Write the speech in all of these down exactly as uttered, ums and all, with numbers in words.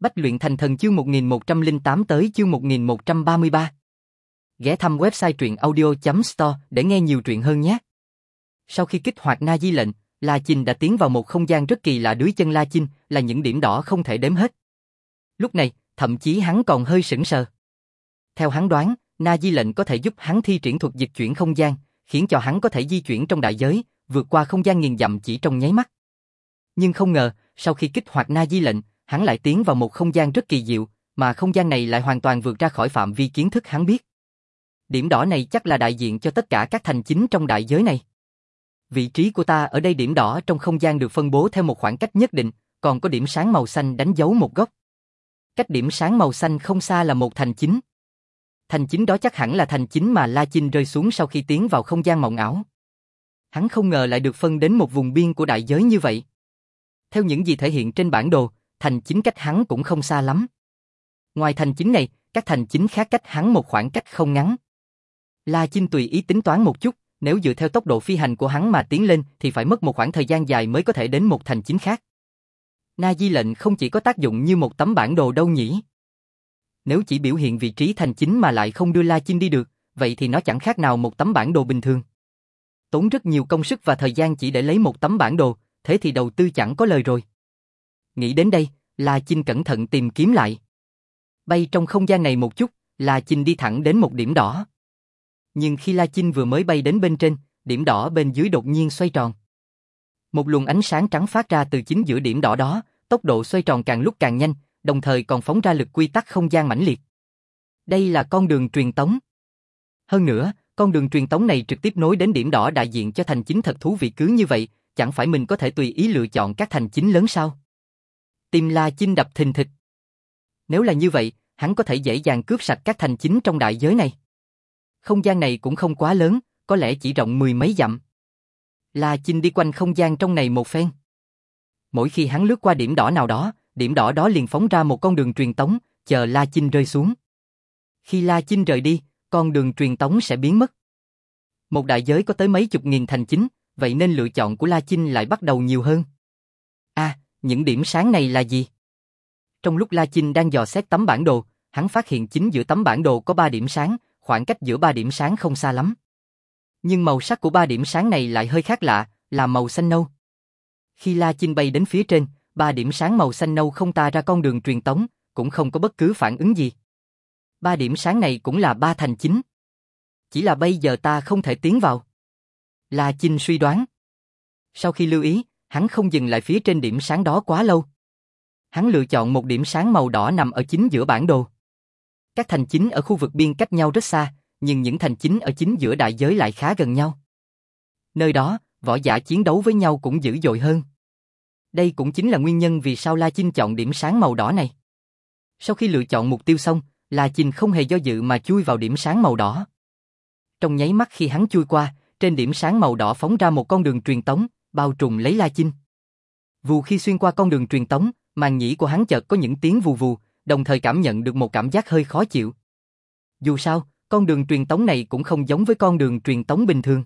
Bách luyện thành thần chương một nghìn một trăm lẻ tám tới chương một nghìn một trăm ba mươi ba. Ghé thăm website truyện audio chấm store để nghe nhiều truyện hơn nhé. Sau khi kích hoạt Na Di lệnh, La Chinh đã tiến vào một không gian rất kỳ lạ. Dưới chân La Chinh là những điểm đỏ không thể đếm hết. Lúc này, thậm chí hắn còn hơi sững sờ. Theo hắn đoán, Na Di lệnh có thể giúp hắn thi triển thuật dịch chuyển không gian, khiến cho hắn có thể di chuyển trong đại giới, vượt qua không gian nghìn dặm chỉ trong nháy mắt. Nhưng không ngờ, sau khi kích hoạt Na Di lệnh, hắn lại tiến vào một không gian rất kỳ diệu, mà không gian này lại hoàn toàn vượt ra khỏi phạm vi kiến thức hắn biết. Điểm đỏ này chắc là đại diện cho tất cả các thành chính trong đại giới này. Vị trí của ta ở đây. Điểm đỏ trong không gian được phân bố theo một khoảng cách nhất định, còn có điểm sáng màu xanh đánh dấu một góc. Cách điểm sáng màu xanh không xa là một thành chính. Thành chính đó chắc hẳn là thành chính mà La Chinh rơi xuống sau khi tiến vào không gian mộng ảo. Hắn không ngờ lại được phân đến một vùng biên của đại giới như vậy. Theo những gì thể hiện trên bản đồ, thành chính cách hắn cũng không xa lắm. Ngoài thành chính này, các thành chính khác cách hắn một khoảng cách không ngắn. La Chinh tùy ý tính toán một chút, nếu dựa theo tốc độ phi hành của hắn mà tiến lên thì phải mất một khoảng thời gian dài mới có thể đến một thành chính khác. Na Di lệnh không chỉ có tác dụng như một tấm bản đồ đâu nhỉ? Nếu chỉ biểu hiện vị trí thành chính mà lại không đưa La Chinh đi được, vậy thì nó chẳng khác nào một tấm bản đồ bình thường. Tốn rất nhiều công sức và thời gian chỉ để lấy một tấm bản đồ, thế thì đầu tư chẳng có lời rồi. Nghĩ đến đây, La Chinh cẩn thận tìm kiếm lại. Bay trong không gian này một chút, La Chinh đi thẳng đến một điểm đỏ. Nhưng khi La Chinh vừa mới bay đến bên trên, điểm đỏ bên dưới đột nhiên xoay tròn. Một luồng ánh sáng trắng phát ra từ chính giữa điểm đỏ đó, tốc độ xoay tròn càng lúc càng nhanh, đồng thời còn phóng ra lực quy tắc không gian mãnh liệt. Đây là con đường truyền tống. Hơn nữa, con đường truyền tống này trực tiếp nối đến điểm đỏ đại diện cho thành chính thật thú vị. Cứ như vậy, chẳng phải mình có thể tùy ý lựa chọn các thành chính lớn sao? Tim La Chinh đập thình thịch. Nếu là như vậy, hắn có thể dễ dàng cướp sạch các thành chính trong đại giới này. Không gian này cũng không quá lớn, có lẽ chỉ rộng mười mấy dặm. La Chinh đi quanh không gian trong này một phen. Mỗi khi hắn lướt qua điểm đỏ nào đó, điểm đỏ đó liền phóng ra một con đường truyền tống, chờ La Chinh rơi xuống. Khi La Chinh rời đi, con đường truyền tống sẽ biến mất. Một đại giới có tới mấy chục nghìn thành chính, vậy nên lựa chọn của La Chinh lại bắt đầu nhiều hơn. À, những điểm sáng này là gì? Trong lúc La Chinh đang dò xét tấm bản đồ, hắn phát hiện chính giữa tấm bản đồ có ba điểm sáng, khoảng cách giữa ba điểm sáng không xa lắm. Nhưng màu sắc của ba điểm sáng này lại hơi khác lạ, là màu xanh nâu. Khi La Chinh bay đến phía trên, ba điểm sáng màu xanh nâu không ta ra con đường truyền tống, cũng không có bất cứ phản ứng gì. Ba điểm sáng này cũng là ba thành chính. Chỉ là bây giờ ta không thể tiến vào. La Chinh suy đoán. Sau khi lưu ý, hắn không dừng lại phía trên điểm sáng đó quá lâu. Hắn lựa chọn một điểm sáng màu đỏ nằm ở chính giữa bản đồ. Các thành chính ở khu vực biên cách nhau rất xa, nhưng những thành chính ở chính giữa đại giới lại khá gần nhau. Nơi đó, võ giả chiến đấu với nhau cũng dữ dội hơn. Đây cũng chính là nguyên nhân vì sao La Chinh chọn điểm sáng màu đỏ này. Sau khi lựa chọn mục tiêu xong, La Chinh không hề do dự mà chui vào điểm sáng màu đỏ. Trong nháy mắt khi hắn chui qua, trên điểm sáng màu đỏ phóng ra một con đường truyền tống, bao trùm lấy La Chinh. Vù khi xuyên qua con đường truyền tống, màng nhĩ của hắn chợt có những tiếng vù vù, đồng thời cảm nhận được một cảm giác hơi khó chịu. Dù sao, con đường truyền tống này cũng không giống với con đường truyền tống bình thường.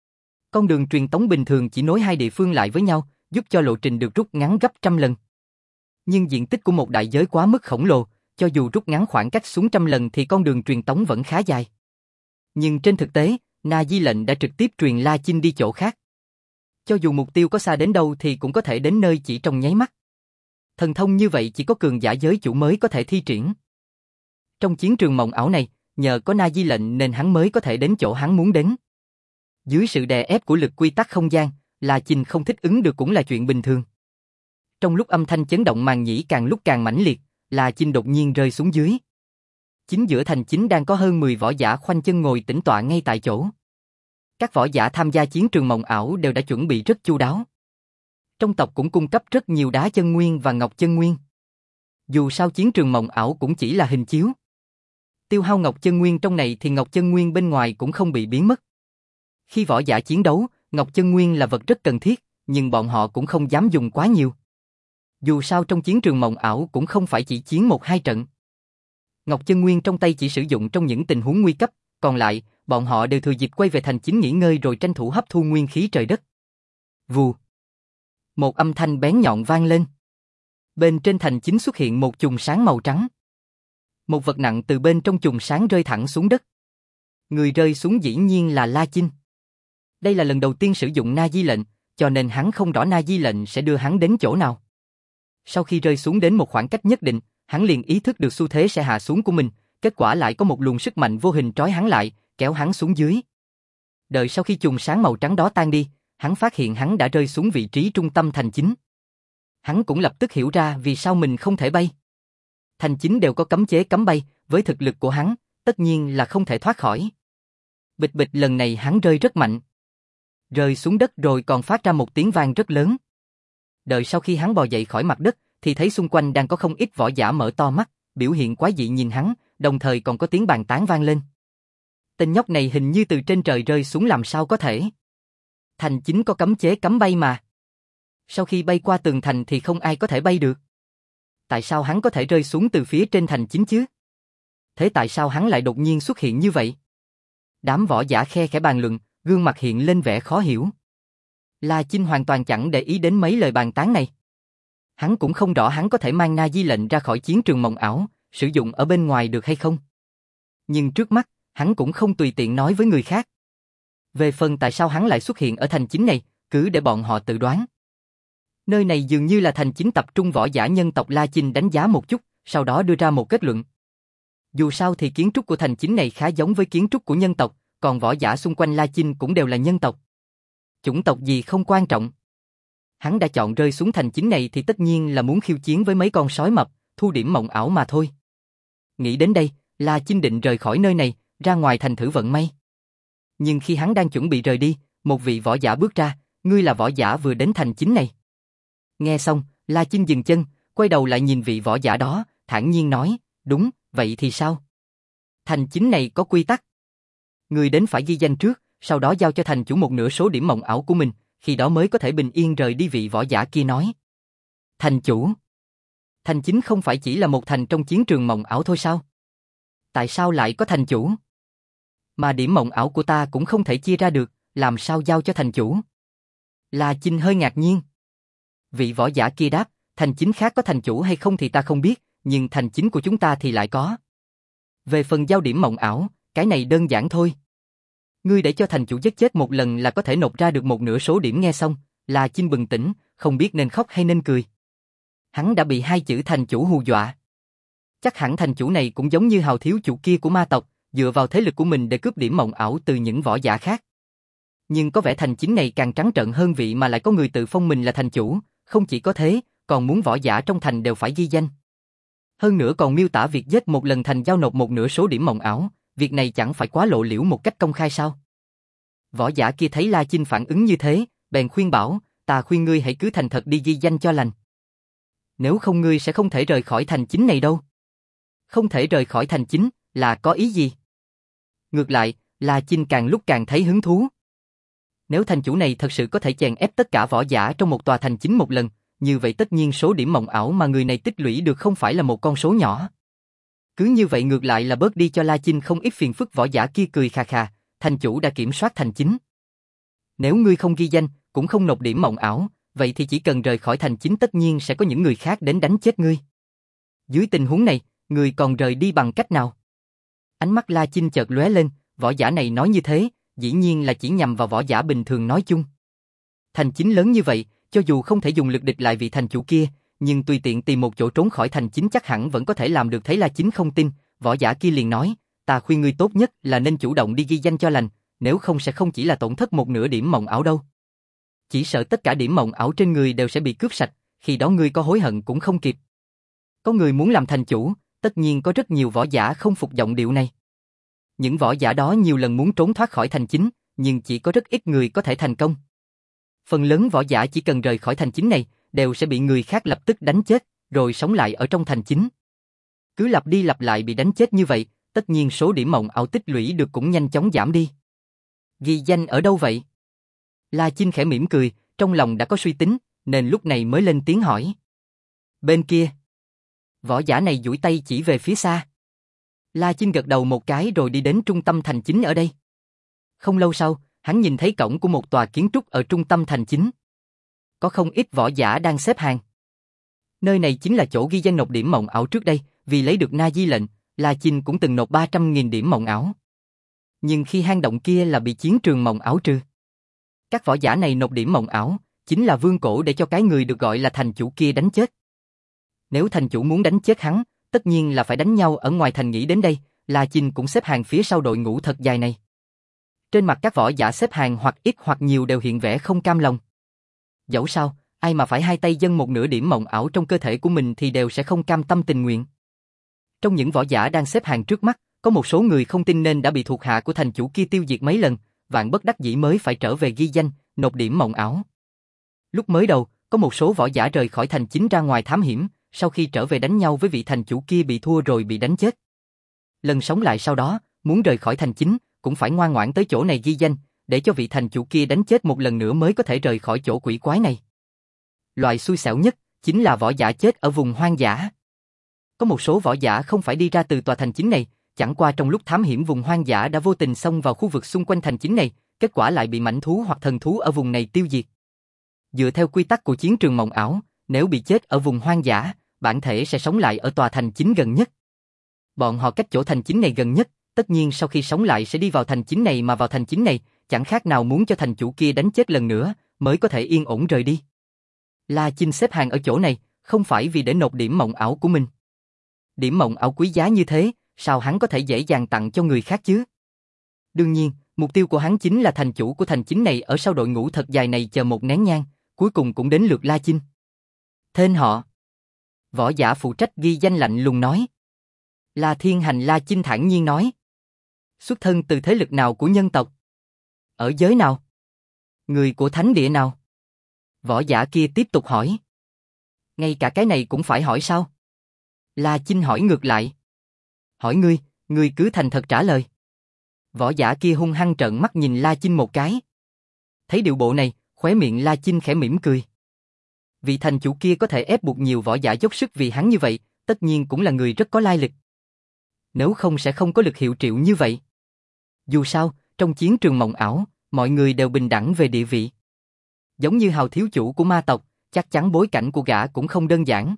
Con đường truyền tống bình thường chỉ nối hai địa phương lại với nhau, giúp cho lộ trình được rút ngắn gấp trăm lần. Nhưng diện tích của một đại giới quá mức khổng lồ, cho dù rút ngắn khoảng cách xuống trăm lần thì con đường truyền tống vẫn khá dài. Nhưng trên thực tế, Na Di lệnh đã trực tiếp truyền La Chinh đi chỗ khác. Cho dù mục tiêu có xa đến đâu thì cũng có thể đến nơi chỉ trong nháy mắt. Thần thông như vậy chỉ có cường giả giới chủ mới có thể thi triển. Trong chiến trường mộng ảo này, nhờ có Na Di lệnh nên hắn mới có thể đến chỗ hắn muốn đến. Dưới sự đè ép của lực quy tắc không gian, La Chinh không thích ứng được cũng là chuyện bình thường. Trong lúc âm thanh chấn động màng nhĩ càng lúc càng mãnh liệt, La Chinh đột nhiên rơi xuống dưới. Chính giữa thành chính đang có hơn mười võ giả khoanh chân ngồi tĩnh tọa ngay tại chỗ. Các võ giả tham gia chiến trường mộng ảo đều đã chuẩn bị rất chu đáo. Trong tộc cũng cung cấp rất nhiều đá chân nguyên và ngọc chân nguyên. Dù sao chiến trường mộng ảo cũng chỉ là hình chiếu. Tiêu hao ngọc chân nguyên trong này thì ngọc chân nguyên bên ngoài cũng không bị biến mất. Khi võ giả chiến đấu, ngọc chân nguyên là vật rất cần thiết, nhưng bọn họ cũng không dám dùng quá nhiều. Dù sao trong chiến trường mộng ảo cũng không phải chỉ chiến một hai trận. Ngọc chân nguyên trong tay chỉ sử dụng trong những tình huống nguy cấp, còn lại, bọn họ đều thừa dịp quay về thành chính nghỉ ngơi rồi tranh thủ hấp thu nguyên khí trời đất. Vù. Một âm thanh bén nhọn vang lên. Bên trên thành chính xuất hiện một chùm sáng màu trắng. Một vật nặng từ bên trong chùm sáng rơi thẳng xuống đất. Người rơi xuống dĩ nhiên là La Chinh. Đây là lần đầu tiên sử dụng Na Di lệnh, cho nên hắn không rõ Na Di lệnh sẽ đưa hắn đến chỗ nào. Sau khi rơi xuống đến một khoảng cách nhất định, hắn liền ý thức được xu thế sẽ hạ xuống của mình, kết quả lại có một luồng sức mạnh vô hình trói hắn lại, kéo hắn xuống dưới. Đợi sau khi chùm sáng màu trắng đó tan đi, hắn phát hiện hắn đã rơi xuống vị trí trung tâm thành chính. Hắn cũng lập tức hiểu ra vì sao mình không thể bay. Thành chính đều có cấm chế cấm bay, với thực lực của hắn, tất nhiên là không thể thoát khỏi. Bịch bịch lần này hắn rơi rất mạnh. Rơi xuống đất rồi còn phát ra một tiếng vang rất lớn. Đợi sau khi hắn bò dậy khỏi mặt đất, thì thấy xung quanh đang có không ít võ giả mở to mắt, biểu hiện quái dị nhìn hắn, đồng thời còn có tiếng bàn tán vang lên. Tên nhóc này hình như từ trên trời rơi xuống làm sao có thể. Thành chính có cấm chế cấm bay mà. Sau khi bay qua tường thành thì không ai có thể bay được. Tại sao hắn có thể rơi xuống từ phía trên thành chính chứ? Thế tại sao hắn lại đột nhiên xuất hiện như vậy? Đám võ giả khe khẽ bàn luận, gương mặt hiện lên vẻ khó hiểu. La Chinh hoàn toàn chẳng để ý đến mấy lời bàn tán này. Hắn cũng không rõ hắn có thể mang Na Di lệnh ra khỏi chiến trường mộng ảo, sử dụng ở bên ngoài được hay không. Nhưng trước mắt, hắn cũng không tùy tiện nói với người khác. Về phần tại sao hắn lại xuất hiện ở thành chính này, cứ để bọn họ tự đoán. Nơi này dường như là thành chính tập trung võ giả nhân tộc La Chinh đánh giá một chút, sau đó đưa ra một kết luận. Dù sao thì kiến trúc của thành chính này khá giống với kiến trúc của nhân tộc, còn võ giả xung quanh La Chinh cũng đều là nhân tộc. Chủng tộc gì không quan trọng. Hắn đã chọn rơi xuống thành chính này thì tất nhiên là muốn khiêu chiến với mấy con sói mập, thu điểm mộng ảo mà thôi. Nghĩ đến đây, La Chinh định rời khỏi nơi này, ra ngoài thành thử vận may. Nhưng khi hắn đang chuẩn bị rời đi, một vị võ giả bước ra, ngươi là võ giả vừa đến thành chính này. Nghe xong, La Chinh dừng chân, quay đầu lại nhìn vị võ giả đó, thản nhiên nói, đúng, vậy thì sao? Thành chính này có quy tắc. Người đến phải ghi danh trước, sau đó giao cho thành chủ một nửa số điểm mộng ảo của mình, khi đó mới có thể bình yên rời đi, vị võ giả kia nói. Thành chủ? Thành chính không phải chỉ là một thành trong chiến trường mộng ảo thôi sao? Tại sao lại có thành chủ? Mà điểm mộng ảo của ta cũng không thể chia ra được, làm sao giao cho thành chủ? La Chinh hơi ngạc nhiên. Vị võ giả kia đáp, thành chính khác có thành chủ hay không thì ta không biết, nhưng thành chính của chúng ta thì lại có. Về phần giao điểm mộng ảo, cái này đơn giản thôi. Ngươi để cho thành chủ giết chết một lần là có thể nộp ra được một nửa số điểm. Nghe xong, La Chinh bừng tỉnh, không biết nên khóc hay nên cười. Hắn đã bị hai chữ thành chủ hù dọa. Chắc hẳn thành chủ này cũng giống như hào thiếu chủ kia của ma tộc, dựa vào thế lực của mình để cướp điểm mộng ảo từ những võ giả khác. Nhưng có vẻ thành chính này càng trắng trợn hơn, vị mà lại có người tự phong mình là thành chủ, không chỉ có thế, còn muốn võ giả trong thành đều phải ghi danh. Hơn nữa còn miêu tả việc giết một lần thành giao nộp một nửa số điểm mộng ảo, việc này chẳng phải quá lộ liễu một cách công khai sao? Võ giả kia thấy La Chinh phản ứng như thế, bèn khuyên bảo, ta khuyên ngươi hãy cứ thành thật đi ghi danh cho lành. Nếu không ngươi sẽ không thể rời khỏi thành chính này đâu. Không thể rời khỏi thành chính, là có ý gì? Ngược lại, La Chinh càng lúc càng thấy hứng thú. Nếu thành chủ này thật sự có thể chèn ép tất cả võ giả trong một tòa thành chính một lần, như vậy tất nhiên số điểm mộng ảo mà người này tích lũy được không phải là một con số nhỏ. Cứ như vậy ngược lại là bớt đi cho La Chinh không ít phiền phức. Võ giả kia cười khà khà, thành chủ đã kiểm soát thành chính. Nếu ngươi không ghi danh, cũng không nộp điểm mộng ảo, vậy thì chỉ cần rời khỏi thành chính tất nhiên sẽ có những người khác đến đánh chết ngươi. Dưới tình huống này, ngươi còn rời đi bằng cách nào? Ánh mắt La Chinh chợt lóe lên, võ giả này nói như thế, dĩ nhiên là chỉ nhằm vào võ giả bình thường nói chung. Thành chính lớn như vậy, cho dù không thể dùng lực địch lại vị thành chủ kia, nhưng tùy tiện tìm một chỗ trốn khỏi thành chính chắc hẳn vẫn có thể làm được. Thấy La Chinh không tin, võ giả kia liền nói, ta khuyên ngươi tốt nhất là nên chủ động đi ghi danh cho lành, nếu không sẽ không chỉ là tổn thất một nửa điểm mộng ảo đâu. Chỉ sợ tất cả điểm mộng ảo trên người đều sẽ bị cướp sạch, khi đó ngươi có hối hận cũng không kịp. Có người muốn làm thành chủ, tất nhiên có rất nhiều võ giả không phục giọng điệu này. Những võ giả đó nhiều lần muốn trốn thoát khỏi thành chính, nhưng chỉ có rất ít người có thể thành công. Phần lớn võ giả chỉ cần rời khỏi thành chính này, đều sẽ bị người khác lập tức đánh chết, rồi sống lại ở trong thành chính. Cứ lặp đi lặp lại bị đánh chết như vậy, tất nhiên số điểm mộng ảo tích lũy được cũng nhanh chóng giảm đi. Ghi danh ở đâu vậy? La Chinh khẽ mỉm cười, trong lòng đã có suy tính, nên lúc này mới lên tiếng hỏi. Bên kia. Võ giả này duỗi tay chỉ về phía xa. La Chinh gật đầu một cái rồi đi đến trung tâm thành chính ở đây. Không lâu sau, hắn nhìn thấy cổng của một tòa kiến trúc ở trung tâm thành chính. Có không ít võ giả đang xếp hàng. Nơi này chính là chỗ ghi danh nộp điểm mộng ảo trước đây, vì lấy được Na Di lệnh, La Chinh cũng từng nộp ba trăm nghìn điểm mộng ảo. Nhưng khi hang động kia là bị chiến trường mộng ảo trừ. Các võ giả này nộp điểm mộng ảo, chính là vương cổ để cho cái người được gọi là thành chủ kia đánh chết. Nếu thành chủ muốn đánh chết hắn, tất nhiên là phải đánh nhau ở ngoài thành. Nghĩ đến đây, La Chinh cũng xếp hàng phía sau đội ngũ thật dài này. Trên mặt các võ giả xếp hàng hoặc ít hoặc nhiều đều hiện vẻ không cam lòng. Dẫu sao, ai mà phải hai tay dâng một nửa điểm mộng ảo trong cơ thể của mình thì đều sẽ không cam tâm tình nguyện. Trong những võ giả đang xếp hàng trước mắt, có một số người không tin nên đã bị thuộc hạ của thành chủ kia tiêu diệt mấy lần, vạn bất đắc dĩ mới phải trở về ghi danh, nộp điểm mộng ảo. Lúc mới đầu, có một số võ giả rời khỏi thành chính ra ngoài thám hiểm, sau khi trở về đánh nhau với vị thành chủ kia bị thua rồi bị đánh chết. Lần sống lại sau đó, muốn rời khỏi thành chính, cũng phải ngoan ngoãn tới chỗ này ghi danh, để cho vị thành chủ kia đánh chết một lần nữa mới có thể rời khỏi chỗ quỷ quái này. Loại xui xẻo nhất, chính là võ giả chết ở vùng hoang dã. Có một số võ giả không phải đi ra từ tòa thành chính này, chẳng qua trong lúc thám hiểm vùng hoang dã đã vô tình xông vào khu vực xung quanh thành chính này, kết quả lại bị mãnh thú hoặc thần thú ở vùng này tiêu diệt. Dựa theo quy tắc của chiến trường mộng ảo, nếu bị chết ở vùng hoang dã, bản thể sẽ sống lại ở tòa thành chính gần nhất. Bọn họ cách chỗ thành chính này gần nhất, tất nhiên sau khi sống lại sẽ đi vào thành chính này, mà vào thành chính này, chẳng khác nào muốn cho thành chủ kia đánh chết lần nữa, mới có thể yên ổn rời đi. La Chinh xếp hàng ở chỗ này, không phải vì để nộp điểm mộng ảo của mình. Điểm mộng ảo quý giá như thế, sao hắn có thể dễ dàng tặng cho người khác chứ? Đương nhiên, mục tiêu của hắn chính là thành chủ của thành chính này ở sau đội ngũ thật dài này chờ một nén nhang, cuối cùng cũng đến lượt La Chinh. Tên họ. Võ giả phụ trách ghi danh lạnh lùng nói. La Thiên Hành. La Chinh thản nhiên nói. Xuất thân từ thế lực nào của nhân tộc? Ở giới nào? Người của thánh địa nào? Võ giả kia tiếp tục hỏi. Ngay cả cái này cũng phải hỏi sao? La Chinh hỏi ngược lại. Hỏi ngươi, ngươi cứ thành thật trả lời. Võ giả kia hung hăng trợn mắt nhìn La Chinh một cái. Thấy điệu bộ này, khóe miệng La Chinh khẽ mỉm cười. Vị thành chủ kia có thể ép buộc nhiều võ giả dốc sức vì hắn như vậy, tất nhiên cũng là người rất có lai lịch. Nếu không sẽ không có lực hiệu triệu như vậy. Dù sao, trong chiến trường mộng ảo, mọi người đều bình đẳng về địa vị. Giống như Hào thiếu chủ của ma tộc, chắc chắn bối cảnh của gã cũng không đơn giản.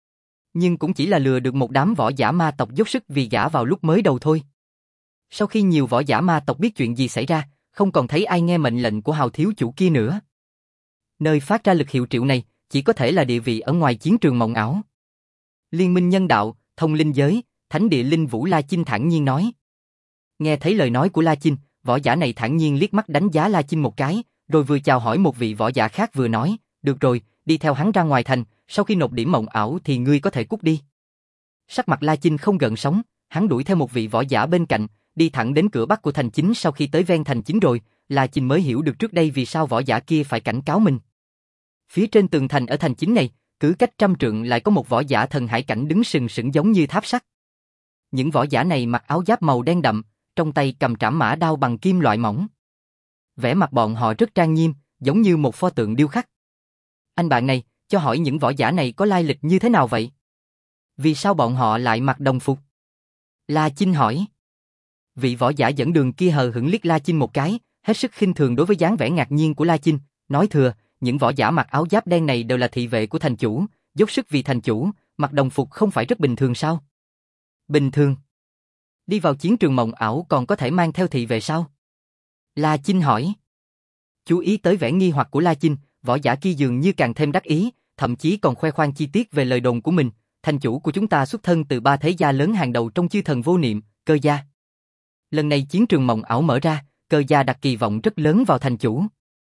Nhưng cũng chỉ là lừa được một đám võ giả ma tộc dốc sức vì gã vào lúc mới đầu thôi. Sau khi nhiều võ giả ma tộc biết chuyện gì xảy ra, không còn thấy ai nghe mệnh lệnh của Hào thiếu chủ kia nữa. Nơi phát ra lực hiệu triệu này, chỉ có thể là địa vị ở ngoài chiến trường mộng ảo. Liên minh nhân đạo, thông linh giới, thánh địa linh vũ. La Chinh thản nhiên nói. Nghe thấy lời nói của La Chinh, võ giả này thản nhiên liếc mắt đánh giá La Chinh một cái, rồi vừa chào hỏi một vị võ giả khác vừa nói, được rồi, đi theo hắn ra ngoài thành, sau khi nộp điểm mộng ảo thì ngươi có thể cút đi. Sắc mặt La Chinh không gợn sóng, hắn đuổi theo một vị võ giả bên cạnh, đi thẳng đến cửa bắc của thành chính. Sau khi tới ven thành chính rồi, La Chinh mới hiểu được trước đây vì sao võ giả kia phải cảnh cáo mình. Phía trên tường thành ở thành chính này, cứ cách trăm trượng lại có một võ giả thần hải cảnh đứng sừng sững giống như tháp sắt. Những võ giả này mặc áo giáp màu đen đậm, trong tay cầm trảm mã đao bằng kim loại mỏng. Vẻ mặt bọn họ rất trang nghiêm, giống như một pho tượng điêu khắc. Anh bạn này, cho hỏi những võ giả này có lai lịch như thế nào vậy? Vì sao bọn họ lại mặc đồng phục? La Chinh hỏi. Vị võ giả dẫn đường kia hờ hững liếc La Chinh một cái, hết sức khinh thường đối với dáng vẻ ngạc nhiên của La Chinh, nói thừa, những võ giả mặc áo giáp đen này đều là thị vệ của thành chủ, dốc sức vì thành chủ, mặc đồng phục không phải rất bình thường sao? Bình thường? Đi vào chiến trường mộng ảo còn có thể mang theo thị vệ sao? La Chinh hỏi. Chú ý tới vẻ nghi hoặc của La Chinh, võ giả kia dường như càng thêm đắc ý, thậm chí còn khoe khoang chi tiết về lời đồn của mình. Thành chủ của chúng ta xuất thân từ ba thế gia lớn hàng đầu trong chư thần vô niệm, Cơ gia. Lần này chiến trường mộng ảo mở ra, Cơ gia đặt kỳ vọng rất lớn vào thành chủ.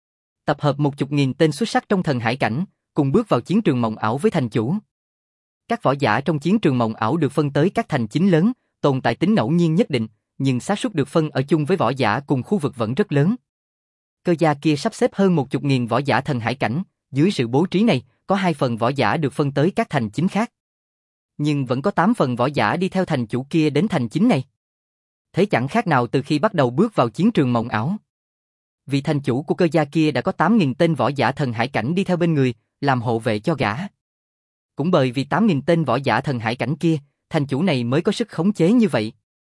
Tập hợp một chục nghìn tên xuất sắc trong thần hải cảnh, cùng bước vào chiến trường mộng ảo với thành chủ. Các võ giả trong chiến trường mộng ảo được phân tới các thành chính lớn, tồn tại tính ngẫu nhiên nhất định, nhưng xác suất được phân ở chung với võ giả cùng khu vực vẫn rất lớn. Cơ gia kia sắp xếp hơn một chục nghìn võ giả thần hải cảnh, dưới sự bố trí này, có hai phần võ giả được phân tới các thành chính khác. Nhưng vẫn có tám phần võ giả đi theo thành chủ kia đến thành chính này. Thế chẳng khác nào từ khi bắt đầu bước vào chiến trường mộng ảo. Vị thành chủ của Cơ gia kia đã có tám nghìn tên võ giả thần hải cảnh đi theo bên người, làm hộ vệ cho gã. Cũng bởi vì tám nghìn tên võ giả thần hải cảnh kia, thành chủ này mới có sức khống chế như vậy.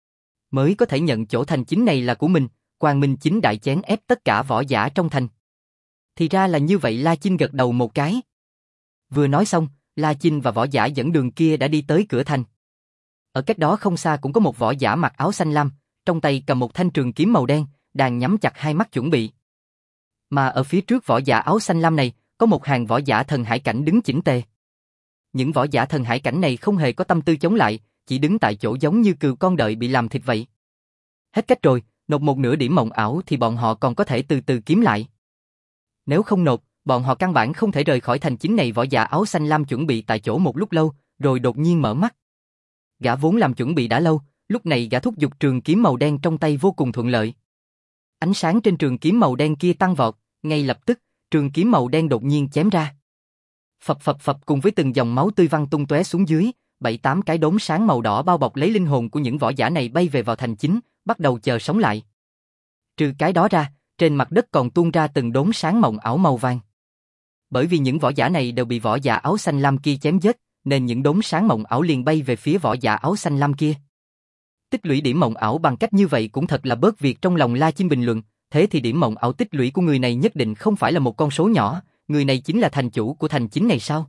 Mới có thể nhận chỗ thành chính này là của mình, quang minh chính đại chén ép tất cả võ giả trong thành. Thì ra là như vậy. La Chinh gật đầu một cái. Vừa nói xong, La Chinh và võ giả dẫn đường kia đã đi tới cửa thành. Ở cách đó không xa cũng có một võ giả mặc áo xanh lam, trong tay cầm một thanh trường kiếm màu đen, đang nhắm chặt hai mắt chuẩn bị. Mà ở phía trước võ giả áo xanh lam này, có một hàng võ giả thần hải cảnh đứng chỉnh tề. Những võ giả thần hải cảnh này không hề có tâm tư chống lại, chỉ đứng tại chỗ giống như cừu con đợi bị làm thịt vậy. Hết cách rồi, nộp một nửa điểm mộng ảo thì bọn họ còn có thể từ từ kiếm lại. Nếu không nộp, bọn họ căn bản không thể rời khỏi thành chính này. Võ giả áo xanh lam chuẩn bị tại chỗ một lúc lâu, rồi đột nhiên mở mắt. Gã vốn làm chuẩn bị đã lâu, lúc này gã thúc giục trường kiếm màu đen trong tay vô cùng thuận lợi. Ánh sáng trên trường kiếm màu đen kia tăng vọt, ngay lập tức, trường kiếm màu đen đột nhiên chém ra. Phập phập phập, cùng với từng dòng máu tươi văng tung tóe xuống dưới, bảy tám cái đốm sáng màu đỏ bao bọc lấy linh hồn của những võ giả này bay về vào thành chính, bắt đầu chờ sống lại. Trừ cái đó ra, trên mặt đất còn tuôn ra từng đốm sáng mộng ảo màu vàng. Bởi vì những võ giả này đều bị võ giả áo xanh lam kia chém giết, nên những đốm sáng mộng ảo liền bay về phía võ giả áo xanh lam kia. Tích lũy điểm mộng ảo bằng cách như vậy cũng thật là bớt việc. Trong lòng La Chinh bình luận, thế thì điểm mộng ảo tích lũy của người này nhất định không phải là một con số nhỏ, người này chính là thành chủ của thành chính này sao?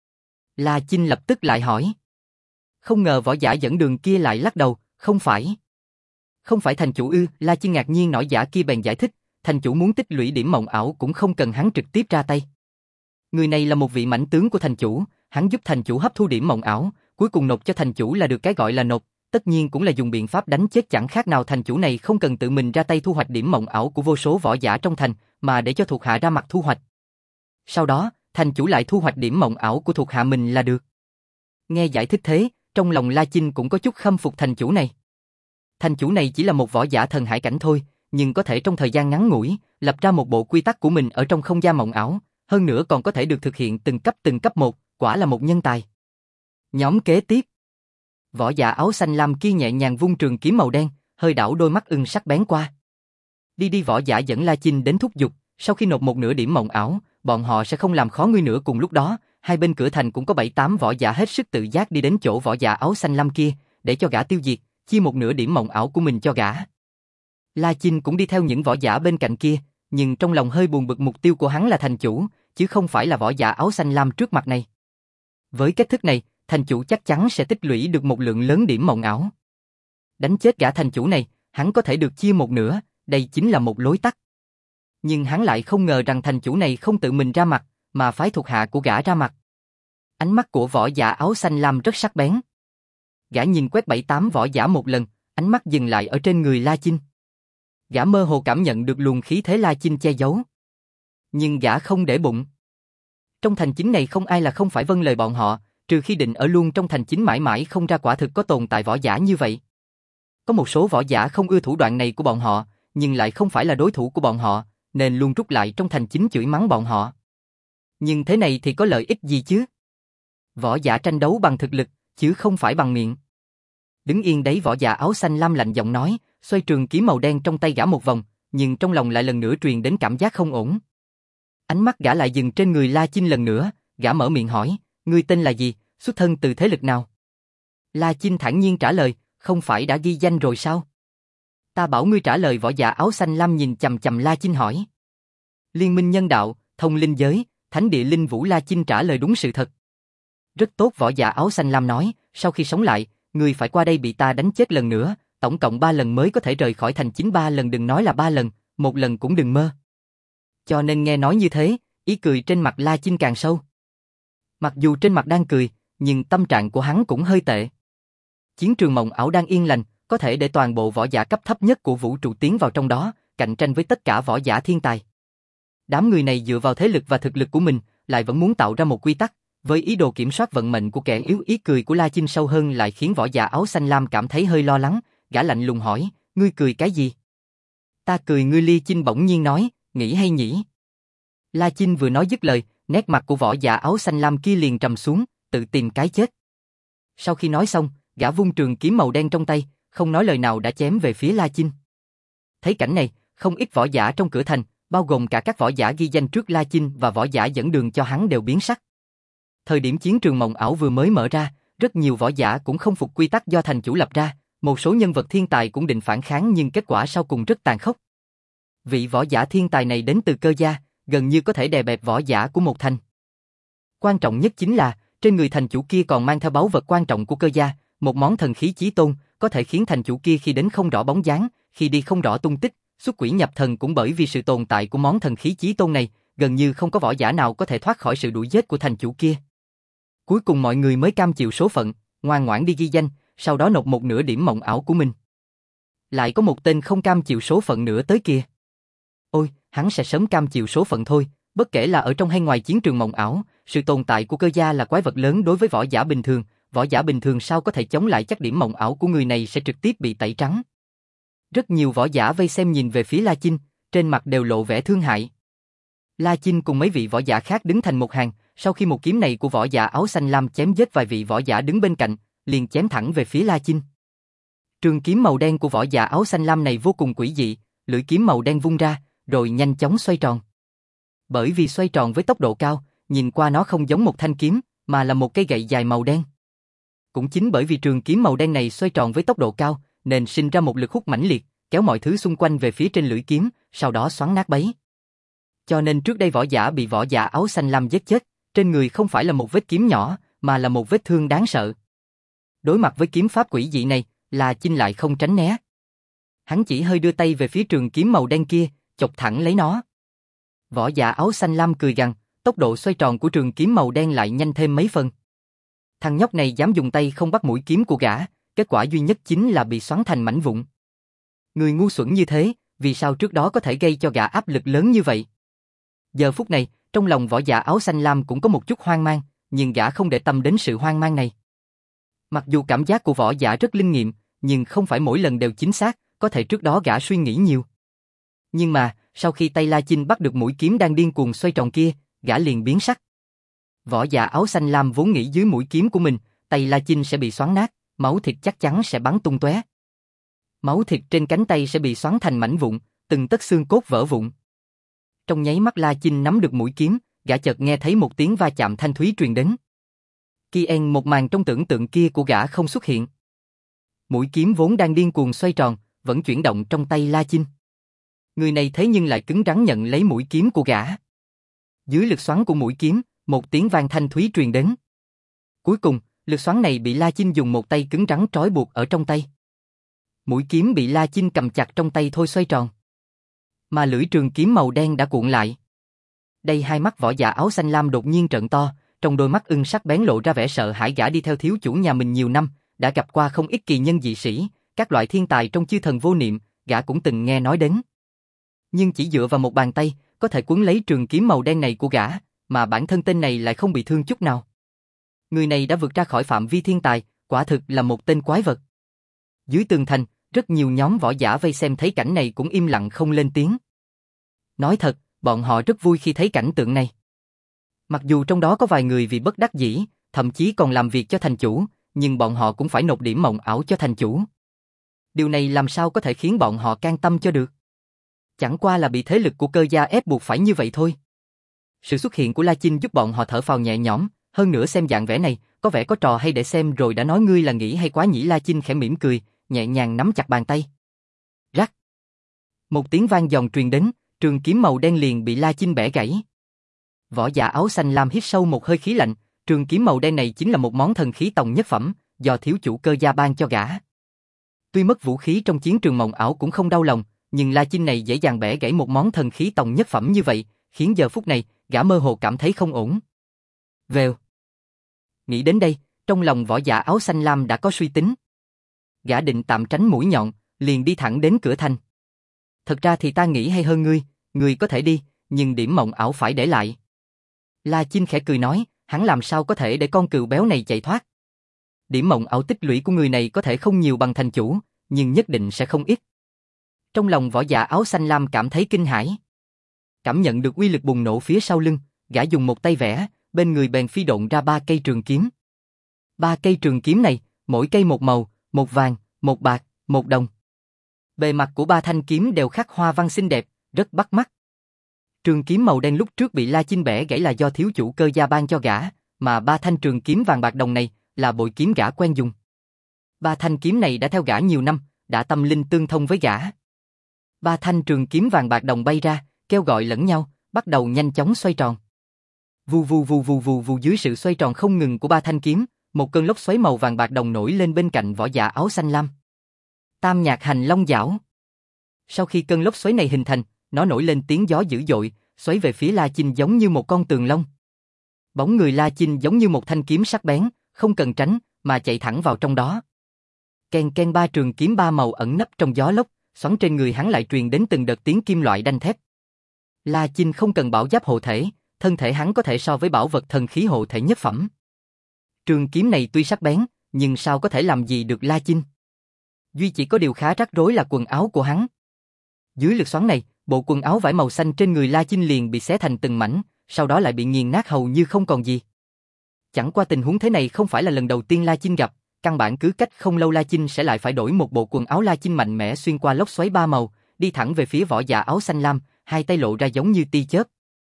La Chinh lập tức lại hỏi. Không ngờ võ giả dẫn đường kia lại lắc đầu, không phải. Không phải thành chủ ư? La Chinh ngạc nhiên. Nổi giả kia bèn giải thích, thành chủ muốn tích lũy điểm mộng ảo cũng không cần hắn trực tiếp ra tay. Người này là một vị mãnh tướng của thành chủ, hắn giúp thành chủ hấp thu điểm mộng ảo, cuối cùng nộp cho thành chủ là được. Cái gọi là nộp, tất nhiên cũng là dùng biện pháp đánh chết, chẳng khác nào thành chủ này không cần tự mình ra tay thu hoạch điểm mộng ảo của vô số võ giả trong thành, mà để cho thuộc hạ ra mặt thu hoạch. Sau đó, thành chủ lại thu hoạch điểm mộng ảo của thuộc hạ mình là được. Nghe giải thích thế, trong lòng La Chinh cũng có chút khâm phục thành chủ này. Thành chủ này chỉ là một võ giả thần hải cảnh thôi, nhưng có thể trong thời gian ngắn ngủi, lập ra một bộ quy tắc của mình ở trong không gian mộng ảo, hơn nữa còn có thể được thực hiện từng cấp từng cấp một, quả là một nhân tài. Nhóm kế tiếp. Võ giả áo xanh lam kia nhẹ nhàng vung trường kiếm màu đen, hơi đảo đôi mắt ưng sắc bén qua. Đi đi, võ giả dẫn La Chinh đến thúc giục, sau khi nộp một nửa điểm mộng ảo, bọn họ sẽ không làm khó ngươi nữa. Cùng lúc đó, hai bên cửa thành cũng có bảy tám võ giả hết sức tự giác đi đến chỗ võ giả áo xanh lam kia, để cho gã tiêu diệt, chia một nửa điểm mộng ảo của mình cho gã. La Chinh cũng đi theo những võ giả bên cạnh kia, nhưng trong lòng hơi buồn bực. Mục tiêu của hắn là thành chủ, chứ không phải là võ giả áo xanh lam trước mặt này. Với cách thức này, thành chủ chắc chắn sẽ tích lũy được một lượng lớn điểm mộng ảo. Đánh chết gã thành chủ này, hắn có thể được chia một nửa, đây chính là một lối tắt. Nhưng hắn lại không ngờ rằng thành chủ này không tự mình ra mặt, mà phái thuộc hạ của gã ra mặt. Ánh mắt của võ giả áo xanh lam rất sắc bén. Gã nhìn quét bảy tám võ giả một lần, ánh mắt dừng lại ở trên người La Chinh. Gã mơ hồ cảm nhận được luồng khí thế La Chinh che giấu. Nhưng gã không để bụng. Trong thành chính này không ai là không phải vâng lời bọn họ, trừ khi định ở luôn trong thành chính mãi mãi không ra. Quả thực có tồn tại võ giả như vậy. Có một số võ giả không ưa thủ đoạn này của bọn họ, nhưng lại không phải là đối thủ của bọn họ, nên luôn rút lại trong thành chính chửi mắng bọn họ. Nhưng thế này thì có lợi ích gì chứ? Võ giả tranh đấu bằng thực lực, chứ không phải bằng miệng. Đứng yên đấy, võ giả áo xanh lam lạnh giọng nói, xoay trường kiếm màu đen trong tay gã một vòng, nhưng trong lòng lại lần nữa truyền đến cảm giác không ổn. Ánh mắt gã lại dừng trên người La Chinh lần nữa, gã mở miệng hỏi, ngươi tên là gì, xuất thân từ thế lực nào? La Chinh thản nhiên trả lời, không phải đã ghi danh rồi sao? Ta bảo ngươi trả lời. Võ giả áo xanh lam nhìn chằm chằm La Chinh hỏi. Liên minh nhân đạo, thông linh giới, thánh địa linh vũ. La Chinh trả lời đúng sự thật. Rất tốt, võ giả áo xanh lam nói, sau khi sống lại, ngươi phải qua đây bị ta đánh chết lần nữa, tổng cộng ba lần mới có thể rời khỏi thành chính. Ba lần, đừng nói là ba lần, một lần cũng đừng mơ. Cho nên nghe nói như thế, ý cười trên mặt La Chinh càng sâu. Mặc dù trên mặt đang cười, nhưng tâm trạng của hắn cũng hơi tệ. Chiến trường mộng ảo đang yên lành, có thể để toàn bộ võ giả cấp thấp nhất của vũ trụ tiến vào trong đó, cạnh tranh với tất cả võ giả thiên tài. Đám người này dựa vào thế lực và thực lực của mình, lại vẫn muốn tạo ra một quy tắc, với ý đồ kiểm soát vận mệnh của kẻ yếu. Ý cười của La Chinh sâu hơn lại khiến võ giả áo xanh lam cảm thấy hơi lo lắng, gã lạnh lùng hỏi, ngươi cười cái gì? Ta cười ngươi. La Chinh bỗng nhiên nói, nghĩ hay nhỉ? La Chinh vừa nói dứt lời, nét mặt của võ giả áo xanh lam kia liền trầm xuống, tự tìm cái chết. Sau khi nói xong, gã vung trường kiếm màu đen trong tay, không nói lời nào đã chém về phía La Chinh. Thấy cảnh này, không ít võ giả trong cửa thành, bao gồm cả các võ giả ghi danh trước La Chinh và võ giả dẫn đường cho hắn đều biến sắc. Thời điểm chiến trường mộng ảo vừa mới mở ra, rất nhiều võ giả cũng không phục quy tắc do thành chủ lập ra, một số nhân vật thiên tài cũng định phản kháng nhưng kết quả sau cùng rất tàn khốc. Vị võ giả thiên tài này đến từ cơ gia, gần như có thể đè bẹp võ giả của một thành. Quan trọng nhất chính là, Trên người thành chủ kia còn mang theo báu vật quan trọng của cơ gia, một món thần khí chí tôn, có thể khiến thành chủ kia khi đến không rõ bóng dáng, khi đi không rõ tung tích, xuất quỷ nhập thần cũng bởi vì sự tồn tại của món thần khí chí tôn này, gần như không có võ giả nào có thể thoát khỏi sự đuổi giết của thành chủ kia. Cuối cùng mọi người mới cam chịu số phận, ngoan ngoãn đi ghi danh, sau đó nộp một nửa điểm mộng ảo của mình. Lại có một tên không cam chịu số phận nữa tới kìa. Ôi, hắn sẽ sớm cam chịu số phận thôi, bất kể là ở trong hay ngoài chiến trường mộng ảo, sự tồn tại của cơ gia là quái vật lớn đối với võ giả bình thường, võ giả bình thường sao có thể chống lại, chắc điểm mộng ảo của người này sẽ trực tiếp bị tẩy trắng. Rất nhiều võ giả vây xem nhìn về phía La Chinh, trên mặt đều lộ vẻ thương hại. La Chinh cùng mấy vị võ giả khác đứng thành một hàng, sau khi một kiếm này của võ giả áo xanh lam chém giết vài vị võ giả đứng bên cạnh, liền chém thẳng về phía La Chinh. Trường kiếm màu đen của võ giả áo xanh lam này vô cùng quỷ dị, lưỡi kiếm màu đen vung ra, rồi nhanh chóng xoay tròn. Bởi vì xoay tròn với tốc độ cao, nhìn qua nó không giống một thanh kiếm, mà là một cây gậy dài màu đen. Cũng chính bởi vì trường kiếm màu đen này xoay tròn với tốc độ cao, nên sinh ra một lực hút mãnh liệt, kéo mọi thứ xung quanh về phía trên lưỡi kiếm, sau đó xoắn nát bấy. Cho nên trước đây võ giả bị võ giả áo xanh lam giết chết, trên người không phải là một vết kiếm nhỏ, mà là một vết thương đáng sợ. Đối mặt với kiếm pháp quỷ dị này, La Chinh lại không tránh né. Hắn chỉ hơi đưa tay về phía trường kiếm màu đen kia, chọc thẳng lấy nó. Võ giả áo xanh lam cười gằn, tốc độ xoay tròn của trường kiếm màu đen lại nhanh thêm mấy phần. Thằng nhóc này dám dùng tay không bắt mũi kiếm của gã, kết quả duy nhất chính là bị xoắn thành mảnh vụn. Người ngu xuẩn như thế, vì sao trước đó có thể gây cho gã áp lực lớn như vậy? Giờ phút này, trong lòng võ giả áo xanh lam cũng có một chút hoang mang, nhưng gã không để tâm đến sự hoang mang này. Mặc dù cảm giác của võ giả rất linh nghiệm, nhưng không phải mỗi lần đều chính xác, có thể trước đó gã suy nghĩ nhiều. Nhưng mà, sau khi tay La Chinh bắt được mũi kiếm đang điên cuồng xoay tròn kia, gã liền biến sắc. Võ giả áo xanh lam vốn nghĩ dưới mũi kiếm của mình, tay La Chinh sẽ bị xoắn nát, máu thịt chắc chắn sẽ bắn tung tóe. Máu thịt trên cánh tay sẽ bị xoắn thành mảnh vụn, từng tấc xương cốt vỡ vụn. Trong nháy mắt La Chinh nắm được mũi kiếm, gã chợt nghe thấy một tiếng va chạm thanh thúy truyền đến. Kien, một màn trong tưởng tượng kia của gã không xuất hiện. Mũi kiếm vốn đang điên cuồng xoay tròn, vẫn chuyển động trong tay La Chinh. Người này thế nhưng lại cứng rắn nhận lấy mũi kiếm của gã. Dưới lực xoắn của mũi kiếm, một tiếng vang thanh thúy truyền đến. Cuối cùng, lực xoắn này bị La Chinh dùng một tay cứng rắn trói buộc ở trong tay. Mũi kiếm bị La Chinh cầm chặt trong tay thôi xoay tròn. Mà lưỡi trường kiếm màu đen đã cuộn lại. Đây hai mắt võ giả áo xanh lam đột nhiên trợn to, trong đôi mắt ưng sắc bén lộ ra vẻ sợ hãi. Gã đi theo thiếu chủ nhà mình nhiều năm, đã gặp qua không ít kỳ nhân dị sĩ, các loại thiên tài trong chư thần vô niệm, gã cũng từng nghe nói đến. Nhưng chỉ dựa vào một bàn tay, có thể cuốn lấy trường kiếm màu đen này của gã, mà bản thân tên này lại không bị thương chút nào. Người này đã vượt ra khỏi phạm vi thiên tài, quả thực là một tên quái vật. Dưới tường thành, rất nhiều nhóm võ giả vây xem thấy cảnh này cũng im lặng không lên tiếng. Nói thật, bọn họ rất vui khi thấy cảnh tượng này. Mặc dù trong đó có vài người vì bất đắc dĩ, thậm chí còn làm việc cho thành chủ, nhưng bọn họ cũng phải nộp điểm mộng ảo cho thành chủ. Điều này làm sao có thể khiến bọn họ can tâm cho được? Chẳng qua là bị thế lực của cơ gia ép buộc phải như vậy thôi. Sự xuất hiện của La Chinh giúp bọn họ thở phào nhẹ nhõm, hơn nữa xem dạng vẻ này, có vẻ có trò hay để xem rồi đã nói ngươi là nghĩ hay quá nhỉ. La Chinh khẽ mỉm cười, nhẹ nhàng nắm chặt bàn tay. Rắc. Một tiếng vang giòn truyền đến, trường kiếm màu đen liền bị La Chinh bẻ gãy. Võ giả áo xanh lam hít sâu một hơi khí lạnh, trường kiếm màu đen này chính là một món thần khí tòng nhất phẩm, do thiếu chủ cơ gia ban cho gã. Tuy mất vũ khí trong chiến trường mộng ảo cũng không đau lòng, nhưng La Chinh này dễ dàng bẻ gãy một món thần khí tòng nhất phẩm như vậy, khiến giờ phút này, gã mơ hồ cảm thấy không ổn. Vèo. Nghĩ đến đây, trong lòng võ giả áo xanh lam đã có suy tính. Gã định tạm tránh mũi nhọn, liền đi thẳng đến cửa thành. Thật ra thì ta nghĩ hay hơn ngươi, ngươi có thể đi, nhưng điểm mộng ảo phải để lại. La Chinh khẽ cười nói, hắn làm sao có thể để con cừu béo này chạy thoát. Điểm mộng ảo tích lũy của người này có thể không nhiều bằng thành chủ, nhưng nhất định sẽ không ít. Trong lòng võ giả áo xanh lam cảm thấy kinh hãi. Cảm nhận được uy lực bùng nổ phía sau lưng, gã dùng một tay vẽ, bên người bèn phi độn ra ba cây trường kiếm. Ba cây trường kiếm này, mỗi cây một màu, một vàng, một bạc, một đồng. Bề mặt của ba thanh kiếm đều khắc hoa văn xinh đẹp, rất bắt mắt. Trường kiếm màu đen lúc trước bị La Chinh bẻ gãy là do thiếu chủ cơ gia ban cho gã, mà ba thanh trường kiếm vàng bạc đồng này là bội kiếm gã quen dùng. Ba thanh kiếm này đã theo gã nhiều năm, đã tâm linh tương thông với gã. Ba thanh trường kiếm vàng bạc đồng bay ra, kêu gọi lẫn nhau, bắt đầu nhanh chóng xoay tròn. Vù vù vù vù vù vù dưới sự xoay tròn không ngừng của ba thanh kiếm, một cơn lốc xoáy màu vàng bạc đồng nổi lên bên cạnh võ giả áo xanh lam. Tam nhạc hành long giảo. Sau khi cơn lốc xoáy này hình thành, nó nổi lên tiếng gió dữ dội, xoáy về phía La Chinh giống như một con tường long. Bóng người La Chinh giống như một thanh kiếm sắc bén, không cần tránh, mà chạy thẳng vào trong đó. Ken ken ba trường kiếm ba màu ẩn nấp trong gió lốc, xoắn trên người hắn lại truyền đến từng đợt tiếng kim loại đanh thép. La Chinh không cần bảo giáp hộ thể, thân thể hắn có thể so với bảo vật thần khí hộ thể nhất phẩm. Trường kiếm này tuy sắc bén, nhưng sao có thể làm gì được La Chinh? Duy chỉ có điều khá rắc rối là quần áo của hắn. Dưới lực xoắn này, bộ quần áo vải màu xanh trên người La Chinh liền bị xé thành từng mảnh, sau đó lại bị nghiền nát hầu như không còn gì. Chẳng qua tình huống thế này không phải là lần đầu tiên La Chinh gặp, căn bản cứ cách không lâu La Chinh sẽ lại phải đổi một bộ quần áo. La Chinh mạnh mẽ xuyên qua lốc xoáy ba màu, đi thẳng về phía võ giả áo xanh lam, hai tay lộ ra giống như tia chớp.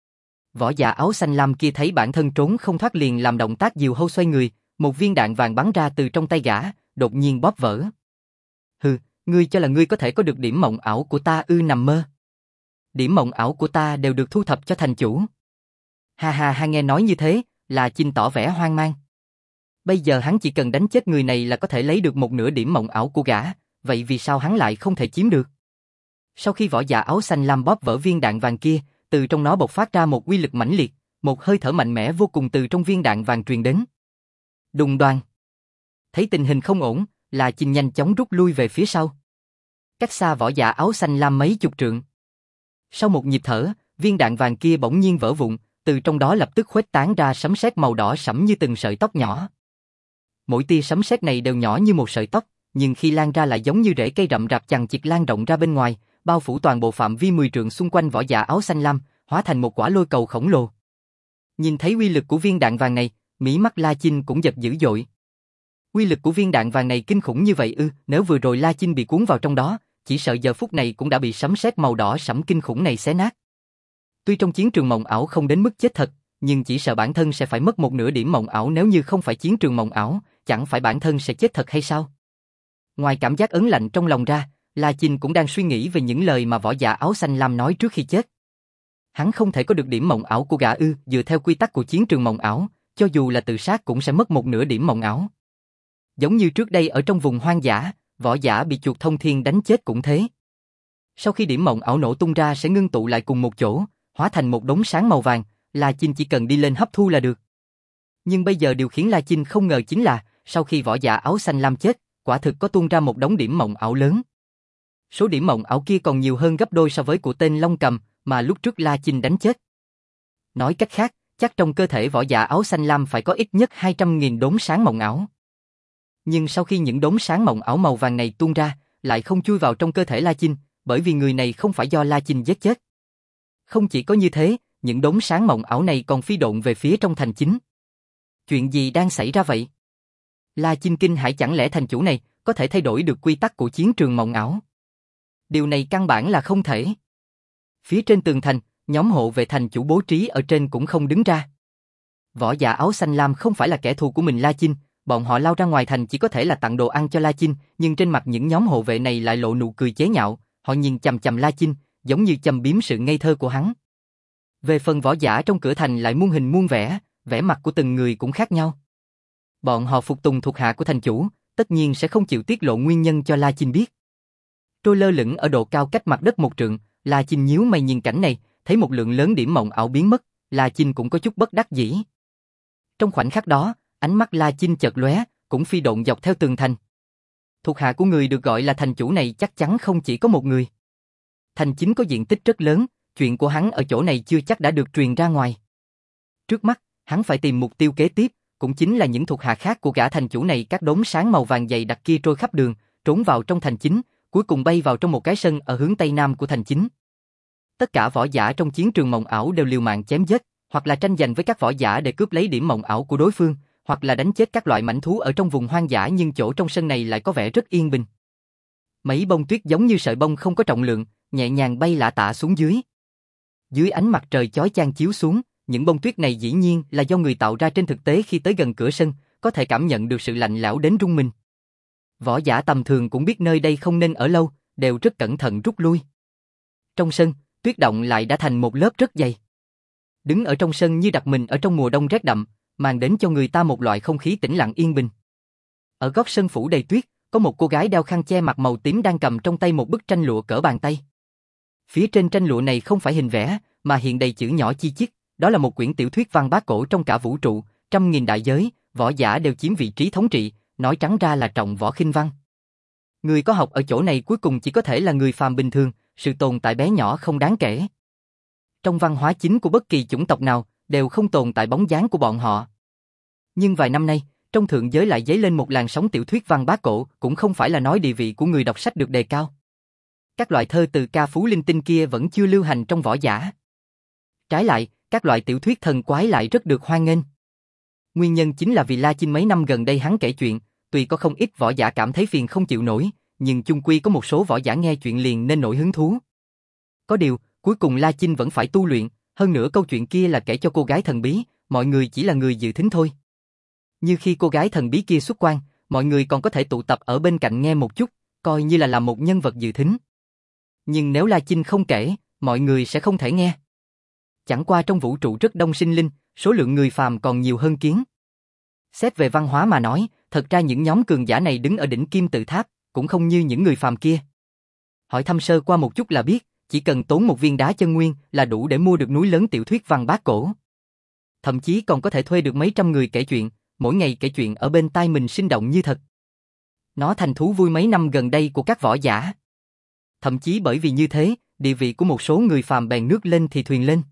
Võ giả áo xanh lam kia thấy bản thân trốn không thoát liền làm động tác diều hâu xoay người, một viên đạn vàng bắn ra từ trong tay gã, đột nhiên bóp vỡ. Hừ, ngươi cho là ngươi có thể có được điểm mộng ảo của ta ư? Nằm mơ. Điểm mộng ảo của ta đều được thu thập cho thành chủ. Ha ha ha, nghe nói như thế, La Chinh tỏ vẻ hoang mang. Bây giờ hắn chỉ cần đánh chết người này là có thể lấy được một nửa điểm mộng ảo của gã, vậy vì sao hắn lại không thể chiếm được? Sau khi võ giả áo xanh lam bóp vỡ viên đạn vàng kia, từ trong nó bộc phát ra một uy lực mãnh liệt, một hơi thở mạnh mẽ vô cùng từ trong viên đạn vàng truyền đến. Đùng đoàng. Thấy tình hình không ổn, La Chinh nhanh chóng rút lui về phía sau. Cách xa võ giả áo xanh lam mấy chục trượng. Sau một nhịp thở, viên đạn vàng kia bỗng nhiên vỡ vụn, từ trong đó lập tức khuếch tán ra sấm sét màu đỏ sẫm như từng sợi tóc nhỏ. Mỗi tia sấm sét này đều nhỏ như một sợi tóc, nhưng khi lan ra lại giống như rễ cây rậm rạp chằng chịt lan rộng ra bên ngoài, bao phủ toàn bộ phạm vi mười trượng xung quanh võ giả áo xanh lam, hóa thành một quả lôi cầu khổng lồ. Nhìn thấy uy lực của viên đạn vàng này, mí mắt La Chinh cũng giật dữ dội. Uy lực của viên đạn vàng này kinh khủng như vậy ư? Nếu vừa rồi La Chinh bị cuốn vào trong đó, chỉ sợ giờ phút này cũng đã bị sấm sét màu đỏ sẫm kinh khủng này xé nát. Tuy trong chiến trường mộng ảo không đến mức chết thật, nhưng chỉ sợ bản thân sẽ phải mất một nửa điểm mộng ảo. Nếu như không phải chiến trường mộng ảo, chẳng phải bản thân sẽ chết thật hay sao? Ngoài cảm giác ớn lạnh trong lòng ra, La Chinh cũng đang suy nghĩ về những lời mà võ giả áo xanh lam nói trước khi chết. Hắn không thể có được điểm mộng ảo của gã ư? Dựa theo quy tắc của chiến trường mộng ảo, cho dù là tự sát cũng sẽ mất một nửa điểm mộng ảo. Giống như trước đây ở trong vùng hoang dã, võ giả bị chuột thông thiên đánh chết cũng thế. Sau khi điểm mộng ảo nổ tung ra sẽ ngưng tụ lại cùng một chỗ, hóa thành một đống sáng màu vàng, La Chinh chỉ cần đi lên hấp thu là được. Nhưng bây giờ điều khiến La Chinh không ngờ chính là, sau khi võ giả áo xanh lam chết, quả thực có tuôn ra một đống điểm mộng ảo lớn. Số điểm mộng ảo kia còn nhiều hơn gấp đôi so với của tên Long Cầm mà lúc trước La Chinh đánh chết. Nói cách khác, chắc trong cơ thể võ giả áo xanh lam phải có ít nhất hai trăm nghìn đốm sáng mộng ảo. Nhưng sau khi những đốm sáng mộng ảo màu vàng này tuôn ra, lại không chui vào trong cơ thể La Chinh, bởi vì người này không phải do La Chinh giết chết. Không chỉ có như thế, những đốm sáng mộng ảo này còn phi độn về phía trong thành chính. Chuyện gì đang xảy ra vậy? La Chinh kinh hãi, chẳng lẽ thành chủ này có thể thay đổi được quy tắc của chiến trường mộng ảo? Điều này căn bản là không thể. Phía trên tường thành, nhóm hộ vệ thành chủ bố trí ở trên cũng không đứng ra. Võ giả áo xanh lam không phải là kẻ thù của mình La Chinh, bọn họ lao ra ngoài thành chỉ có thể là tặng đồ ăn cho La Chinh, nhưng trên mặt những nhóm hộ vệ này lại lộ nụ cười chế nhạo, họ nhìn chằm chằm La Chinh, giống như châm biếm sự ngây thơ của hắn. Về phần võ giả trong cửa thành lại muôn hình muôn vẻ, vẻ mặt của từng người cũng khác nhau. Bọn họ phục tùng thuộc hạ của thành chủ, tất nhiên sẽ không chịu tiết lộ nguyên nhân cho La Chinh biết. Trôi lơ lửng ở độ cao cách mặt đất một trượng, La Chinh nhíu mày nhìn cảnh này, thấy một lượng lớn điểm mộng ảo biến mất, La Chinh cũng có chút bất đắc dĩ. Trong khoảnh khắc đó, ánh mắt La Chinh chợt lóe, cũng phi độn dọc theo tường thành. Thuộc hạ của người được gọi là thành chủ này chắc chắn không chỉ có một người. Thành chính có diện tích rất lớn, chuyện của hắn ở chỗ này chưa chắc đã được truyền ra ngoài. Trước mắt, hắn phải tìm mục tiêu kế tiếp, cũng chính là những thuộc hạ khác của gã thành chủ này. Các đốm sáng màu vàng dày đặc kia trôi khắp đường, trốn vào trong thành chính, cuối cùng bay vào trong một cái sân ở hướng tây nam của thành chính. Tất cả võ giả trong chiến trường mộng ảo đều liều mạng chém giết, hoặc là tranh giành với các võ giả để cướp lấy điểm mộng ảo của đối phương, hoặc là đánh chết các loại mãnh thú ở trong vùng hoang dã, nhưng chỗ trong sân này lại có vẻ rất yên bình. Mấy bông tuyết giống như sợi bông không có trọng lượng, nhẹ nhàng bay lả tả xuống dưới. Dưới ánh mặt trời chói chang chiếu xuống, những bông tuyết này dĩ nhiên là do người tạo ra. Trên thực tế khi tới gần cửa sân, có thể cảm nhận được sự lạnh lẽo đến run mình. Võ giả tầm thường cũng biết nơi đây không nên ở lâu, đều rất cẩn thận rút lui. Trong sân, tuyết động lại đã thành một lớp rất dày. Đứng ở trong sân như đặt mình ở trong mùa đông rét đậm, mang đến cho người ta một loại không khí tĩnh lặng yên bình. Ở góc sân phủ đầy tuyết, có một cô gái đeo khăn che mặt màu tím đang cầm trong tay một bức tranh lụa cỡ bàn tay. Phía trên tranh lụa này không phải hình vẽ, mà hiện đầy chữ nhỏ chi chít, đó là một quyển tiểu thuyết văn bá cổ trong cả vũ trụ, trăm nghìn đại giới, võ giả đều chiếm vị trí thống trị, nói trắng ra là trọng võ khinh văn. Người có học ở chỗ này cuối cùng chỉ có thể là người phàm bình thường, sự tồn tại bé nhỏ không đáng kể. Trong văn hóa chính của bất kỳ chủng tộc nào, đều không tồn tại bóng dáng của bọn họ. Nhưng vài năm nay, trong thượng giới lại dấy lên một làn sóng tiểu thuyết văn bá cổ, cũng không phải là nói địa vị của người đọc sách được đề cao. Các loại thơ từ ca phú linh tinh kia vẫn chưa lưu hành trong võ giả. Trái lại, các loại tiểu thuyết thần quái lại rất được hoan nghênh. Nguyên nhân chính là vì La Chinh mấy năm gần đây hắn kể chuyện, tuy có không ít võ giả cảm thấy phiền không chịu nổi, nhưng chung quy có một số võ giả nghe chuyện liền nên nổi hứng thú. Có điều, cuối cùng La Chinh vẫn phải tu luyện, hơn nữa câu chuyện kia là kể cho cô gái thần bí, mọi người chỉ là người dự thính thôi. Như khi cô gái thần bí kia xuất quan, mọi người còn có thể tụ tập ở bên cạnh nghe một chút, coi như là làm một nhân vật dự thính. Nhưng nếu La Chinh không kể, mọi người sẽ không thể nghe. Chẳng qua trong vũ trụ rất đông sinh linh, số lượng người phàm còn nhiều hơn kiến. Xét về văn hóa mà nói, thật ra những nhóm cường giả này đứng ở đỉnh kim tự tháp, cũng không như những người phàm kia. Hỏi thăm sơ qua một chút là biết, chỉ cần tốn một viên đá chân nguyên là đủ để mua được núi lớn tiểu thuyết văn bá cổ. Thậm chí còn có thể thuê được mấy trăm người kể chuyện, mỗi ngày kể chuyện ở bên tai mình sinh động như thật. Nó thành thú vui mấy năm gần đây của các võ giả. Thậm chí bởi vì như thế, địa vị của một số người phàm bèn nước lên thì thuyền lên.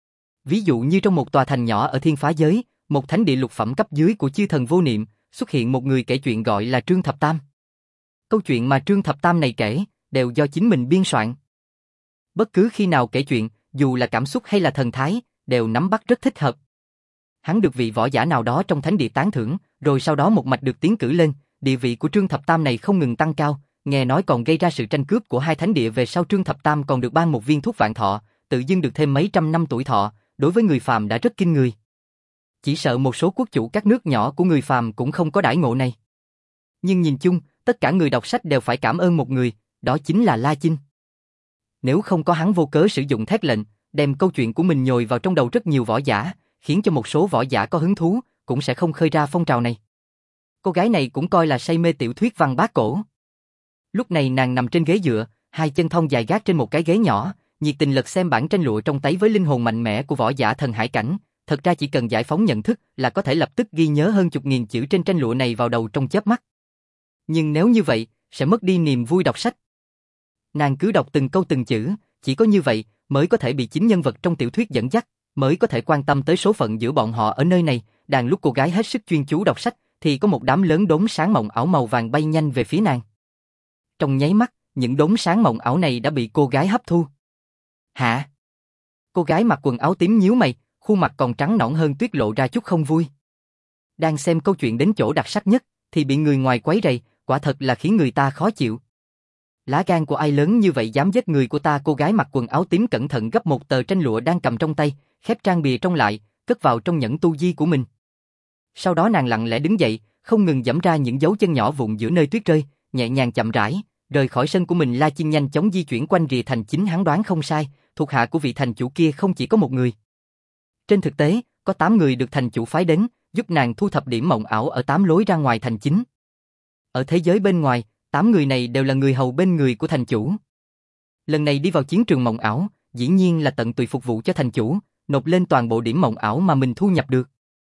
Ví dụ như trong một tòa thành nhỏ ở thiên phá giới, một thánh địa lục phẩm cấp dưới của chư thần vô niệm, xuất hiện một người kể chuyện gọi là Trương Thập Tam. Câu chuyện mà Trương Thập Tam này kể, đều do chính mình biên soạn. Bất cứ khi nào kể chuyện, dù là cảm xúc hay là thần thái, đều nắm bắt rất thích hợp. Hắn được vị võ giả nào đó trong thánh địa tán thưởng, rồi sau đó một mạch được tiến cử lên, địa vị của Trương Thập Tam này không ngừng tăng cao, nghe nói còn gây ra sự tranh cướp của hai thánh địa về sau Trương Thập Tam còn được ban một viên thuốc vạn thọ, tự dưng được thêm mấy trăm năm tuổi thọ, đối với người phàm đã rất kinh người. Chỉ sợ một số quốc chủ các nước nhỏ của người phàm cũng không có đãi ngộ này. Nhưng nhìn chung, tất cả người đọc sách đều phải cảm ơn một người, đó chính là La Chinh. Nếu không có hắn vô cớ sử dụng thét lệnh, đem câu chuyện của mình nhồi vào trong đầu rất nhiều võ giả, khiến cho một số võ giả có hứng thú, cũng sẽ không khơi ra phong trào này. Cô gái này cũng coi là say mê tiểu thuyết văn bá cổ. Lúc này nàng nằm trên ghế dựa, hai chân thon dài gác trên một cái ghế nhỏ, nhiệt tình lật xem bản tranh lụa trong tay với linh hồn mạnh mẽ của võ giả thần hải cảnh. Thật ra chỉ cần giải phóng nhận thức là có thể lập tức ghi nhớ hơn chục nghìn chữ trên tranh lụa này vào đầu trong chớp mắt. Nhưng nếu như vậy, sẽ mất đi niềm vui đọc sách. Nàng cứ đọc từng câu từng chữ, chỉ có như vậy mới có thể bị chính nhân vật trong tiểu thuyết dẫn dắt, mới có thể quan tâm tới số phận giữa bọn họ ở nơi này. Đang lúc cô gái hết sức chuyên chú đọc sách, thì có một đám lớn đốm sáng mộng ảo màu vàng bay nhanh về phía nàng. Trong nháy mắt, những đốm sáng mộng ảo này đã bị cô gái hấp thu. Hả? Cô gái mặc quần áo tím nhíu mày, khuôn mặt còn trắng nõn hơn tuyết lộ ra chút không vui. Đang xem câu chuyện đến chỗ đặc sắc nhất, thì bị người ngoài quấy rầy, quả thật là khiến người ta khó chịu. Lá gan của ai lớn như vậy dám giết người của ta? Cô gái mặc quần áo tím cẩn thận gấp một tờ tranh lụa đang cầm trong tay, khép trang bìa trong lại, cất vào trong nhẫn tu di của mình. Sau đó nàng lặng lẽ đứng dậy, không ngừng giẫm ra những dấu chân nhỏ vụn giữa nơi tuyết rơi, nhẹ nhàng chậm rãi, rời khỏi sân của mình. La Chinh nhanh chóng di chuyển quanh rìa thành chính, hắn đoán không sai, thuộc hạ của vị thành chủ kia không chỉ có một người. Trên thực tế, có tám người được thành chủ phái đến, giúp nàng thu thập điểm mộng ảo ở tám lối ra ngoài thành chính. Ở thế giới bên ngoài, tám người này đều là người hầu bên người của thành chủ. Lần này đi vào chiến trường mộng ảo, dĩ nhiên là tận tụy phục vụ cho thành chủ, nộp lên toàn bộ điểm mộng ảo mà mình thu nhập được.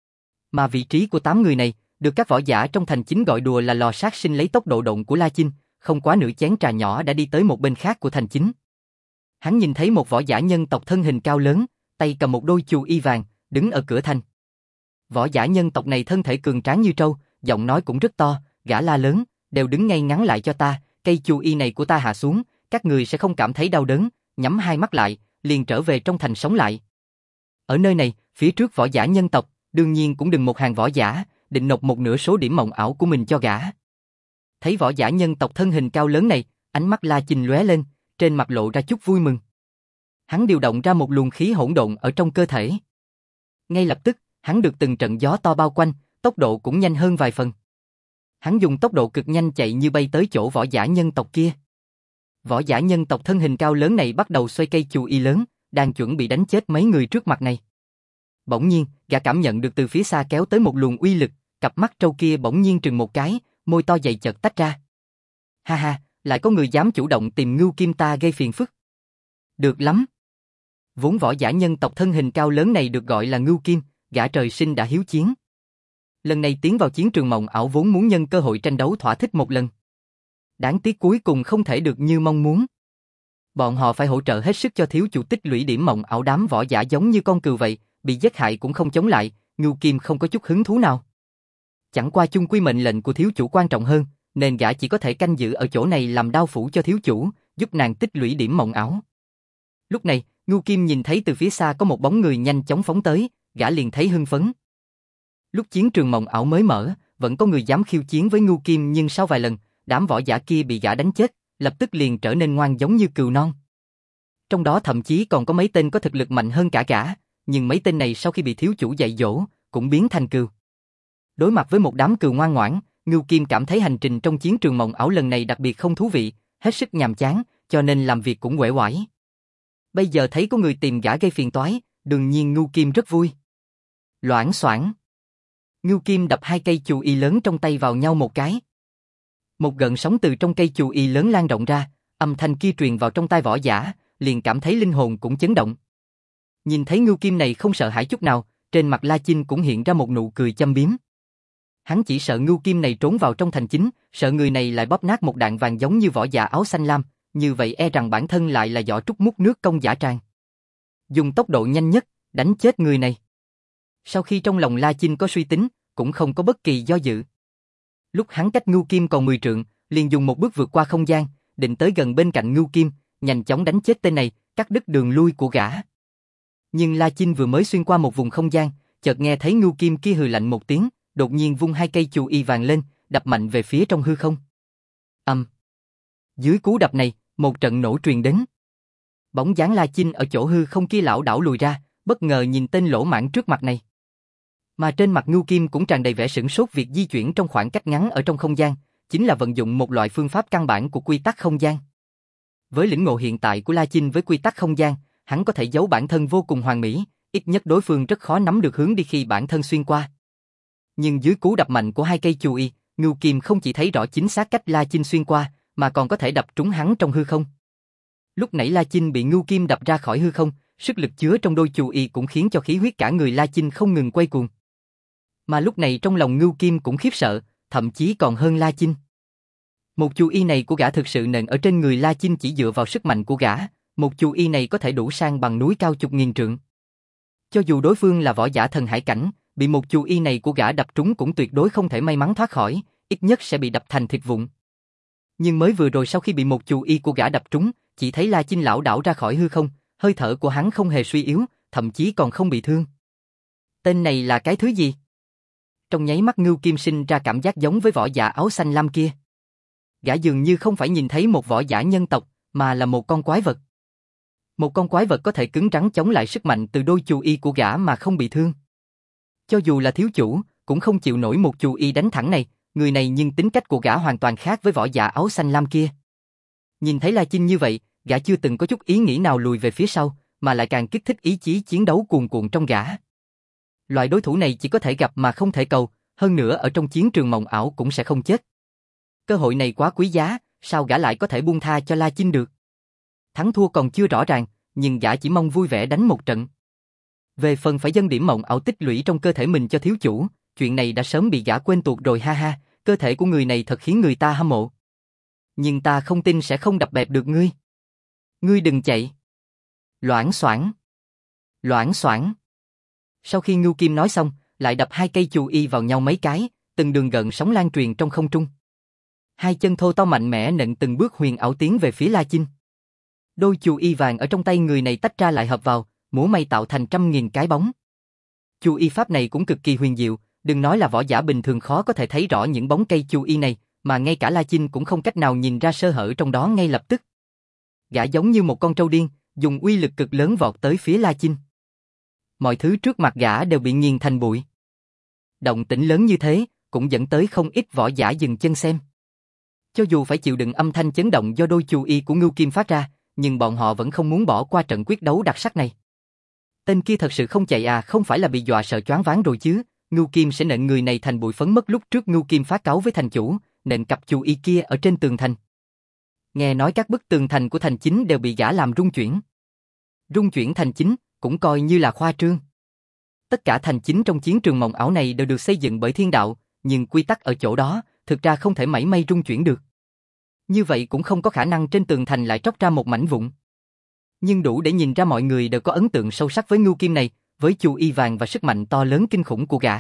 Mà vị trí của tám người này, được các võ giả trong thành chính gọi đùa là lò sát sinh. Lấy tốc độ độn của La Chinh, không quá nửa chén trà nhỏ đã đi tới một bên khác của thành chính. Hắn nhìn thấy một võ giả nhân tộc thân hình cao lớn, tay cầm một đôi chù y vàng, đứng ở cửa thành. Võ giả nhân tộc này thân thể cường tráng như trâu, giọng nói cũng rất to, gã la lớn, đều đứng ngay ngắn lại cho ta, cây chù y này của ta hạ xuống, các người sẽ không cảm thấy đau đớn, nhắm hai mắt lại, liền trở về trong thành sống lại. Ở nơi này, phía trước võ giả nhân tộc, đương nhiên cũng đừng một hàng võ giả, định nộp một nửa số điểm mộng ảo của mình cho gã. Thấy võ giả nhân tộc thân hình cao lớn này, ánh mắt La Chinh lóe lên, trên mặt lộ ra chút vui mừng. Hắn điều động ra một luồng khí hỗn độn ở trong cơ thể. Ngay lập tức, hắn được từng trận gió to bao quanh, tốc độ cũng nhanh hơn vài phần. Hắn dùng tốc độ cực nhanh chạy như bay tới chỗ võ giả nhân tộc kia. Võ giả nhân tộc thân hình cao lớn này bắt đầu xoay cây chù y lớn, đang chuẩn bị đánh chết mấy người trước mặt này. Bỗng nhiên, gã cảm nhận được từ phía xa kéo tới một luồng uy lực, cặp mắt trâu kia bỗng nhiên trừng một cái, môi to dày chợt tách ra. Ha ha, lại có người dám chủ động tìm Ngưu Kim ta gây phiền phức. Được lắm. Vốn võ giả nhân tộc thân hình cao lớn này được gọi là Ngưu Kim, gã trời sinh đã hiếu chiến. Lần này tiến vào chiến trường mộng ảo vốn muốn nhân cơ hội tranh đấu thỏa thích một lần. Đáng tiếc cuối cùng không thể được như mong muốn. Bọn họ phải hỗ trợ hết sức cho thiếu chủ tích lũy điểm mộng ảo, đám võ giả giống như con cừu vậy, bị giết hại cũng không chống lại, Ngưu Kim không có chút hứng thú nào. Chẳng qua chung quy mệnh lệnh của thiếu chủ quan trọng hơn, nên gã chỉ có thể canh giữ ở chỗ này làm đao phủ cho thiếu chủ, giúp nàng tích lũy điểm mộng ảo. Lúc này, Ngưu Kim nhìn thấy từ phía xa có một bóng người nhanh chóng phóng tới, gã liền thấy hưng phấn. Lúc chiến trường mộng ảo mới mở, vẫn có người dám khiêu chiến với Ngưu Kim, nhưng sau vài lần, đám võ giả kia bị gã đánh chết, lập tức liền trở nên ngoan giống như cừu non. Trong đó thậm chí còn có mấy tên có thực lực mạnh hơn cả gã, nhưng mấy tên này sau khi bị thiếu chủ dạy dỗ, cũng biến thành cừu. Đối mặt với một đám cừu ngoan ngoãn, Ngưu Kim cảm thấy hành trình trong chiến trường mộng ảo lần này đặc biệt không thú vị, hết sức nhàm chán, cho nên làm việc cũng uể oải. Bây giờ thấy có người tìm gã gây phiền toái, đương nhiên Ngưu Kim rất vui. Loảng xoảng. Ngưu Kim đập hai cây chù y lớn trong tay vào nhau một cái. Một gợn sóng từ trong cây chù y lớn lan rộng ra, âm thanh kia truyền vào trong tai võ giả, liền cảm thấy linh hồn cũng chấn động. Nhìn thấy Ngưu Kim này không sợ hãi chút nào, trên mặt La Chinh cũng hiện ra một nụ cười châm biếm. Hắn chỉ sợ Ngưu Kim này trốn vào trong thành chính, sợ người này lại bóp nát một đạn vàng giống như võ giả áo xanh lam, như vậy e rằng bản thân lại là võ trúc múc nước công giả tràng. Dùng tốc độ nhanh nhất, đánh chết người này. Sau khi trong lòng La Chinh có suy tính, cũng không có bất kỳ do dự. Lúc hắn cách Ngưu Kim còn mười trượng, liền dùng một bước vượt qua không gian, định tới gần bên cạnh Ngưu Kim, nhanh chóng đánh chết tên này, cắt đứt đường lui của gã. Nhưng La Chinh vừa mới xuyên qua một vùng không gian, chợt nghe thấy Ngưu Kim kia hừ lạnh một tiếng, đột nhiên vung hai cây chù y vàng lên, đập mạnh về phía trong hư không. Ầm. Um. Dưới cú đập này, một trận nổ truyền đến. Bóng dáng La Chinh ở chỗ hư không kia lảo đảo lùi ra, bất ngờ nhìn tên lỗ mãng trước mặt này. Mà trên mặt Ngưu Kim cũng tràn đầy vẻ sửng sốt, việc di chuyển trong khoảng cách ngắn ở trong không gian, chính là vận dụng một loại phương pháp căn bản của quy tắc không gian. Với lĩnh ngộ hiện tại của La Chinh với quy tắc không gian, hắn có thể giấu bản thân vô cùng hoàn mỹ, ít nhất đối phương rất khó nắm được hướng đi khi bản thân xuyên qua. Nhưng dưới cú đập mạnh của hai cây chù y, Ngưu Kim không chỉ thấy rõ chính xác cách La Chinh xuyên qua, mà còn có thể đập trúng hắn trong hư không. Lúc nãy La Chinh bị Ngưu Kim đập ra khỏi hư không, sức lực chứa trong đôi chù y cũng khiến cho khí huyết cả người La Chinh không ngừng quay cuồng. Mà lúc này trong lòng Ngưu Kim cũng khiếp sợ, thậm chí còn hơn La Chinh. Một chù y này của gã thực sự nện ở trên người La Chinh chỉ dựa vào sức mạnh của gã, một chù y này có thể đủ sang bằng núi cao chục nghìn trượng. Cho dù đối phương là võ giả thần hải cảnh, bị một chù y này của gã đập trúng cũng tuyệt đối không thể may mắn thoát khỏi, ít nhất sẽ bị đập thành thịt vụn. Nhưng mới vừa rồi sau khi bị một chù y của gã đập trúng, chỉ thấy La Chinh lảo đảo ra khỏi hư không, hơi thở của hắn không hề suy yếu, thậm chí còn không bị thương. Tên này là cái thứ gì? Trong nháy mắt Ngưu Kim sinh ra cảm giác giống với võ giả áo xanh lam kia. Gã dường như không phải nhìn thấy một võ giả nhân tộc, mà là một con quái vật. Một con quái vật có thể cứng rắn chống lại sức mạnh từ đôi chù y của gã mà không bị thương. Cho dù là thiếu chủ, cũng không chịu nổi một chù y đánh thẳng này, người này nhưng tính cách của gã hoàn toàn khác với võ giả áo xanh lam kia. Nhìn thấy La Chinh như vậy, gã chưa từng có chút ý nghĩ nào lùi về phía sau, mà lại càng kích thích ý chí chiến đấu cuồn cuộn trong gã. Loại đối thủ này chỉ có thể gặp mà không thể cầu, hơn nữa ở trong chiến trường mộng ảo cũng sẽ không chết. Cơ hội này quá quý giá, sao gã lại có thể buông tha cho La Chinh được? Thắng thua còn chưa rõ ràng, nhưng gã chỉ mong vui vẻ đánh một trận. Về phần phải dâng điểm mộng ảo tích lũy trong cơ thể mình cho thiếu chủ, chuyện này đã sớm bị gã quên tuột rồi, ha ha, cơ thể của người này thật khiến người ta hâm mộ. Nhưng ta không tin sẽ không đập bẹp được ngươi. Ngươi đừng chạy. Loảng xoảng. Loảng xoảng. Sau khi Ngưu Kim nói xong, lại đập hai cây chù y vào nhau mấy cái, từng đường gợn sóng lan truyền trong không trung. Hai chân thô to mạnh mẽ nện từng bước huyền ảo tiến về phía La Chinh. Đôi chù y vàng ở trong tay người này tách ra lại hợp vào, múa may tạo thành trăm nghìn cái bóng. Chù y pháp này cũng cực kỳ huyền diệu, đừng nói là võ giả bình thường khó có thể thấy rõ những bóng cây chù y này, mà ngay cả La Chinh cũng không cách nào nhìn ra sơ hở trong đó ngay lập tức. Gã giống như một con trâu điên, dùng uy lực cực lớn vọt tới phía La Chinh. Mọi thứ trước mặt gã đều bị nghiền thành bụi. Động tĩnh lớn như thế, cũng dẫn tới không ít võ giả dừng chân xem. Cho dù phải chịu đựng âm thanh chấn động do đôi chù y của Ngưu Kim phát ra, nhưng bọn họ vẫn không muốn bỏ qua trận quyết đấu đặc sắc này. Tên kia thật sự không chạy à, không phải là bị dọa sợ choáng váng rồi chứ? Ngưu Kim sẽ nện người này thành bụi phấn mất. Lúc trước Ngưu Kim phá cáu với thành chủ, nện cặp chù y kia ở trên tường thành. Nghe nói các bức tường thành của thành chính đều bị gã làm rung chuyển. Rung chuyển thành chính, cũng coi như là khoa trương. Tất cả thành chính trong chiến trường mộng ảo này đều được xây dựng bởi thiên đạo, nhưng quy tắc ở chỗ đó, thực ra không thể mảy may rung chuyển được. Như vậy cũng không có khả năng trên tường thành lại tróc ra một mảnh vụn. Nhưng đủ để nhìn ra mọi người đều có ấn tượng sâu sắc với Ngưu Kim này, với chu y vàng và sức mạnh to lớn kinh khủng của gã.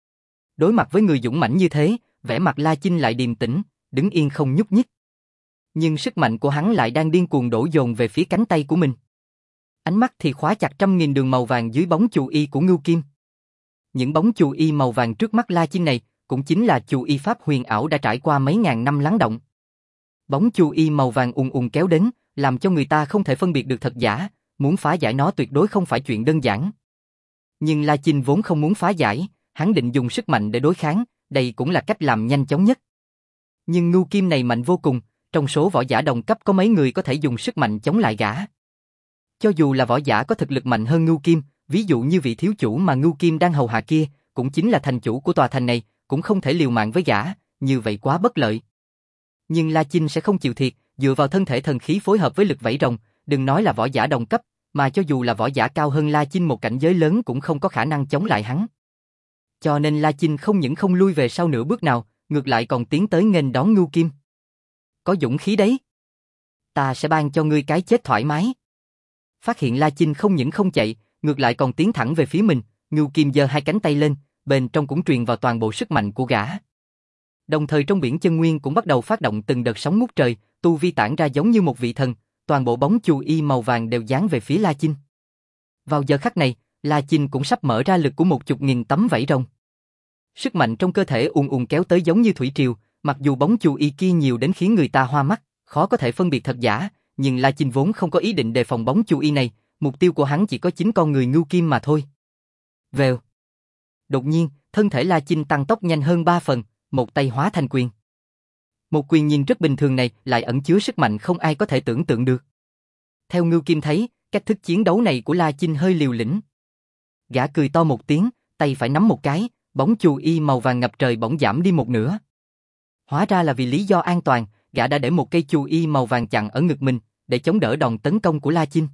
Đối mặt với người dũng mãnh như thế, vẻ mặt La Chinh lại điềm tĩnh, đứng yên không nhúc nhích. Nhưng sức mạnh của hắn lại đang điên cuồng đổ dồn về phía cánh tay của mình. Ánh mắt thì khóa chặt trăm nghìn đường màu vàng dưới bóng chù y của Ngưu Kim. Những bóng chù y màu vàng trước mắt La Chinh này, cũng chính là chù y pháp huyền ảo đã trải qua mấy ngàn năm lắng động. Bóng chù y màu vàng ùn ùn kéo đến, làm cho người ta không thể phân biệt được thật giả, muốn phá giải nó tuyệt đối không phải chuyện đơn giản. Nhưng La Chinh vốn không muốn phá giải, hắn định dùng sức mạnh để đối kháng, đây cũng là cách làm nhanh chóng nhất. Nhưng Ngưu Kim này mạnh vô cùng, trong số võ giả đồng cấp có mấy người có thể dùng sức mạnh chống lại gã. Cho dù là võ giả có thực lực mạnh hơn Ngưu Kim, ví dụ như vị thiếu chủ mà Ngưu Kim đang hầu hạ kia, cũng chính là thành chủ của tòa thành này, cũng không thể liều mạng với gã, như vậy quá bất lợi. Nhưng La Chinh sẽ không chịu thiệt, dựa vào thân thể thần khí phối hợp với lực vảy rồng, đừng nói là võ giả đồng cấp, mà cho dù là võ giả cao hơn La Chinh một cảnh giới lớn cũng không có khả năng chống lại hắn. Cho nên La Chinh không những không lui về sau nửa bước nào, ngược lại còn tiến tới nghênh đón Ngưu Kim. Có dũng khí đấy. Ta sẽ ban cho ngươi cái chết thoải mái. Phát hiện La Chinh không những không chạy, ngược lại còn tiến thẳng về phía mình, Ngưu Kim giơ hai cánh tay lên, bên trong cũng truyền vào toàn bộ sức mạnh của gã. Đồng thời trong biển chân nguyên cũng bắt đầu phát động từng đợt sóng ngút trời, tu vi tản ra giống như một vị thần, toàn bộ bóng chù y màu vàng đều dán về phía La Chinh. Vào giờ khắc này, La Chinh cũng sắp mở ra lực của một chục nghìn tấm vảy rồng. Sức mạnh trong cơ thể ùn ùn kéo tới giống như thủy triều, mặc dù bóng chù y kia nhiều đến khiến người ta hoa mắt, khó có thể phân biệt thật giả, nhưng La Chinh vốn không có ý định đề phòng bóng chù y này, mục tiêu của hắn chỉ có chính con người Ngưu Kim mà thôi. Vèo. Đột nhiên, thân thể La Chinh tăng tốc nhanh hơn ba phần, một tay hóa thành quyền. Một quyền nhìn rất bình thường này lại ẩn chứa sức mạnh không ai có thể tưởng tượng được. Theo Ngưu Kim thấy, cách thức chiến đấu này của La Chinh hơi liều lĩnh. Gã cười to một tiếng, tay phải nắm một cái, bóng chù y màu vàng ngập trời bỗng giảm đi một nửa. Hóa ra là vì lý do an toàn, gã đã để một cây chù y màu vàng chặn ở ngực mình, để chống đỡ đòn tấn công của La Chinh.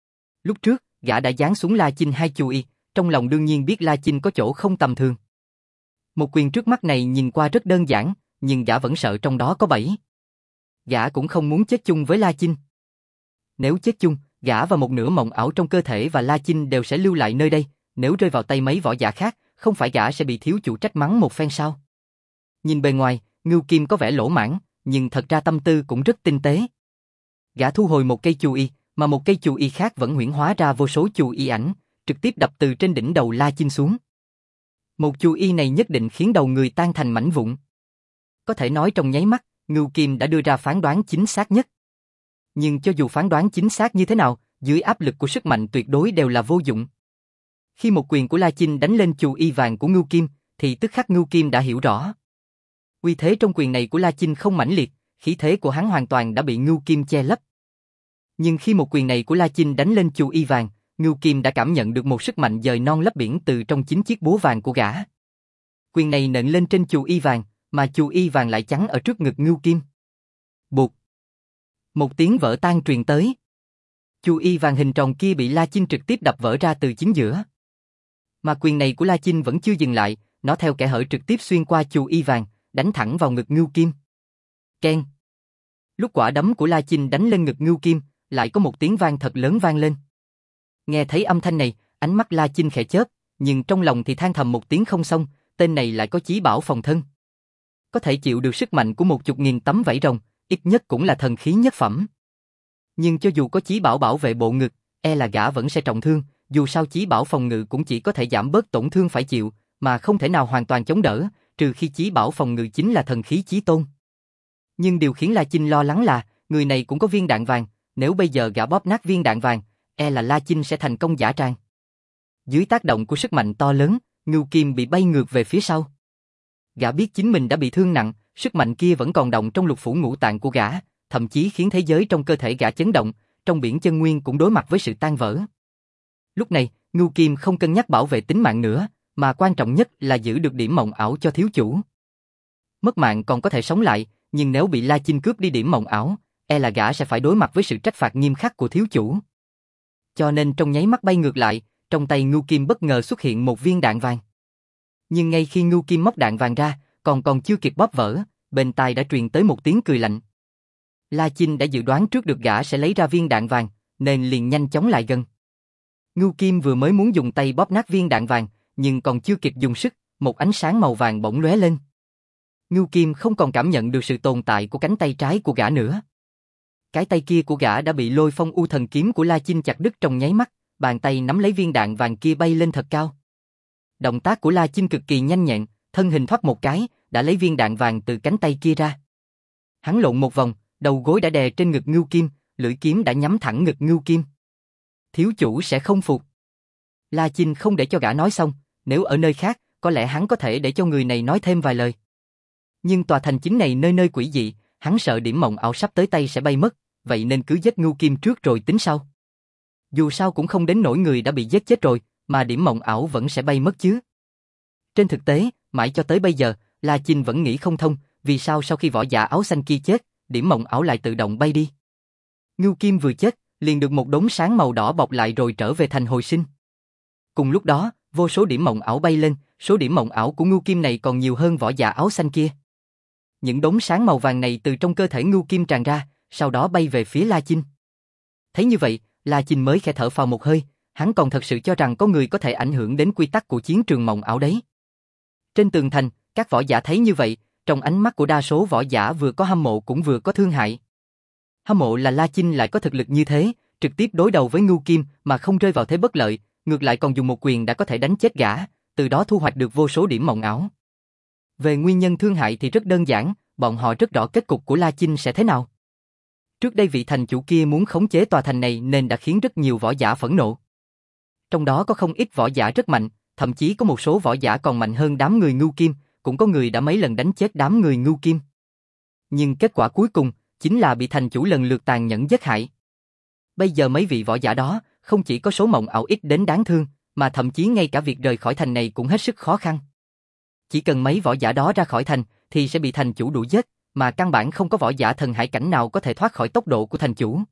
Lúc trước, gã đã giáng xuống La Chinh hai chù y, trong lòng đương nhiên biết La Chinh có chỗ không tầm thường. Một quyền trước mắt này nhìn qua rất đơn giản, nhưng gã vẫn sợ trong đó có bẫy. Gã cũng không muốn chết chung với La Chinh. Nếu chết chung, gã và một nửa mộng ảo trong cơ thể và La Chinh đều sẽ lưu lại nơi đây, nếu rơi vào tay mấy võ giả khác, không phải gã sẽ bị thiếu chủ trách mắng một phen sao? Nhìn bề ngoài, Ngưu Kim có vẻ lỗ mãng, nhưng thật ra tâm tư cũng rất tinh tế. Gã thu hồi một cây chù y, mà một cây chù y khác vẫn huyễn hóa ra vô số chù y ảnh, trực tiếp đập từ trên đỉnh đầu La Chinh xuống. Một chù y này nhất định khiến đầu người tan thành mảnh vụn. Có thể nói trong nháy mắt, Ngưu Kim đã đưa ra phán đoán chính xác nhất. Nhưng cho dù phán đoán chính xác như thế nào, dưới áp lực của sức mạnh tuyệt đối đều là vô dụng. Khi một quyền của La Chinh đánh lên chù y vàng của Ngưu Kim, thì tức khắc Ngưu Kim đã hiểu rõ. Uy thế trong quyền này của La Chinh không mãnh liệt, khí thế của hắn hoàn toàn đã bị Ngưu Kim che lấp. Nhưng khi một quyền này của La Chinh đánh lên chù y vàng, Ngưu Kim đã cảm nhận được một sức mạnh dời non lấp biển từ trong chính chiếc búa vàng của gã. Quyền này nện lên trên chù y vàng, mà chù y vàng lại chắn ở trước ngực Ngưu Kim. Bụt! Một tiếng vỡ tan truyền tới. Chù y vàng hình tròn kia bị La Chinh trực tiếp đập vỡ ra từ chính giữa. Mà quyền này của La Chinh vẫn chưa dừng lại, nó theo kẽ hở trực tiếp xuyên qua chù y vàng, đánh thẳng vào ngực Ngưu Kim. Keng! Lúc quả đấm của La Chinh đánh lên ngực Ngưu Kim, lại có một tiếng vang thật lớn vang lên. Nghe thấy âm thanh này, ánh mắt La Chinh khẽ chớp, nhưng trong lòng thì than thầm một tiếng không xong, tên này lại có chí bảo phòng thân. Có thể chịu được sức mạnh của một chục nghìn tấm vảy rồng, ít nhất cũng là thần khí nhất phẩm. Nhưng cho dù có chí bảo bảo vệ bộ ngực, e là gã vẫn sẽ trọng thương, dù sao chí bảo phòng ngự cũng chỉ có thể giảm bớt tổn thương phải chịu, mà không thể nào hoàn toàn chống đỡ, trừ khi chí bảo phòng ngự chính là thần khí chí tôn. Nhưng điều khiến La Chinh lo lắng là, người này cũng có viên đạn vàng, nếu bây giờ gã bóp nát viên đạn vàng, e là La Chinh sẽ thành công giả trang. Dưới tác động của sức mạnh to lớn, Ngưu Kim bị bay ngược về phía sau. Gã biết chính mình đã bị thương nặng, sức mạnh kia vẫn còn động trong lục phủ ngũ tạng của gã, thậm chí khiến thế giới trong cơ thể gã chấn động, trong biển chân nguyên cũng đối mặt với sự tan vỡ. Lúc này, Ngưu Kim không cân nhắc bảo vệ tính mạng nữa, mà quan trọng nhất là giữ được điểm mộng ảo cho thiếu chủ. Mất mạng còn có thể sống lại, nhưng nếu bị La Chinh cướp đi điểm mộng ảo, e là gã sẽ phải đối mặt với sự trách phạt nghiêm khắc của thiếu chủ. Cho nên trong nháy mắt bay ngược lại, trong tay Ngưu Kim bất ngờ xuất hiện một viên đạn vàng. Nhưng ngay khi Ngưu Kim móc đạn vàng ra, còn còn chưa kịp bóp vỡ, bên tai đã truyền tới một tiếng cười lạnh. La Chinh đã dự đoán trước được gã sẽ lấy ra viên đạn vàng, nên liền nhanh chóng lại gần. Ngưu Kim vừa mới muốn dùng tay bóp nát viên đạn vàng, nhưng còn chưa kịp dùng sức, một ánh sáng màu vàng bỗng lóe lên. Ngưu Kim không còn cảm nhận được sự tồn tại của cánh tay trái của gã nữa. Cái tay kia của gã đã bị Lôi Phong U Thần Kiếm của La Chinh chặt đứt trong nháy mắt, bàn tay nắm lấy viên đạn vàng kia bay lên thật cao. Động tác của La Chinh cực kỳ nhanh nhẹn, thân hình thoát một cái, đã lấy viên đạn vàng từ cánh tay kia ra. Hắn lộn một vòng, đầu gối đã đè trên ngực Ngưu Kim, lưỡi kiếm đã nhắm thẳng ngực Ngưu Kim. Thiếu chủ sẽ không phục. La Chinh không để cho gã nói xong, nếu ở nơi khác, có lẽ hắn có thể để cho người này nói thêm vài lời. Nhưng tòa thành chính này nơi nơi quỷ dị, hắn sợ điểm mộng ảo sắp tới tay sẽ bay mất, vậy nên cứ giết Ngưu Kim trước rồi tính sau. Dù sao cũng không đến nỗi người đã bị giết chết rồi, mà điểm mộng ảo vẫn sẽ bay mất chứ. Trên thực tế, mãi cho tới bây giờ, La Chinh vẫn nghĩ không thông, vì sao sau khi võ giả áo xanh kia chết, điểm mộng ảo lại tự động bay đi. Ngưu Kim vừa chết, liền được một đốm sáng màu đỏ bọc lại rồi trở về thành hồi sinh. Cùng lúc đó, vô số điểm mộng ảo bay lên, số điểm mộng ảo của Ngưu Kim này còn nhiều hơn võ giả áo xanh kia. Những đốm sáng màu vàng này từ trong cơ thể Ngưu Kim tràn ra, sau đó bay về phía La Chinh. Thấy như vậy, La Chinh mới khẽ thở phào một hơi, hắn còn thật sự cho rằng có người có thể ảnh hưởng đến quy tắc của chiến trường mộng ảo đấy. Trên tường thành, các võ giả thấy như vậy, trong ánh mắt của đa số võ giả vừa có hâm mộ cũng vừa có thương hại. Hâm mộ là La Chinh lại có thực lực như thế, trực tiếp đối đầu với Ngưu Kim mà không rơi vào thế bất lợi, ngược lại còn dùng một quyền đã có thể đánh chết gã, từ đó thu hoạch được vô số điểm mộng ảo. Về nguyên nhân thương hại thì rất đơn giản, bọn họ rất rõ kết cục của La Chinh sẽ thế nào. Trước đây vị thành chủ kia muốn khống chế tòa thành này nên đã khiến rất nhiều võ giả phẫn nộ. Trong đó có không ít võ giả rất mạnh, thậm chí có một số võ giả còn mạnh hơn đám người Ngưu Kim, cũng có người đã mấy lần đánh chết đám người Ngưu Kim. Nhưng kết quả cuối cùng chính là bị thành chủ lần lượt tàn nhẫn giết hại. Bây giờ mấy vị võ giả đó không chỉ có số mộng ảo ít đến đáng thương, mà thậm chí ngay cả việc rời khỏi thành này cũng hết sức khó khăn. Chỉ cần mấy võ giả đó ra khỏi thành thì sẽ bị thành chủ đuổi giết, mà căn bản không có võ giả thần hải cảnh nào có thể thoát khỏi tốc độ của thành chủ.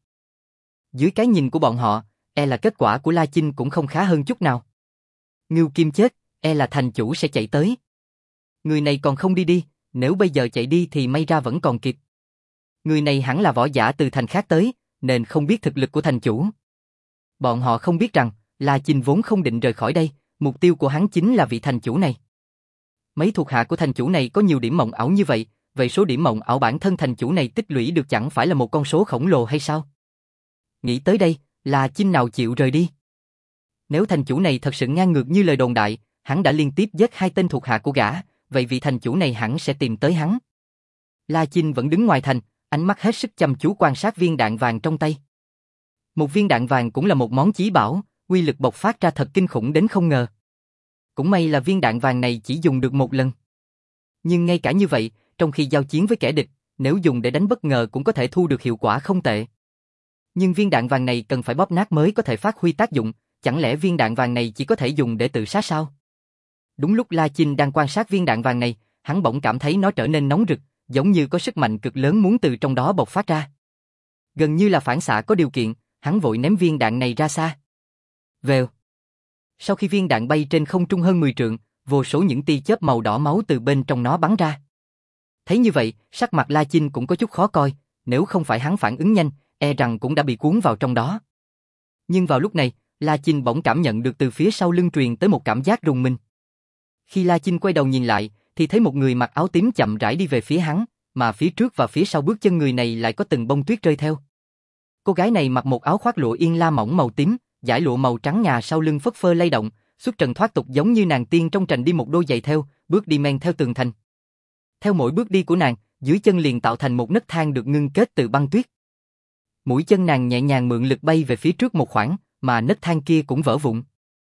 Dưới cái nhìn của bọn họ, e là kết quả của La Chinh cũng không khá hơn chút nào. Ngưu Kim chết, e là thành chủ sẽ chạy tới. Người này còn không đi đi, nếu bây giờ chạy đi thì may ra vẫn còn kịp. Người này hẳn là võ giả từ thành khác tới, nên không biết thực lực của thành chủ. Bọn họ không biết rằng, La Chinh vốn không định rời khỏi đây, mục tiêu của hắn chính là vị thành chủ này. Mấy thuộc hạ của thành chủ này có nhiều điểm mộng ảo như vậy, vậy số điểm mộng ảo bản thân thành chủ này tích lũy được chẳng phải là một con số khổng lồ hay sao? Nghĩ tới đây, La Chinh nào chịu rời đi. Nếu thành chủ này thật sự ngang ngược như lời đồn đại, hắn đã liên tiếp giết hai tên thuộc hạ của gã, vậy vị thành chủ này hẳn sẽ tìm tới hắn. La Chinh vẫn đứng ngoài thành, ánh mắt hết sức chăm chú quan sát viên đạn vàng trong tay. Một viên đạn vàng cũng là một món chí bảo, uy lực bộc phát ra thật kinh khủng đến không ngờ. Cũng may là viên đạn vàng này chỉ dùng được một lần. Nhưng ngay cả như vậy, trong khi giao chiến với kẻ địch, nếu dùng để đánh bất ngờ cũng có thể thu được hiệu quả không tệ. Nhưng viên đạn vàng này cần phải bóp nát mới có thể phát huy tác dụng, chẳng lẽ viên đạn vàng này chỉ có thể dùng để tự sát sao? Đúng lúc La Chinh đang quan sát viên đạn vàng này, hắn bỗng cảm thấy nó trở nên nóng rực, giống như có sức mạnh cực lớn muốn từ trong đó bộc phát ra. Gần như là phản xạ có điều kiện, hắn vội ném viên đạn này ra xa. Vèo. Sau khi viên đạn bay trên không trung hơn mười trượng, vô số những tia chớp màu đỏ máu từ bên trong nó bắn ra. Thấy như vậy, sắc mặt La Chinh cũng có chút khó coi, nếu không phải hắn phản ứng nhanh, e rằng cũng đã bị cuốn vào trong đó. Nhưng vào lúc này, La Chinh bỗng cảm nhận được từ phía sau lưng truyền tới một cảm giác rùng mình. Khi La Chinh quay đầu nhìn lại, thì thấy một người mặc áo tím chậm rãi đi về phía hắn, mà phía trước và phía sau bước chân người này lại có từng bông tuyết rơi theo. Cô gái này mặc một áo khoác lụa yên la mỏng màu tím, dải lụa màu trắng ngà sau lưng phất phơ lay động, xuất trần thoát tục giống như nàng tiên trong trành đi một đôi giày theo, bước đi men theo tường thành. Theo mỗi bước đi của nàng, dưới chân liền tạo thành một nấc thang được ngưng kết từ băng tuyết. Mũi chân nàng nhẹ nhàng mượn lực bay về phía trước một khoảng, mà nấc thang kia cũng vỡ vụn.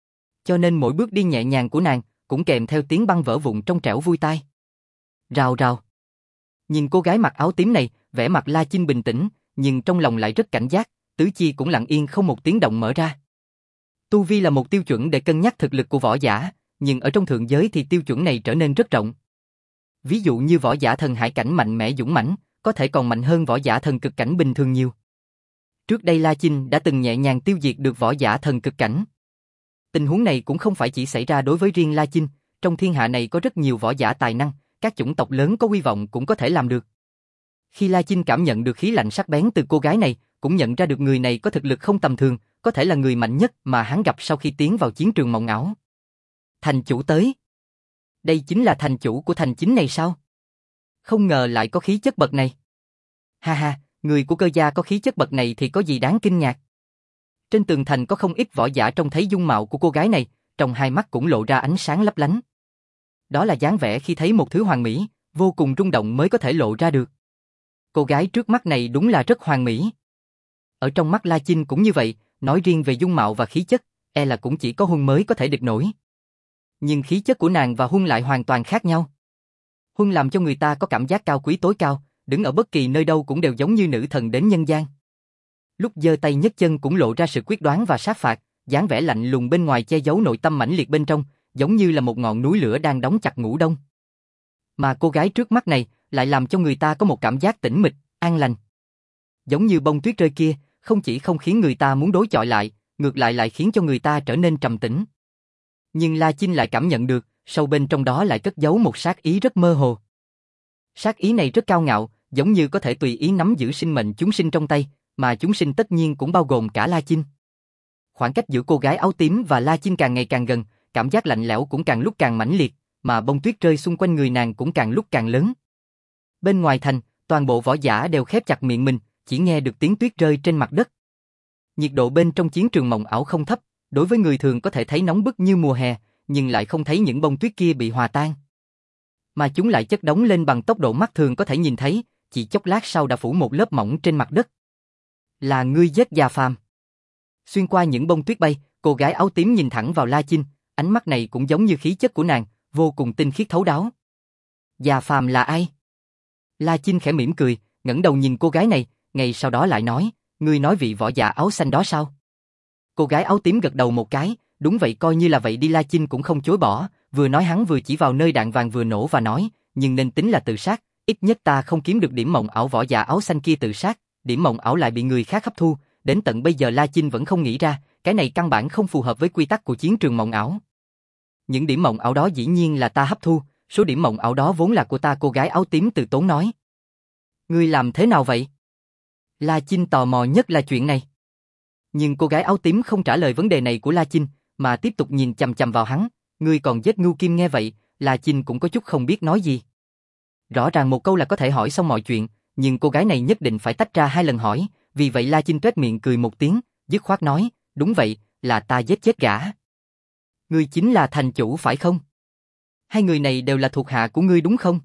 Cho nên mỗi bước đi nhẹ nhàng của nàng cũng kèm theo tiếng băng vỡ vụn trong trẻo vui tai. Rào rào. Nhìn cô gái mặc áo tím này, vẻ mặt La Chinh bình tĩnh, nhưng trong lòng lại rất cảnh giác, tứ chi cũng lặng yên không một tiếng động mở ra. Tu vi là một tiêu chuẩn để cân nhắc thực lực của võ giả, nhưng ở trong thượng giới thì tiêu chuẩn này trở nên rất rộng. Ví dụ như võ giả thần hải cảnh mạnh mẽ dũng mãnh, có thể còn mạnh hơn võ giả thần cực cảnh bình thường nhiều. Trước đây La Chinh đã từng nhẹ nhàng tiêu diệt được võ giả thần cực cảnh. Tình huống này cũng không phải chỉ xảy ra đối với riêng La Chinh, trong thiên hạ này có rất nhiều võ giả tài năng, các chủng tộc lớn có hy vọng cũng có thể làm được. Khi La Chinh cảm nhận được khí lạnh sắc bén từ cô gái này, cũng nhận ra được người này có thực lực không tầm thường, có thể là người mạnh nhất mà hắn gặp sau khi tiến vào chiến trường mộng ảo. Thành chủ tới. Đây chính là thành chủ của thành chính này sao? Không ngờ lại có khí chất bậc này. Ha ha, người của Cơ gia có khí chất bậc này thì có gì đáng kinh ngạc. Trên tường thành có không ít võ giả trông thấy dung mạo của cô gái này, trong hai mắt cũng lộ ra ánh sáng lấp lánh. Đó là dáng vẻ khi thấy một thứ hoàn mỹ, vô cùng rung động mới có thể lộ ra được. Cô gái trước mắt này đúng là rất hoàn mỹ. Ở trong mắt La Chinh cũng như vậy, nói riêng về dung mạo và khí chất, e là cũng chỉ có Huân mới có thể địch nổi. Nhưng khí chất của nàng và Huân lại hoàn toàn khác nhau. Huân làm cho người ta có cảm giác cao quý tối cao, đứng ở bất kỳ nơi đâu cũng đều giống như nữ thần đến nhân gian. Lúc giơ tay nhấc chân cũng lộ ra sự quyết đoán và sát phạt, dáng vẻ lạnh lùng bên ngoài che giấu nội tâm mãnh liệt bên trong, giống như là một ngọn núi lửa đang đóng chặt ngủ đông. Mà cô gái trước mắt này lại làm cho người ta có một cảm giác tĩnh mịch, an lành. Giống như bông tuyết rơi kia, không chỉ không khiến người ta muốn đối chọi lại, ngược lại lại khiến cho người ta trở nên trầm tĩnh. Nhưng La Chinh lại cảm nhận được, sâu bên trong đó lại cất giấu một sát ý rất mơ hồ. Sát ý này rất cao ngạo, giống như có thể tùy ý nắm giữ sinh mệnh chúng sinh trong tay, mà chúng sinh tất nhiên cũng bao gồm cả La Chinh. Khoảng cách giữa cô gái áo tím và La Chinh càng ngày càng gần, cảm giác lạnh lẽo cũng càng lúc càng mãnh liệt, mà bông tuyết rơi xung quanh người nàng cũng càng lúc càng lớn. Bên ngoài thành, toàn bộ võ giả đều khép chặt miệng mình, chỉ nghe được tiếng tuyết rơi trên mặt đất. Nhiệt độ bên trong chiến trường mộng ảo không thấp, đối với người thường có thể thấy nóng bức như mùa hè, nhưng lại không thấy những bông tuyết kia bị hòa tan. Mà chúng lại chất đống lên bằng tốc độ mắt thường có thể nhìn thấy, chỉ chốc lát sau đã phủ một lớp mỏng trên mặt đất. Là ngươi giết Già Phàm. Xuyên qua những bông tuyết bay, cô gái áo tím nhìn thẳng vào La Chinh, ánh mắt này cũng giống như khí chất của nàng, vô cùng tinh khiết thấu đáo. Già Phàm là ai? La Chinh khẽ mỉm cười, ngẩng đầu nhìn cô gái này, ngay sau đó lại nói, ngươi nói vị võ giả áo xanh đó sao? Cô gái áo tím gật đầu một cái, đúng vậy coi như là vậy đi. La Chinh cũng không chối bỏ, vừa nói hắn vừa chỉ vào nơi đạn vàng vừa nổ và nói, nhưng nên tính là tự sát, ít nhất ta không kiếm được điểm mộng ảo võ giả áo xanh kia tự sát, điểm mộng ảo lại bị người khác hấp thu, đến tận bây giờ La Chinh vẫn không nghĩ ra, cái này căn bản không phù hợp với quy tắc của chiến trường mộng ảo. Những điểm mộng ảo đó dĩ nhiên là ta hấp thu, số điểm mộng ảo đó vốn là của ta. Cô gái áo tím từ tốn nói. Ngươi làm thế nào vậy? La Chinh tò mò nhất là chuyện này. Nhưng cô gái áo tím không trả lời vấn đề này của La Chinh, mà tiếp tục nhìn chằm chằm vào hắn. Ngươi còn giết Ngưu Kim. Nghe vậy, La Chinh cũng có chút không biết nói gì. Rõ ràng một câu là có thể hỏi xong mọi chuyện, nhưng cô gái này nhất định phải tách ra hai lần hỏi, vì vậy La Chinh tuét miệng cười một tiếng, dứt khoát nói, đúng vậy, là ta giết chết gã. Ngươi chính là thành chủ phải không? Hai người này đều là thuộc hạ của ngươi đúng không?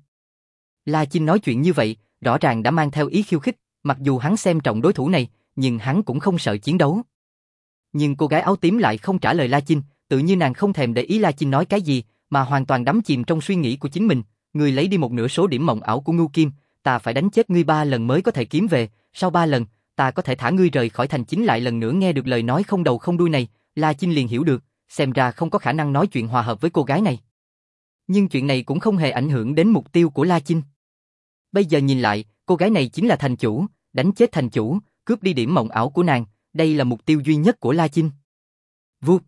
La Chinh nói chuyện như vậy, rõ ràng đã mang theo ý khiêu khích, mặc dù hắn xem trọng đối thủ này, nhưng hắn cũng không sợ chiến đấu. Nhưng cô gái áo tím lại không trả lời La Chinh, tự như nàng không thèm để ý La Chinh nói cái gì, mà hoàn toàn đắm chìm trong suy nghĩ của chính mình. Ngươi lấy đi một nửa số điểm mộng ảo của Ngưu Kim, ta phải đánh chết ngươi ba lần mới có thể kiếm về, sau ba lần, ta có thể thả ngươi rời khỏi thành chính. Lại lần nữa nghe được lời nói không đầu không đuôi này, La Chinh liền hiểu được, xem ra không có khả năng nói chuyện hòa hợp với cô gái này. Nhưng chuyện này cũng không hề ảnh hưởng đến mục tiêu của La Chinh. Bây giờ nhìn lại, cô gái này chính là thành chủ, đánh chết thành chủ, cướp đi điểm mộng ảo của nàng, đây là mục tiêu duy nhất của La Chinh. Vụt.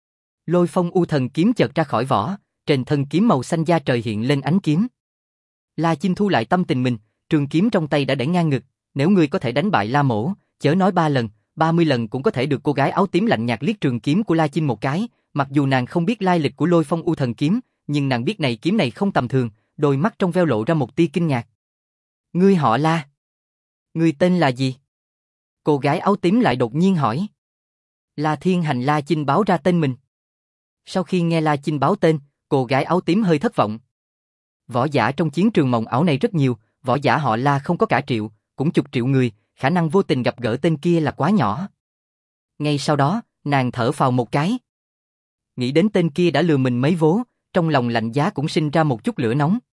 Lôi Phong U Thần kiếm chợt ra khỏi vỏ, trên thân kiếm màu xanh da trời hiện lên ánh kiếm. La Chinh thu lại tâm tình mình, trường kiếm trong tay đã đẩy ngang ngực, nếu ngươi có thể đánh bại La Mỗ, chớ nói ba lần, ba mươi lần cũng có thể được. Cô gái áo tím lạnh nhạt liếc trường kiếm của La Chinh một cái, mặc dù nàng không biết lai lịch của Lôi Phong U Thần kiếm, nhưng nàng biết này kiếm này không tầm thường, đôi mắt trong veo lộ ra một tia kinh ngạc. Ngươi họ La? Ngươi tên là gì? Cô gái áo tím lại đột nhiên hỏi. La Thiên Hành. La Chinh báo ra tên mình. Sau khi nghe La Chinh báo tên, cô gái áo tím hơi thất vọng. Võ giả trong chiến trường mộng ảo này rất nhiều, võ giả họ La không có cả triệu, cũng chục triệu người, khả năng vô tình gặp gỡ tên kia là quá nhỏ. Ngay sau đó, nàng thở phào một cái. Nghĩ đến tên kia đã lừa mình mấy vố, trong lòng lạnh giá cũng sinh ra một chút lửa nóng.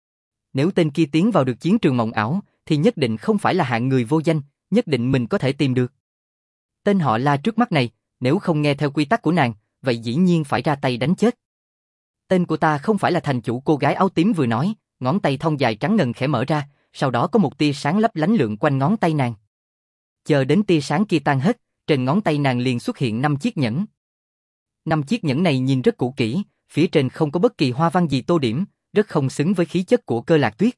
Nếu tên kia tiến vào được chiến trường mộng ảo, thì nhất định không phải là hạng người vô danh, nhất định mình có thể tìm được. Tên họ La trước mắt này, nếu không nghe theo quy tắc của nàng, vậy dĩ nhiên phải ra tay đánh chết. Tên của ta không phải là thành chủ, cô gái áo tím vừa nói, ngón tay thon dài trắng ngần khẽ mở ra, sau đó có một tia sáng lấp lánh lượn quanh ngón tay nàng. Chờ đến tia sáng kia tan hết, trên ngón tay nàng liền xuất hiện năm chiếc nhẫn. Năm chiếc nhẫn này nhìn rất cũ kỹ, phía trên không có bất kỳ hoa văn gì tô điểm, rất không xứng với khí chất của Cơ Lạc Tuyết.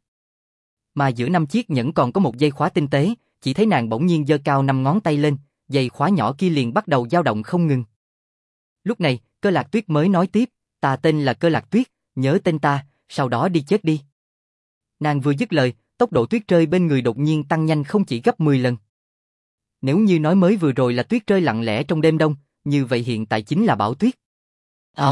Mà giữa năm chiếc nhẫn còn có một dây khóa tinh tế, chỉ thấy nàng bỗng nhiên giơ cao năm ngón tay lên, dây khóa nhỏ kia liền bắt đầu dao động không ngừng. Lúc này, Cơ Lạc Tuyết mới nói tiếp, ta tên là Cơ Lạc Tuyết, nhớ tên ta, sau đó đi chết đi. Nàng vừa dứt lời, tốc độ tuyết rơi bên người đột nhiên tăng nhanh không chỉ gấp mười lần. Nếu như nói mới vừa rồi là tuyết rơi lặng lẽ trong đêm đông, như vậy hiện tại chính là bão tuyết. À.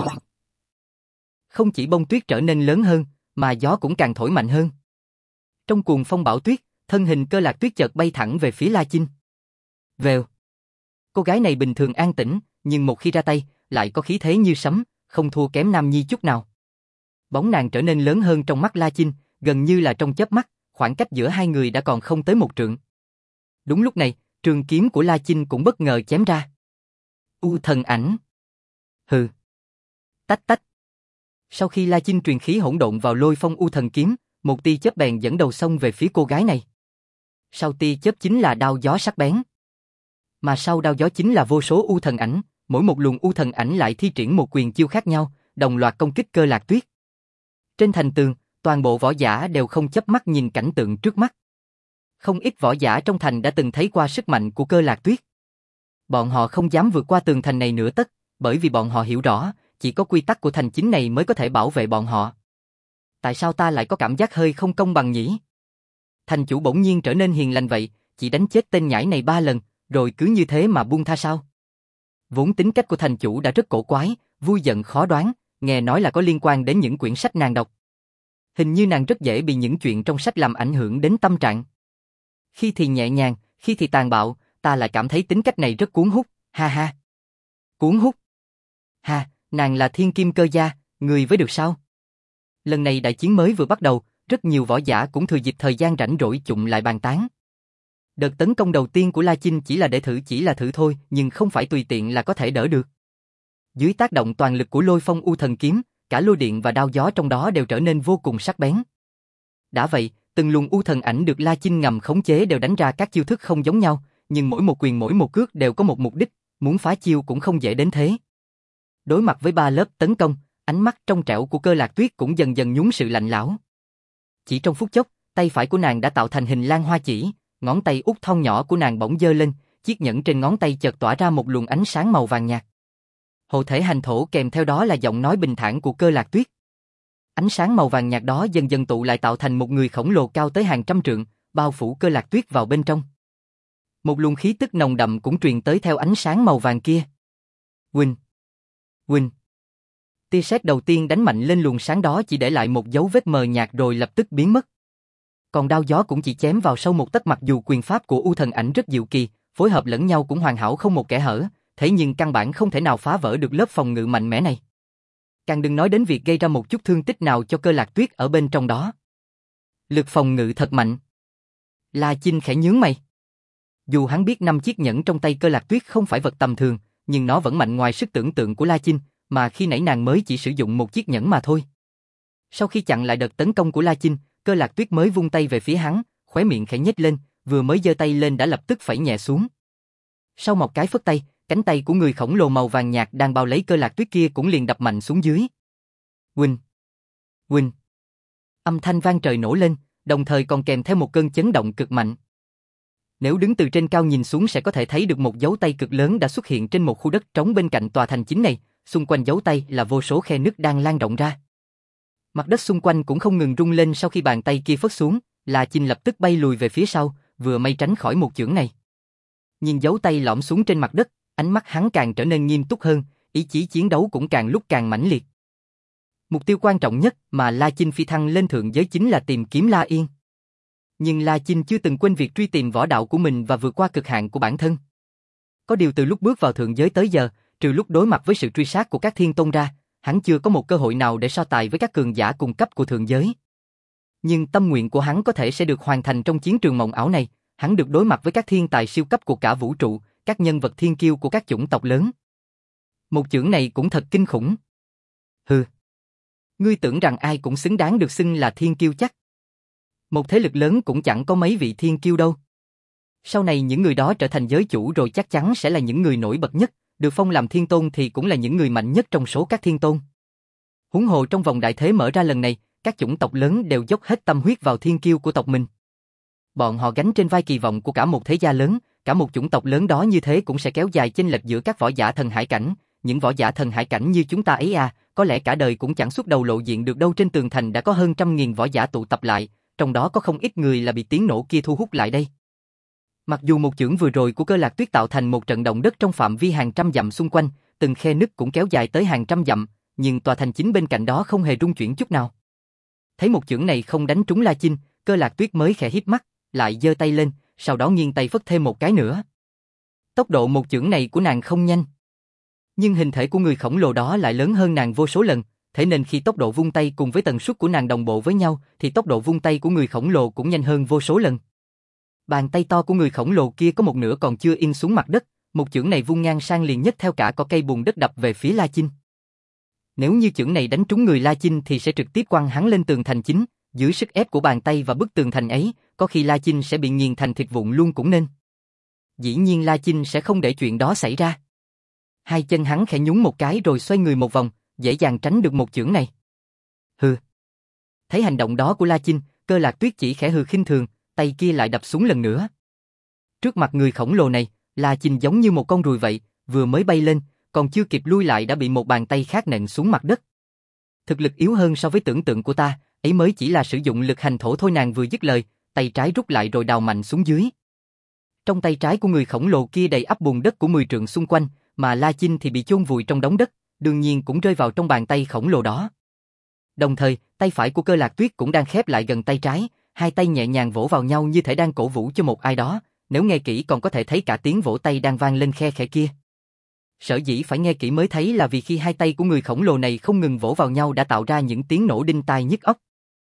Không chỉ bông tuyết trở nên lớn hơn, mà gió cũng càng thổi mạnh hơn. Trong cuồng phong bão tuyết, thân hình Cơ Lạc Tuyết chợt bay thẳng về phía La Chinh. Vèo. Cô gái này bình thường an tĩnh, nhưng một khi ra tay, lại có khí thế như sấm, không thua kém Nam Nhi chút nào. Bóng nàng trở nên lớn hơn trong mắt La Chinh, gần như là trong chớp mắt, khoảng cách giữa hai người đã còn không tới một trượng. Đúng lúc này, trường kiếm của La Chinh cũng bất ngờ chém ra. U thần ảnh. Hừ. Tách tách. Sau khi La Chinh truyền khí hỗn độn vào lôi phong u thần kiếm, một tia chớp bèn dẫn đầu xông về phía cô gái này. Sau tia chớp chính là đao gió sắc bén. Mà sau đao gió chính là vô số u thần ảnh, mỗi một luồng u thần ảnh lại thi triển một quyền chiêu khác nhau, đồng loạt công kích Cơ Lạc Tuyết. Trên thành tường, toàn bộ võ giả đều không chớp mắt nhìn cảnh tượng trước mắt. Không ít võ giả trong thành đã từng thấy qua sức mạnh của Cơ Lạc Tuyết. Bọn họ không dám vượt qua tường thành này nửa tấc, bởi vì bọn họ hiểu rõ, chỉ có quy tắc của thành chính này mới có thể bảo vệ bọn họ. Tại sao ta lại có cảm giác hơi không công bằng nhỉ? Thành chủ bỗng nhiên trở nên hiền lành vậy, chỉ đánh chết tên nhãi này ba lần, rồi cứ như thế mà buông tha sao? Vốn tính cách của thành chủ đã rất cổ quái, vui giận khó đoán, nghe nói là có liên quan đến những quyển sách nàng đọc. Hình như nàng rất dễ bị những chuyện trong sách làm ảnh hưởng đến tâm trạng. Khi thì nhẹ nhàng, khi thì tàn bạo, ta lại cảm thấy tính cách này rất cuốn hút, ha ha. Cuốn hút? Ha, nàng là thiên kim cơ gia, người với được sao? Lần này đại chiến mới vừa bắt đầu, rất nhiều võ giả cũng thừa dịp thời gian rảnh rỗi chụng lại bàn tán. Đợt tấn công đầu tiên của La Chinh chỉ là để thử chỉ là thử thôi, nhưng không phải tùy tiện là có thể đỡ được. Dưới tác động toàn lực của lôi phong u thần kiếm, cả lôi điện và đao gió trong đó đều trở nên vô cùng sắc bén. Đã vậy, từng luồng u thần ảnh được La Chinh ngầm khống chế đều đánh ra các chiêu thức không giống nhau, nhưng mỗi một quyền mỗi một cước đều có một mục đích, muốn phá chiêu cũng không dễ đến thế. Đối mặt với ba lớp tấn công, ánh mắt trong trẻo của Cơ Lạc Tuyết cũng dần dần nhúng sự lạnh lẽo. Chỉ trong phút chốc, tay phải của nàng đã tạo thành hình lan hoa chỉ, ngón tay út thon nhỏ của nàng bỗng giơ lên, chiếc nhẫn trên ngón tay chợt tỏa ra một luồng ánh sáng màu vàng nhạt. Hộ thể hành thổ kèm theo đó là giọng nói bình thản của Cơ Lạc Tuyết. Ánh sáng màu vàng nhạt đó dần dần tụ lại tạo thành một người khổng lồ cao tới hàng trăm trượng, bao phủ Cơ Lạc Tuyết vào bên trong. Một luồng khí tức nồng đậm cũng truyền tới theo ánh sáng màu vàng kia. Huỳnh! Huỳnh! Tia sét đầu tiên đánh mạnh lên luồng sáng đó chỉ để lại một dấu vết mờ nhạt rồi lập tức biến mất. Còn đao gió cũng chỉ chém vào sâu một tấc, mặc dù quyền pháp của U Thần Ảnh rất diệu kỳ, phối hợp lẫn nhau cũng hoàn hảo không một kẽ hở, thế nhưng căn bản không thể nào phá vỡ được lớp phòng ngự mạnh mẽ này. Càng đừng nói đến việc gây ra một chút thương tích nào cho Cơ Lạc Tuyết ở bên trong đó. Lực phòng ngự thật mạnh. La Chinh khẽ nhướng mày. Dù hắn biết năm chiếc nhẫn trong tay Cơ Lạc Tuyết không phải vật tầm thường, nhưng nó vẫn mạnh ngoài sức tưởng tượng của La Chinh, mà khi nãy nàng mới chỉ sử dụng một chiếc nhẫn mà thôi. Sau khi chặn lại đợt tấn công của La Chinh, Cơ Lạc Tuyết mới vung tay về phía hắn, khóe miệng khẽ nhếch lên, vừa mới giơ tay lên đã lập tức phẩy nhẹ xuống. Sau một cái phất tay, cánh tay của người khổng lồ màu vàng nhạt đang bao lấy Cơ Lạc Tuyết kia cũng liền đập mạnh xuống dưới. Huỳnh! Huỳnh! Âm thanh vang trời nổ lên, đồng thời còn kèm theo một cơn chấn động cực mạnh. Nếu đứng từ trên cao nhìn xuống sẽ có thể thấy được một dấu tay cực lớn đã xuất hiện trên một khu đất trống bên cạnh tòa thành chính này, xung quanh dấu tay là vô số khe nứt đang lan rộng ra. Mặt đất xung quanh cũng không ngừng rung lên sau khi bàn tay kia phất xuống, La Chinh lập tức bay lùi về phía sau, vừa may tránh khỏi một chưởng này. Nhìn dấu tay lõm xuống trên mặt đất, ánh mắt hắn càng trở nên nghiêm túc hơn, ý chí chiến đấu cũng càng lúc càng mãnh liệt. Mục tiêu quan trọng nhất mà La Chinh phi thăng lên thượng giới chính là tìm kiếm La Yên. Nhưng La Chinh chưa từng quên việc truy tìm võ đạo của mình và vượt qua cực hạn của bản thân. Có điều từ lúc bước vào thượng giới tới giờ, trừ lúc đối mặt với sự truy sát của các thiên tôn ra, hắn chưa có một cơ hội nào để so tài với các cường giả cùng cấp của thượng giới. Nhưng tâm nguyện của hắn có thể sẽ được hoàn thành trong chiến trường mộng ảo này, hắn được đối mặt với các thiên tài siêu cấp của cả vũ trụ, các nhân vật thiên kiêu của các chủng tộc lớn. Một chưởng này cũng thật kinh khủng. Hừ. Ngươi tưởng rằng ai cũng xứng đáng được xưng là thiên kiêu chắc? Một thế lực lớn cũng chẳng có mấy vị thiên kiêu đâu. Sau này những người đó trở thành giới chủ rồi chắc chắn sẽ là những người nổi bật nhất, được phong làm thiên tôn thì cũng là những người mạnh nhất trong số các thiên tôn. Huống hồ trong vòng đại thế mở ra lần này, các chủng tộc lớn đều dốc hết tâm huyết vào thiên kiêu của tộc mình. Bọn họ gánh trên vai kỳ vọng của cả một thế gia lớn, cả một chủng tộc lớn đó như thế cũng sẽ kéo dài chênh lệch giữa các võ giả thần hải cảnh. Những võ giả thần hải cảnh như chúng ta ấy à, có lẽ cả đời cũng chẳng xuất đầu lộ diện được đâu. Trên tường thành đã có hơn trăm nghìn võ giả tụ tập lại, trong đó có không ít người là bị tiếng nổ kia thu hút lại đây. Mặc dù một chưởng vừa rồi của Cơ Lạc Tuyết tạo thành một trận động đất trong phạm vi hàng trăm dặm xung quanh, từng khe nứt cũng kéo dài tới hàng trăm dặm, nhưng tòa thành chính bên cạnh đó không hề rung chuyển chút nào. Thấy một chưởng này không đánh trúng La Chinh, Cơ Lạc Tuyết mới khẽ híp mắt, lại giơ tay lên, sau đó nghiêng tay phất thêm một cái nữa. Tốc độ một chưởng này của nàng không nhanh, nhưng hình thể của người khổng lồ đó lại lớn hơn nàng vô số lần, thế nên khi tốc độ vung tay cùng với tần suất của nàng đồng bộ với nhau, thì tốc độ vung tay của người khổng lồ cũng nhanh hơn vô số lần. Bàn tay to của người khổng lồ kia có một nửa còn chưa in xuống mặt đất, một chưởng này vung ngang sang liền nhất theo cả cỏ cây bùn đất đập về phía La Chinh. Nếu như chưởng này đánh trúng người La Chinh thì sẽ trực tiếp quăng hắn lên tường thành chính, dưới sức ép của bàn tay và bức tường thành ấy, có khi La Chinh sẽ bị nghiền thành thịt vụn luôn cũng nên. Dĩ nhiên La Chinh sẽ không để chuyện đó xảy ra. Hai chân hắn khẽ nhún một cái rồi xoay người một vòng, dễ dàng tránh được một chưởng này. Hừ. Thấy hành động đó của La Chinh, Cơ Lạc Tuyết chỉ khẽ hừ khinh thường, tay kia lại đập xuống lần nữa. Trước mặt người khổng lồ này, La Chinh giống như một con ruồi vậy, vừa mới bay lên, còn chưa kịp lui lại đã bị một bàn tay khác nện xuống mặt đất. Thực lực yếu hơn so với tưởng tượng của ta, ấy mới chỉ là sử dụng lực hành thổ thôi. Nàng vừa dứt lời, tay trái rút lại rồi đào mạnh xuống dưới. Trong tay trái của người khổng lồ kia đầy ắp bùn đất của mười trượng xung quanh, mà La Chinh thì bị chôn vùi trong đống đất, đương nhiên cũng rơi vào trong bàn tay khổng lồ đó. Đồng thời, tay phải của Cơ Lạc Tuyết cũng đang khép lại gần tay trái, hai tay nhẹ nhàng vỗ vào nhau như thể đang cổ vũ cho một ai đó, nếu nghe kỹ còn có thể thấy cả tiếng vỗ tay đang vang lên khe khẽ kia. Sở dĩ phải nghe kỹ mới thấy là vì khi hai tay của người khổng lồ này không ngừng vỗ vào nhau đã tạo ra những tiếng nổ đinh tai nhức óc.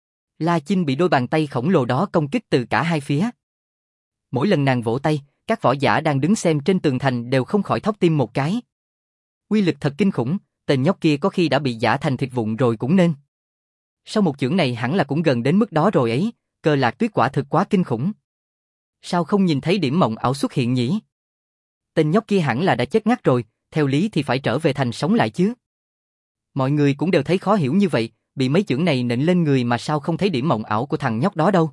La Chinh bị đôi bàn tay khổng lồ đó công kích từ cả hai phía. Mỗi lần nàng vỗ tay, các võ giả đang đứng xem trên tường thành đều không khỏi thót tim một cái. Uy lực thật kinh khủng, tên nhóc kia có khi đã bị giã thành thịt vụn rồi cũng nên. Sau một chưởng này hẳn là cũng gần đến mức đó rồi ấy, Cơ Lạc Tuyết quả thực quá kinh khủng. Sao không nhìn thấy điểm mộng ảo xuất hiện nhỉ? Tên nhóc kia hẳn là đã chết ngắt rồi, theo lý thì phải trở về thành sống lại chứ. Mọi người cũng đều thấy khó hiểu như vậy, bị mấy chưởng này nện lên người mà sao không thấy điểm mộng ảo của thằng nhóc đó đâu?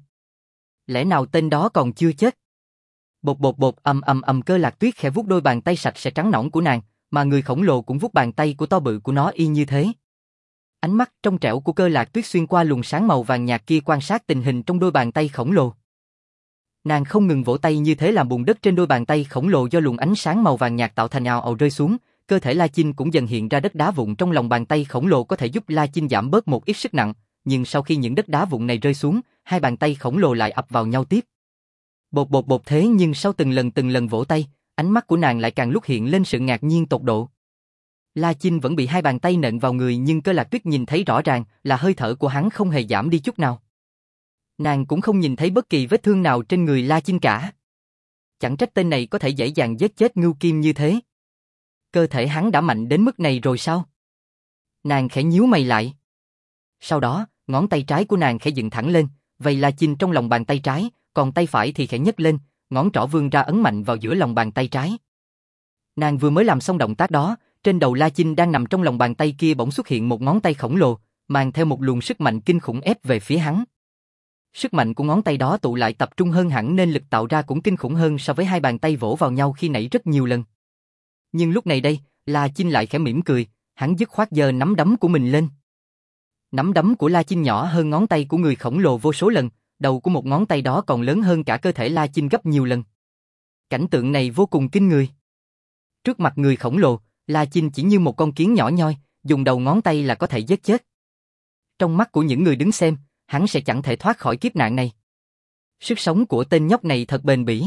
Lẽ nào tên đó còn chưa chết? Bột bột bột ầm ầm ầm. Cơ Lạc Tuyết khẽ vuốt đôi bàn tay sạch sẽ trắng nõn của nàng, mà người khổng lồ cũng vuốt bàn tay của to bự của nó y như thế. Ánh mắt trong trẻo của Cơ Lạc Tuyết xuyên qua luồng sáng màu vàng nhạt kia quan sát tình hình trong đôi bàn tay khổng lồ. Nàng không ngừng vỗ tay như thế làm bùn đất trên đôi bàn tay khổng lồ do luồng ánh sáng màu vàng nhạt tạo thành ào ào rơi xuống, cơ thể La Chinh cũng dần hiện ra đất đá vụn trong lòng bàn tay khổng lồ có thể giúp La Chinh giảm bớt một ít sức nặng, nhưng sau khi những đất đá vụn này rơi xuống, hai bàn tay khổng lồ lại ập vào nhau tiếp. Bột bột bột. Thế nhưng sau từng lần từng lần vỗ tay, ánh mắt của nàng lại càng lúc hiện lên sự ngạc nhiên tột độ. La Chinh vẫn bị hai bàn tay nện vào người nhưng Cơ Lạc Tuyết nhìn thấy rõ ràng là hơi thở của hắn không hề giảm đi chút nào. Nàng cũng không nhìn thấy bất kỳ vết thương nào trên người La Chinh cả. Chẳng trách tên này có thể dễ dàng giết chết Ngưu Kim như thế. Cơ thể hắn đã mạnh đến mức này rồi sao? Nàng khẽ nhíu mày lại. Sau đó, ngón tay trái của nàng khẽ dựng thẳng lên, vây La Chinh trong lòng bàn tay trái, còn tay phải thì khẽ nhấc lên, ngón trỏ vươn ra ấn mạnh vào giữa lòng bàn tay trái. Nàng vừa mới làm xong động tác đó, trên đầu La Chinh đang nằm trong lòng bàn tay kia bỗng xuất hiện một ngón tay khổng lồ, mang theo một luồng sức mạnh kinh khủng ép về phía hắn. Sức mạnh của ngón tay đó tụ lại tập trung hơn hẳn nên lực tạo ra cũng kinh khủng hơn so với hai bàn tay vỗ vào nhau khi nãy rất nhiều lần. Nhưng lúc này đây, La Chinh lại khẽ mỉm cười, hắn dứt khoát giơ nắm đấm của mình lên. Nắm đấm của La Chinh nhỏ hơn ngón tay của người khổng lồ vô số lần, đầu của một ngón tay đó còn lớn hơn cả cơ thể La Chinh gấp nhiều lần. Cảnh tượng này vô cùng kinh người. Trước mặt người khổng lồ, La Chinh chỉ như một con kiến nhỏ nhoi, dùng đầu ngón tay là có thể giết chết. Trong mắt của những người đứng xem, hắn sẽ chẳng thể thoát khỏi kiếp nạn này. Sức sống của tên nhóc này thật bền bỉ.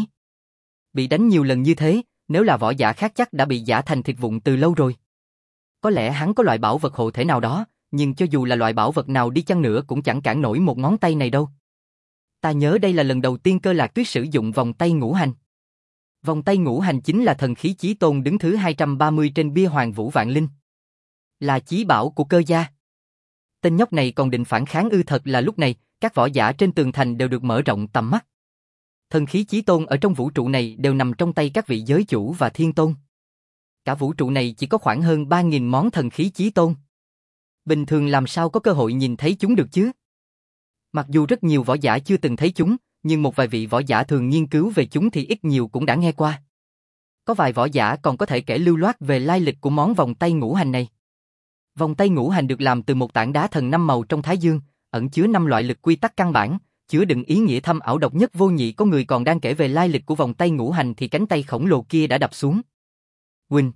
Bị đánh nhiều lần như thế, nếu là võ giả khác chắc đã bị giã thành thịt vụn từ lâu rồi. Có lẽ hắn có loại bảo vật hộ thể nào đó, nhưng cho dù là loại bảo vật nào đi chăng nữa cũng chẳng cản nổi một ngón tay này đâu. Ta nhớ đây là lần đầu tiên Cơ Lạc Tuyết sử dụng vòng tay ngũ hành. Vòng tay ngũ hành chính là thần khí chí tôn đứng thứ hai trăm ba mươi trên bia Hoàng Vũ Vạn Linh. Là chí bảo của Cơ gia. Tên nhóc này còn định phản kháng ư? Thật là lúc này, các võ giả trên tường thành đều được mở rộng tầm mắt. Thần khí chí tôn ở trong vũ trụ này đều nằm trong tay các vị giới chủ và thiên tôn. Cả vũ trụ này chỉ có khoảng hơn ba nghìn món thần khí chí tôn. Bình thường làm sao có cơ hội nhìn thấy chúng được chứ? Mặc dù rất nhiều võ giả chưa từng thấy chúng, nhưng một vài vị võ giả thường nghiên cứu về chúng thì ít nhiều cũng đã nghe qua. Có vài võ giả còn có thể kể lưu loát về lai lịch của món vòng tay ngũ hành này. Vòng tay ngũ hành được làm từ một tảng đá thần năm màu trong Thái Dương, ẩn chứa năm loại lực quy tắc căn bản, chứa đựng ý nghĩa thâm ảo độc nhất vô nhị. Có người còn đang kể về lai lịch của vòng tay ngũ hành thì cánh tay khổng lồ kia đã đập xuống. Huỳnh.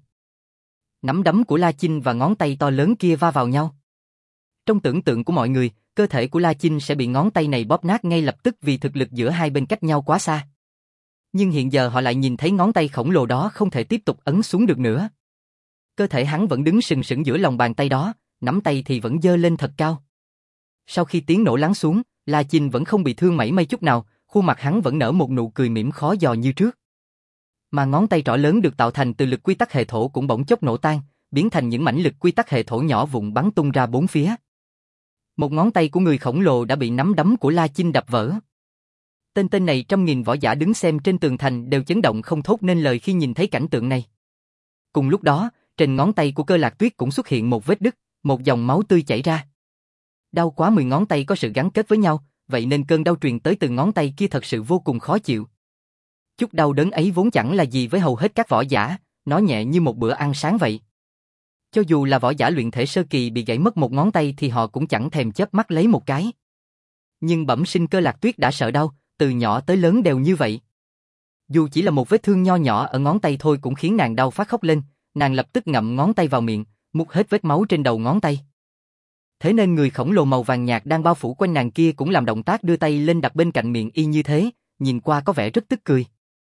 Nắm đấm của La Chinh và ngón tay to lớn kia va vào nhau. Trong tưởng tượng của mọi người, cơ thể của La Chinh sẽ bị ngón tay này bóp nát ngay lập tức vì thực lực giữa hai bên cách nhau quá xa. Nhưng hiện giờ họ lại nhìn thấy ngón tay khổng lồ đó không thể tiếp tục ấn xuống được nữa. Cơ thể hắn vẫn đứng sừng sững giữa lòng bàn tay đó, nắm tay thì vẫn giơ lên thật cao. Sau khi tiếng nổ lắng xuống, La Chinh vẫn không bị thương mảy may chút nào, khuôn mặt hắn vẫn nở một nụ cười mỉm khó dò như trước. Mà ngón tay trỏ lớn được tạo thành từ lực quy tắc hệ thổ cũng bỗng chốc nổ tan, biến thành những mảnh lực quy tắc hệ thổ nhỏ vụn bắn tung ra bốn phía. Một ngón tay của người khổng lồ đã bị nắm đấm của La Chinh đập vỡ. Tên tên này trăm nghìn võ giả đứng xem trên tường thành đều chấn động không thốt nên lời khi nhìn thấy cảnh tượng này. Cùng lúc đó, trên ngón tay của Cơ Lạc Tuyết cũng xuất hiện một vết đứt, một dòng máu tươi chảy ra. Đau quá, mười ngón tay có sự gắn kết với nhau, vậy nên cơn đau truyền tới từ ngón tay kia thật sự vô cùng khó chịu. Chút đau đớn ấy vốn chẳng là gì với hầu hết các võ giả, nó nhẹ như một bữa ăn sáng vậy. Cho dù là võ giả luyện thể sơ kỳ bị gãy mất một ngón tay thì họ cũng chẳng thèm chớp mắt lấy một cái. Nhưng bẩm sinh Cơ Lạc Tuyết đã sợ đau, từ nhỏ tới lớn đều như vậy. Dù chỉ là một vết thương nho nhỏ ở ngón tay thôi cũng khiến nàng đau phát khóc lên, nàng lập tức ngậm ngón tay vào miệng, mút hết vết máu trên đầu ngón tay. Thế nên người khổng lồ màu vàng nhạt đang bao phủ quanh nàng kia cũng làm động tác đưa tay lên đặt bên cạnh miệng y như thế, nhìn qua có vẻ rất tức cười.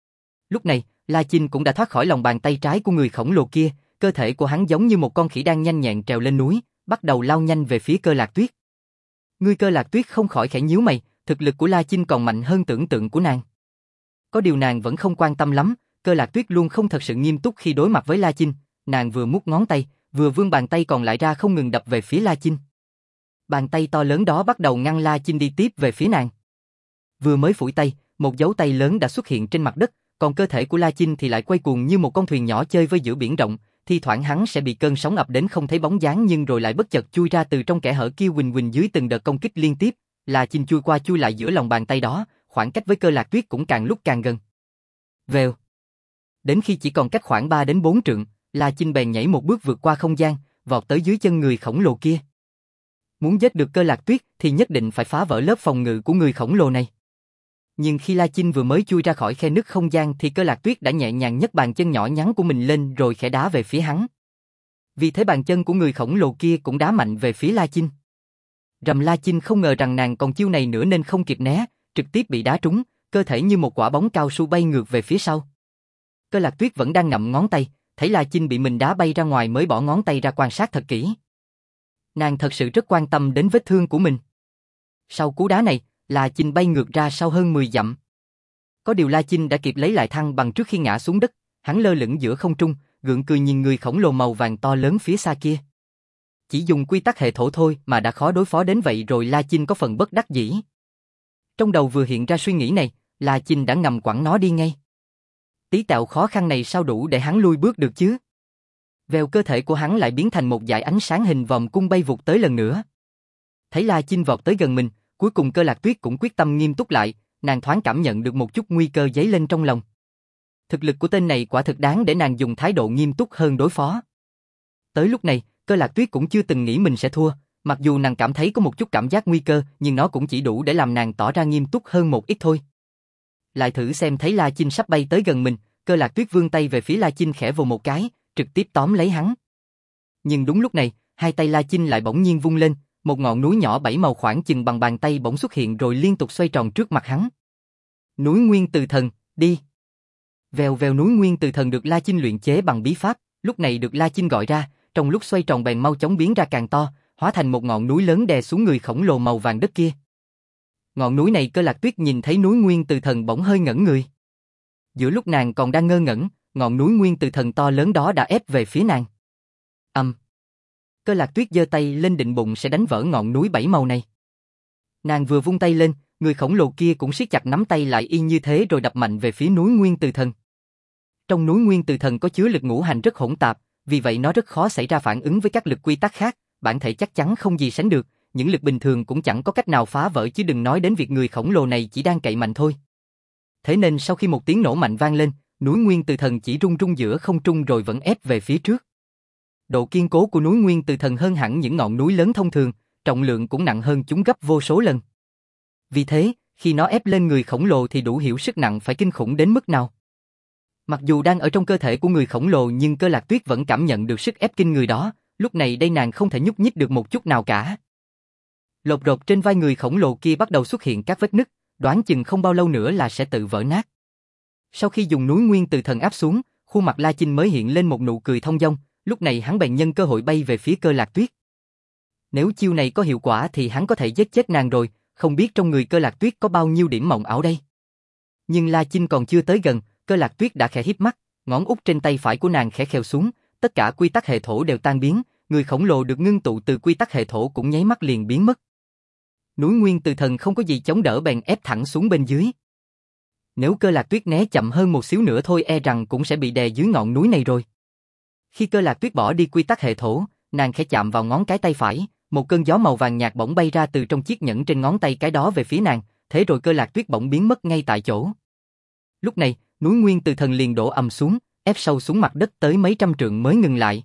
Lúc này, La Chinh cũng đã thoát khỏi lòng bàn tay trái của người khổng lồ kia, cơ thể của hắn giống như một con khỉ đang nhanh nhẹn trèo lên núi, bắt đầu lao nhanh về phía Cơ Lạc Tuyết. Người Cơ Lạc Tuyết không khỏi khẽ nhíu mày, thực lực của La Chinh còn mạnh hơn tưởng tượng của nàng. Có điều nàng vẫn không quan tâm lắm, Cơ Lạc Tuyết luôn không thật sự nghiêm túc khi đối mặt với La Chinh, nàng vừa mút ngón tay, vừa vươn bàn tay còn lại ra không ngừng đập về phía La Chinh. Bàn tay to lớn đó bắt đầu ngăn La Chinh đi tiếp về phía nàng. Vừa mới phủi tay, một dấu tay lớn đã xuất hiện trên mặt đất, còn cơ thể của La Chinh thì lại quay cuồng như một con thuyền nhỏ chơi với giữa biển rộng, thi thoảng hắn sẽ bị cơn sóng ập đến không thấy bóng dáng nhưng rồi lại bất chợt chui ra từ trong kẽ hở kia huỳnh huỳnh dưới từng đợt công kích liên tiếp. La Chinh chui qua chui lại giữa lòng bàn tay đó, khoảng cách với Cơ Lạc Tuyết cũng càng lúc càng gần. Vèo. Đến khi chỉ còn cách khoảng ba đến bốn trượng, La Chinh bèn nhảy một bước vượt qua không gian, vọt tới dưới chân người khổng lồ kia. Muốn giết được Cơ Lạc Tuyết thì nhất định phải phá vỡ lớp phòng ngự của người khổng lồ này. Nhưng khi La Chinh vừa mới chui ra khỏi khe nứt không gian thì Cơ Lạc Tuyết đã nhẹ nhàng nhấc bàn chân nhỏ nhắn của mình lên rồi khẽ đá về phía hắn. Vì thế bàn chân của người khổng lồ kia cũng đá mạnh về phía La Chinh. Rầm, La Chinh không ngờ rằng nàng còn chiêu này nữa nên không kịp né, trực tiếp bị đá trúng, cơ thể như một quả bóng cao su bay ngược về phía sau. Cơ Lạc Tuyết vẫn đang ngậm ngón tay, thấy La Chinh bị mình đá bay ra ngoài mới bỏ ngón tay ra quan sát thật kỹ. Nàng thật sự rất quan tâm đến vết thương của mình. Sau cú đá này, La Chinh bay ngược ra sau hơn mười dặm. Có điều La Chinh đã kịp lấy lại thăng bằng trước khi ngã xuống đất, hắn lơ lửng giữa không trung, gượng cười nhìn người khổng lồ màu vàng to lớn phía xa kia. Chỉ dùng quy tắc hệ thổ thôi mà đã khó đối phó đến vậy rồi, La Chinh có phần bất đắc dĩ. Trong đầu vừa hiện ra suy nghĩ này, La Chinh đã ngầm quẳng nó đi ngay. Tí tẹo khó khăn này sao đủ để hắn lui bước được chứ? Vèo, cơ thể của hắn lại biến thành một dải ánh sáng hình vòm cung bay vụt tới lần nữa. Thấy La Chinh vọt tới gần mình, cuối cùng Cơ Lạc Tuyết cũng quyết tâm nghiêm túc lại, nàng thoáng cảm nhận được một chút nguy cơ dấy lên trong lòng. Thực lực của tên này quả thực đáng để nàng dùng thái độ nghiêm túc hơn đối phó. Tới lúc này, Cơ Lạc Tuyết cũng chưa từng nghĩ mình sẽ thua, mặc dù nàng cảm thấy có một chút cảm giác nguy cơ, nhưng nó cũng chỉ đủ để làm nàng tỏ ra nghiêm túc hơn một ít thôi. Lại thử xem, thấy La Chinh sắp bay tới gần mình, Cơ Lạc Tuyết vươn tay về phía La Chinh khẽ vồ một cái, trực tiếp tóm lấy hắn. Nhưng đúng lúc này, hai tay La Chinh lại bỗng nhiên vung lên, một ngọn núi nhỏ bảy màu khoảng chừng bằng bàn tay bỗng xuất hiện rồi liên tục xoay tròn trước mặt hắn. Núi Nguyên Từ Thần, đi! Vèo vèo, núi Nguyên Từ Thần được La Chinh luyện chế bằng bí pháp, lúc này được La Chinh gọi ra, trong lúc xoay tròn bèn mau chóng biến ra càng to, hóa thành một ngọn núi lớn đè xuống người khổng lồ màu vàng đất kia. Ngọn núi này, Cơ Lạc Tuyết nhìn thấy núi Nguyên Từ Thần bỗng hơi ngẩn người. Giữa lúc nàng còn đang ngơ ngẩn, ngọn núi nguyên từ thần to lớn đó đã ép về phía nàng. Ầm. Um. Cơ Lạc Tuyết giơ tay lên định bụng sẽ đánh vỡ ngọn núi bảy màu này. Nàng vừa vung tay lên, người khổng lồ kia cũng siết chặt nắm tay lại y như thế rồi đập mạnh về phía núi nguyên từ thần. Trong núi nguyên từ thần có chứa lực ngũ hành rất hỗn tạp, vì vậy nó rất khó xảy ra phản ứng với các lực quy tắc khác, bản thể chắc chắn không gì sánh được, những lực bình thường cũng chẳng có cách nào phá vỡ chứ đừng nói đến việc người khổng lồ này chỉ đang cậy mạnh thôi. Thế nên sau khi một tiếng nổ mạnh vang lên, núi nguyên từ thần chỉ rung rung giữa không trung rồi vẫn ép về phía trước. Độ kiên cố của núi nguyên từ thần hơn hẳn những ngọn núi lớn thông thường, trọng lượng cũng nặng hơn chúng gấp vô số lần. Vì thế, khi nó ép lên người khổng lồ thì đủ hiểu sức nặng phải kinh khủng đến mức nào. Mặc dù đang ở trong cơ thể của người khổng lồ nhưng Cơ Lạc Tuyết vẫn cảm nhận được sức ép kinh người đó, lúc này đây nàng không thể nhúc nhích được một chút nào cả. Lột rột trên vai người khổng lồ kia bắt đầu xuất hiện các vết nứt, đoán chừng không bao lâu nữa là sẽ tự vỡ nát. Sau khi dùng núi nguyên từ thần áp xuống, khuôn mặt La Chinh mới hiện lên một nụ cười thông dong, lúc này hắn bèn nhân cơ hội bay về phía Cơ Lạc Tuyết. Nếu chiêu này có hiệu quả thì hắn có thể giết chết nàng rồi, không biết trong người Cơ Lạc Tuyết có bao nhiêu điểm mộng ảo đây. Nhưng La Chinh còn chưa tới gần, Cơ Lạc Tuyết đã khẽ híp mắt, ngón út trên tay phải của nàng khẽ khều xuống, tất cả quy tắc hệ thổ đều tan biến, người khổng lồ được ngưng tụ từ quy tắc hệ thổ cũng nháy mắt liền biến mất. Núi nguyên từ thần không có gì chống đỡ bèn ép thẳng xuống bên dưới. Nếu Cơ Lạc Tuyết né chậm hơn một xíu nữa thôi e rằng cũng sẽ bị đè dưới ngọn núi này rồi. Khi Cơ Lạc Tuyết bỏ đi quy tắc hệ thổ, nàng khẽ chạm vào ngón cái tay phải, một cơn gió màu vàng nhạt bỗng bay ra từ trong chiếc nhẫn trên ngón tay cái đó về phía nàng, thế rồi Cơ Lạc Tuyết bỗng biến mất ngay tại chỗ. Lúc này, núi nguyên từ thần liền đổ ầm xuống, ép sâu xuống mặt đất tới mấy trăm trượng mới ngừng lại.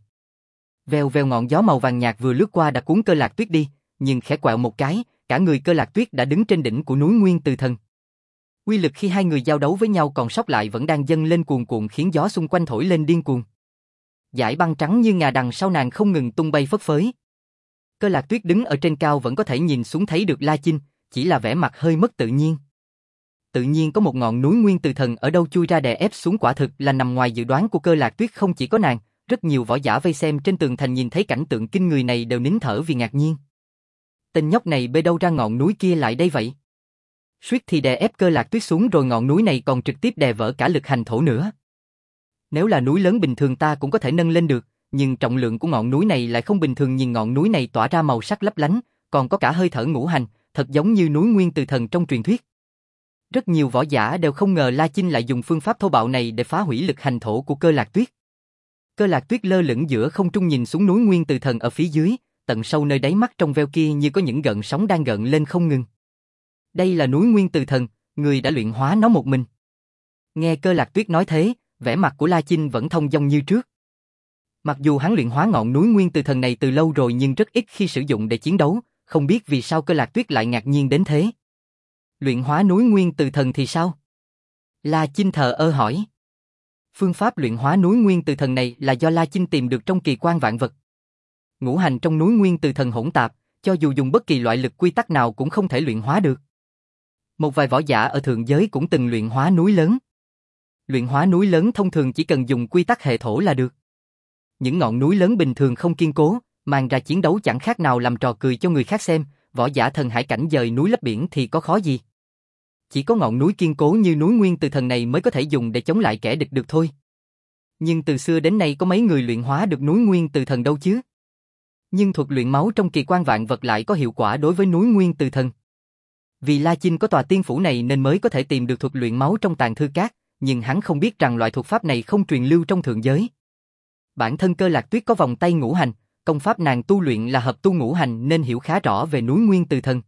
Vèo vèo ngọn gió màu vàng nhạt vừa lướt qua đã cuốn Cơ Lạc Tuyết đi, nhưng khẽ quẹo một cái, cả người Cơ Lạc Tuyết đã đứng trên đỉnh của núi nguyên từ thần. Uy lực khi hai người giao đấu với nhau còn sót lại vẫn đang dâng lên cuồn cuộn khiến gió xung quanh thổi lên điên cuồng. Dải băng trắng như ngà đằng sau nàng không ngừng tung bay phất phới. Cơ Lạc Tuyết đứng ở trên cao vẫn có thể nhìn xuống thấy được La Chinh, chỉ là vẻ mặt hơi mất tự nhiên. Tự nhiên có một ngọn núi nguyên từ thần ở đâu chui ra đè ép xuống quả thực là nằm ngoài dự đoán của Cơ Lạc Tuyết. Không chỉ có nàng, rất nhiều võ giả vây xem trên tường thành nhìn thấy cảnh tượng kinh người này đều nín thở vì ngạc nhiên. Tên nhóc này bê đâu ra ngọn núi kia lại đây vậy? Suýt thì đè ép Cơ Lạc Tuyết xuống rồi ngọn núi này còn trực tiếp đè vỡ cả lực hành thổ nữa. Nếu là núi lớn bình thường ta cũng có thể nâng lên được, nhưng trọng lượng của ngọn núi này lại không bình thường. Nhìn ngọn núi này tỏa ra màu sắc lấp lánh, còn có cả hơi thở ngũ hành, thật giống như núi nguyên từ thần trong truyền thuyết. Rất nhiều võ giả đều không ngờ La Chinh lại dùng phương pháp thô bạo này để phá hủy lực hành thổ của Cơ Lạc Tuyết. Cơ Lạc Tuyết lơ lửng giữa không trung nhìn xuống núi nguyên từ thần ở phía dưới, tận sâu nơi đáy mắt trong veo kia như có những gợn sóng đang gợn lên không ngừng. Đây là núi nguyên từ thần, người đã luyện hóa nó một mình. Nghe Cơ Lạc Tuyết nói thế, vẻ mặt của La Chinh vẫn thông dong như trước. Mặc dù hắn luyện hóa ngọn núi nguyên từ thần này từ lâu rồi nhưng rất ít khi sử dụng để chiến đấu, không biết vì sao Cơ Lạc Tuyết lại ngạc nhiên đến thế. Luyện hóa núi nguyên từ thần thì sao? La Chinh thờ ơ hỏi. Phương pháp luyện hóa núi nguyên từ thần này là do La Chinh tìm được trong kỳ quan vạn vật. Ngũ hành trong núi nguyên từ thần hỗn tạp, cho dù dùng bất kỳ loại lực quy tắc nào cũng không thể luyện hóa được. Một vài võ giả ở thượng giới cũng từng luyện hóa núi lớn. Luyện hóa núi lớn thông thường chỉ cần dùng quy tắc hệ thổ là được. Những ngọn núi lớn bình thường không kiên cố, mang ra chiến đấu chẳng khác nào làm trò cười cho người khác xem, võ giả thần hải cảnh dời núi lấp biển thì có khó gì. Chỉ có ngọn núi kiên cố như núi nguyên từ thần này mới có thể dùng để chống lại kẻ địch được thôi. Nhưng từ xưa đến nay có mấy người luyện hóa được núi nguyên từ thần đâu chứ. Nhưng thuật luyện máu trong kỳ quan vạn vật lại có hiệu quả đối với núi nguyên từ thần. Vì La Chinh có tòa tiên phủ này nên mới có thể tìm được thuật luyện máu trong tàng thư cát, nhưng hắn không biết rằng loại thuật pháp này không truyền lưu trong thượng giới. Bản thân Cơ Lạc Tuyết có vòng tay ngũ hành, công pháp nàng tu luyện là hợp tu ngũ hành nên hiểu khá rõ về núi nguyên từ thần.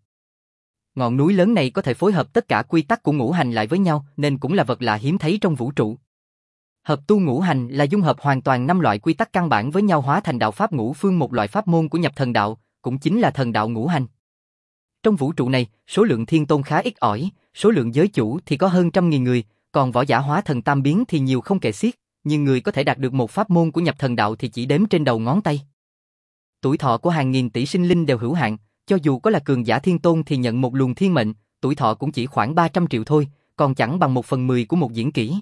Ngọn núi lớn này có thể phối hợp tất cả quy tắc của ngũ hành lại với nhau nên cũng là vật lạ hiếm thấy trong vũ trụ. Hợp tu ngũ hành là dung hợp hoàn toàn năm loại quy tắc căn bản với nhau hóa thành đạo pháp ngũ phương, một loại pháp môn của nhập thần đạo, cũng chính là thần đạo ngũ hành. Trong vũ trụ này, số lượng thiên tôn khá ít ỏi, số lượng giới chủ thì có hơn trăm nghìn người, còn võ giả hóa thần tam biến thì nhiều không kể xiết, nhưng người có thể đạt được một pháp môn của nhập thần đạo thì chỉ đếm trên đầu ngón tay. Tuổi thọ của hàng nghìn tỷ sinh linh đều hữu hạn, cho dù có là cường giả thiên tôn thì nhận một luồng thiên mệnh, tuổi thọ cũng chỉ khoảng ba trăm triệu thôi, còn chẳng bằng một phần mười của một diễn kỹ.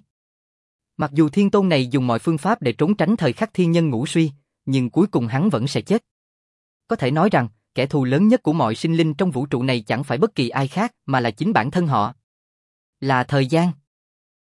Mặc dù thiên tôn này dùng mọi phương pháp để trốn tránh thời khắc thiên nhân ngũ suy, nhưng cuối cùng hắn vẫn sẽ chết. Có thể nói rằng, kẻ thù lớn nhất của mọi sinh linh trong vũ trụ này chẳng phải bất kỳ ai khác mà là chính bản thân họ. Là thời gian.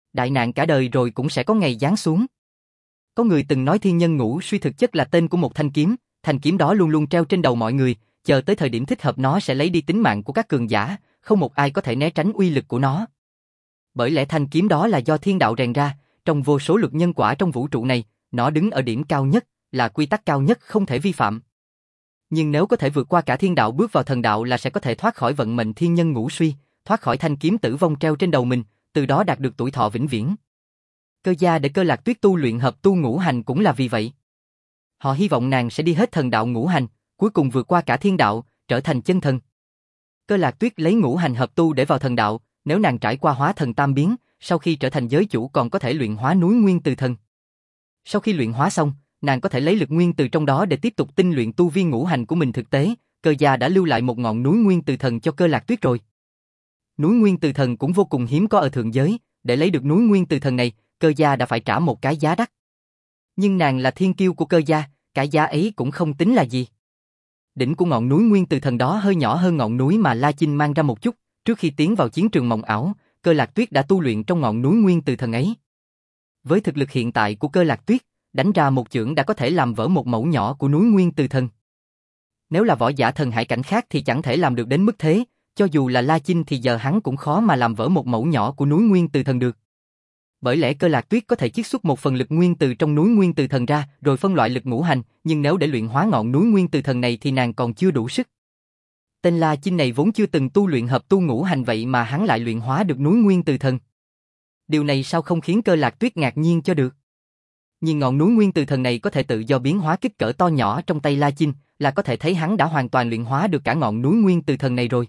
Đại nạn cả đời rồi cũng sẽ có ngày giáng xuống. Có người từng nói thiên nhân ngũ suy thực chất là tên của một thanh kiếm, thanh kiếm đó luôn luôn treo trên đầu mọi người, chờ tới thời điểm thích hợp nó sẽ lấy đi tính mạng của các cường giả, không một ai có thể né tránh uy lực của nó. Bởi lẽ thanh kiếm đó là do thiên đạo rèn ra, trong vô số luật nhân quả trong vũ trụ này, nó đứng ở điểm cao nhất, là quy tắc cao nhất không thể vi phạm. Nhưng nếu có thể vượt qua cả thiên đạo bước vào thần đạo là sẽ có thể thoát khỏi vận mệnh thiên nhân ngũ suy, thoát khỏi thanh kiếm tử vong treo trên đầu mình, từ đó đạt được tuổi thọ vĩnh viễn. Cơ gia để Cơ Lạc Tuyết tu luyện hợp tu ngũ hành cũng là vì vậy. Họ hy vọng nàng sẽ đi hết thần đạo ngũ hành, cuối cùng vượt qua cả thiên đạo, trở thành chân thần. Cơ Lạc Tuyết lấy ngũ hành hợp tu để vào thần đạo, nếu nàng trải qua hóa thần tam biến, sau khi trở thành giới chủ còn có thể luyện hóa núi nguyên từ thần. Sau khi luyện hóa xong, nàng có thể lấy lực nguyên từ trong đó để tiếp tục tinh luyện tu vi ngũ hành của mình. Thực tế, Cơ gia đã lưu lại một ngọn núi nguyên từ thần cho Cơ Lạc Tuyết rồi. Núi nguyên từ thần cũng vô cùng hiếm có ở thượng giới, để lấy được núi nguyên từ thần này, Cơ gia đã phải trả một cái giá đắt. Nhưng nàng là thiên kiêu của Cơ gia, cái giá ấy cũng không tính là gì. Đỉnh của ngọn núi nguyên từ thần đó hơi nhỏ hơn ngọn núi mà La Chinh mang ra một chút, trước khi tiến vào chiến trường mộng ảo, Cơ Lạc Tuyết đã tu luyện trong ngọn núi nguyên từ thần ấy. Với thực lực hiện tại của Cơ Lạc Tuyết, đánh ra một chưởng đã có thể làm vỡ một mẩu nhỏ của núi nguyên từ thần. Nếu là võ giả thần hải cảnh khác thì chẳng thể làm được đến mức thế, cho dù là La Chinh thì giờ hắn cũng khó mà làm vỡ một mẩu nhỏ của núi nguyên từ thần được. Bởi lẽ Cơ Lạc Tuyết có thể chiết xuất một phần lực nguyên từ trong núi nguyên từ thần ra, rồi phân loại lực ngũ hành, nhưng nếu để luyện hóa ngọn núi nguyên từ thần này thì nàng còn chưa đủ sức. Tên La Chinh này vốn chưa từng tu luyện hợp tu ngũ hành vậy mà hắn lại luyện hóa được núi nguyên từ thần. Điều này sao không khiến Cơ Lạc Tuyết ngạc nhiên cho được? Nhưng ngọn núi nguyên từ thần này có thể tự do biến hóa kích cỡ to nhỏ trong tay La Chinh, là có thể thấy hắn đã hoàn toàn luyện hóa được cả ngọn núi nguyên từ thần này rồi.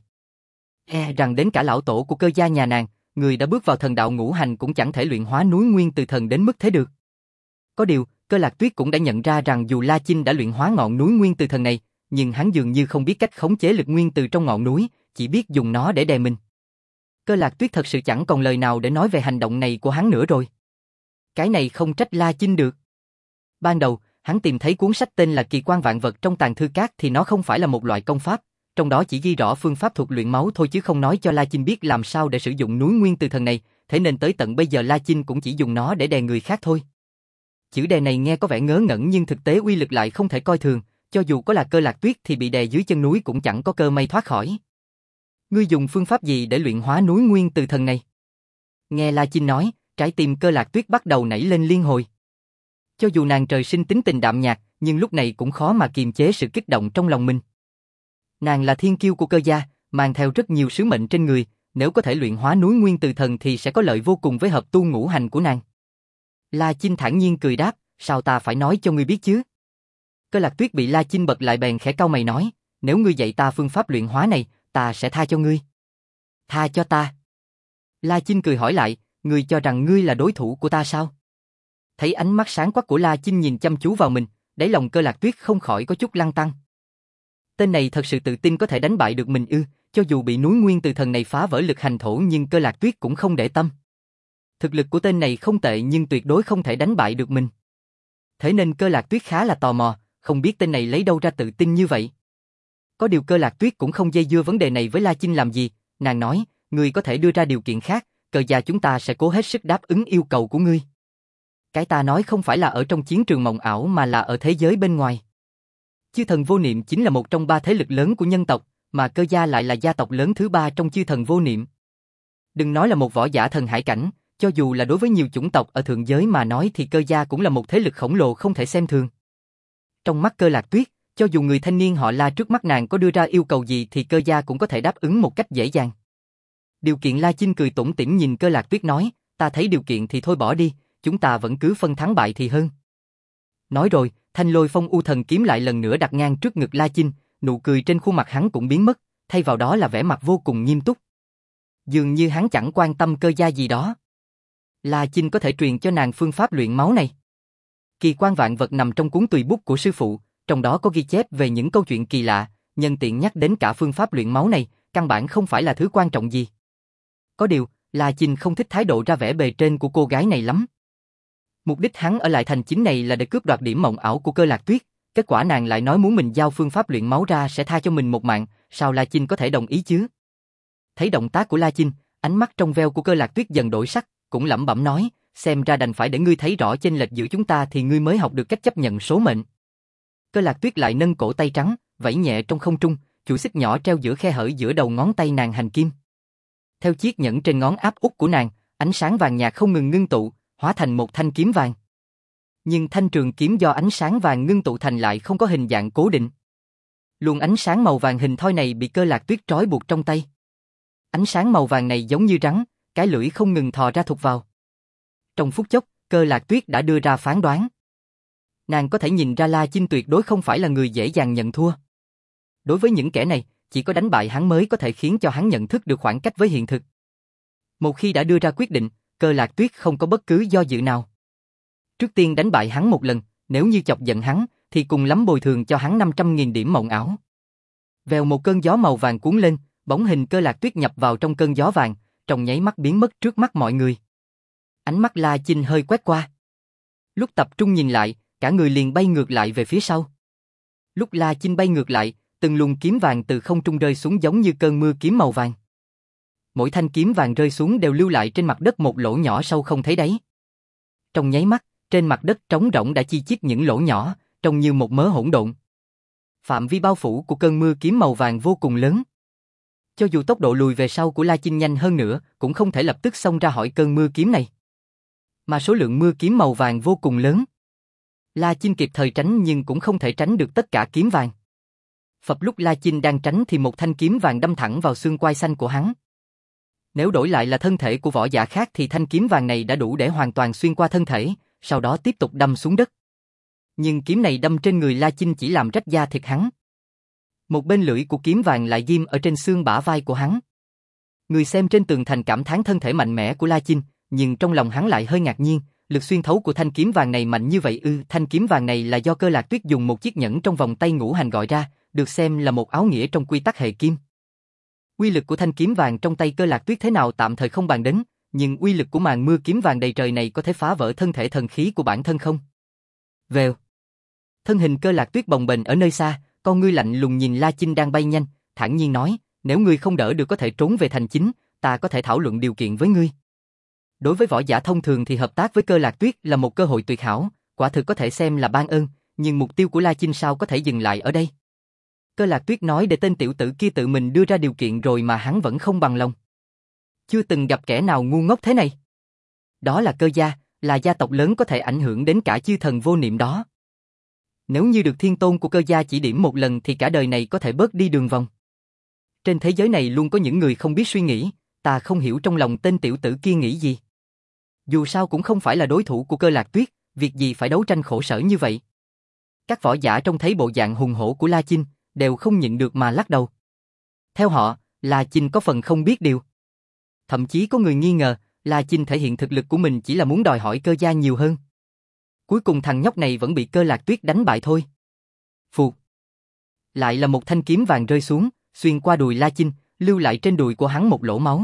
E rằng đến cả lão tổ của Cơ gia nhà nàng, người đã bước vào thần đạo ngũ hành cũng chẳng thể luyện hóa núi nguyên từ thần đến mức thế được. Có điều, Cơ Lạc Tuyết cũng đã nhận ra rằng dù La Chinh đã luyện hóa ngọn núi nguyên từ thần này, nhưng hắn dường như không biết cách khống chế lực nguyên từ trong ngọn núi, chỉ biết dùng nó để đè mình. Cơ Lạc Tuyết thật sự chẳng còn lời nào để nói về hành động này của hắn nữa rồi. Cái này không trách La Chinh được. Ban đầu, hắn tìm thấy cuốn sách tên là Kỳ Quan Vạn Vật trong tàng thư các thì nó không phải là một loại công pháp, trong đó chỉ ghi rõ phương pháp thuật luyện máu thôi chứ không nói cho La Chinh biết làm sao để sử dụng núi nguyên từ thần này, thế nên tới tận bây giờ La Chinh cũng chỉ dùng nó để đè người khác thôi. Chữ đè này nghe có vẻ ngớ ngẩn nhưng thực tế uy lực lại không thể coi thường, cho dù có là Cơ Lạc Tuyết thì bị đè dưới chân núi cũng chẳng có cơ may thoát khỏi. Ngươi dùng phương pháp gì để luyện hóa núi nguyên từ thần này? Nghe La Chinh nói, trái tim Cơ Lạc Tuyết bắt đầu nảy lên liên hồi. Cho dù nàng trời sinh tính tình đạm nhạt, nhưng lúc này cũng khó mà kiềm chế sự kích động trong lòng mình. Nàng là thiên kiêu của Cơ gia, mang theo rất nhiều sứ mệnh trên người, nếu có thể luyện hóa núi nguyên từ thần thì sẽ có lợi vô cùng với hợp tu ngũ hành của nàng. La Chinh thản nhiên cười đáp, sao ta phải nói cho ngươi biết chứ? Cơ Lạc Tuyết bị La Chinh bật lại bèn khẽ cau mày nói, nếu ngươi dạy ta phương pháp luyện hóa này, ta sẽ tha cho ngươi. Tha cho ta? La Chinh cười hỏi lại, ngươi cho rằng ngươi là đối thủ của ta sao? Thấy ánh mắt sáng quắc của La Chinh nhìn chăm chú vào mình, đáy lòng Cơ Lạc Tuyết không khỏi có chút lăn tăn. Tên này thật sự tự tin có thể đánh bại được mình ư? Cho dù bị núi nguyên từ thần này phá vỡ lực hành thổ nhưng Cơ Lạc Tuyết cũng không để tâm. Thực lực của tên này không tệ nhưng tuyệt đối không thể đánh bại được mình. Thế nên Cơ Lạc Tuyết khá là tò mò, không biết tên này lấy đâu ra tự tin như vậy. Có điều Cơ Lạc Tuyết cũng không dây dưa vấn đề này với La Chinh làm gì, nàng nói, ngươi có thể đưa ra điều kiện khác, Cơ gia chúng ta sẽ cố hết sức đáp ứng yêu cầu của ngươi. Cái ta nói không phải là ở trong chiến trường mộng ảo mà là ở thế giới bên ngoài. Chư thần vô niệm chính là một trong ba thế lực lớn của nhân tộc, mà Cơ gia lại là gia tộc lớn thứ ba trong chư thần vô niệm. Đừng nói là một võ giả thần hải cảnh, cho dù là đối với nhiều chủng tộc ở thượng giới mà nói thì Cơ gia cũng là một thế lực khổng lồ không thể xem thường. Trong mắt Cơ Lạc Tuyết, cho dù người thanh niên họ La trước mắt nàng có đưa ra yêu cầu gì thì Cơ gia cũng có thể đáp ứng một cách dễ dàng. Điều kiện La Chinh cười tủm tỉm nhìn Cơ Lạc Tuyết nói, ta thấy điều kiện thì thôi bỏ đi, chúng ta vẫn cứ phân thắng bại thì hơn. Nói rồi, Thanh Lôi Phong U Thần kiếm lại lần nữa đặt ngang trước ngực La Chinh, nụ cười trên khuôn mặt hắn cũng biến mất, thay vào đó là vẻ mặt vô cùng nghiêm túc. Dường như hắn chẳng quan tâm Cơ gia gì đó. La Chinh có thể truyền cho nàng phương pháp luyện máu này. Kỳ Quan Vạn Vật nằm trong cuốn tùy bút của sư phụ, trong đó có ghi chép về những câu chuyện kỳ lạ, nhân tiện nhắc đến cả phương pháp luyện máu này, căn bản không phải là thứ quan trọng gì. Có điều, La Chinh không thích thái độ ra vẻ bề trên của cô gái này lắm. Mục đích hắn ở lại thành chính này là để cướp đoạt điểm mộng ảo của Cơ Lạc Tuyết, kết quả nàng lại nói muốn mình giao phương pháp luyện máu ra sẽ tha cho mình một mạng, sao La Chinh có thể đồng ý chứ? Thấy động tác của La Chinh, ánh mắt trong veo của Cơ Lạc Tuyết dần đổi sắc, cũng lẩm bẩm nói, xem ra đành phải để ngươi thấy rõ chênh lệch giữa chúng ta thì ngươi mới học được cách chấp nhận số mệnh. Cơ Lạc Tuyết lại nâng cổ tay trắng, vẫy nhẹ trong không trung, chuỗi xích nhỏ treo giữa khe hở giữa đầu ngón tay nàng hành kim. Theo chiếc nhẫn trên ngón áp út của nàng, ánh sáng vàng nhạt không ngừng ngưng tụ, hóa thành một thanh kiếm vàng. Nhưng thanh trường kiếm do ánh sáng vàng ngưng tụ thành lại không có hình dạng cố định. Luồng ánh sáng màu vàng hình thoi này bị Cơ Lạc Tuyết trói buộc trong tay. Ánh sáng màu vàng này giống như rắn, cái lưỡi không ngừng thò ra thụt vào. Trong phút chốc, Cơ Lạc Tuyết đã đưa ra phán đoán. Nàng có thể nhìn ra La Chinh tuyệt đối không phải là người dễ dàng nhận thua. Đối với những kẻ này, chỉ có đánh bại hắn mới có thể khiến cho hắn nhận thức được khoảng cách với hiện thực. Một khi đã đưa ra quyết định, Cơ Lạc Tuyết không có bất cứ do dự nào. Trước tiên đánh bại hắn một lần, nếu như chọc giận hắn, thì cùng lắm bồi thường cho hắn năm trăm nghìn điểm mộng ảo. Vèo một cơn gió màu vàng cuốn lên, bóng hình Cơ Lạc Tuyết nhập vào trong cơn gió vàng, trong nháy mắt biến mất trước mắt mọi người. Ánh mắt La Chinh hơi quét qua. Lúc tập trung nhìn lại, cả người liền bay ngược lại về phía sau. Lúc La Chinh bay ngược lại, từng luồng kiếm vàng từ không trung rơi xuống giống như cơn mưa kiếm màu vàng. Mỗi thanh kiếm vàng rơi xuống đều lưu lại trên mặt đất một lỗ nhỏ sâu không thấy đáy. Trong nháy mắt, trên mặt đất trống rỗng đã chi chít những lỗ nhỏ, trông như một mớ hỗn độn. Phạm vi bao phủ của cơn mưa kiếm màu vàng vô cùng lớn. Cho dù tốc độ lùi về sau của La Chinh nhanh hơn nữa, cũng không thể lập tức xông ra khỏi cơn mưa kiếm này. Mà số lượng mưa kiếm màu vàng vô cùng lớn. La Chinh kịp thời tránh nhưng cũng không thể tránh được tất cả kiếm vàng. Phập lúc La Chinh đang tránh thì một thanh kiếm vàng đâm thẳng vào xương quai xanh của hắn. Nếu đổi lại là thân thể của võ giả khác thì thanh kiếm vàng này đã đủ để hoàn toàn xuyên qua thân thể, sau đó tiếp tục đâm xuống đất. Nhưng kiếm này đâm trên người La Chinh chỉ làm rách da thịt hắn. Một bên lưỡi của kiếm vàng lại ghim ở trên xương bả vai của hắn. Người xem trên tường thành cảm thán thân thể mạnh mẽ của La Chinh, nhưng trong lòng hắn lại hơi ngạc nhiên, lực xuyên thấu của thanh kiếm vàng này mạnh như vậy ư? Thanh kiếm vàng này là do Cơ Lạc Tuyết dùng một chiếc nhẫn trong vòng tay ngũ hành gọi ra, được xem là một áo nghĩa trong quy tắc hệ kim. Uy lực của thanh kiếm vàng trong tay Cơ Lạc Tuyết thế nào tạm thời không bàn đến, nhưng uy lực của màn mưa kiếm vàng đầy trời này có thể phá vỡ thân thể thần khí của bản thân không? Vèo. Thân hình Cơ Lạc Tuyết bồng bềnh ở nơi xa, con ngươi lạnh lùng nhìn La Chinh đang bay nhanh, thản nhiên nói, nếu ngươi không đỡ được có thể trốn về thành chính, ta có thể thảo luận điều kiện với ngươi. Đối với võ giả thông thường thì hợp tác với Cơ Lạc Tuyết là một cơ hội tuyệt hảo, quả thực có thể xem là ban ơn, nhưng mục tiêu của La Chinh sao có thể dừng lại ở đây? Cơ Lạc Tuyết nói để tên tiểu tử kia tự mình đưa ra điều kiện rồi mà hắn vẫn không bằng lòng. Chưa từng gặp kẻ nào ngu ngốc thế này. Đó là Cơ gia, là gia tộc lớn có thể ảnh hưởng đến cả chư thần vô niệm đó. Nếu như được thiên tôn của Cơ gia chỉ điểm một lần thì cả đời này có thể bớt đi đường vòng. Trên thế giới này luôn có những người không biết suy nghĩ, ta không hiểu trong lòng tên tiểu tử kia nghĩ gì. Dù sao cũng không phải là đối thủ của Cơ Lạc Tuyết, việc gì phải đấu tranh khổ sở như vậy. Các võ giả trông thấy bộ dạng hùng hổ của La Chinh, đều không nhịn được mà lắc đầu. Theo họ, La Chinh có phần không biết điều. Thậm chí có người nghi ngờ, La Chinh thể hiện thực lực của mình chỉ là muốn đòi hỏi Cơ gia nhiều hơn. Cuối cùng thằng nhóc này vẫn bị Cơ Lạc Tuyết đánh bại thôi. Phụt. Lại là một thanh kiếm vàng rơi xuống, xuyên qua đùi La Chinh, lưu lại trên đùi của hắn một lỗ máu.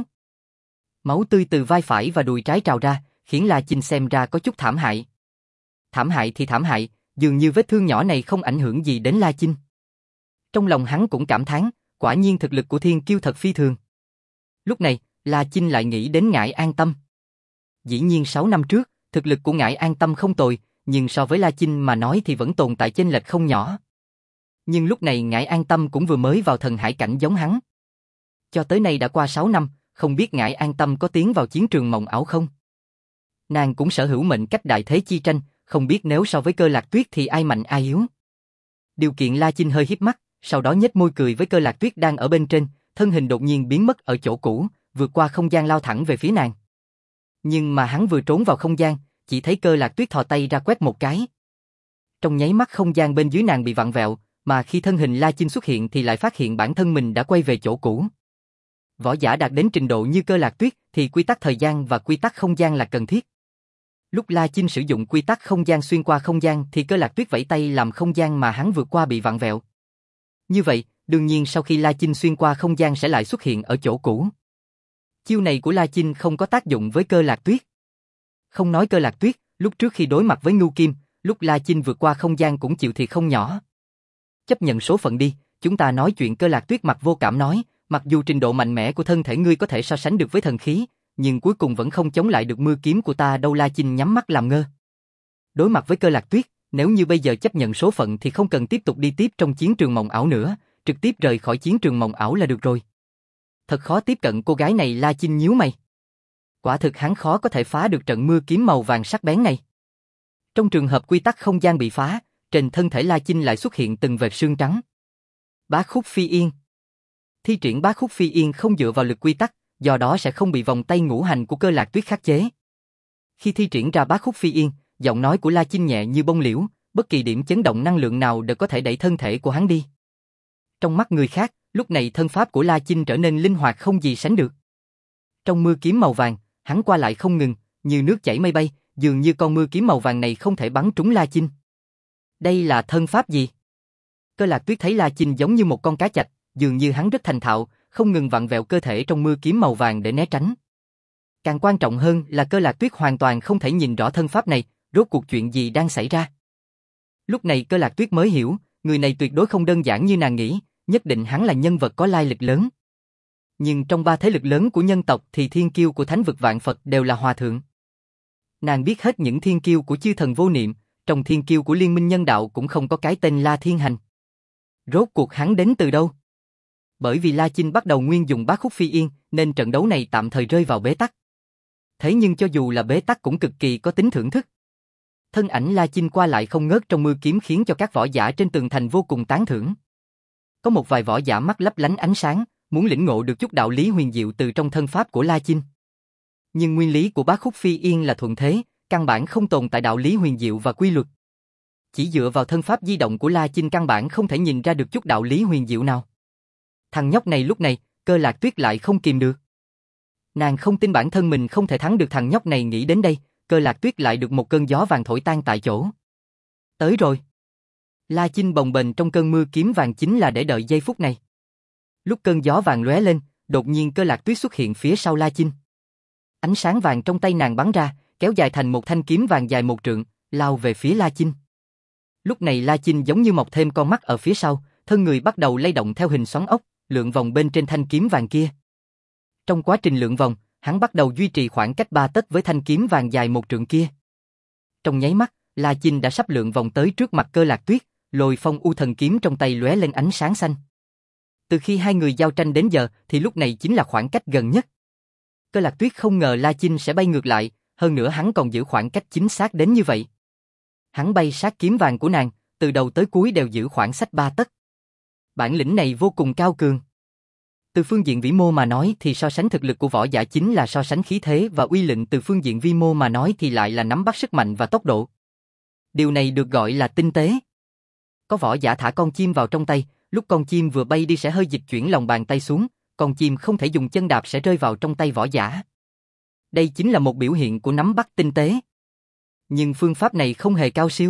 Máu tươi từ vai phải và đùi trái trào ra, khiến La Chinh xem ra có chút thảm hại. Thảm hại thì thảm hại, dường như vết thương nhỏ này không ảnh hưởng gì đến La Chinh. Trong lòng hắn cũng cảm thán, quả nhiên thực lực của thiên kiêu thật phi thường. Lúc này, La Chinh lại nghĩ đến Ngải An Tâm. Dĩ nhiên sáu năm trước, thực lực của Ngải An Tâm không tồi, nhưng so với La Chinh mà nói thì vẫn tồn tại chênh lệch không nhỏ. Nhưng lúc này Ngải An Tâm cũng vừa mới vào thần hải cảnh giống hắn. Cho tới nay đã qua sáu năm, không biết Ngải An Tâm có tiến vào chiến trường mộng ảo không? Nàng cũng sở hữu mệnh cách đại thế chi tranh, không biết nếu so với Cơ Lạc Tuyết thì ai mạnh ai yếu. Điều kiện La Chinh hơi híp mắt, sau đó nhếch môi cười với Cơ Lạc Tuyết đang ở bên trên, thân hình đột nhiên biến mất ở chỗ cũ, vượt qua không gian lao thẳng về phía nàng. Nhưng mà hắn vừa trốn vào không gian, chỉ thấy Cơ Lạc Tuyết thò tay ra quét một cái. Trong nháy mắt không gian bên dưới nàng bị vặn vẹo, mà khi thân hình La Chinh xuất hiện thì lại phát hiện bản thân mình đã quay về chỗ cũ. Võ giả đạt đến trình độ như Cơ Lạc Tuyết thì quy tắc thời gian và quy tắc không gian là cần thiết. Lúc La Chinh sử dụng quy tắc không gian xuyên qua không gian thì Cơ Lạc Tuyết vẫy tay làm không gian mà hắn vượt qua bị vặn vẹo. Như vậy, đương nhiên sau khi La Chinh xuyên qua không gian sẽ lại xuất hiện ở chỗ cũ. Chiêu này của La Chinh không có tác dụng với Cơ Lạc Tuyết. Không nói Cơ Lạc Tuyết, lúc trước khi đối mặt với Ngưu Kim, lúc La Chinh vượt qua không gian cũng chịu thiệt không nhỏ. Chấp nhận số phận đi, chúng ta nói chuyện. Cơ Lạc Tuyết mặt vô cảm nói, mặc dù trình độ mạnh mẽ của thân thể ngươi có thể so sánh được với thần khí, nhưng cuối cùng vẫn không chống lại được mưa kiếm của ta đâu. La Chinh nhắm mắt làm ngơ. Đối mặt với Cơ Lạc Tuyết, nếu như bây giờ chấp nhận số phận thì không cần tiếp tục đi tiếp trong chiến trường mộng ảo nữa, trực tiếp rời khỏi chiến trường mộng ảo là được rồi. Thật khó tiếp cận cô gái này. La Chinh nhíu mày. Quả thực hắn khó có thể phá được trận mưa kiếm màu vàng sắc bén này. Trong trường hợp quy tắc không gian bị phá, trên thân thể La Chinh lại xuất hiện từng vệt sương trắng. Bá Khúc Phi Yên. Thi triển Bá Khúc Phi Yên không dựa vào lực quy tắc, do đó sẽ không bị vòng tay ngũ hành của Cơ Lạc Tuyết khắc chế. Khi thi triển ra Bá Khúc Phi Yên, giọng nói của La Chinh nhẹ như bông liễu, bất kỳ điểm chấn động năng lượng nào đều có thể đẩy thân thể của hắn đi. Trong mắt người khác, lúc này thân pháp của La Chinh trở nên linh hoạt không gì sánh được. Trong mưa kiếm màu vàng, hắn qua lại không ngừng, như nước chảy mây bay, dường như con mưa kiếm màu vàng này không thể bắn trúng La Chinh. Đây là thân pháp gì? Cơ Lạc Tuyết thấy La Chinh giống như một con cá chạch, dường như hắn rất thành thạo, không ngừng vặn vẹo cơ thể trong mưa kiếm màu vàng để né tránh. Càng quan trọng hơn là Cơ Lạc Tuyết hoàn toàn không thể nhìn rõ thân pháp này, rốt cuộc chuyện gì đang xảy ra. Lúc này Cơ Lạc Tuyết mới hiểu, người này tuyệt đối không đơn giản như nàng nghĩ, nhất định hắn là nhân vật có lai lịch lớn. Nhưng trong ba thế lực lớn của nhân tộc thì thiên kiêu của thánh vực vạn Phật đều là hòa thượng. Nàng biết hết những thiên kiêu của chư thần vô niệm, trong thiên kiêu của liên minh nhân đạo cũng không có cái tên La Thiên Hành. Rốt cuộc hắn đến từ đâu? Bởi vì La Chinh bắt đầu nguyên dùng Bá Khúc Phi Yên, nên trận đấu này tạm thời rơi vào bế tắc. Thế nhưng cho dù là bế tắc cũng cực kỳ có tính thưởng thức. Thân ảnh La Chinh qua lại không ngớt trong mưa kiếm khiến cho các võ giả trên tường thành vô cùng tán thưởng. Có một vài võ giả mắt lấp lánh ánh sáng, muốn lĩnh ngộ được chút đạo lý huyền diệu từ trong thân pháp của La Chinh. Nhưng nguyên lý của Bá Khúc Phi Yên là thuận thế, căn bản không tồn tại đạo lý huyền diệu và quy luật. Chỉ dựa vào thân pháp di động của La Chinh căn bản không thể nhìn ra được chút đạo lý huyền diệu nào. Thằng nhóc này lúc này, Cơ Lạc Tuyết lại không kìm được. Nàng không tin bản thân mình không thể thắng được thằng nhóc này. Nghĩ đến đây, Cơ Lạc Tuyết lại được một cơn gió vàng thổi tan tại chỗ. Tới rồi. La Chinh bồng bềnh trong cơn mưa kiếm vàng chính là để đợi giây phút này. Lúc cơn gió vàng lóe lên, đột nhiên Cơ Lạc Tuyết xuất hiện phía sau La Chinh. Ánh sáng vàng trong tay nàng bắn ra, kéo dài thành một thanh kiếm vàng dài một trượng, lao về phía La Chinh. Lúc này La Chinh giống như mọc thêm con mắt ở phía sau, thân người bắt đầu lay động theo hình xoắn ốc, lượn vòng bên trên thanh kiếm vàng kia. Trong quá trình lượn vòng, hắn bắt đầu duy trì khoảng cách ba tấc với thanh kiếm vàng dài một trượng kia. Trong nháy mắt, La Chinh đã sắp lượn vòng tới trước mặt Cơ Lạc Tuyết, Lôi Phong U Thần kiếm trong tay lóe lên ánh sáng xanh. Từ khi hai người giao tranh đến giờ thì lúc này chính là khoảng cách gần nhất. Cơ Lạc Tuyết không ngờ La Chinh sẽ bay ngược lại, hơn nữa hắn còn giữ khoảng cách chính xác đến như vậy. Hắn bay sát kiếm vàng của nàng, từ đầu tới cuối đều giữ khoảng cách ba tấc. Bản lĩnh này vô cùng cao cường. Từ phương diện vĩ mô mà nói thì so sánh thực lực của võ giả chính là so sánh khí thế, và uy lực từ phương diện vi mô mà nói thì lại là nắm bắt sức mạnh và tốc độ. Điều này được gọi là tinh tế. Có võ giả thả con chim vào trong tay, lúc con chim vừa bay đi sẽ hơi dịch chuyển lòng bàn tay xuống, con chim không thể dùng chân đạp sẽ rơi vào trong tay võ giả. Đây chính là một biểu hiện của nắm bắt tinh tế. Nhưng phương pháp này không hề cao siêu.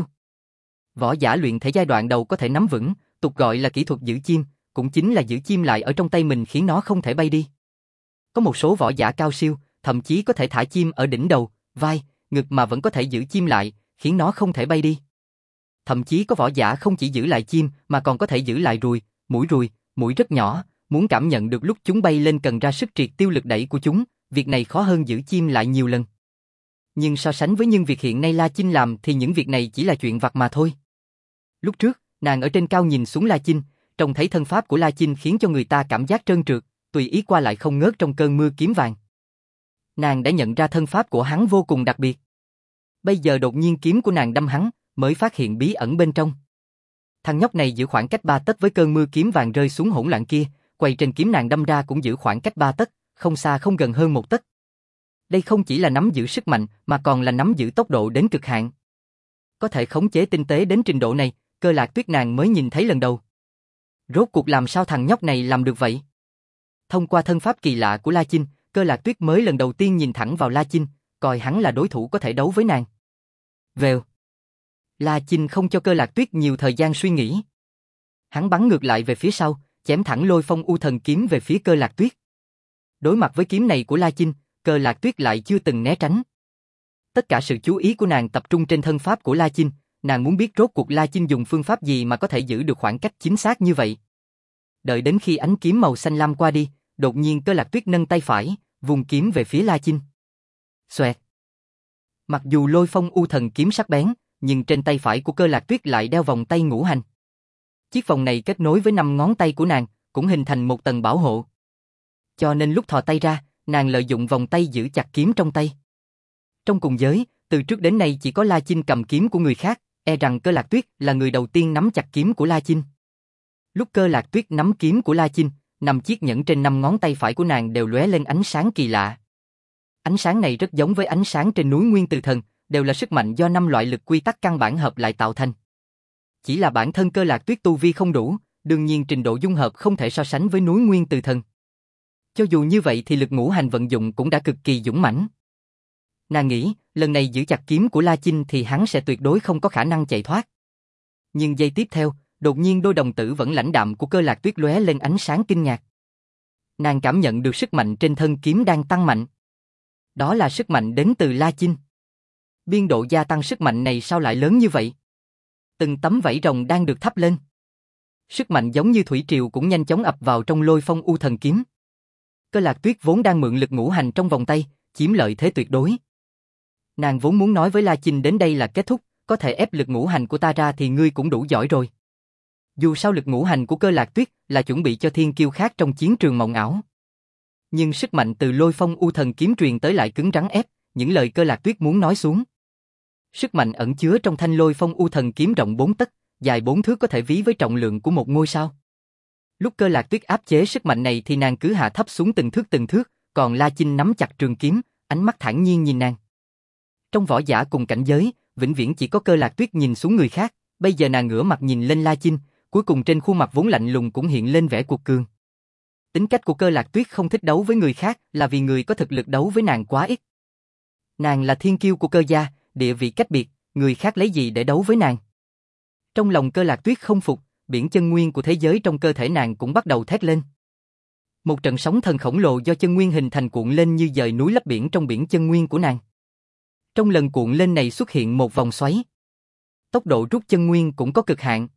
Võ giả luyện thể giai đoạn đầu có thể nắm vững, tục gọi là kỹ thuật giữ chim, cũng chính là giữ chim lại ở trong tay mình khiến nó không thể bay đi. Có một số võ giả cao siêu, thậm chí có thể thả chim ở đỉnh đầu, vai, ngực mà vẫn có thể giữ chim lại, khiến nó không thể bay đi. Thậm chí có võ giả không chỉ giữ lại chim mà còn có thể giữ lại ruồi, mũi ruồi, mũi rất nhỏ, muốn cảm nhận được lúc chúng bay lên cần ra sức triệt tiêu lực đẩy của chúng, việc này khó hơn giữ chim lại nhiều lần. Nhưng so sánh với những việc hiện nay La Chinh làm thì những việc này chỉ là chuyện vặt mà thôi. Lúc trước, nàng ở trên cao nhìn xuống La Chinh, trông thấy thân pháp của La Chinh khiến cho người ta cảm giác trơn trượt, tùy ý qua lại không ngớt trong cơn mưa kiếm vàng. Nàng đã nhận ra thân pháp của hắn vô cùng đặc biệt. Bây giờ đột nhiên kiếm của nàng đâm hắn, mới phát hiện bí ẩn bên trong. Thằng nhóc này giữ khoảng cách ba tấc với cơn mưa kiếm vàng rơi xuống hỗn loạn kia, quay trên kiếm nàng đâm ra cũng giữ khoảng cách ba tấc, không xa không gần hơn một tấc. Đây không chỉ là nắm giữ sức mạnh mà còn là nắm giữ tốc độ đến cực hạn. Có thể khống chế tinh tế đến trình độ này, Cơ Lạc Tuyết nàng mới nhìn thấy lần đầu. Rốt cuộc làm sao thằng nhóc này làm được vậy? Thông qua thân pháp kỳ lạ của La Chinh, Cơ Lạc Tuyết mới lần đầu tiên nhìn thẳng vào La Chinh, coi hắn là đối thủ có thể đấu với nàng. Vèo. La Chinh không cho Cơ Lạc Tuyết nhiều thời gian suy nghĩ. Hắn bắn ngược lại về phía sau, chém thẳng Lôi Phong U Thần kiếm về phía Cơ Lạc Tuyết. Đối mặt với kiếm này của La Chinh, Cơ Lạc Tuyết lại chưa từng né tránh. Tất cả sự chú ý của nàng tập trung trên thân pháp của La Chinh, nàng muốn biết rốt cuộc La Chinh dùng phương pháp gì mà có thể giữ được khoảng cách chính xác như vậy. Đợi đến khi ánh kiếm màu xanh lam qua đi, đột nhiên Cơ Lạc Tuyết nâng tay phải, vùng kiếm về phía La Chinh. Xoẹt. Mặc dù Lôi Phong U Thần kiếm sắc bén, nhưng trên tay phải của Cơ Lạc Tuyết lại đeo vòng tay ngũ hành. Chiếc vòng này kết nối với năm ngón tay của nàng, cũng hình thành một tầng bảo hộ. Cho nên lúc thò tay ra, nàng lợi dụng vòng tay giữ chặt kiếm trong tay. Trong cùng giới, từ trước đến nay chỉ có La Chinh cầm kiếm của người khác, e rằng Cơ Lạc Tuyết là người đầu tiên nắm chặt kiếm của La Chinh. Lúc Cơ Lạc Tuyết nắm kiếm của La Chinh, năm chiếc nhẫn trên năm ngón tay phải của nàng đều lóe lên ánh sáng kỳ lạ. Ánh sáng này rất giống với ánh sáng trên núi Nguyên Từ Thần, đều là sức mạnh do năm loại lực quy tắc căn bản hợp lại tạo thành. Chỉ là bản thân Cơ Lạc Tuyết tu vi không đủ, đương nhiên trình độ dung hợp không thể so sánh với núi Nguyên Từ Thần. Cho dù như vậy thì lực ngũ hành vận dụng cũng đã cực kỳ dũng mãnh. Nàng nghĩ, lần này giữ chặt kiếm của La Chinh thì hắn sẽ tuyệt đối không có khả năng chạy thoát. Nhưng giây tiếp theo, đột nhiên đôi đồng tử vẫn lãnh đạm của Cơ Lạc Tuyết lóe lên ánh sáng kinh ngạc. Nàng cảm nhận được sức mạnh trên thân kiếm đang tăng mạnh. Đó là sức mạnh đến từ La Chinh. Biên độ gia tăng sức mạnh này sao lại lớn như vậy? Từng tấm vảy rồng đang được thắp lên. Sức mạnh giống như thủy triều cũng nhanh chóng ập vào trong Lôi Phong U Thần kiếm. Cơ Lạc Tuyết vốn đang mượn lực ngũ hành trong vòng tay, chiếm lợi thế tuyệt đối. Nàng vốn muốn nói với La Chinh đến đây là kết thúc, có thể ép lực ngũ hành của ta ra thì ngươi cũng đủ giỏi rồi. Dù sao lực ngũ hành của Cơ Lạc Tuyết là chuẩn bị cho thiên kiêu khác trong chiến trường mộng ảo. Nhưng sức mạnh từ Lôi Phong U Thần kiếm truyền tới lại cứng rắn ép, những lời Cơ Lạc Tuyết muốn nói xuống. Sức mạnh ẩn chứa trong thanh Lôi Phong U Thần kiếm rộng bốn tấc, dài bốn thước có thể ví với trọng lượng của một ngôi sao. Lúc Cơ Lạc Tuyết áp chế sức mạnh này thì nàng cứ hạ thấp xuống từng thước từng thước, còn La Chinh nắm chặt trường kiếm, ánh mắt thản nhiên nhìn nàng. Trong võ giả cùng cảnh giới, vĩnh viễn chỉ có Cơ Lạc Tuyết nhìn xuống người khác, bây giờ nàng ngửa mặt nhìn lên La Chinh, cuối cùng trên khuôn mặt vốn lạnh lùng cũng hiện lên vẻ cuột cường. Tính cách của Cơ Lạc Tuyết không thích đấu với người khác là vì người có thực lực đấu với nàng quá ít. Nàng là thiên kiêu của Cơ gia, địa vị cách biệt, người khác lấy gì để đấu với nàng? Trong lòng Cơ Lạc Tuyết không phục, biển chân nguyên của thế giới trong cơ thể nàng cũng bắt đầu thét lên. Một trận sóng thần khổng lồ do chân nguyên hình thành cuộn lên như dời núi lấp biển trong biển chân nguyên của nàng. Trong lần cuộn lên này xuất hiện một vòng xoáy. Tốc độ rút chân nguyên cũng có cực hạn.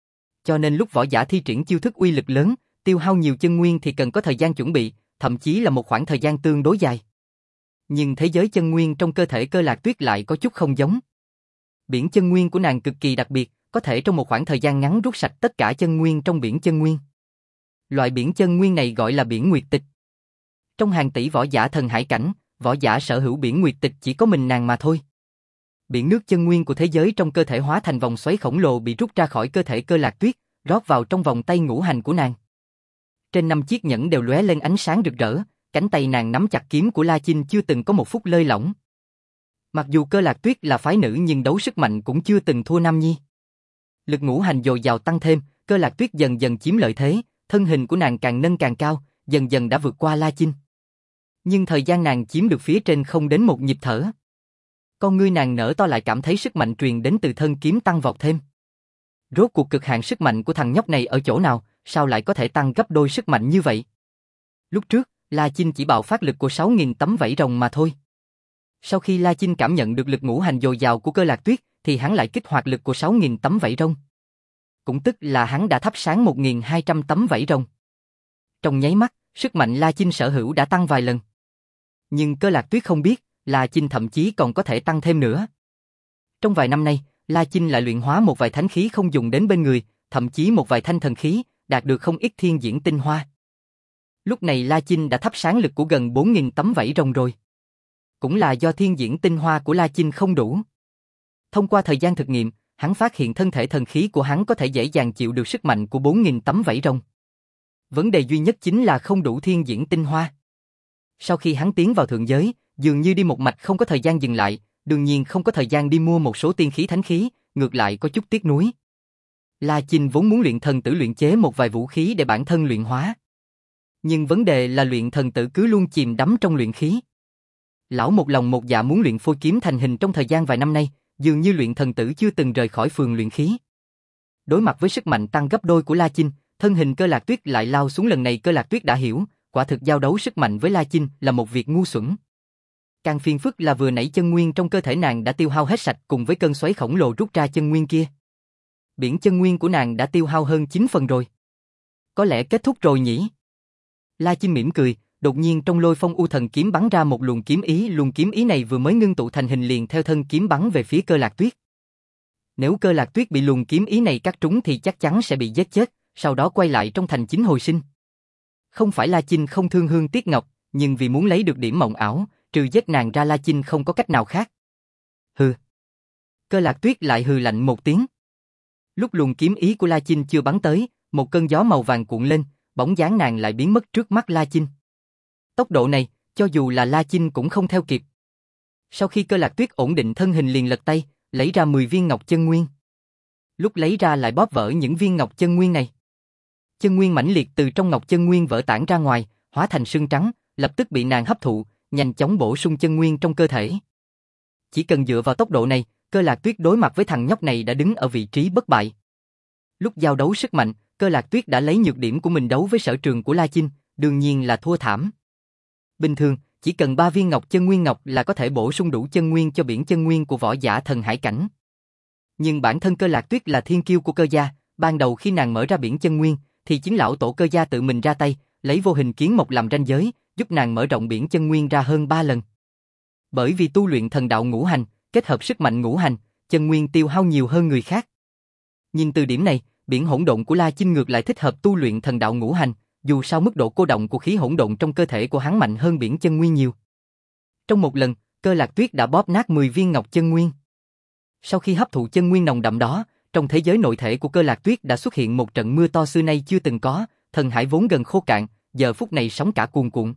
Cho nên lúc võ giả thi triển chiêu thức uy lực lớn, tiêu hao nhiều chân nguyên thì cần có thời gian chuẩn bị, thậm chí là một khoảng thời gian tương đối dài. Nhưng thế giới chân nguyên trong cơ thể Cơ Lạc Tuyết lại có chút không giống. Biển chân nguyên của nàng cực kỳ đặc biệt, có thể trong một khoảng thời gian ngắn rút sạch tất cả chân nguyên trong biển chân nguyên. Loại biển chân nguyên này gọi là biển nguyệt tịch. Trong hàng tỷ võ giả thần hải cảnh, võ giả sở hữu biển nguyệt tịch chỉ có mình nàng mà thôi. Biển nước chân nguyên của thế giới trong cơ thể hóa thành vòng xoáy khổng lồ bị rút ra khỏi cơ thể Cơ Lạc Tuyết, rót vào trong vòng tay ngũ hành của nàng. Trên năm chiếc nhẫn đều lóe lên ánh sáng rực rỡ, cánh tay nàng nắm chặt kiếm của La Chinh chưa từng có một phút lơi lỏng. Mặc dù Cơ Lạc Tuyết là phái nữ nhưng đấu sức mạnh cũng chưa từng thua nam nhi. Lực ngũ hành dồi dào tăng thêm, Cơ Lạc Tuyết dần dần chiếm lợi thế, thân hình của nàng càng nâng càng cao, dần dần đã vượt qua La Chinh. Nhưng thời gian nàng chiếm được phía trên không đến một nhịp thở. Con ngươi nàng nở to lại cảm thấy sức mạnh truyền đến từ thân kiếm tăng vọt thêm. Rốt cuộc cực hạn sức mạnh của thằng nhóc này ở chỗ nào, sao lại có thể tăng gấp đôi sức mạnh như vậy? Lúc trước, La Chinh chỉ bạo phát lực của sáu nghìn tấm vảy rồng mà thôi. Sau khi La Chinh cảm nhận được lực ngũ hành dồi dào của Cơ Lạc Tuyết, thì hắn lại kích hoạt lực của sáu nghìn tấm vảy rồng. Cũng tức là hắn đã thắp sáng một nghìn hai trăm tấm vảy rồng. Trong nháy mắt, sức mạnh La Chinh sở hữu đã tăng vài lần. Nhưng Cơ Lạc Tuyết không biết, La Chinh thậm chí còn có thể tăng thêm nữa. Trong vài năm nay, La Chinh lại luyện hóa một vài thánh khí không dùng đến bên người, thậm chí một vài thanh thần khí, đạt được không ít thiên diễn tinh hoa. Lúc này La Chinh đã thắp sáng lực của gần bốn nghìn tấm vảy rồng rồi. Cũng là do thiên diễn tinh hoa của La Chinh không đủ. Thông qua thời gian thực nghiệm, hắn phát hiện thân thể thần khí của hắn có thể dễ dàng chịu được sức mạnh của bốn nghìn tấm vảy rồng. Vấn đề duy nhất chính là không đủ thiên diễn tinh hoa. Sau khi hắn tiến vào thượng giới, dường như đi một mạch không có thời gian dừng lại, đương nhiên không có thời gian đi mua một số tiên khí thánh khí, ngược lại có chút tiếc nuối. La Chinh vốn muốn luyện thần tử luyện chế một vài vũ khí để bản thân luyện hóa. Nhưng vấn đề là luyện thần tử cứ luôn chìm đắm trong luyện khí. Lão một lòng một dạ muốn luyện phôi kiếm thành hình trong thời gian vài năm nay, dường như luyện thần tử chưa từng rời khỏi phường luyện khí. Đối mặt với sức mạnh tăng gấp đôi của La Chinh, thân hình Cơ Lạc Tuyết lại lao xuống. Lần này Cơ Lạc Tuyết đã hiểu, quả thực giao đấu sức mạnh với La Chinh là một việc ngu xuẩn. Càng phiền phức là vừa nãy chân nguyên trong cơ thể nàng đã tiêu hao hết sạch cùng với cơn xoáy khổng lồ rút ra chân nguyên kia. Biển chân nguyên của nàng đã tiêu hao hơn chín phần rồi. Có lẽ kết thúc rồi nhỉ? La Chinh mỉm cười, đột nhiên trong lôi phong u thần kiếm bắn ra một luồng kiếm ý, luồng kiếm ý này vừa mới ngưng tụ thành hình liền theo thân kiếm bắn về phía Cơ Lạc Tuyết. Nếu Cơ Lạc Tuyết bị luồng kiếm ý này cắt trúng thì chắc chắn sẽ bị giết chết, sau đó quay lại trong thành chính hồi sinh. Không phải La Chinh không thương Hương Tiếc Ngọc, nhưng vì muốn lấy được điểm mộng ảo, trừ giết nàng ra La Chinh không có cách nào khác. Hừ. Cơ Lạc Tuyết lại hừ lạnh một tiếng. Lúc luồng kiếm ý của La Chinh chưa bắn tới, một cơn gió màu vàng cuộn lên, bóng dáng nàng lại biến mất trước mắt La Chinh. Tốc độ này, cho dù là La Chinh cũng không theo kịp. Sau khi Cơ Lạc Tuyết ổn định thân hình liền lật tay, lấy ra mười viên ngọc chân nguyên. Lúc lấy ra lại bóp vỡ những viên ngọc chân nguyên này. Chân nguyên mãnh liệt từ trong ngọc chân nguyên vỡ tản ra ngoài, hóa thành sương trắng, lập tức bị nàng hấp thụ, nhanh chóng bổ sung chân nguyên trong cơ thể. Chỉ cần dựa vào tốc độ này, Cơ Lạc Tuyết đối mặt với thằng nhóc này đã đứng ở vị trí bất bại. Lúc giao đấu sức mạnh, Cơ Lạc Tuyết đã lấy nhược điểm của mình đấu với sở trường của La Chinh, đương nhiên là thua thảm. Bình thường, chỉ cần ba viên ngọc chân nguyên ngọc là có thể bổ sung đủ chân nguyên cho biển chân nguyên của võ giả thần hải cảnh. Nhưng bản thân Cơ Lạc Tuyết là thiên kiêu của Cơ gia, ban đầu khi nàng mở ra biển chân nguyên, thì chính lão tổ Cơ gia tự mình ra tay, lấy vô hình kiến mộc làm ranh giới, giúp nàng mở rộng biển chân nguyên ra hơn ba lần. Bởi vì tu luyện thần đạo ngũ hành, kết hợp sức mạnh ngũ hành, chân nguyên tiêu hao nhiều hơn người khác. Nhìn từ điểm này, biển hỗn độn của La Chinh ngược lại thích hợp tu luyện thần đạo ngũ hành, dù sao mức độ cô động của khí hỗn độn trong cơ thể của hắn mạnh hơn biển chân nguyên nhiều. Trong một lần, Cơ Lạc Tuyết đã bóp nát mười viên ngọc chân nguyên. Sau khi hấp thụ chân nguyên nồng đậm đó, trong thế giới nội thể của Cơ Lạc Tuyết đã xuất hiện một trận mưa to xưa nay chưa từng có, thần hải vốn gần khô cạn, giờ phút này sóng cả cuồn cuộn.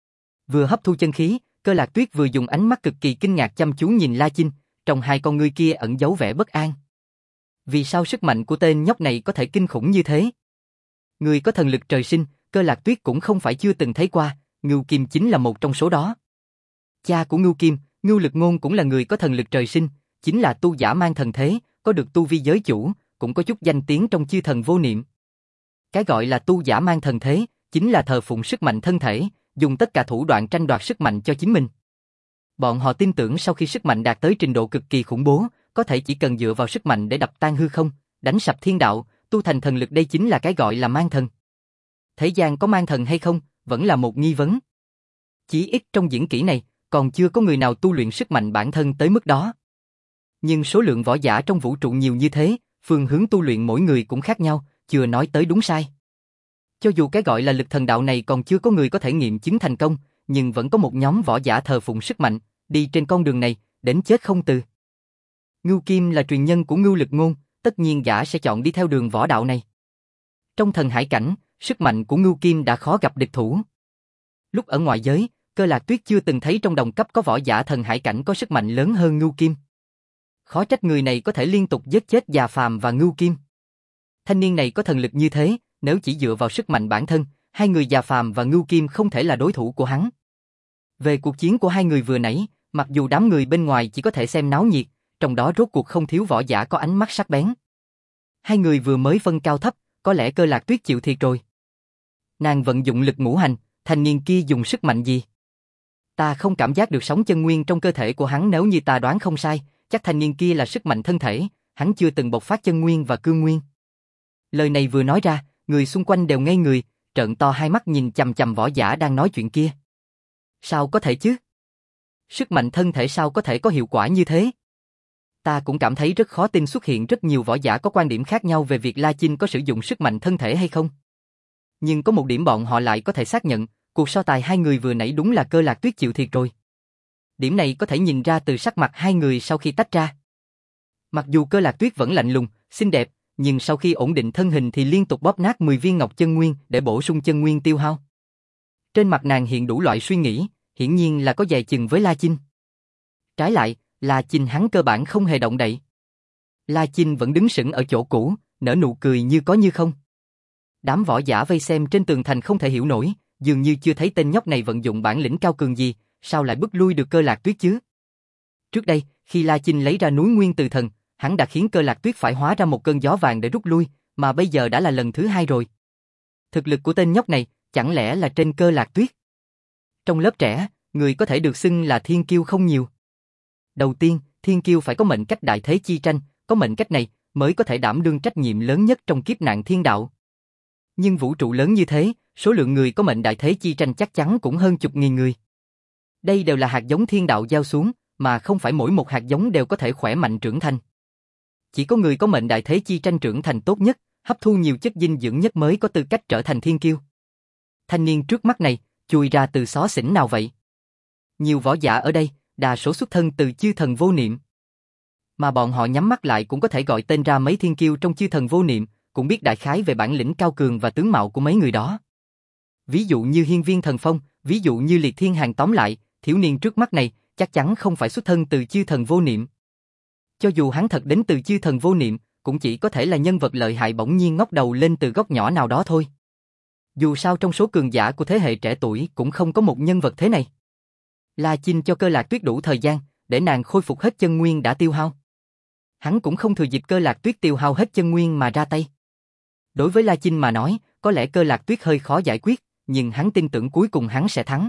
Vừa hấp thu chân khí, Cơ Lạc Tuyết vừa dùng ánh mắt cực kỳ kinh ngạc chăm chú nhìn La Chinh, trong hai con ngươi kia ẩn giấu vẻ bất an. Vì sao sức mạnh của tên nhóc này có thể kinh khủng như thế? Người có thần lực trời sinh, Cơ Lạc Tuyết cũng không phải chưa từng thấy qua, Ngưu Kim chính là một trong số đó. Cha của Ngưu Kim, Ngưu Lực Ngôn cũng là người có thần lực trời sinh, chính là tu giả mang thần thế, có được tu vi giới chủ, cũng có chút danh tiếng trong chư thần vô niệm. Cái gọi là tu giả mang thần thế, chính là thờ phụng sức mạnh thân thể, dùng tất cả thủ đoạn tranh đoạt sức mạnh cho chính mình. Bọn họ tin tưởng sau khi sức mạnh đạt tới trình độ cực kỳ khủng bố, có thể chỉ cần dựa vào sức mạnh để đập tan hư không, đánh sập thiên đạo, tu thành thần lực, đây chính là cái gọi là mang thần. Thế gian có mang thần hay không, vẫn là một nghi vấn. Chỉ ít trong diễn kỹ này, còn chưa có người nào tu luyện sức mạnh bản thân tới mức đó. Nhưng số lượng võ giả trong vũ trụ nhiều như thế, phương hướng tu luyện mỗi người cũng khác nhau, chưa nói tới đúng sai. Cho dù cái gọi là lực thần đạo này còn chưa có người có thể nghiệm chứng thành công, nhưng vẫn có một nhóm võ giả thờ phụng sức mạnh, đi trên con đường này, đến chết không từ. Ngưu Kim là truyền nhân của Ngưu Lực Ngôn, tất nhiên gã sẽ chọn đi theo đường võ đạo này. Trong thần hải cảnh, sức mạnh của Ngưu Kim đã khó gặp địch thủ. Lúc ở ngoại giới, Cơ Lạc Tuyết chưa từng thấy trong đồng cấp có võ giả thần hải cảnh có sức mạnh lớn hơn Ngưu Kim. Khó trách người này có thể liên tục giết chết Già Phàm và Ngưu Kim. Thanh niên này có thần lực như thế, nếu chỉ dựa vào sức mạnh bản thân, hai người Già Phàm và Ngưu Kim không thể là đối thủ của hắn. Về cuộc chiến của hai người vừa nãy, mặc dù đám người bên ngoài chỉ có thể xem náo nhiệt, trong đó rốt cuộc không thiếu võ giả có ánh mắt sắc bén. Hai người vừa mới phân cao thấp, có lẽ Cơ Lạc Tuyết chịu thiệt rồi. Nàng vận dụng lực ngũ hành, thanh niên kia dùng sức mạnh gì? Ta không cảm giác được sóng chân nguyên trong cơ thể của hắn, nếu như ta đoán không sai, chắc thanh niên kia là sức mạnh thân thể, hắn chưa từng bộc phát chân nguyên và cương nguyên. Lời này vừa nói ra, người xung quanh đều ngây người, trợn to hai mắt nhìn chằm chằm võ giả đang nói chuyện kia. Sao có thể chứ? Sức mạnh thân thể sao có thể có hiệu quả như thế? Ta cũng cảm thấy rất khó tin, xuất hiện rất nhiều võ giả có quan điểm khác nhau về việc La Chinh có sử dụng sức mạnh thân thể hay không. Nhưng có một điểm bọn họ lại có thể xác nhận, cuộc so tài hai người vừa nãy đúng là Cơ Lạc Tuyết chịu thiệt rồi. Điểm này có thể nhìn ra từ sắc mặt hai người sau khi tách ra. Mặc dù Cơ Lạc Tuyết vẫn lạnh lùng, xinh đẹp, nhưng sau khi ổn định thân hình thì liên tục bóp nát mười viên ngọc chân nguyên để bổ sung chân nguyên tiêu hao. Trên mặt nàng hiện đủ loại suy nghĩ, hiển nhiên là có dè chừng với La Chinh. Trái lại, La Chinh hắn cơ bản không hề động đậy. La Chinh vẫn đứng sững ở chỗ cũ, nở nụ cười như có như không. Đám võ giả vây xem trên tường thành không thể hiểu nổi, dường như chưa thấy tên nhóc này vận dụng bản lĩnh cao cường gì, sao lại bức lui được Cơ Lạc Tuyết chứ? Trước đây, khi La Chinh lấy ra núi Nguyên Từ Thần, hắn đã khiến Cơ Lạc Tuyết phải hóa ra một cơn gió vàng để rút lui, mà bây giờ đã là lần thứ hai rồi. Thực lực của tên nhóc này, chẳng lẽ là trên Cơ Lạc Tuyết? Trong lớp trẻ, người có thể được xưng là thiên kiêu không nhiều. Đầu tiên, thiên kiêu phải có mệnh cách đại thế chi tranh, có mệnh cách này mới có thể đảm đương trách nhiệm lớn nhất trong kiếp nạn thiên đạo. Nhưng vũ trụ lớn như thế, số lượng người có mệnh đại thế chi tranh chắc chắn cũng hơn chục nghìn người. Đây đều là hạt giống thiên đạo gieo xuống, mà không phải mỗi một hạt giống đều có thể khỏe mạnh trưởng thành. Chỉ có người có mệnh đại thế chi tranh trưởng thành tốt nhất, hấp thu nhiều chất dinh dưỡng nhất mới có tư cách trở thành thiên kiêu. Thanh niên trước mắt này, chui ra từ xó xỉnh nào vậy? Nhiều võ giả ở đây, đa số xuất thân từ chư thần vô niệm. Mà bọn họ nhắm mắt lại cũng có thể gọi tên ra mấy thiên kiêu trong chư thần vô niệm, cũng biết đại khái về bản lĩnh cao cường và tướng mạo của mấy người đó. Ví dụ như Hiên Viên Thần Phong, ví dụ như Liệt Thiên Hàn, tóm lại, thiếu niên trước mắt này chắc chắn không phải xuất thân từ chư thần vô niệm. Cho dù hắn thật đến từ chư thần vô niệm, cũng chỉ có thể là nhân vật lợi hại bỗng nhiên ngóc đầu lên từ góc nhỏ nào đó thôi. Dù sao trong số cường giả của thế hệ trẻ tuổi cũng không có một nhân vật thế này. La Chinh cho Cơ Lạc Tuyết đủ thời gian để nàng khôi phục hết chân nguyên đã tiêu hao. Hắn cũng không thừa dịp Cơ Lạc Tuyết tiêu hao hết chân nguyên mà ra tay. Đối với La Chinh mà nói, có lẽ Cơ Lạc Tuyết hơi khó giải quyết, nhưng hắn tin tưởng cuối cùng hắn sẽ thắng.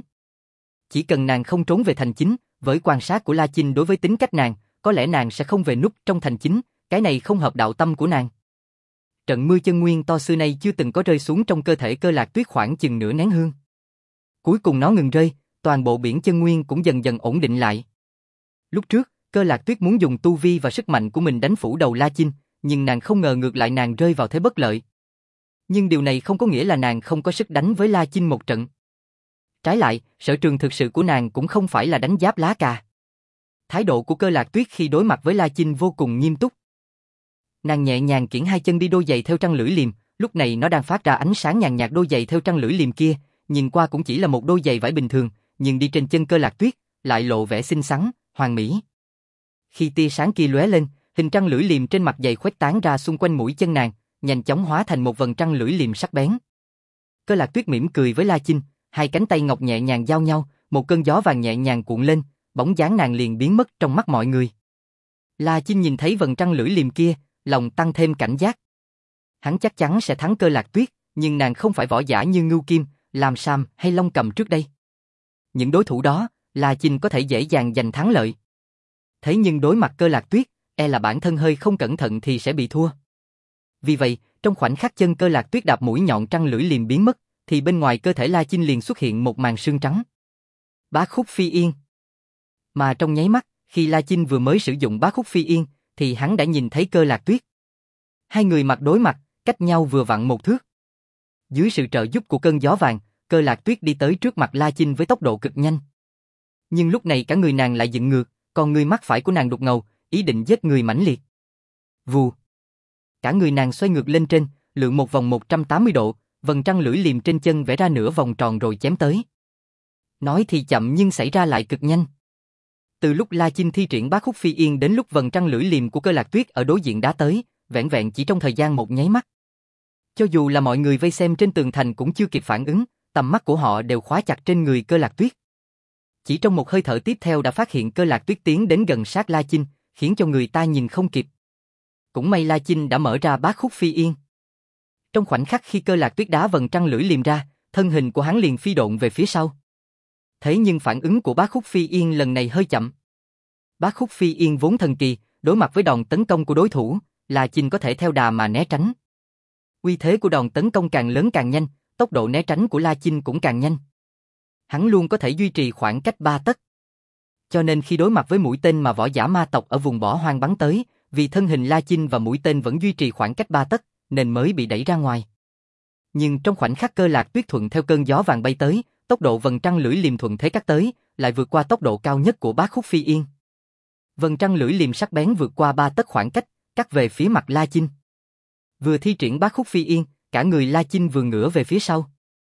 Chỉ cần nàng không trốn về thành chính, với quan sát của La Chinh đối với tính cách nàng, có lẽ nàng sẽ không về núp trong thành chính, cái này không hợp đạo tâm của nàng. Trận mưa chân nguyên to xưa nay chưa từng có rơi xuống trong cơ thể Cơ Lạc Tuyết khoảng chừng nửa nén hương. Cuối cùng nó ngừng rơi, toàn bộ biển chân nguyên cũng dần dần ổn định lại. Lúc trước, Cơ Lạc Tuyết muốn dùng tu vi và sức mạnh của mình đánh phủ đầu La Chinh, nhưng nàng không ngờ ngược lại nàng rơi vào thế bất lợi. Nhưng điều này không có nghĩa là nàng không có sức đánh với La Chinh một trận. Trái lại, sở trường thực sự của nàng cũng không phải là đánh giáp lá cà. Thái độ của Cơ Lạc Tuyết khi đối mặt với La Chinh vô cùng nghiêm túc. Nàng nhẹ nhàng kiễng hai chân đi đôi giày theo trăng lưỡi liềm, lúc này nó đang phát ra ánh sáng nhàn nhạt. Đôi giày theo trăng lưỡi liềm kia, nhìn qua cũng chỉ là một đôi giày vải bình thường, nhưng đi trên chân Cơ Lạc Tuyết, lại lộ vẻ xinh xắn, hoàn mỹ. Khi tia sáng kia lóe lên, hình trăng lưỡi liềm trên mặt giày khuếch tán ra xung quanh mũi chân nàng, nhanh chóng hóa thành một vầng trăng lưỡi liềm sắc bén. Cơ Lạc Tuyết mỉm cười với La Chinh, hai cánh tay ngọc nhẹ nhàng giao nhau, một cơn gió vàng nhẹ nhàng cuộn lên, bóng dáng nàng liền biến mất trong mắt mọi người. La Chinh nhìn thấy vầng trăng lưỡi liềm kia, lòng tăng thêm cảnh giác. Hắn chắc chắn sẽ thắng Cơ Lạc Tuyết, nhưng nàng không phải võ giả như Ngưu Kim, Lam Sam hay Long Cầm trước đây. Những đối thủ đó, La Chinh có thể dễ dàng giành thắng lợi. Thế nhưng đối mặt Cơ Lạc Tuyết, e là bản thân hơi không cẩn thận thì sẽ bị thua. Vì vậy, trong khoảnh khắc chân Cơ Lạc Tuyết đạp mũi nhọn trăng lưỡi liềm biến mất, thì bên ngoài cơ thể La Chinh liền xuất hiện một màn sương trắng. Bá Khúc Phi Yên. Mà trong nháy mắt, khi La Chinh vừa mới sử dụng Bá Khúc Phi Yên, thì hắn đã nhìn thấy Cơ Lạc Tuyết. Hai người mặt đối mặt, cách nhau vừa vặn một thước. Dưới sự trợ giúp của cơn gió vàng, Cơ Lạc Tuyết đi tới trước mặt La Chinh với tốc độ cực nhanh. Nhưng lúc này cả người nàng lại dựng ngược, còn người mắt phải của nàng đục ngầu, ý định giết người mãnh liệt. Vù. Cả người nàng xoay ngược lên trên, lượn một vòng một trăm tám mươi độ, vầng trăng lưỡi liềm trên chân vẽ ra nửa vòng tròn rồi chém tới. Nói thì chậm nhưng xảy ra lại cực nhanh. Từ lúc La Chinh thi triển Bá Khúc Phi Yên đến lúc vầng trăng lưỡi liềm của Cơ Lạc Tuyết ở đối diện đá tới, vẻn vẹn chỉ trong thời gian một nháy mắt. Cho dù là mọi người vây xem trên tường thành cũng chưa kịp phản ứng, tầm mắt của họ đều khóa chặt trên người Cơ Lạc Tuyết. Chỉ trong một hơi thở tiếp theo đã phát hiện Cơ Lạc Tuyết tiến đến gần sát La Chinh, khiến cho người ta nhìn không kịp. Cũng may La Chinh đã mở ra Bá Khúc Phi Yên. Trong khoảnh khắc khi Cơ Lạc Tuyết đá vầng trăng lưỡi liềm ra, thân hình của hắn liền phi độn về phía sau. Thế nhưng phản ứng của Bá Khúc Phi Yên lần này hơi chậm. Bá Khúc Phi Yên vốn thần kỳ, đối mặt với đòn tấn công của đối thủ, La Chinh có thể theo đà mà né tránh. Uy thế của đòn tấn công càng lớn càng nhanh, tốc độ né tránh của La Chinh cũng càng nhanh. Hắn luôn có thể duy trì khoảng cách ba tấc. Cho nên khi đối mặt với mũi tên mà võ giả ma tộc ở vùng bỏ hoang bắn tới, vì thân hình La Chinh và mũi tên vẫn duy trì khoảng cách ba tấc, nên mới bị đẩy ra ngoài. Nhưng trong khoảnh khắc Cơ Lạc Tuyết thuận theo cơn gió vàng bay tới, tốc độ vầng trăng lưỡi liềm thuận thế cắt tới, lại vượt qua tốc độ cao nhất của Bá Khúc Phi Yên. Vầng trăng lưỡi liềm sắc bén vượt qua ba tấc khoảng cách, cắt về phía mặt La Chinh. Vừa thi triển Bá Khúc Phi Yên, cả người La Chinh vừa ngửa về phía sau.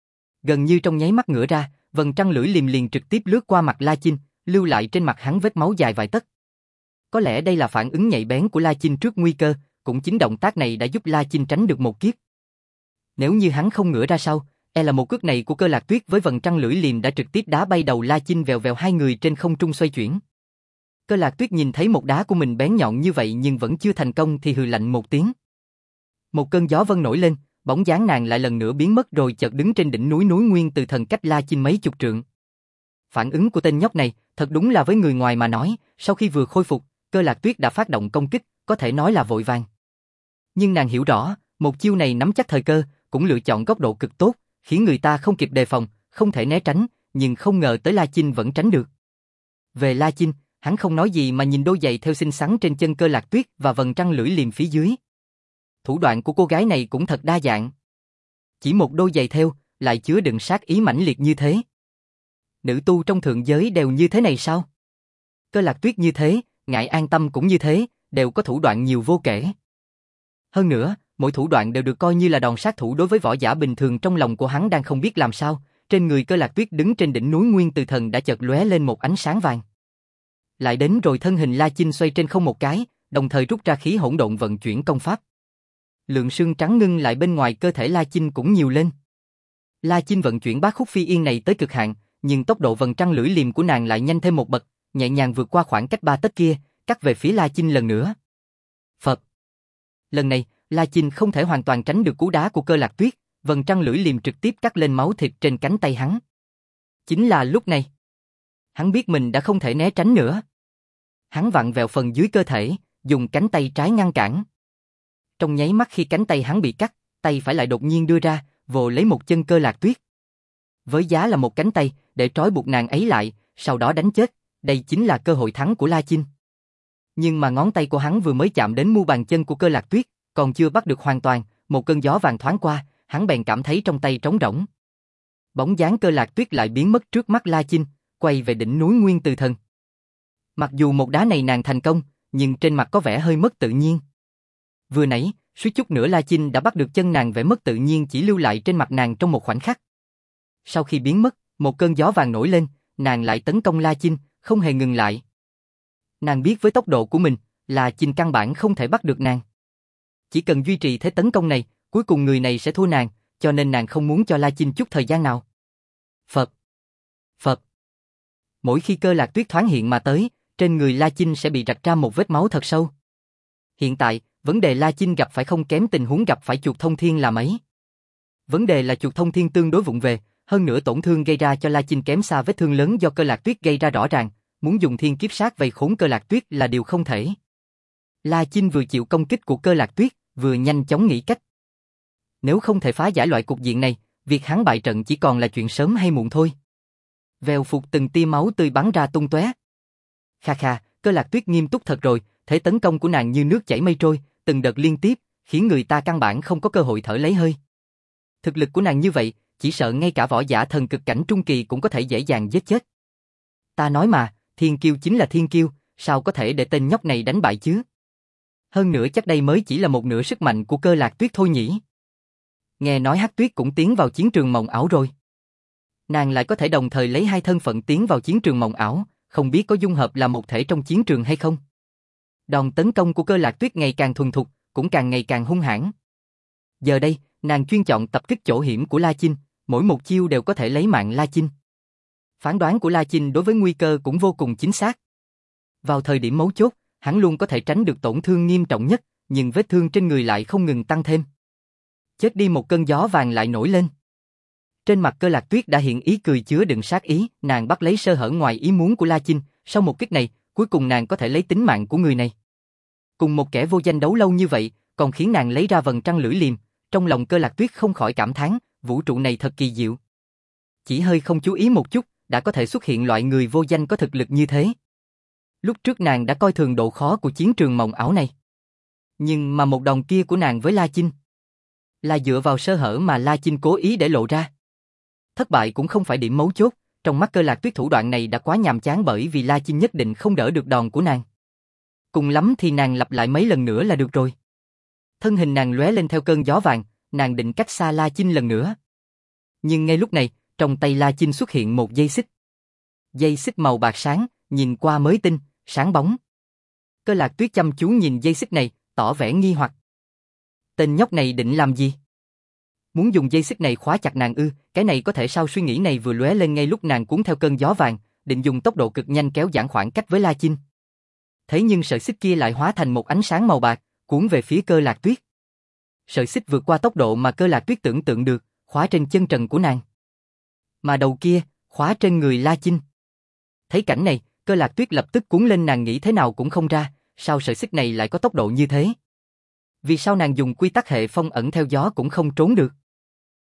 Gần như trong nháy mắt ngửa ra, vầng trăng lưỡi liềm liền trực tiếp lướt qua mặt La Chinh, lưu lại trên mặt hắn vết máu dài vài tấc. Có lẽ đây là phản ứng nhạy bén của La Chinh trước nguy cơ, cũng chính động tác này đã giúp La Chinh tránh được một kiếp. Nếu như hắn không ngửa ra sau, e là một cước này của Cơ Lạc Tuyết với vầng trăng lưỡi liềm đã trực tiếp đá bay đầu La Chinh vèo vèo hai người trên không trung xoay chuyển. Cơ Lạc Tuyết nhìn thấy một đá của mình bén nhọn như vậy nhưng vẫn chưa thành công thì hừ lạnh một tiếng. Một cơn gió vân nổi lên, bóng dáng nàng lại lần nữa biến mất rồi chợt đứng trên đỉnh núi núi Nguyên Từ Thần cách La Chinh mấy chục trượng. Phản ứng của tên nhóc này, thật đúng là với người ngoài mà nói, sau khi vừa khôi phục, Cơ Lạc Tuyết đã phát động công kích, có thể nói là vội vàng. Nhưng nàng hiểu rõ, một chiêu này nắm chắc thời cơ, cũng lựa chọn góc độ cực tốt, khiến người ta không kịp đề phòng, không thể né tránh, nhưng không ngờ tới La Chinh vẫn tránh được. Về La Chinh, hắn không nói gì mà nhìn đôi giày theo xinh xắn trên chân Cơ Lạc Tuyết và vầng trăng lưỡi liềm phía dưới. Thủ đoạn của cô gái này cũng thật đa dạng. Chỉ một đôi giày theo, lại chứa đựng sát ý mãnh liệt như thế. Nữ tu trong thượng giới đều như thế này sao? Cơ Lạc Tuyết như thế, Ngải An Tâm cũng như thế, đều có thủ đoạn nhiều vô kể. Hơn nữa, mỗi thủ đoạn đều được coi như là đòn sát thủ đối với võ giả bình thường. Trong lòng của hắn đang không biết làm sao, trên người Cơ Lạc Tuyết đứng trên đỉnh núi Nguyên Từ Thần đã chợt lóe lên một ánh sáng vàng. Lại đến rồi thân hình La Chinh xoay trên không một cái, đồng thời rút ra khí hỗn độn vận chuyển công pháp. Lượng sương trắng ngưng lại bên ngoài cơ thể La Chinh cũng nhiều lên. La Chinh vận chuyển bát khúc phi yên này tới cực hạn, nhưng tốc độ vầng trăng lưỡi liềm của nàng lại nhanh thêm một bậc, nhẹ nhàng vượt qua khoảng cách ba tấc kia, cắt về phía La Chinh lần nữa. Phật. Lần này, La Chinh không thể hoàn toàn tránh được cú đá của Cơ Lạc Tuyết, vầng trăng lưỡi liềm trực tiếp cắt lên máu thịt trên cánh tay hắn. Chính là lúc này, hắn biết mình đã không thể né tránh nữa. Hắn vặn vẹo phần dưới cơ thể, dùng cánh tay trái ngăn cản. Trong nháy mắt khi cánh tay hắn bị cắt, tay phải lại đột nhiên đưa ra, vồ lấy một chân Cơ Lạc Tuyết. Với giá là một cánh tay, để trói buộc nàng ấy lại, sau đó đánh chết, đây chính là cơ hội thắng của La Chinh. Nhưng mà ngón tay của hắn vừa mới chạm đến mu bàn chân của Cơ Lạc Tuyết, còn chưa bắt được hoàn toàn, một cơn gió vàng thoáng qua, hắn bèn cảm thấy trong tay trống rỗng. Bóng dáng Cơ Lạc Tuyết lại biến mất trước mắt La Chinh, quay về đỉnh núi Nguyên Từ Thần. Mặc dù một đá này nàng thành công, nhưng trên mặt có vẻ hơi mất tự nhiên. Vừa nãy, suýt chút nữa La Chinh đã bắt được chân nàng, vẻ mất tự nhiên chỉ lưu lại trên mặt nàng trong một khoảnh khắc. Sau khi biến mất, một cơn gió vàng nổi lên, nàng lại tấn công La Chinh, không hề ngừng lại. Nàng biết với tốc độ của mình, La Chinh căn bản không thể bắt được nàng. Chỉ cần duy trì thế tấn công này, cuối cùng người này sẽ thua nàng, cho nên nàng không muốn cho La Chinh chút thời gian nào. Phật. Phật. Mỗi khi Cơ Lạc Tuyết thoáng hiện mà tới, trên người La Chinh sẽ bị rạch ra một vết máu thật sâu. Hiện tại, vấn đề La Chinh gặp phải không kém tình huống gặp phải chuột thông thiên là mấy. Vấn đề là chuột thông thiên tương đối vụng về, hơn nữa tổn thương gây ra cho La Chinh kém xa vết thương lớn do Cơ Lạc Tuyết gây ra rõ ràng, muốn dùng thiên kiếp sát vây khốn Cơ Lạc Tuyết là điều không thể. La Chinh vừa chịu công kích của Cơ Lạc Tuyết, vừa nhanh chóng nghĩ cách. Nếu không thể phá giải loại cục diện này, việc hắn bại trận chỉ còn là chuyện sớm hay muộn thôi. Vèo phục từng tia máu tươi bắn ra tung tóe. Kha kha, Cơ Lạc Tuyết nghiêm túc thật rồi, thế tấn công của nàng như nước chảy mây trôi, từng đợt liên tiếp, khiến người ta căn bản không có cơ hội thở lấy hơi. Thực lực của nàng như vậy, chỉ sợ ngay cả võ giả thần cực cảnh trung kỳ cũng có thể dễ dàng giết chết. Ta nói mà, thiên kiêu chính là thiên kiêu, sao có thể để tên nhóc này đánh bại chứ? Hơn nữa chắc đây mới chỉ là một nửa sức mạnh của Cơ Lạc Tuyết thôi nhỉ. Nghe nói Hắc Tuyết cũng tiến vào chiến trường mộng ảo rồi. Nàng lại có thể đồng thời lấy hai thân phận tiến vào chiến trường mộng ảo, không biết có dung hợp là một thể trong chiến trường hay không? Đòn tấn công của Cơ Lạc Tuyết ngày càng thuần thục, cũng càng ngày càng hung hãn. Giờ đây, nàng chuyên chọn tập kích chỗ hiểm của La Chinh, mỗi một chiêu đều có thể lấy mạng La Chinh. Phán đoán của La Chinh đối với nguy cơ cũng vô cùng chính xác. Vào thời điểm mấu chốt, hắn luôn có thể tránh được tổn thương nghiêm trọng nhất, nhưng vết thương trên người lại không ngừng tăng thêm. Chết đi một cơn gió vàng lại nổi lên. Trên mặt Cơ Lạc Tuyết đã hiện ý cười chứa đựng sát ý, nàng bắt lấy sơ hở ngoài ý muốn của La Chinh, sau một kích này, cuối cùng nàng có thể lấy tính mạng của người này. Cùng một kẻ vô danh đấu lâu như vậy, còn khiến nàng lấy ra vầng trăng lưỡi liềm, trong lòng Cơ Lạc Tuyết không khỏi cảm thán, vũ trụ này thật kỳ diệu. Chỉ hơi không chú ý một chút, đã có thể xuất hiện loại người vô danh có thực lực như thế. Lúc trước nàng đã coi thường độ khó của chiến trường mộng ảo này. Nhưng mà một đòn kia của nàng với La Chinh, là dựa vào sơ hở mà La Chinh cố ý để lộ ra. Thất bại cũng không phải điểm mấu chốt, trong mắt Cơ Lạc Tuyết thủ đoạn này đã quá nhàm chán bởi vì La Chinh nhất định không đỡ được đòn của nàng. Cùng lắm thì nàng lặp lại mấy lần nữa là được rồi. Thân hình nàng lóe lên theo cơn gió vàng, nàng định cách xa La Chinh lần nữa. Nhưng ngay lúc này, trong tay La Chinh xuất hiện một dây xích. Dây xích màu bạc sáng, nhìn qua mới tinh, sáng bóng. Cơ Lạc Tuyết chăm chú nhìn dây xích này, tỏ vẻ nghi hoặc. Tên nhóc này định làm gì? Muốn dùng dây xích này khóa chặt nàng ư? Cái này có thể sao? Suy nghĩ này vừa lóe lên ngay lúc nàng cuốn theo cơn gió vàng, định dùng tốc độ cực nhanh kéo giãn khoảng cách với La Chinh. Thế nhưng sợi xích kia lại hóa thành một ánh sáng màu bạc, cuốn về phía Cơ Lạc Tuyết. Sợi xích vượt qua tốc độ mà Cơ Lạc Tuyết tưởng tượng được, khóa trên chân trần của nàng. Mà đầu kia, khóa trên người La Chinh. Thấy cảnh này, Cơ Lạc Tuyết lập tức cuốn lên, nàng nghĩ thế nào cũng không ra, sao sợi xích này lại có tốc độ như thế? Vì sao nàng dùng quy tắc hệ phong ẩn theo gió cũng không trốn được?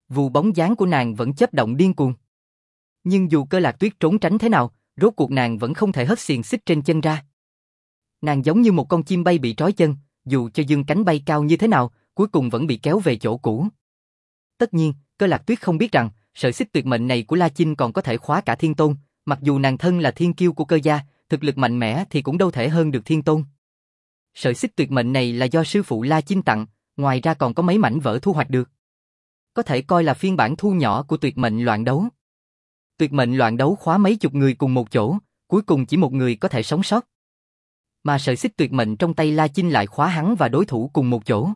Vù bóng dáng của nàng vẫn chớp động điên cuồng. Nhưng dù Cơ Lạc Tuyết trốn tránh thế nào, rốt cuộc nàng vẫn không thể hất xiềng xích trên chân ra. Nàng giống như một con chim bay bị trói chân, dù cho dương cánh bay cao như thế nào, cuối cùng vẫn bị kéo về chỗ cũ. Tất nhiên, Cơ Lạc Tuyết không biết rằng, sợi xích tuyệt mệnh này của La Chinh còn có thể khóa cả Thiên Tôn, mặc dù nàng thân là thiên kiêu của Cơ gia, thực lực mạnh mẽ thì cũng đâu thể hơn được Thiên Tôn. Sợi xích tuyệt mệnh này là do sư phụ La Chinh tặng, ngoài ra còn có mấy mảnh vỡ thu hoạch được. Có thể coi là phiên bản thu nhỏ của tuyệt mệnh loạn đấu. Tuyệt mệnh loạn đấu khóa mấy chục người cùng một chỗ, cuối cùng chỉ một người có thể sống sót. Mà sợi xích tuyệt mệnh trong tay La Chinh lại khóa hắn và đối thủ cùng một chỗ.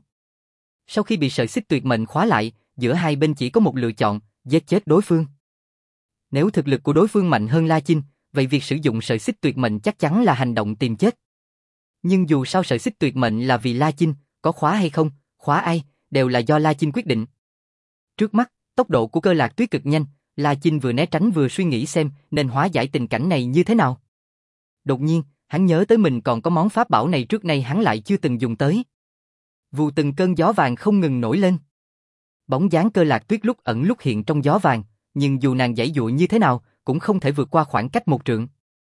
Sau khi bị sợi xích tuyệt mệnh khóa lại, giữa hai bên chỉ có một lựa chọn, giết chết đối phương. Nếu thực lực của đối phương mạnh hơn La Chinh, vậy việc sử dụng sợi xích tuyệt mệnh chắc chắn là hành động tìm chết. Nhưng dù sao sợi xích tuyệt mệnh là vì La Chinh, có khóa hay không, khóa ai, đều là do La Chinh quyết định. Trước mắt, tốc độ của Cơ Lạc Tuyết cực nhanh, La Chinh vừa né tránh vừa suy nghĩ xem nên hóa giải tình cảnh này như thế nào. Đột nhiên, hắn nhớ tới mình còn có món pháp bảo này trước nay hắn lại chưa từng dùng tới. Vù từng cơn gió vàng không ngừng nổi lên. Bóng dáng Cơ Lạc Tuyết lúc ẩn lúc hiện trong gió vàng, nhưng dù nàng giãy giụa như thế nào, cũng không thể vượt qua khoảng cách một trượng.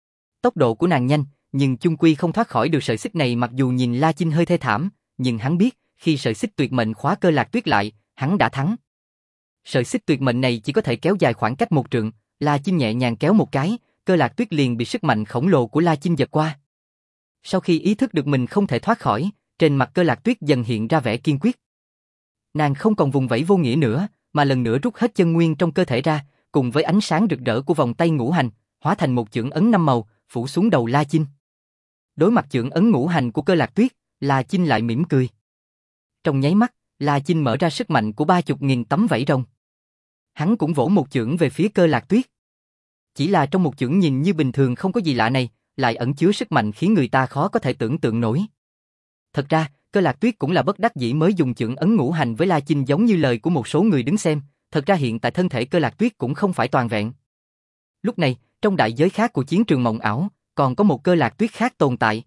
Tốc độ của nàng nhanh, nhưng chung quy không thoát khỏi được sợi xích này. Mặc dù nhìn La Chinh hơi thê thảm, nhưng hắn biết, khi sợi xích tuyệt mệnh khóa Cơ Lạc Tuyết lại, hắn đã thắng. Sợi xích tuyệt mệnh này chỉ có thể kéo dài khoảng cách một trượng, La Chinh nhẹ nhàng kéo một cái, Cơ Lạc Tuyết liền bị sức mạnh khổng lồ của La Chinh giật qua. Sau khi ý thức được mình không thể thoát khỏi, trên mặt Cơ Lạc Tuyết dần hiện ra vẻ kiên quyết. Nàng không còn vùng vẫy vô nghĩa nữa, mà lần nữa rút hết chân nguyên trong cơ thể ra, cùng với ánh sáng rực rỡ của vòng tay ngũ hành, hóa thành một chưởng ấn năm màu, phủ xuống đầu La Chinh. Đối mặt chưởng ấn ngũ hành của Cơ Lạc Tuyết, La Chinh lại mỉm cười. Trong nháy mắt, La Chinh mở ra sức mạnh của ba chục nghìn tấm vảy rồng. Hắn cũng vỗ một chưởng về phía Cơ Lạc Tuyết. Chỉ là trong một chưởng nhìn như bình thường không có gì lạ này, lại ẩn chứa sức mạnh khiến người ta khó có thể tưởng tượng nổi. Thật ra, Cơ Lạc Tuyết cũng là bất đắc dĩ mới dùng chưởng ấn ngũ hành với La Chinh, giống như lời của một số người đứng xem. Thật ra hiện tại thân thể Cơ Lạc Tuyết cũng không phải toàn vẹn. Lúc này, trong đại giới khác của chiến trường mộng ảo, còn có một Cơ Lạc Tuyết khác tồn tại.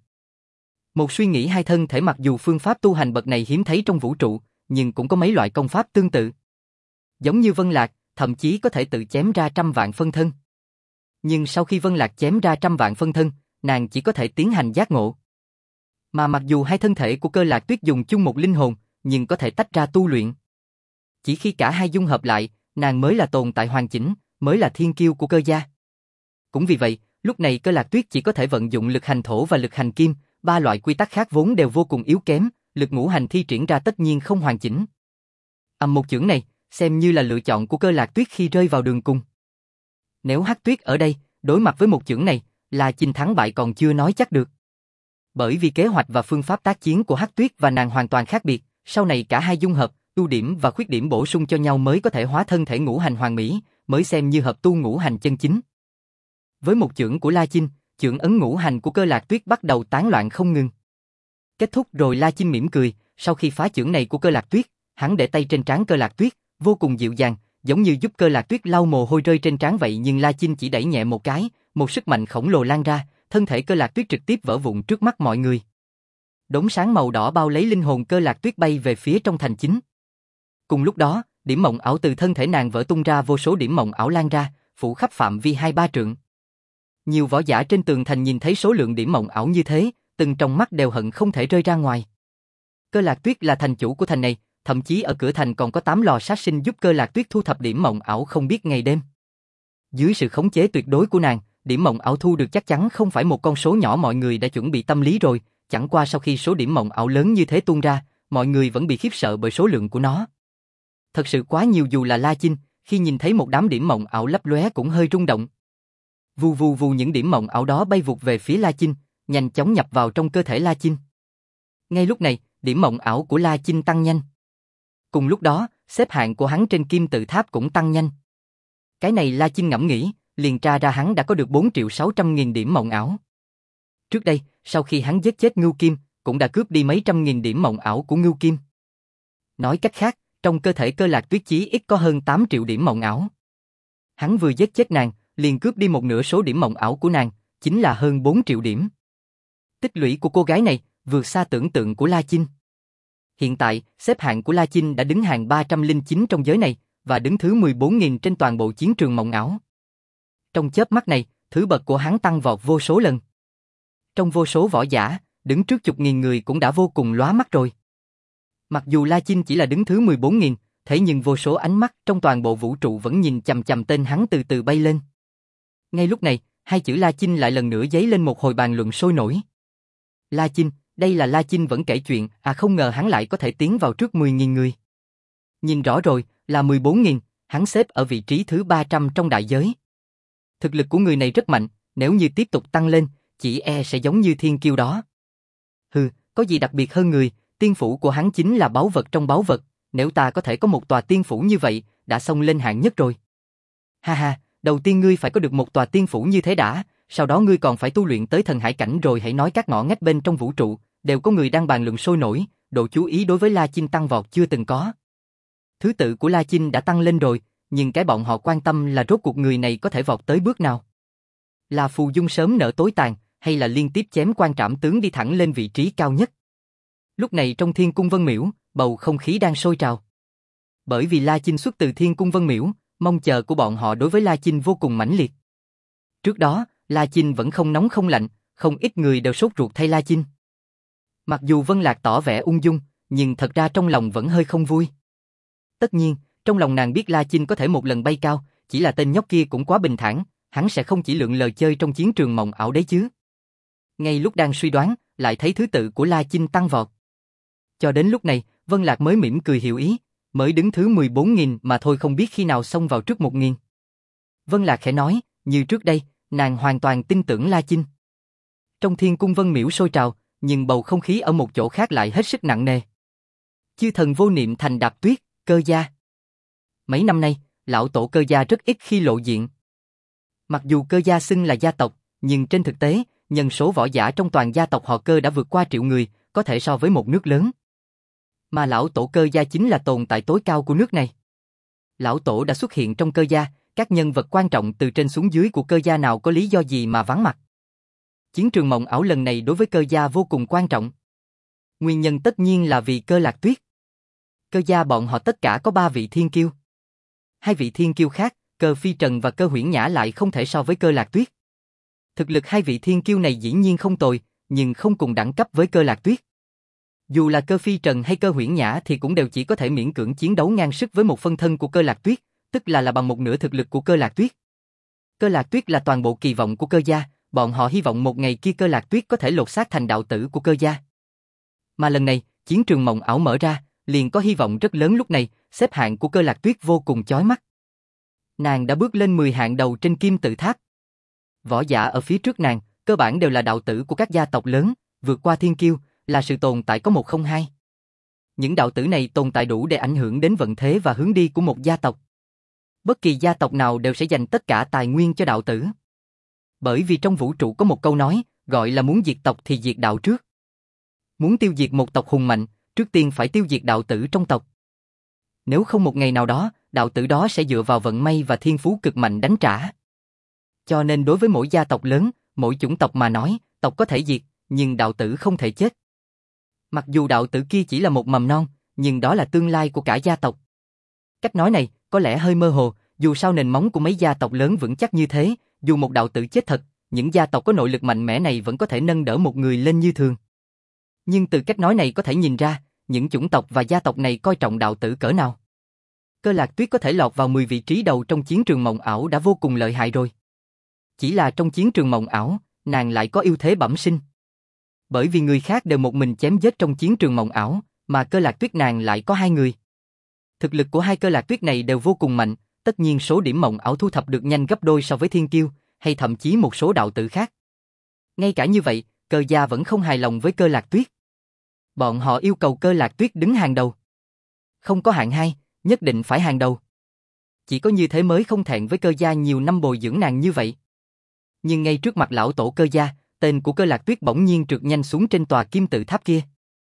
Một suy nghĩ hai thân thể, mặc dù phương pháp tu hành bậc này hiếm thấy trong vũ trụ, nhưng cũng có mấy loại công pháp tương tự. Giống như Vân Lạc, thậm chí có thể tự chém ra trăm vạn phân thân. Nhưng sau khi Vân Lạc chém ra trăm vạn phân thân, nàng chỉ có thể tiến hành giác ngộ. Mà mặc dù hai thân thể của Cơ Lạc Tuyết dùng chung một linh hồn, nhưng có thể tách ra tu luyện. Chỉ khi cả hai dung hợp lại, nàng mới là tồn tại hoàn chỉnh, mới là thiên kiêu của Cơ gia. Cũng vì vậy, lúc này Cơ Lạc Tuyết chỉ có thể vận dụng lực hành thổ và lực hành kim, ba loại quy tắc khác vốn đều vô cùng yếu kém, lực ngũ hành thi triển ra tất nhiên không hoàn chỉnh. Ầm một chưởng này, xem như là lựa chọn của Cơ Lạc Tuyết khi rơi vào đường cùng. Nếu Hắc Tuyết ở đây, đối mặt với một chưởng này, La Chinh thắng bại còn chưa nói chắc được. Bởi vì kế hoạch và phương pháp tác chiến của Hắc Tuyết và nàng hoàn toàn khác biệt, sau này cả hai dung hợp, ưu điểm và khuyết điểm bổ sung cho nhau mới có thể hóa thân thể ngũ hành hoàn mỹ, mới xem như hợp tu ngũ hành chân chính. Với một chưởng của La Chinh, chưởng ấn ngũ hành của Cơ Lạc Tuyết bắt đầu tán loạn không ngừng. Kết thúc rồi, La Chinh mỉm cười, sau khi phá chưởng này của Cơ Lạc Tuyết, hắn để tay trên trán Cơ Lạc Tuyết, vô cùng dịu dàng, giống như giúp Cơ Lạc Tuyết lau mồ hôi rơi trên trán vậy, nhưng La Chinh chỉ đẩy nhẹ một cái, một sức mạnh khổng lồ lan ra, thân thể Cơ Lạc Tuyết trực tiếp vỡ vụn trước mắt mọi người. Đốm sáng màu đỏ bao lấy linh hồn Cơ Lạc Tuyết bay về phía trong thành chính. Cùng lúc đó, điểm mộng ảo từ thân thể nàng vỡ tung ra, vô số điểm mộng ảo lan ra, phủ khắp phạm vi hai ba trượng. Nhiều võ giả trên tường thành nhìn thấy số lượng điểm mộng ảo như thế, từng trong mắt đều hận không thể rơi ra ngoài. Cơ Lạc Tuyết là thành chủ của thành này, thậm chí ở cửa thành còn có tám lò sát sinh giúp Cơ Lạc Tuyết thu thập điểm mộng ảo không biết ngày đêm. Dưới sự khống chế tuyệt đối của nàng, điểm mộng ảo thu được chắc chắn không phải một con số nhỏ, mọi người đã chuẩn bị tâm lý rồi, chẳng qua sau khi số điểm mộng ảo lớn như thế tuôn ra, mọi người vẫn bị khiếp sợ bởi số lượng của nó. Thật sự quá nhiều, dù là La Chinh, khi nhìn thấy một đám điểm mộng ảo lấp lóe cũng hơi rung động. Vù vù vù, những điểm mộng ảo đó bay vụt về phía La Chinh, nhanh chóng nhập vào trong cơ thể La Chinh. Ngay lúc này, điểm mộng ảo của La Chinh tăng nhanh. Cùng lúc đó, xếp hạng của hắn trên kim tự tháp cũng tăng nhanh. Cái này La Chinh ngẫm nghĩ, liền tra ra hắn đã có được bốn triệu sáu trăm nghìn điểm mộng ảo. Trước đây, sau khi hắn giết chết Ngưu Kim, cũng đã cướp đi mấy trăm nghìn điểm mộng ảo của Ngưu Kim. Nói cách khác, trong cơ thể Cơ Lạc Tuyết chí ít có hơn tám triệu điểm mộng ảo. Hắn vừa giết chết nàng, liền cướp đi một nửa số điểm mộng ảo của nàng, chính là hơn bốn triệu điểm. Tích lũy của cô gái này vượt xa tưởng tượng của La Chinh. Hiện tại, xếp hạng của La Chinh đã đứng hàng ba trăm lẻ chín trong giới này, và đứng thứ mười bốn nghìn trên toàn bộ chiến trường mộng ảo. Trong chớp mắt này, thứ bậc của hắn tăng vọt vô số lần. Trong vô số võ giả, đứng trước chục nghìn người cũng đã vô cùng lóa mắt rồi. Mặc dù La Chinh chỉ là đứng thứ mười bốn nghìn, thế nhưng vô số ánh mắt trong toàn bộ vũ trụ vẫn nhìn chằm chằm tên hắn từ từ bay lên. Ngay lúc này, hai chữ La Chinh lại lần nữa dấy lên một hồi bàn luận sôi nổi. La Chinh, đây là La Chinh vẫn kể chuyện, à không ngờ hắn lại có thể tiến vào trước mười nghìn người. Nhìn rõ rồi, là mười bốn nghìn, hắn xếp ở vị trí thứ ba trăm trong đại giới. Thực lực của người này rất mạnh, nếu như tiếp tục tăng lên, chỉ e sẽ giống như thiên kiêu đó. Hừ, có gì đặc biệt hơn người, tiên phủ của hắn chính là báu vật trong báu vật, nếu ta có thể có một tòa tiên phủ như vậy, đã xông lên hạng nhất rồi. Ha ha, đầu tiên ngươi phải có được một tòa tiên phủ như thế đã, sau đó ngươi còn phải tu luyện tới thần hải cảnh rồi hãy nói. Các ngõ ngách bên trong vũ trụ, đều có người đang bàn luận sôi nổi, độ chú ý đối với La Chinh tăng vọt chưa từng có. Thứ tự của La Chinh đã tăng lên rồi, nhưng cái bọn họ quan tâm là rốt cuộc người này có thể vọt tới bước nào. Là phù dung sớm nở tối tàn, hay là liên tiếp chém quan trảm tướng đi thẳng lên vị trí cao nhất. Lúc này trong Thiên Cung Vân Miểu, bầu không khí đang sôi trào. Bởi vì La Chinh xuất từ Thiên Cung Vân Miểu, mong chờ của bọn họ đối với La Chinh vô cùng mãnh liệt. Trước đó, La Chinh vẫn không nóng không lạnh, không ít người đều sốt ruột thay La Chinh. Mặc dù Vân Lạc tỏ vẻ ung dung, nhưng thật ra trong lòng vẫn hơi không vui. Tất nhiên, trong lòng nàng biết La Chinh có thể một lần bay cao, chỉ là tên nhóc kia cũng quá bình thản, hắn sẽ không chỉ lượn lờ chơi trong chiến trường mộng ảo đấy chứ. Ngay lúc đang suy đoán, lại thấy thứ tự của La Chinh tăng vọt. Cho đến lúc này, Vân Lạc mới mỉm cười hiểu ý, mới đứng thứ mười bốn nghìn mà thôi không biết khi nào xông vào trước một nghìn. Vân Lạc khẽ nói, như trước đây, nàng hoàn toàn tin tưởng La Chinh. Trong Thiên Cung Vân Miểu sôi trào, nhưng bầu không khí ở một chỗ khác lại hết sức nặng nề. Chư thần vô niệm thành Đạp Tuyết, Cơ Gia. Mấy năm nay, lão tổ Cơ Gia rất ít khi lộ diện. Mặc dù Cơ Gia xưng là gia tộc, nhưng trên thực tế, nhân số võ giả trong toàn gia tộc họ Cơ đã vượt qua triệu người, có thể so với một nước lớn. Mà lão tổ Cơ Gia chính là tồn tại tối cao của nước này. Lão tổ đã xuất hiện trong Cơ Gia, các nhân vật quan trọng từ trên xuống dưới của Cơ Gia nào có lý do gì mà vắng mặt. Chiến trường mộng ảo lần này đối với Cơ Gia vô cùng quan trọng. Nguyên nhân tất nhiên là vì Cơ Lạc Tuyết. Cơ Gia bọn họ tất cả có ba vị thiên kiêu. Hai vị thiên kiêu khác, Cơ Phi Trần và Cơ Huyễn Nhã lại không thể so với Cơ Lạc Tuyết. Thực lực hai vị thiên kiêu này dĩ nhiên không tồi, nhưng không cùng đẳng cấp với Cơ Lạc Tuyết. Dù là Cơ Phi Trần hay Cơ Huyễn Nhã thì cũng đều chỉ có thể miễn cưỡng chiến đấu ngang sức với một phân thân của Cơ Lạc Tuyết, tức là là bằng một nửa thực lực của Cơ Lạc Tuyết. Cơ Lạc Tuyết là toàn bộ kỳ vọng của Cơ Gia, bọn họ hy vọng một ngày kia Cơ Lạc Tuyết có thể lột xác thành đạo tử của Cơ Gia. Mà lần này, chiến trường mộng ảo mở ra, liền có hy vọng rất lớn. Lúc này, xếp hạng của Cơ Lạc Tuyết vô cùng chói mắt. Nàng đã bước lên mười hạng đầu trên kim tự tháp. Võ giả ở phía trước nàng, cơ bản đều là đạo tử của các gia tộc lớn, vượt qua thiên kiêu, là sự tồn tại có một không hai. Những đạo tử này tồn tại đủ để ảnh hưởng đến vận thế và hướng đi của một gia tộc. Bất kỳ gia tộc nào đều sẽ dành tất cả tài nguyên cho đạo tử. Bởi vì trong vũ trụ có một câu nói, gọi là muốn diệt tộc thì diệt đạo trước. Muốn tiêu diệt một tộc hùng mạnh, trước tiên phải tiêu diệt đạo tử trong tộc. Nếu không một ngày nào đó, đạo tử đó sẽ dựa vào vận may và thiên phú cực mạnh đánh trả. Cho nên đối với mỗi gia tộc lớn, mỗi chủng tộc mà nói, tộc có thể diệt, nhưng đạo tử không thể chết. Mặc dù đạo tử kia chỉ là một mầm non, nhưng đó là tương lai của cả gia tộc. Cách nói này có lẽ hơi mơ hồ, dù sao nền móng của mấy gia tộc lớn vững chắc như thế, dù một đạo tử chết thật, những gia tộc có nội lực mạnh mẽ này vẫn có thể nâng đỡ một người lên như thường. Nhưng từ cách nói này có thể nhìn ra, những chủng tộc và gia tộc này coi trọng đạo tử cỡ nào. Cơ Lạc Tuyết có thể lọt vào mười vị trí đầu trong chiến trường mộng ảo đã vô cùng lợi hại rồi. Chỉ là trong chiến trường mộng ảo, nàng lại có ưu thế bẩm sinh. Bởi vì người khác đều một mình chém giết trong chiến trường mộng ảo, mà Cơ Lạc Tuyết nàng lại có hai người. Thực lực của hai Cơ Lạc Tuyết này đều vô cùng mạnh, tất nhiên số điểm mộng ảo thu thập được nhanh gấp đôi so với thiên kiêu, hay thậm chí một số đạo tử khác. Ngay cả như vậy, Cơ Gia vẫn không hài lòng với Cơ Lạc Tuyết. Bọn họ yêu cầu Cơ Lạc Tuyết đứng hàng đầu. Không có hạng hai, nhất định phải hàng đầu. Chỉ có như thế mới không thẹn với Cơ Gia nhiều năm bồi dưỡng nàng như vậy. Nhưng ngay trước mặt lão tổ Cơ Gia, tên của Cơ Lạc Tuyết bỗng nhiên trượt nhanh xuống trên tòa kim tự tháp kia.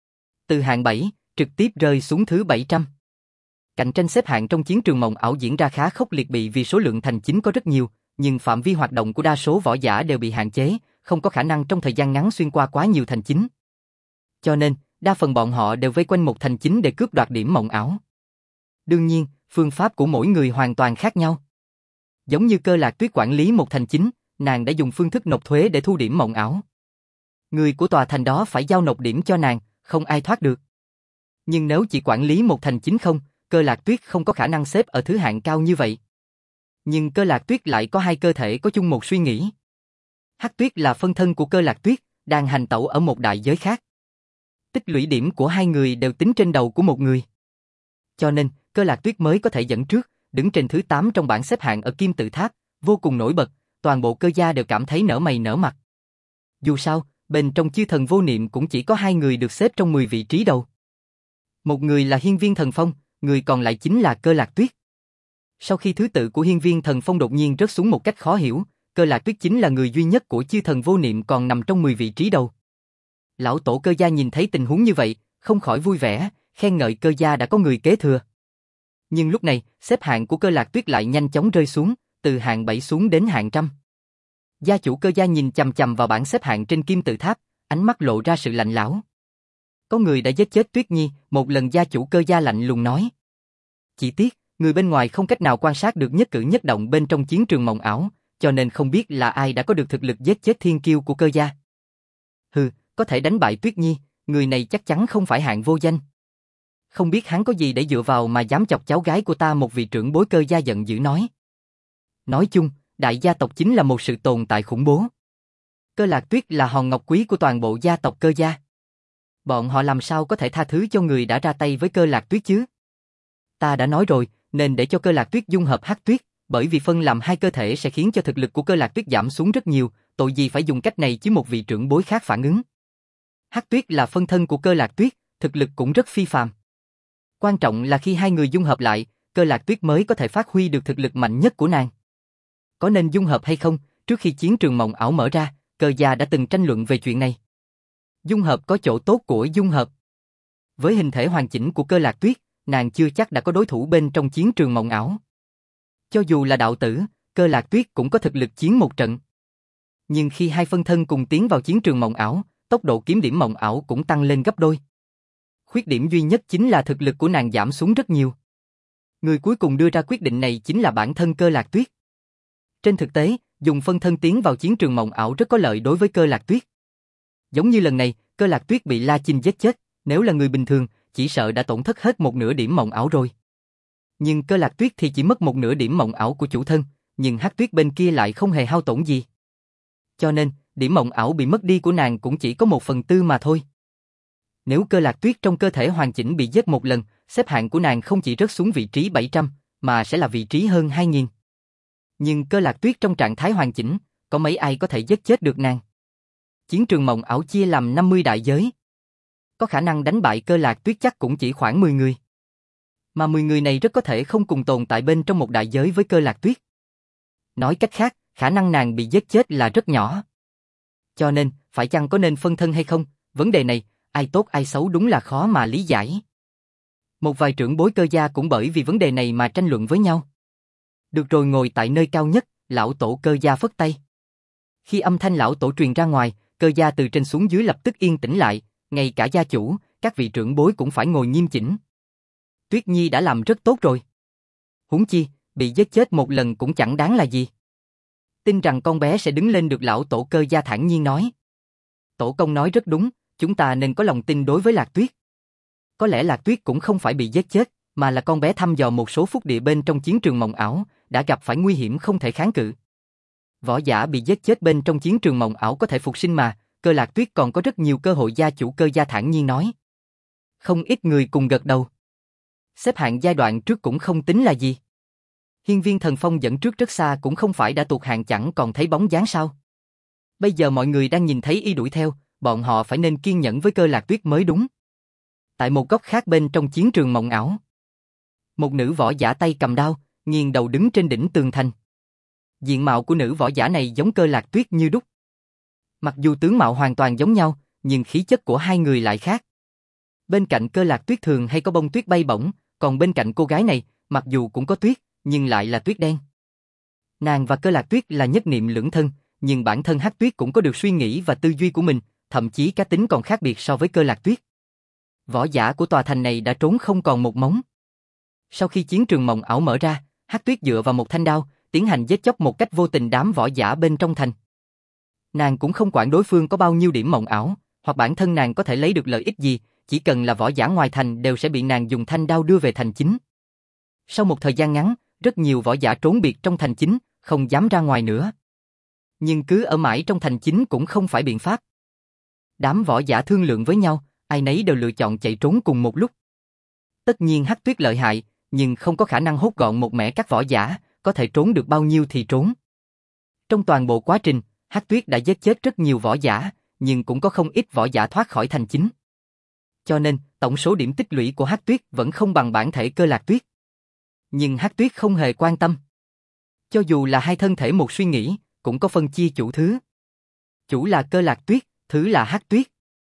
Từ hạng bảy, trực tiếp rơi xuống thứ bảy trăm. Cạnh tranh xếp hạng trong chiến trường mộng ảo diễn ra khá khốc liệt bị vì số lượng thành chính có rất nhiều, nhưng phạm vi hoạt động của đa số võ giả đều bị hạn chế, không có khả năng trong thời gian ngắn xuyên qua quá nhiều thành chính. Cho nên, đa phần bọn họ đều vây quanh một thành chính để cướp đoạt điểm mộng ảo. Đương nhiên, phương pháp của mỗi người hoàn toàn khác nhau. Giống như Cơ Lạc Tuyết quản lý một thành chính, nàng đã dùng phương thức nộp thuế để thu điểm mộng ảo. Người của tòa thành đó phải giao nộp điểm cho nàng, không ai thoát được. Nhưng nếu chỉ quản lý một thành chính không, Cơ Lạc Tuyết không có khả năng xếp ở thứ hạng cao như vậy. Nhưng Cơ Lạc Tuyết lại có hai cơ thể có chung một suy nghĩ. Hắc Tuyết là phân thân của Cơ Lạc Tuyết, đang hành tẩu ở một đại giới khác. Tích lũy điểm của hai người đều tính trên đầu của một người. Cho nên, Cơ Lạc Tuyết mới có thể dẫn trước, đứng trên thứ tám trong bảng xếp hạng ở Kim Tự Tháp, vô cùng nổi bật, toàn bộ Cơ gia đều cảm thấy nở mày nở mặt. Dù sao, bên trong chư thần vô niệm cũng chỉ có hai người được xếp trong mười vị trí đầu. Một người là Hiên Viên Thần Phong, người còn lại chính là Cơ Lạc Tuyết. Sau khi thứ tự của Hiên Viên Thần Phong đột nhiên rớt xuống một cách khó hiểu, Cơ Lạc Tuyết chính là người duy nhất của chư thần vô niệm còn nằm trong mười vị trí đầu. Lão tổ Cơ gia nhìn thấy tình huống như vậy, không khỏi vui vẻ, khen ngợi Cơ gia đã có người kế thừa. Nhưng lúc này, xếp hạng của Cơ Lạc Tuyết lại nhanh chóng rơi xuống, từ hạng bảy xuống đến hạng trăm. Gia chủ Cơ gia nhìn chằm chằm vào bảng xếp hạng trên Kim Tự Tháp, ánh mắt lộ ra sự lạnh lẽo. Có người đã giết chết Tuyết Nhi, một lần gia chủ Cơ gia lạnh lùng nói. Chỉ tiếc, người bên ngoài không cách nào quan sát được nhất cử nhất động bên trong chiến trường mộng ảo, cho nên không biết là ai đã có được thực lực giết chết thiên kiêu của Cơ gia. Hừ, có thể đánh bại Tuyết Nhi, người này chắc chắn không phải hạng vô danh. Không biết hắn có gì để dựa vào mà dám chọc cháu gái của ta, một vị trưởng bối Cơ gia giận dữ nói. Nói chung, đại gia tộc chính là một sự tồn tại khủng bố. Cơ Lạc Tuyết là hòn ngọc quý của toàn bộ gia tộc Cơ gia. Bọn họ làm sao có thể tha thứ cho người đã ra tay với Cơ Lạc Tuyết chứ? Ta đã nói rồi, nên để cho Cơ Lạc Tuyết dung hợp Hắc Tuyết, bởi vì phân làm hai cơ thể sẽ khiến cho thực lực của Cơ Lạc Tuyết giảm xuống rất nhiều, tội gì phải dùng cách này chứ? Một vị trưởng bối khác phản ứng. Hắc Tuyết là phân thân của Cơ Lạc Tuyết, thực lực cũng rất phi phàm. Quan trọng là khi hai người dung hợp lại, Cơ Lạc Tuyết mới có thể phát huy được thực lực mạnh nhất của nàng. Có nên dung hợp hay không? Trước khi chiến trường mộng ảo mở ra, Cơ gia đã từng tranh luận về chuyện này. Dung hợp có chỗ tốt của dung hợp. Với hình thể hoàn chỉnh của Cơ Lạc Tuyết, nàng chưa chắc đã có đối thủ bên trong chiến trường mộng ảo. Cho dù là đạo tử, Cơ Lạc Tuyết cũng có thực lực chiến một trận. Nhưng khi hai phân thân cùng tiến vào chiến trường mộng ảo, tốc độ kiếm điểm mộng ảo cũng tăng lên gấp đôi. Khuyết điểm duy nhất chính là thực lực của nàng giảm xuống rất nhiều. Người cuối cùng đưa ra quyết định này chính là bản thân Cơ Lạc Tuyết. Trên thực tế, dùng phân thân tiến vào chiến trường mộng ảo rất có lợi đối với Cơ Lạc Tuyết. Giống như lần này, Cơ Lạc Tuyết bị La Chinh giết chết, nếu là người bình thường, chỉ sợ đã tổn thất hết một nửa điểm mộng ảo rồi. Nhưng Cơ Lạc Tuyết thì chỉ mất một nửa điểm mộng ảo của chủ thân, nhưng Hắc Tuyết bên kia lại không hề hao tổn gì. Cho nên, điểm mộng ảo bị mất đi của nàng cũng chỉ có một phần tư mà thôi. Nếu Cơ Lạc Tuyết trong cơ thể hoàn chỉnh bị giết một lần, xếp hạng của nàng không chỉ rớt xuống vị trí bảy trăm, mà sẽ là vị trí hơn hai nghìn. Nhưng Cơ Lạc Tuyết trong trạng thái hoàn chỉnh, có mấy ai có thể giết chết được nàng? Chiến trường mộng ảo chia làm năm mươi đại giới. Có khả năng đánh bại Cơ Lạc Tuyết chắc cũng chỉ khoảng mười người. Mà mười người này rất có thể không cùng tồn tại bên trong một đại giới với Cơ Lạc Tuyết. Nói cách khác, khả năng nàng bị giết chết là rất nhỏ. Cho nên, phải chăng có nên phân thân hay không, vấn đề này, ai tốt ai xấu đúng là khó mà lý giải. Một vài trưởng bối Cơ gia cũng bởi vì vấn đề này mà tranh luận với nhau. Được rồi, ngồi tại nơi cao nhất, lão tổ Cơ gia phất tay. Khi âm thanh lão tổ truyền ra ngoài, Cơ gia từ trên xuống dưới lập tức yên tĩnh lại, ngay cả gia chủ, các vị trưởng bối cũng phải ngồi nghiêm chỉnh. Tuyết Nhi đã làm rất tốt rồi. Huống chi, bị giết chết một lần cũng chẳng đáng là gì. Tin rằng con bé sẽ đứng lên được, lão tổ Cơ gia thản nhiên nói. Tổ công nói rất đúng, chúng ta nên có lòng tin đối với Lạc Tuyết. Có lẽ Lạc Tuyết cũng không phải bị giết chết, mà là con bé thăm dò một số phúc địa bên trong chiến trường mộng ảo, đã gặp phải nguy hiểm không thể kháng cự. Võ giả bị giết chết bên trong chiến trường mộng ảo có thể phục sinh mà, Cơ Lạc Tuyết còn có rất nhiều cơ hội, gia chủ Cơ gia thản nhiên nói. Không ít người cùng gật đầu. Xếp hạng giai đoạn trước cũng không tính là gì. Hiên Viên Thần Phong dẫn trước rất xa cũng không phải đã tụt hạng chẳng còn thấy bóng dáng sao. Bây giờ mọi người đang nhìn thấy y đuổi theo, bọn họ phải nên kiên nhẫn với Cơ Lạc Tuyết mới đúng. Tại một góc khác bên trong chiến trường mộng ảo, một nữ võ giả tay cầm đao, nghiêng đầu đứng trên đỉnh tường thành. Diện mạo của nữ võ giả này giống Cơ Lạc Tuyết như đúc. Mặc dù tướng mạo hoàn toàn giống nhau, nhưng khí chất của hai người lại khác. Bên cạnh Cơ Lạc Tuyết thường hay có bông tuyết bay bổng, còn bên cạnh cô gái này, mặc dù cũng có tuyết, nhưng lại là tuyết đen. Nàng và Cơ Lạc Tuyết là nhất niệm lưỡng thân, nhưng bản thân Hắc Tuyết cũng có được suy nghĩ và tư duy của mình, thậm chí cá tính còn khác biệt so với Cơ Lạc Tuyết. Võ giả của tòa thành này đã trốn không còn một mống. Sau khi chiến trường mộng ảo mở ra, Hắc Tuyết dựa vào một thanh đao, tiến hành giết chóc một cách vô tình đám võ giả bên trong thành. Nàng cũng không quản đối phương có bao nhiêu điểm mộng ảo, hoặc bản thân nàng có thể lấy được lợi ích gì, chỉ cần là võ giả ngoài thành đều sẽ bị nàng dùng thanh đao đưa về thành chính. Sau một thời gian ngắn, rất nhiều võ giả trốn biệt trong thành chính, không dám ra ngoài nữa. Nhưng cứ ở mãi trong thành chính cũng không phải biện pháp. Đám võ giả thương lượng với nhau, ai nấy đều lựa chọn chạy trốn cùng một lúc. Tất nhiên Hắc Tuyết lợi hại, nhưng không có khả năng hốt gọn một mẻ các võ giả, có thể trốn được bao nhiêu thì trốn. Trong toàn bộ quá trình, Hắc Tuyết đã giết chết rất nhiều võ giả, nhưng cũng có không ít võ giả thoát khỏi thành chính. Cho nên, tổng số điểm tích lũy của Hắc Tuyết vẫn không bằng bản thể Cơ Lạc Tuyết. Nhưng Hắc Tuyết không hề quan tâm. Cho dù là hai thân thể một suy nghĩ, cũng có phân chia chủ thứ. Chủ là Cơ Lạc Tuyết, thứ là Hắc Tuyết.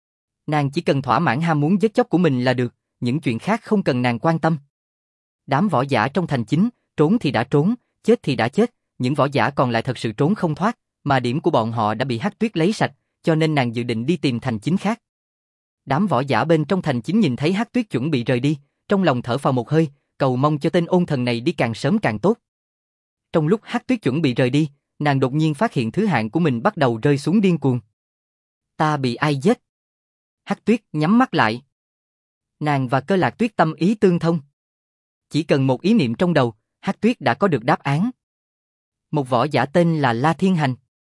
Nàng chỉ cần thỏa mãn ham muốn giết chóc của mình là được, những chuyện khác không cần nàng quan tâm. Đám võ giả trong thành chính, trốn thì đã trốn, chết thì đã chết, những võ giả còn lại thật sự trốn không thoát, mà điểm của bọn họ đã bị Hắc Tuyết lấy sạch, cho nên nàng dự định đi tìm thành chính khác. Đám võ giả bên trong thành chính nhìn thấy Hắc Tuyết chuẩn bị rời đi, trong lòng thở phào một hơi, cầu mong cho tên ôn thần này đi càng sớm càng tốt. Trong lúc Hắc Tuyết chuẩn bị rời đi, nàng đột nhiên phát hiện thứ hạng của mình bắt đầu rơi xuống điên cuồng. Ta bị ai giết? Hắc Tuyết nhắm mắt lại. Nàng và Cơ Lạc Tuyết tâm ý tương thông. Chỉ cần một ý niệm trong đầu, Hắc Tuyết đã có được đáp án. Một võ giả tên là La Thiên Hành.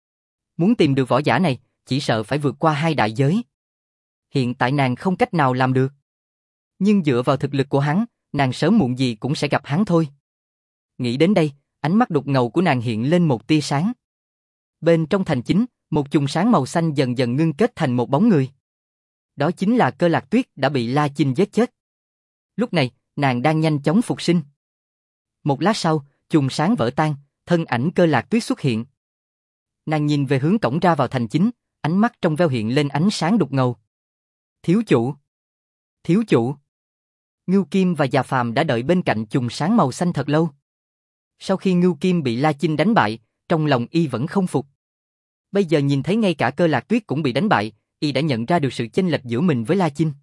Muốn tìm được võ giả này, chỉ sợ phải vượt qua hai đại giới. Hiện tại nàng không cách nào làm được. Nhưng dựa vào thực lực của hắn, nàng sớm muộn gì cũng sẽ gặp hắn thôi. Nghĩ đến đây, ánh mắt đục ngầu của nàng hiện lên một tia sáng. Bên trong thành chính, một chùm sáng màu xanh dần dần ngưng kết thành một bóng người. Đó chính là Cơ Lạc Tuyết đã bị La Chinh giết chết. Lúc này, nàng đang nhanh chóng phục sinh. Một lát sau, chùm sáng vỡ tan, thân ảnh Cơ Lạc Tuyết xuất hiện. Nàng nhìn về hướng cổng ra vào thành chính, ánh mắt trong veo hiện lên ánh sáng đục ngầu. Thiếu chủ! Thiếu chủ! Ngưu Kim và Già Phàm đã đợi bên cạnh chùm sáng màu xanh thật lâu. Sau khi Ngưu Kim bị La Chinh đánh bại, trong lòng y vẫn không phục. Bây giờ nhìn thấy ngay cả Cơ Lạc Tuyết cũng bị đánh bại, y đã nhận ra được sự chênh lệch giữa mình với La Chinh.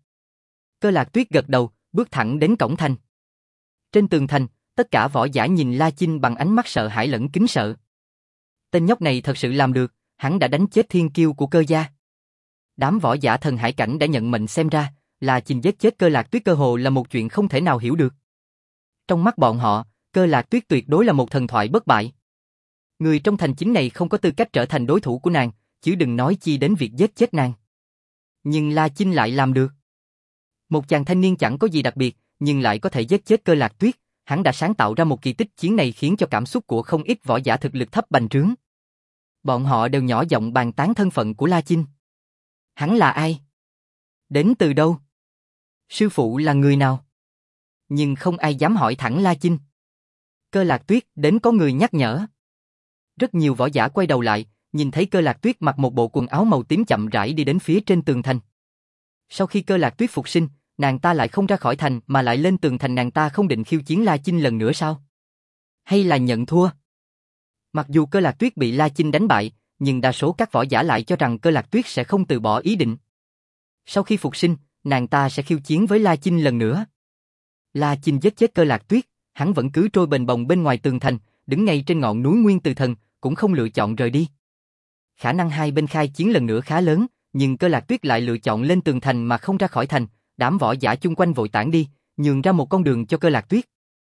Cơ Lạc Tuyết gật đầu, bước thẳng đến cổng thành. Trên tường thành, tất cả võ giả nhìn La Chinh bằng ánh mắt sợ hãi lẫn kính sợ. Tên nhóc này thật sự làm được, hắn đã đánh chết thiên kiêu của Cơ gia. Đám võ giả thần hải cảnh đã nhận mệnh xem ra, La Chinh giết chết Cơ Lạc Tuyết cơ hồ là một chuyện không thể nào hiểu được. Trong mắt bọn họ, Cơ Lạc Tuyết tuyệt đối là một thần thoại bất bại. Người trong thành chính này không có tư cách trở thành đối thủ của nàng, chứ đừng nói chi đến việc giết chết nàng. Nhưng La Chinh lại làm được. Một chàng thanh niên chẳng có gì đặc biệt, nhưng lại có thể giết chết Cơ Lạc Tuyết, hắn đã sáng tạo ra một kỳ tích chiến này khiến cho cảm xúc của không ít võ giả thực lực thấp bành trướng. Bọn họ đều nhỏ giọng bàn tán thân phận của La Chinh. Hắn là ai? Đến từ đâu? Sư phụ là người nào? Nhưng không ai dám hỏi thẳng La Chinh. Cơ Lạc Tuyết đến có người nhắc nhở. Rất nhiều võ giả quay đầu lại, nhìn thấy Cơ Lạc Tuyết mặc một bộ quần áo màu tím chậm rãi đi đến phía trên tường thành. Sau khi Cơ Lạc Tuyết phục sinh, nàng ta lại không ra khỏi thành mà lại lên tường thành, nàng ta không định khiêu chiến La Chinh lần nữa sao? Hay là nhận thua? Mặc dù Cơ Lạc Tuyết bị La Chinh đánh bại, nhưng đa số các võ giả lại cho rằng Cơ Lạc Tuyết sẽ không từ bỏ ý định. Sau khi phục sinh, nàng ta sẽ khiêu chiến với La Chinh lần nữa. La Chinh giết chết Cơ Lạc Tuyết, hắn vẫn cứ trôi bềnh bồng bên ngoài tường thành, đứng ngay trên ngọn núi Nguyên Từ Thần, cũng không lựa chọn rời đi. Khả năng hai bên khai chiến lần nữa khá lớn, nhưng Cơ Lạc Tuyết lại lựa chọn lên tường thành mà không ra khỏi thành, đám võ giả chung quanh vội tản đi, nhường ra một con đường cho Cơ Lạc Tuyết.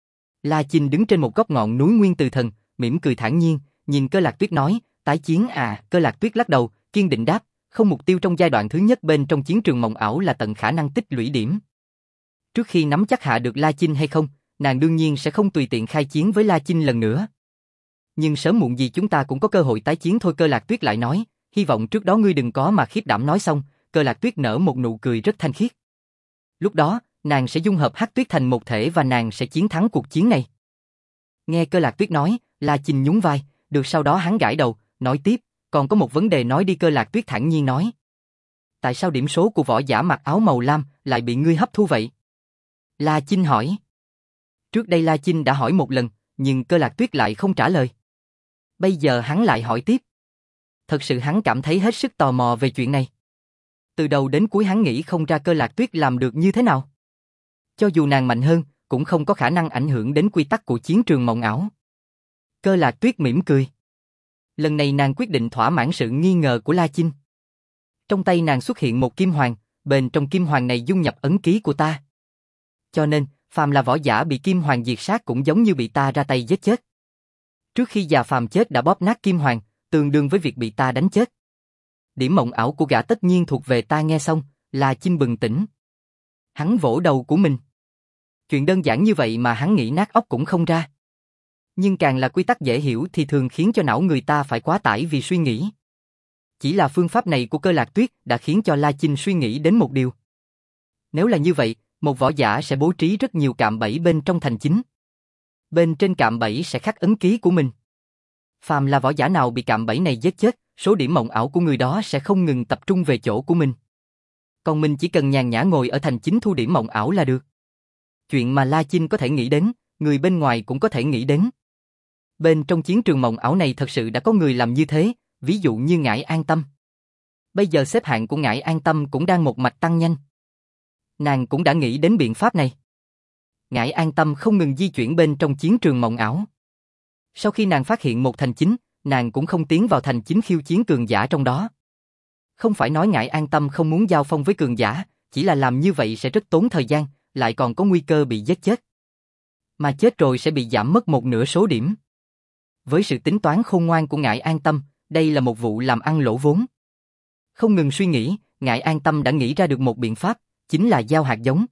La Chinh đứng trên một góc ngọn núi Nguyên Từ Thần, mỉm cười thản nhiên, nhìn Cơ Lạc Tuyết nói, tái chiến à? Cơ Lạc Tuyết lắc đầu, kiên định đáp, không, mục tiêu trong giai đoạn thứ nhất bên trong chiến trường mộng ảo là tận khả năng tích lũy điểm. Trước khi nắm chắc hạ được La Chinh hay không, nàng đương nhiên sẽ không tùy tiện khai chiến với La Chinh lần nữa. Nhưng sớm muộn gì chúng ta cũng có cơ hội tái chiến thôi. Cơ Lạc Tuyết lại nói, hy vọng trước đó ngươi đừng có mà khiếp đảm. Nói xong, Cơ Lạc Tuyết nở một nụ cười rất thanh khiết. Lúc đó, nàng sẽ dung hợp Hắc Tuyết thành một thể và nàng sẽ chiến thắng cuộc chiến này. Nghe Cơ Lạc Tuyết nói, La Chinh nhún vai, được, sau đó hắn gãi đầu, nói tiếp, còn có một vấn đề. Nói đi. Cơ Lạc Tuyết thản nhiên nói. Tại sao điểm số của võ giả mặc áo màu lam lại bị ngươi hấp thu vậy? La Chinh hỏi. Trước đây La Chinh đã hỏi một lần, nhưng Cơ Lạc Tuyết lại không trả lời. Bây giờ hắn lại hỏi tiếp. Thật sự hắn cảm thấy hết sức tò mò về chuyện này. Từ đầu đến cuối hắn nghĩ không ra Cơ Lạc Tuyết làm được như thế nào. Cho dù nàng mạnh hơn, cũng không có khả năng ảnh hưởng đến quy tắc của chiến trường mộng ảo. Cơ Lạc Tuyết mỉm cười. Lần này nàng quyết định thỏa mãn sự nghi ngờ của La Chinh. Trong tay nàng xuất hiện một kim hoàng, bên trong kim hoàng này dung nhập ấn ký của ta. Cho nên, phàm là võ giả bị kim hoàng diệt sát cũng giống như bị ta ra tay giết chết. Trước khi già phàm chết đã bóp nát kim hoàng, tương đương với việc bị ta đánh chết. Điểm mộng ảo của gã tất nhiên thuộc về ta. Nghe xong, La Chinh bừng tỉnh. Hắn vỗ đầu của mình. Chuyện đơn giản như vậy mà hắn nghĩ nát óc cũng không ra. Nhưng càng là quy tắc dễ hiểu thì thường khiến cho não người ta phải quá tải vì suy nghĩ. Chỉ là phương pháp này của Cơ Lạc Tuyết đã khiến cho La Chinh suy nghĩ đến một điều. Nếu là như vậy, một võ giả sẽ bố trí rất nhiều cạm bẫy bên trong thành chính. Bên trên cạm bẫy sẽ khắc ấn ký của mình. Phàm là võ giả nào bị cạm bẫy này giết chết, số điểm mộng ảo của người đó sẽ không ngừng tập trung về chỗ của mình. Còn mình chỉ cần nhàn nhã ngồi ở thành chính thu điểm mộng ảo là được. Chuyện mà La Chinh có thể nghĩ đến, người bên ngoài cũng có thể nghĩ đến. Bên trong chiến trường mộng ảo này thật sự đã có người làm như thế, ví dụ như Ngải An Tâm. Bây giờ xếp hạng của Ngải An Tâm cũng đang một mạch tăng nhanh. Nàng cũng đã nghĩ đến biện pháp này. Ngải An Tâm không ngừng di chuyển bên trong chiến trường mộng ảo. Sau khi nàng phát hiện một thành chính, nàng cũng không tiến vào thành chính khiêu chiến cường giả trong đó. Không phải nói Ngải An Tâm không muốn giao phong với cường giả, chỉ là làm như vậy sẽ rất tốn thời gian, lại còn có nguy cơ bị giết chết. Mà chết rồi sẽ bị giảm mất một nửa số điểm. Với sự tính toán khôn ngoan của Ngải An Tâm, đây là một vụ làm ăn lỗ vốn. Không ngừng suy nghĩ, Ngải An Tâm đã nghĩ ra được một biện pháp, chính là gieo hạt giống.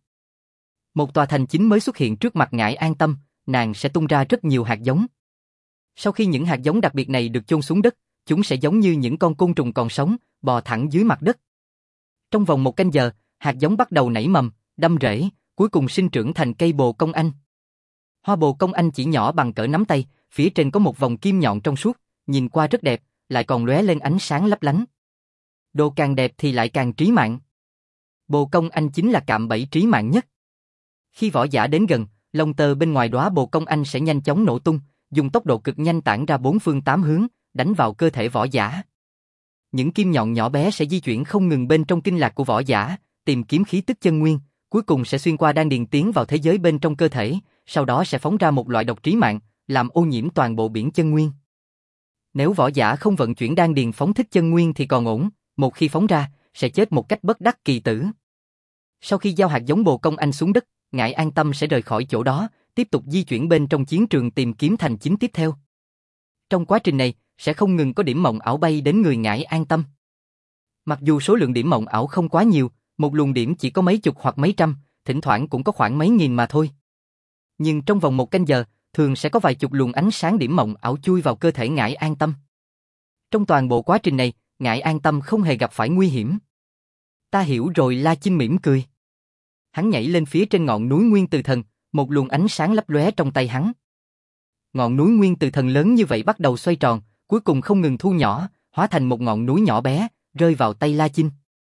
Một tòa thành chính mới xuất hiện trước mặt Ngải An Tâm, nàng sẽ tung ra rất nhiều hạt giống. Sau khi những hạt giống đặc biệt này được chôn xuống đất, chúng sẽ giống như những con côn trùng còn sống, bò thẳng dưới mặt đất. Trong vòng một canh giờ, hạt giống bắt đầu nảy mầm, đâm rễ, cuối cùng sinh trưởng thành cây bồ công anh. Hoa bồ công anh chỉ nhỏ bằng cỡ nắm tay, phía trên có một vòng kim nhọn trong suốt, nhìn qua rất đẹp, lại còn lóe lên ánh sáng lấp lánh. Đồ càng đẹp thì lại càng trí mạng. Bồ công anh chính là cạm bẫy trí mạng nhất. Khi võ giả đến gần, lông tơ bên ngoài đóa bồ công anh sẽ nhanh chóng nổ tung, dùng tốc độ cực nhanh tản ra bốn phương tám hướng, đánh vào cơ thể võ giả. Những kim nhọn nhỏ bé sẽ di chuyển không ngừng bên trong kinh lạc của võ giả, tìm kiếm khí tức chân nguyên, cuối cùng sẽ xuyên qua đan điền tiến vào thế giới bên trong cơ thể, sau đó sẽ phóng ra một loại độc trí mạng, làm ô nhiễm toàn bộ biển chân nguyên. Nếu võ giả không vận chuyển đan điền phóng thích chân nguyên thì còn ổn, một khi phóng ra, sẽ chết một cách bất đắc kỳ tử. Sau khi giao hạt giống bồ công anh xuống đất, Ngải An Tâm sẽ rời khỏi chỗ đó, tiếp tục di chuyển bên trong chiến trường tìm kiếm thành chính tiếp theo. Trong quá trình này, sẽ không ngừng có điểm mộng ảo bay đến người Ngải An Tâm. Mặc dù số lượng điểm mộng ảo không quá nhiều, một luồng điểm chỉ có mấy chục hoặc mấy trăm, thỉnh thoảng cũng có khoảng mấy nghìn mà thôi. Nhưng trong vòng một canh giờ, thường sẽ có vài chục luồng ánh sáng điểm mộng ảo chui vào cơ thể Ngải An Tâm. Trong toàn bộ quá trình này, Ngải An Tâm không hề gặp phải nguy hiểm. Ta hiểu rồi. La Chinh mỉm cười. Hắn nhảy lên phía trên ngọn núi Nguyên Từ Thần, một luồng ánh sáng lấp lóe trong tay hắn. Ngọn núi Nguyên Từ Thần lớn như vậy bắt đầu xoay tròn, cuối cùng không ngừng thu nhỏ, hóa thành một ngọn núi nhỏ bé, rơi vào tay La Chinh.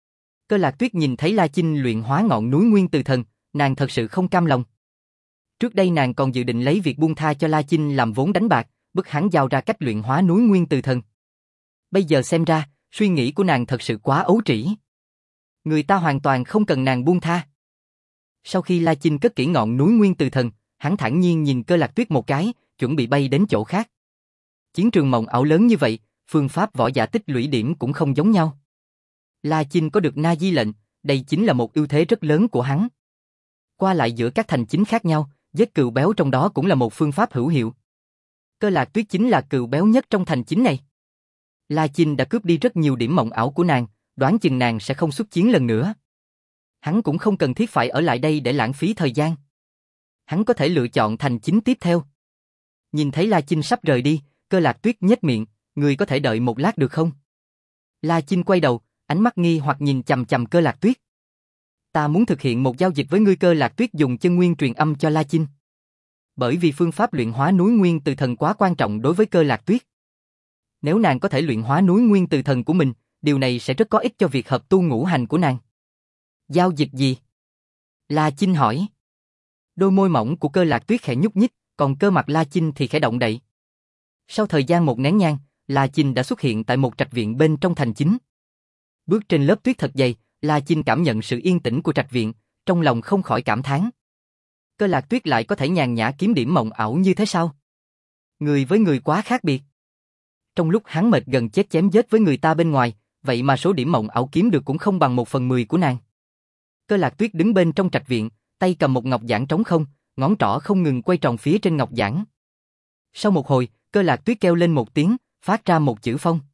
Cơ Lạc Tuyết nhìn thấy La Chinh luyện hóa ngọn núi Nguyên Từ Thần, nàng thật sự không cam lòng. Trước đây nàng còn dự định lấy việc buông tha cho La Chinh làm vốn đánh bạc, bức hắn giao ra cách luyện hóa núi Nguyên Từ Thần. Bây giờ xem ra, suy nghĩ của nàng thật sự quá ấu trĩ. Người ta hoàn toàn không cần nàng buông tha. Sau khi La Chinh cất kỹ ngọn núi Nguyên Từ Thần, hắn thản nhiên nhìn Cơ Lạc Tuyết một cái, chuẩn bị bay đến chỗ khác. Chiến trường mộng ảo lớn như vậy, phương pháp võ giả tích lũy điểm cũng không giống nhau. La Chinh có được Na Di lệnh, đây chính là một ưu thế rất lớn của hắn. Qua lại giữa các thành chính khác nhau, giết cừu béo trong đó cũng là một phương pháp hữu hiệu. Cơ Lạc Tuyết chính là cừu béo nhất trong thành chính này. La Chinh đã cướp đi rất nhiều điểm mộng ảo của nàng, đoán chừng nàng sẽ không xuất chiến lần nữa. Hắn cũng không cần thiết phải ở lại đây để lãng phí thời gian. Hắn có thể lựa chọn thành chính tiếp theo. Nhìn thấy La Chinh sắp rời đi, Cơ Lạc Tuyết nhếch miệng, người có thể đợi một lát được không? La Chinh quay đầu, ánh mắt nghi hoặc nhìn chằm chằm Cơ Lạc Tuyết. Ta muốn thực hiện một giao dịch với ngươi. Cơ Lạc Tuyết dùng chân nguyên truyền âm cho La Chinh. Bởi vì phương pháp luyện hóa núi Nguyên Từ Thần quá quan trọng đối với Cơ Lạc Tuyết. Nếu nàng có thể luyện hóa núi Nguyên Từ Thần của mình, điều này sẽ rất có ích cho việc hợp tu ngũ hành của nàng. Giao dịch gì? La Chinh hỏi. Đôi môi mỏng của Cơ Lạc Tuyết khẽ nhúc nhích, còn cơ mặt La Chinh thì khẽ động đậy. Sau thời gian một nén nhang, La Chinh đã xuất hiện tại một trạch viện bên trong thành chính. Bước trên lớp tuyết thật dày, La Chinh cảm nhận sự yên tĩnh của trạch viện, trong lòng không khỏi cảm thán. Cơ Lạc Tuyết lại có thể nhàn nhã kiếm điểm mộng ảo như thế sao? Người với người quá khác biệt. Trong lúc hắn mệt gần chết chém giết với người ta bên ngoài, vậy mà số điểm mộng ảo kiếm được cũng không bằng một phần mười của nàng. Cơ Lạc Tuyết đứng bên trong trạch viện, tay cầm một ngọc giản trống không, ngón trỏ không ngừng quay tròn phía trên ngọc giản. Sau một hồi, Cơ Lạc Tuyết kêu lên một tiếng, phát ra một chữ phong.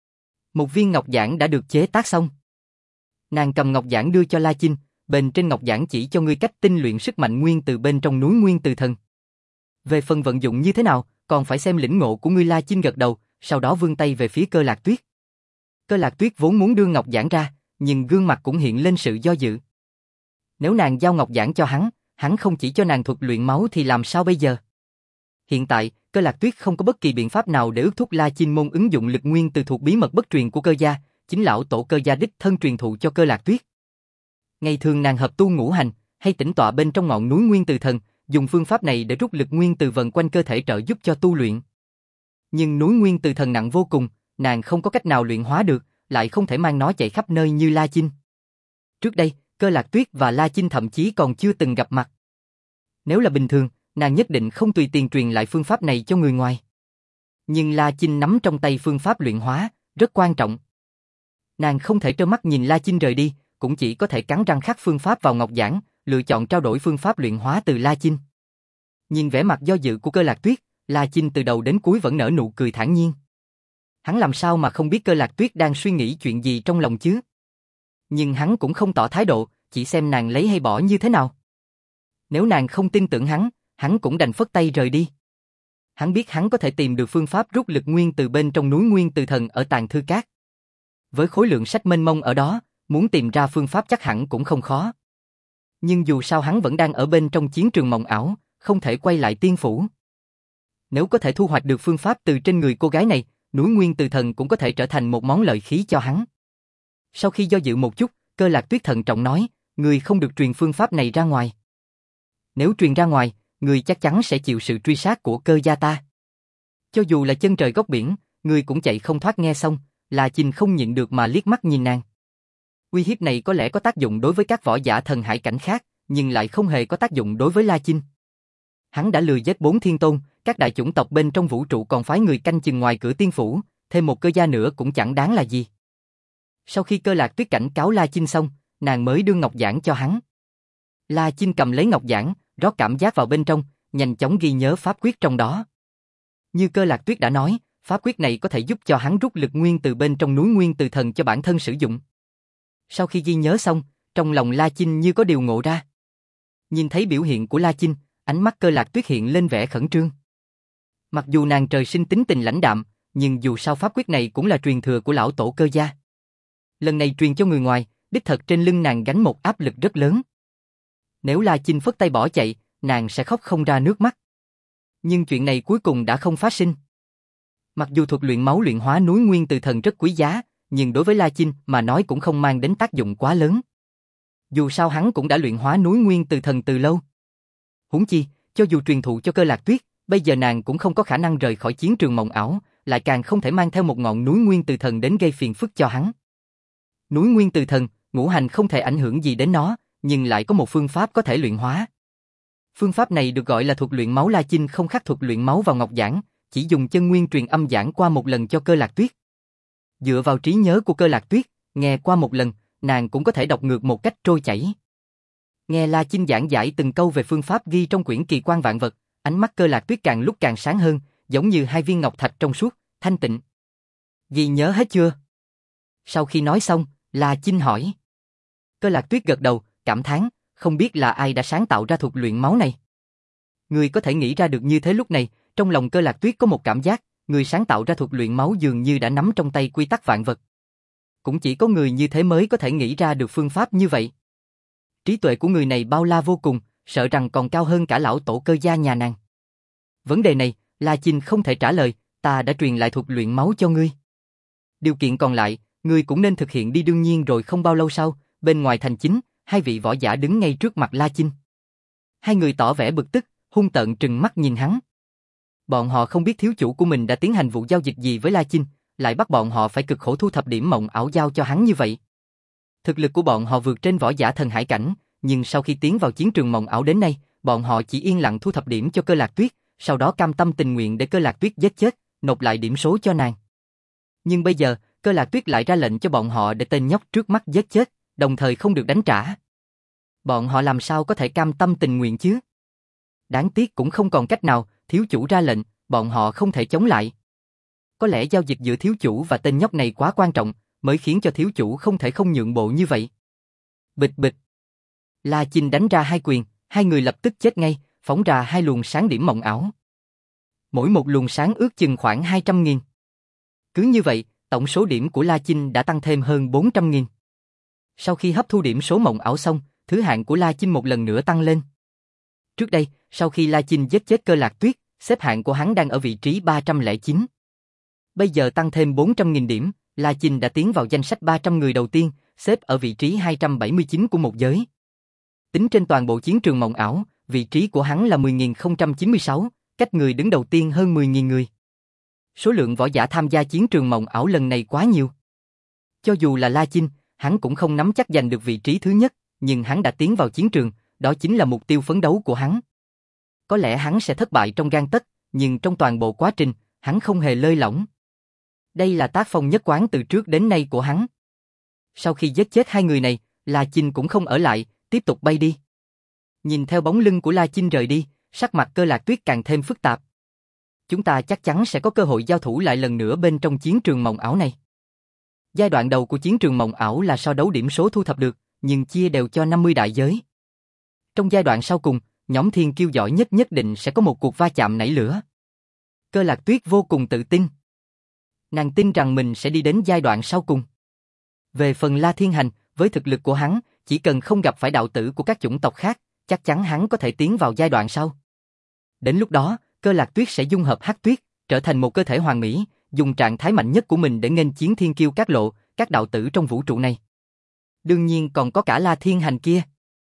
Một viên ngọc giản đã được chế tác xong. Nàng cầm ngọc giản đưa cho La Chinh, bên trên ngọc giản chỉ cho ngươi cách tinh luyện sức mạnh nguyên từ bên trong núi Nguyên Từ Thần. Về phần vận dụng như thế nào, còn phải xem lĩnh ngộ của ngươi. La Chinh gật đầu, sau đó vươn tay về phía Cơ Lạc Tuyết. Cơ Lạc Tuyết vốn muốn đưa ngọc giản ra, nhưng gương mặt cũng hiện lên sự do dự. Nếu nàng giao ngọc giản cho hắn, hắn không chỉ cho nàng thuật luyện máu thì làm sao bây giờ? Hiện tại, Cơ Lạc Tuyết không có bất kỳ biện pháp nào để ước thúc La Chinh môn ứng dụng lực nguyên từ thuộc bí mật bất truyền của Cơ gia, chính lão tổ Cơ gia đích thân truyền thụ cho Cơ Lạc Tuyết. Ngày thường nàng hợp tu ngũ hành, hay tĩnh tọa bên trong ngọn núi Nguyên Từ Thần, dùng phương pháp này để rút lực nguyên từ vần quanh cơ thể trợ giúp cho tu luyện. Nhưng núi Nguyên Từ Thần nặng vô cùng, nàng không có cách nào luyện hóa được, lại không thể mang nó chạy khắp nơi như La Chinh. Trước đây, Cơ Lạc Tuyết và La Chinh thậm chí còn chưa từng gặp mặt. Nếu là bình thường, nàng nhất định không tùy tiền truyền lại phương pháp này cho người ngoài. Nhưng La Chinh nắm trong tay phương pháp luyện hóa, rất quan trọng. Nàng không thể trơ mắt nhìn La Chinh rời đi, cũng chỉ có thể cắn răng khắc phương pháp vào ngọc giản, lựa chọn trao đổi phương pháp luyện hóa từ La Chinh. Nhìn vẻ mặt do dự của Cơ Lạc Tuyết, La Chinh từ đầu đến cuối vẫn nở nụ cười thản nhiên. Hắn làm sao mà không biết Cơ Lạc Tuyết đang suy nghĩ chuyện gì trong lòng chứ? Nhưng hắn cũng không tỏ thái độ, chỉ xem nàng lấy hay bỏ như thế nào. Nếu nàng không tin tưởng hắn, hắn cũng đành phất tay rời đi. Hắn biết hắn có thể tìm được phương pháp rút lực nguyên từ bên trong núi Nguyên Từ Thần ở Tàng Thư Các. Với khối lượng sách mênh mông ở đó, muốn tìm ra phương pháp chắc hẳn cũng không khó. Nhưng dù sao hắn vẫn đang ở bên trong chiến trường mộng ảo, không thể quay lại tiên phủ. Nếu có thể thu hoạch được phương pháp từ trên người cô gái này, núi Nguyên Từ Thần cũng có thể trở thành một món lợi khí cho hắn. Sau khi do dự một chút, Cơ Lạc Tuyết thận trọng nói, người không được truyền phương pháp này ra ngoài. Nếu truyền ra ngoài, người chắc chắn sẽ chịu sự truy sát của Cơ gia ta. Cho dù là chân trời góc biển, người cũng chạy không thoát. Nghe xong, La Chinh không nhịn được mà liếc mắt nhìn nàng. Uy hiếp này có lẽ có tác dụng đối với các võ giả thần hải cảnh khác, nhưng lại không hề có tác dụng đối với La Chinh. Hắn đã lừa giết bốn thiên tôn, các đại chủng tộc bên trong vũ trụ còn phái người canh chừng ngoài cửa tiên phủ, thêm một Cơ gia nữa cũng chẳng đáng là gì. Sau khi Cơ Lạc Tuyết cảnh cáo La Chinh xong, nàng mới đưa ngọc giản cho hắn. La Chinh cầm lấy ngọc giản, rót cảm giác vào bên trong, nhanh chóng ghi nhớ pháp quyết trong đó. Như Cơ Lạc Tuyết đã nói, pháp quyết này có thể giúp cho hắn rút lực nguyên từ bên trong núi Nguyên Từ Thần cho bản thân sử dụng. Sau khi ghi nhớ xong, trong lòng La Chinh như có điều ngộ ra. Nhìn thấy biểu hiện của La Chinh, ánh mắt Cơ Lạc Tuyết hiện lên vẻ khẩn trương. Mặc dù nàng trời sinh tính tình lãnh đạm, nhưng dù sao pháp quyết này cũng là truyền thừa của lão tổ Cơ gia. Lần này truyền cho người ngoài, đích thật trên lưng nàng gánh một áp lực rất lớn. Nếu La Chinh phất tay bỏ chạy, nàng sẽ khóc không ra nước mắt. Nhưng chuyện này cuối cùng đã không phát sinh. Mặc dù thuật luyện máu luyện hóa núi Nguyên Từ Thần rất quý giá, nhưng đối với La Chinh mà nói cũng không mang đến tác dụng quá lớn. Dù sao hắn cũng đã luyện hóa núi Nguyên Từ Thần từ lâu. Huống chi, cho dù truyền thụ cho Cơ Lạc Tuyết, bây giờ nàng cũng không có khả năng rời khỏi chiến trường mộng ảo, lại càng không thể mang theo một ngọn núi Nguyên Từ Thần đến gây phiền phức cho hắn. Núi Nguyên Từ Thần, ngũ hành không thể ảnh hưởng gì đến nó, nhưng lại có một phương pháp có thể luyện hóa. Phương pháp này được gọi là thuật luyện máu. La Chinh không khắc thuật luyện máu vào ngọc giản, chỉ dùng chân nguyên truyền âm giảng qua một lần cho Cơ Lạc Tuyết. Dựa vào trí nhớ của Cơ Lạc Tuyết, nghe qua một lần, nàng cũng có thể đọc ngược một cách trôi chảy. Nghe La Chinh giảng giải từng câu về phương pháp ghi trong quyển Kỳ Quan Vạn Vật, ánh mắt Cơ Lạc Tuyết càng lúc càng sáng hơn, giống như hai viên ngọc thạch trong suốt, thanh tịnh. Ghi nhớ hết chưa? Sau khi nói xong, La Chinh hỏi. Cơ Lạc Tuyết gật đầu, cảm thán, không biết là ai đã sáng tạo ra thuật luyện máu này. Người có thể nghĩ ra được như thế. Lúc này, trong lòng Cơ Lạc Tuyết có một cảm giác, người sáng tạo ra thuật luyện máu dường như đã nắm trong tay quy tắc vạn vật. Cũng chỉ có người như thế mới có thể nghĩ ra được phương pháp như vậy. Trí tuệ của người này bao la vô cùng, sợ rằng còn cao hơn cả lão tổ Cơ gia nhà nàng. Vấn đề này, La Chinh không thể trả lời, ta đã truyền lại thuật luyện máu cho ngươi. Điều kiện còn lại, ngươi cũng nên thực hiện đi. Đương nhiên rồi. Không bao lâu sau, bên ngoài thành chính, hai vị võ giả đứng ngay trước mặt La Chinh. Hai người tỏ vẻ bực tức, hung tợn trừng mắt nhìn hắn. Bọn họ không biết thiếu chủ của mình đã tiến hành vụ giao dịch gì với La Chinh, lại bắt bọn họ phải cực khổ thu thập điểm mộng ảo giao cho hắn như vậy. Thực lực của bọn họ vượt trên võ giả thần hải cảnh, nhưng sau khi tiến vào chiến trường mộng ảo đến nay, bọn họ chỉ yên lặng thu thập điểm cho Cơ Lạc Tuyết, sau đó cam tâm tình nguyện để Cơ Lạc Tuyết giết chết, nộp lại điểm số cho nàng. Nhưng bây giờ, Cơ Lạc Tuyết lại ra lệnh cho bọn họ để tên nhóc trước mắt giết chết, đồng thời không được đánh trả. Bọn họ làm sao có thể cam tâm tình nguyện chứ? Đáng tiếc cũng không còn cách nào, thiếu chủ ra lệnh, bọn họ không thể chống lại. Có lẽ giao dịch giữa thiếu chủ và tên nhóc này quá quan trọng, mới khiến cho thiếu chủ không thể không nhượng bộ như vậy. Bịch bịch. La Chinh đánh ra hai quyền, hai người lập tức chết ngay, phóng ra hai luồng sáng điểm mộng ảo. Mỗi một luồng sáng ước chừng khoảng hai trăm nghìn. Cứ như vậy, tổng số điểm của La Chinh đã tăng thêm hơn bốn trăm nghìn. Sau khi hấp thu điểm số mộng ảo xong, thứ hạng của La Chinh một lần nữa tăng lên. Trước đây, sau khi La Chinh giết chết Cơ Lạc Tuyết, xếp hạng của hắn đang ở vị trí ba trăm lẻ chín. Bây giờ tăng thêm bốn trăm nghìn điểm, La Chinh đã tiến vào danh sách ba trăm người đầu tiên, xếp ở vị trí hai trăm bảy mươi chín của một giới. Tính trên toàn bộ chiến trường mộng ảo, vị trí của hắn là mười nghìn không trăm chín mươi sáu, cách người đứng đầu tiên hơn mười nghìn người. Số lượng võ giả tham gia chiến trường mộng ảo lần này quá nhiều. Cho dù là La Chinh, hắn cũng không nắm chắc giành được vị trí thứ nhất, nhưng hắn đã tiến vào chiến trường, đó chính là mục tiêu phấn đấu của hắn. Có lẽ hắn sẽ thất bại trong gang tấc, nhưng trong toàn bộ quá trình, hắn không hề lơi lỏng. Đây là tác phong nhất quán từ trước đến nay của hắn. Sau khi giết chết hai người này, La Chinh cũng không ở lại, tiếp tục bay đi. Nhìn theo bóng lưng của La Chinh rời đi, sắc mặt Cơ Lạc Tuyết càng thêm phức tạp. Chúng ta chắc chắn sẽ có cơ hội giao thủ lại lần nữa bên trong chiến trường mộng ảo này. Giai đoạn đầu của chiến trường mộng ảo là so đấu điểm số thu thập được, nhưng chia đều cho năm mươi đại giới. Trong giai đoạn sau cùng, nhóm thiên kiêu giỏi nhất nhất định sẽ có một cuộc va chạm nảy lửa. Cơ Lạc Tuyết vô cùng tự tin. Nàng tin rằng mình sẽ đi đến giai đoạn sau cùng. Về phần La Thiên Hành, với thực lực của hắn, chỉ cần không gặp phải đạo tử của các chủng tộc khác, chắc chắn hắn có thể tiến vào giai đoạn sau. Đến lúc đó, Cơ Lạc Tuyết sẽ dung hợp hắc tuyết, trở thành một cơ thể hoàn mỹ, dùng trạng thái mạnh nhất của mình để nghênh chiến thiên kiêu các lộ, các đạo tử trong vũ trụ này. Đương nhiên còn có cả La Thiên Hành kia.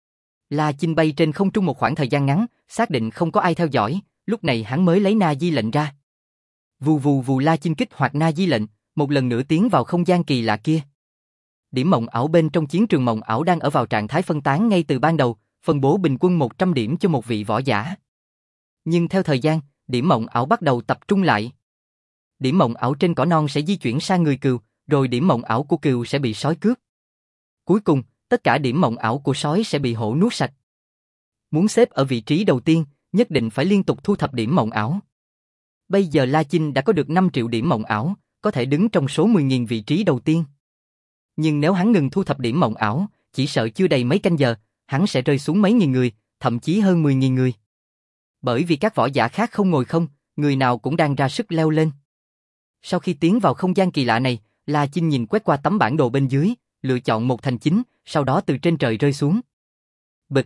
La Chinh bay trên không trung một khoảng thời gian ngắn, xác định không có ai theo dõi, lúc này hắn mới lấy Na Di lệnh ra. Vù vù vù, La Chinh kích hoạt Na Di lệnh, một lần nữa tiến vào không gian kỳ lạ kia. Điểm mộng ảo bên trong chiến trường mộng ảo đang ở vào trạng thái phân tán ngay từ ban đầu, phân bố bình quân một trăm điểm cho một vị võ giả. Nhưng theo thời gian, điểm mộng ảo bắt đầu tập trung lại. Điểm mộng ảo trên cỏ non sẽ di chuyển sang người cừu, rồi điểm mộng ảo của cừu sẽ bị sói cướp. Cuối cùng, tất cả điểm mộng ảo của sói sẽ bị hổ nuốt sạch. Muốn xếp ở vị trí đầu tiên, nhất định phải liên tục thu thập điểm mộng ảo. Bây giờ La Chinh đã có được năm triệu điểm mộng ảo, có thể đứng trong số mười nghìn vị trí đầu tiên. Nhưng nếu hắn ngừng thu thập điểm mộng ảo, chỉ sợ chưa đầy mấy canh giờ, hắn sẽ rơi xuống mấy nghìn người, thậm chí hơn mười nghìn người. Bởi vì các võ giả khác không ngồi không, người nào cũng đang ra sức leo lên. Sau khi tiến vào không gian kỳ lạ này, La Chinh nhìn quét qua tấm bản đồ bên dưới, lựa chọn một thành chính, sau đó từ trên trời rơi xuống. Bịch!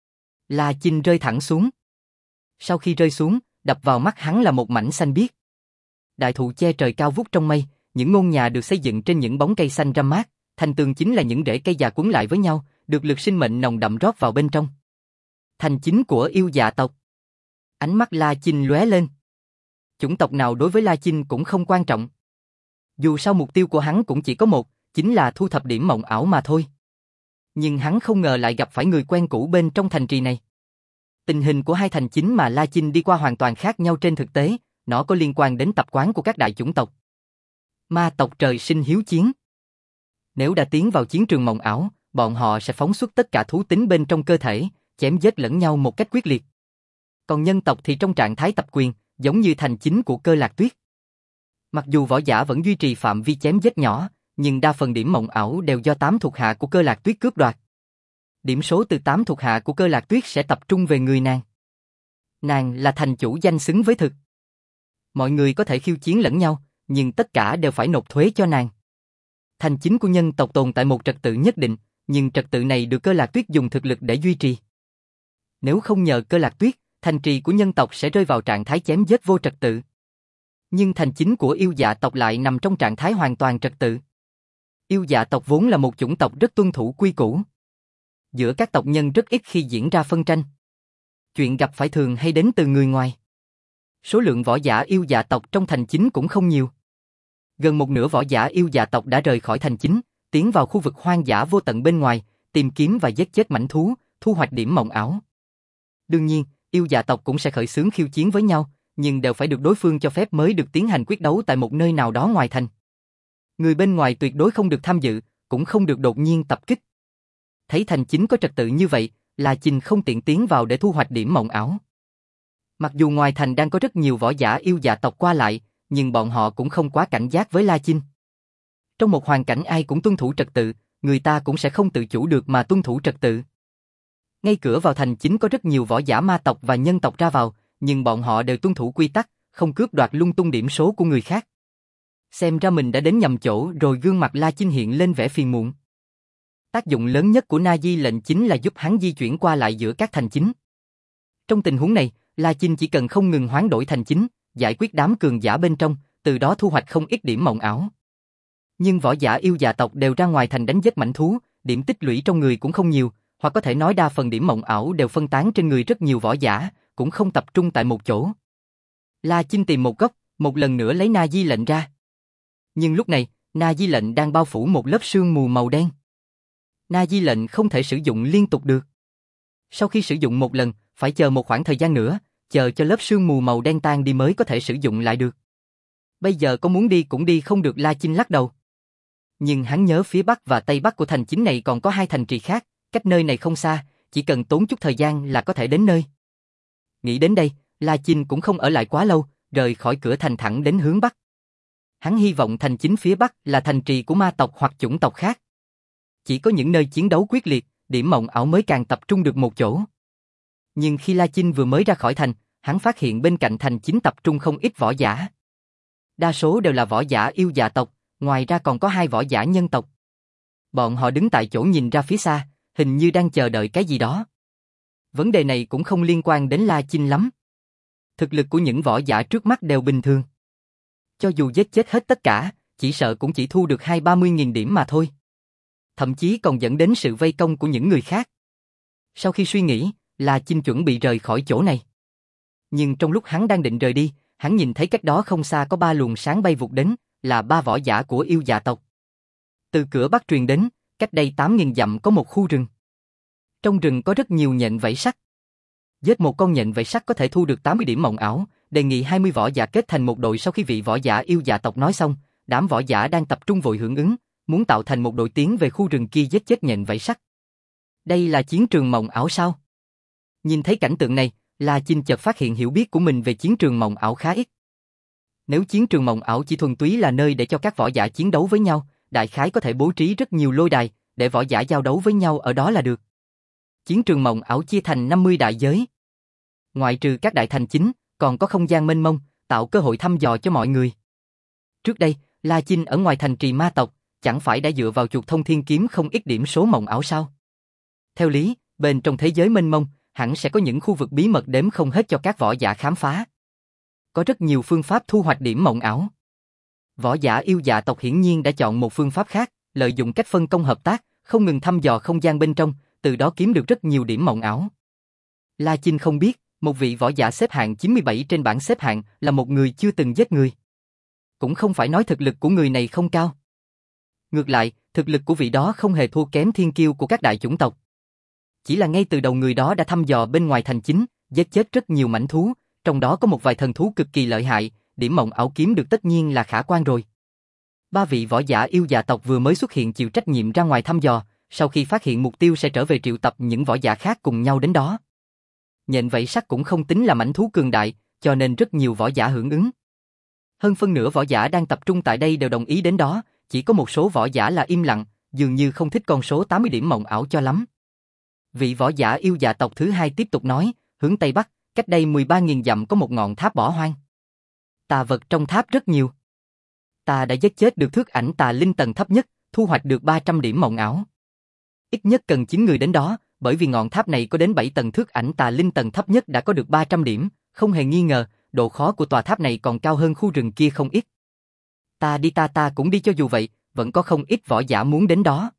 La Chinh rơi thẳng xuống. Sau khi rơi xuống, đập vào mắt hắn là một mảnh xanh biếc. Đại thụ che trời cao vút trong mây, những ngôi nhà được xây dựng trên những bóng cây xanh râm mát, thành tường chính là những rễ cây già quấn lại với nhau, được lực sinh mệnh nồng đậm rót vào bên trong. Thành chính của yêu dạ tộc. Ánh mắt La Chinh lóe lên. Chủng tộc nào đối với La Chinh cũng không quan trọng. Dù sao mục tiêu của hắn cũng chỉ có một, chính là thu thập điểm mộng ảo mà thôi. Nhưng hắn không ngờ lại gặp phải người quen cũ bên trong thành trì này. Tình hình của hai thành chính mà La Chinh đi qua hoàn toàn khác nhau trên thực tế, nó có liên quan đến tập quán của các đại chủng tộc. Ma tộc trời sinh hiếu chiến. Nếu đã tiến vào chiến trường mộng ảo, bọn họ sẽ phóng xuất tất cả thú tính bên trong cơ thể, chém giết lẫn nhau một cách quyết liệt. Còn nhân tộc thì trong trạng thái tập quyền, giống như thành chính của Cơ Lạc Tuyết. Mặc dù võ giả vẫn duy trì phạm vi chém giết nhỏ, nhưng đa phần điểm mộng ảo đều do tám thuộc hạ của Cơ Lạc Tuyết cướp đoạt. Điểm số từ tám thuộc hạ của Cơ Lạc Tuyết sẽ tập trung về người nàng. Nàng là thành chủ danh xứng với thực. Mọi người có thể khiêu chiến lẫn nhau, nhưng tất cả đều phải nộp thuế cho nàng. Thành chính của nhân tộc tồn tại một trật tự nhất định, nhưng trật tự này được Cơ Lạc Tuyết dùng thực lực để duy trì. Nếu không nhờ Cơ Lạc Tuyết, thành trì của nhân tộc sẽ rơi vào trạng thái chém giết vô trật tự. Nhưng thành chính của yêu dạ tộc lại nằm trong trạng thái hoàn toàn trật tự. Yêu dạ tộc vốn là một chủng tộc rất tuân thủ quy củ. Giữa các tộc nhân rất ít khi diễn ra phân tranh. Chuyện gặp phải thường hay đến từ người ngoài. Số lượng võ giả yêu dạ tộc trong thành chính cũng không nhiều. Gần một nửa võ giả yêu dạ tộc đã rời khỏi thành chính, tiến vào khu vực hoang dã vô tận bên ngoài, tìm kiếm và giết chết mãnh thú, thu hoạch điểm mộng ảo. Đương nhiên, yêu dạ tộc cũng sẽ khởi xướng khiêu chiến với nhau, nhưng đều phải được đối phương cho phép mới được tiến hành quyết đấu tại một nơi nào đó ngoài thành. Người bên ngoài tuyệt đối không được tham dự, cũng không được đột nhiên tập kích. Thấy thành chính có trật tự như vậy, La Chinh không tiện tiến vào để thu hoạch điểm mộng ảo. Mặc dù ngoài thành đang có rất nhiều võ giả yêu dạ tộc qua lại, nhưng bọn họ cũng không quá cảnh giác với La Chinh. Trong một hoàn cảnh ai cũng tuân thủ trật tự, người ta cũng sẽ không tự chủ được mà tuân thủ trật tự. Ngay cửa vào thành chính có rất nhiều võ giả ma tộc và nhân tộc ra vào, nhưng bọn họ đều tuân thủ quy tắc, không cướp đoạt lung tung điểm số của người khác. Xem ra mình đã đến nhầm chỗ rồi, gương mặt La Chinh hiện lên vẻ phiền muộn. Tác dụng lớn nhất của Na Di lệnh chính là giúp hắn di chuyển qua lại giữa các thành chính. Trong tình huống này, La Chinh chỉ cần không ngừng hoán đổi thành chính, giải quyết đám cường giả bên trong, từ đó thu hoạch không ít điểm mộng ảo. Nhưng võ giả yêu dạ tộc đều ra ngoài thành đánh giết mãnh thú, điểm tích lũy trong người cũng không nhiều, hoặc có thể nói đa phần điểm mộng ảo đều phân tán trên người rất nhiều võ giả, cũng không tập trung tại một chỗ. La Chinh tìm một góc, một lần nữa lấy Na Di lệnh ra. Nhưng lúc này, Na Di lệnh đang bao phủ một lớp sương mù màu đen. Na Di lệnh không thể sử dụng liên tục được. Sau khi sử dụng một lần, phải chờ một khoảng thời gian nữa, chờ cho lớp sương mù màu đen tan đi mới có thể sử dụng lại được. Bây giờ có muốn đi cũng đi không được, La Chinh lắc đầu. Nhưng hắn nhớ phía bắc và tây bắc của thành chính này còn có hai thành trì khác, cách nơi này không xa, chỉ cần tốn chút thời gian là có thể đến nơi. Nghĩ đến đây, La Chinh cũng không ở lại quá lâu, rời khỏi cửa thành thẳng đến hướng bắc. Hắn hy vọng thành chính phía bắc là thành trì của ma tộc hoặc chủng tộc khác. Chỉ có những nơi chiến đấu quyết liệt, điểm mộng ảo mới càng tập trung được một chỗ. Nhưng khi La Chinh vừa mới ra khỏi thành, hắn phát hiện bên cạnh thành chính tập trung không ít võ giả. Đa số đều là võ giả yêu dạ tộc, ngoài ra còn có hai võ giả nhân tộc. Bọn họ đứng tại chỗ nhìn ra phía xa, hình như đang chờ đợi cái gì đó. Vấn đề này cũng không liên quan đến La Chinh lắm. Thực lực của những võ giả trước mắt đều bình thường. Cho dù giết chết hết tất cả, chỉ sợ cũng chỉ thu được hai ba mươi nghìn điểm mà thôi. Thậm chí còn dẫn đến sự vây công của những người khác. Sau khi suy nghĩ, La Chinh chuẩn bị rời khỏi chỗ này. Nhưng trong lúc hắn đang định rời đi, hắn nhìn thấy cách đó không xa có ba luồng sáng bay vụt đến, là ba võ giả của yêu dạ tộc. Từ cửa bắc truyền đến, cách đây tám nghìn dặm có một khu rừng. Trong rừng có rất nhiều nhện vảy sắt. Giết một con nhện vảy sắt có thể thu được tám mươi điểm mộng ảo, đề nghị hai mươi võ giả kết thành một đội. Sau khi vị võ giả yêu dạ tộc nói xong, đám võ giả đang tập trung vội hưởng ứng, muốn tạo thành một đội tiến về khu rừng kia giết chết nhện vảy sắt. Đây là chiến trường mộng ảo sao? Nhìn thấy cảnh tượng này, La Chinh chợt phát hiện hiểu biết của mình về chiến trường mộng ảo khá ít. Nếu chiến trường mộng ảo chỉ thuần túy là nơi để cho các võ giả chiến đấu với nhau, đại khái có thể bố trí rất nhiều lôi đài, để võ giả giao đấu với nhau ở đó là được. Chiến trường mộng ảo chia thành năm mươi đại giới. Ngoại trừ các đại thành chính, còn có không gian mênh mông, tạo cơ hội thăm dò cho mọi người. Trước đây, La Chinh ở ngoài thành trì ma tộc, chẳng phải đã dựa vào chuột thông thiên kiếm không ít điểm số mộng ảo sao? Theo lý, bên trong thế giới mênh mông, hẳn sẽ có những khu vực bí mật đếm không hết cho các võ giả khám phá. Có rất nhiều phương pháp thu hoạch điểm mộng ảo. Võ giả yêu dạ tộc hiển nhiên đã chọn một phương pháp khác, lợi dụng cách phân công hợp tác, không ngừng thăm dò không gian bên trong, từ đó kiếm được rất nhiều điểm mộng ảo. La Chinh không biết, một vị võ giả xếp hạng chín mươi bảy trên bảng xếp hạng là một người chưa từng giết người. Cũng không phải nói thực lực của người này không cao. Ngược lại, thực lực của vị đó không hề thua kém thiên kiêu của các đại chủng tộc. Chỉ là ngay từ đầu người đó đã thăm dò bên ngoài thành chính, giết chết rất nhiều mãnh thú, trong đó có một vài thần thú cực kỳ lợi hại, điểm mộng ảo kiếm được tất nhiên là khả quan rồi. Ba vị võ giả yêu dạ tộc vừa mới xuất hiện chịu trách nhiệm ra ngoài thăm dò, sau khi phát hiện mục tiêu sẽ trở về triệu tập những võ giả khác cùng nhau đến đó. Nhện vảy sắt cũng không tính là mãnh thú cường đại, cho nên rất nhiều võ giả hưởng ứng. Hơn phân nửa võ giả đang tập trung tại đây đều đồng ý đến đó, chỉ có một số võ giả là im lặng, dường như không thích con số tám mươi điểm mộng ảo cho lắm. Vị võ giả yêu dạ tộc thứ hai tiếp tục nói, hướng Tây Bắc, cách đây mười ba nghìn dặm có một ngọn tháp bỏ hoang. Tà vật trong tháp rất nhiều. Ta đã giết chết được thước ảnh tà linh tầng thấp nhất, thu hoạch được ba trăm điểm mộng ảo. Ít nhất cần chín người đến đó, bởi vì ngọn tháp này có đến bảy tầng, thước ảnh tà linh tầng thấp nhất đã có được ba trăm điểm, không hề nghi ngờ, độ khó của tòa tháp này còn cao hơn khu rừng kia không ít. Ta đi ta ta cũng đi, cho dù vậy, vẫn có không ít võ giả muốn đến đó.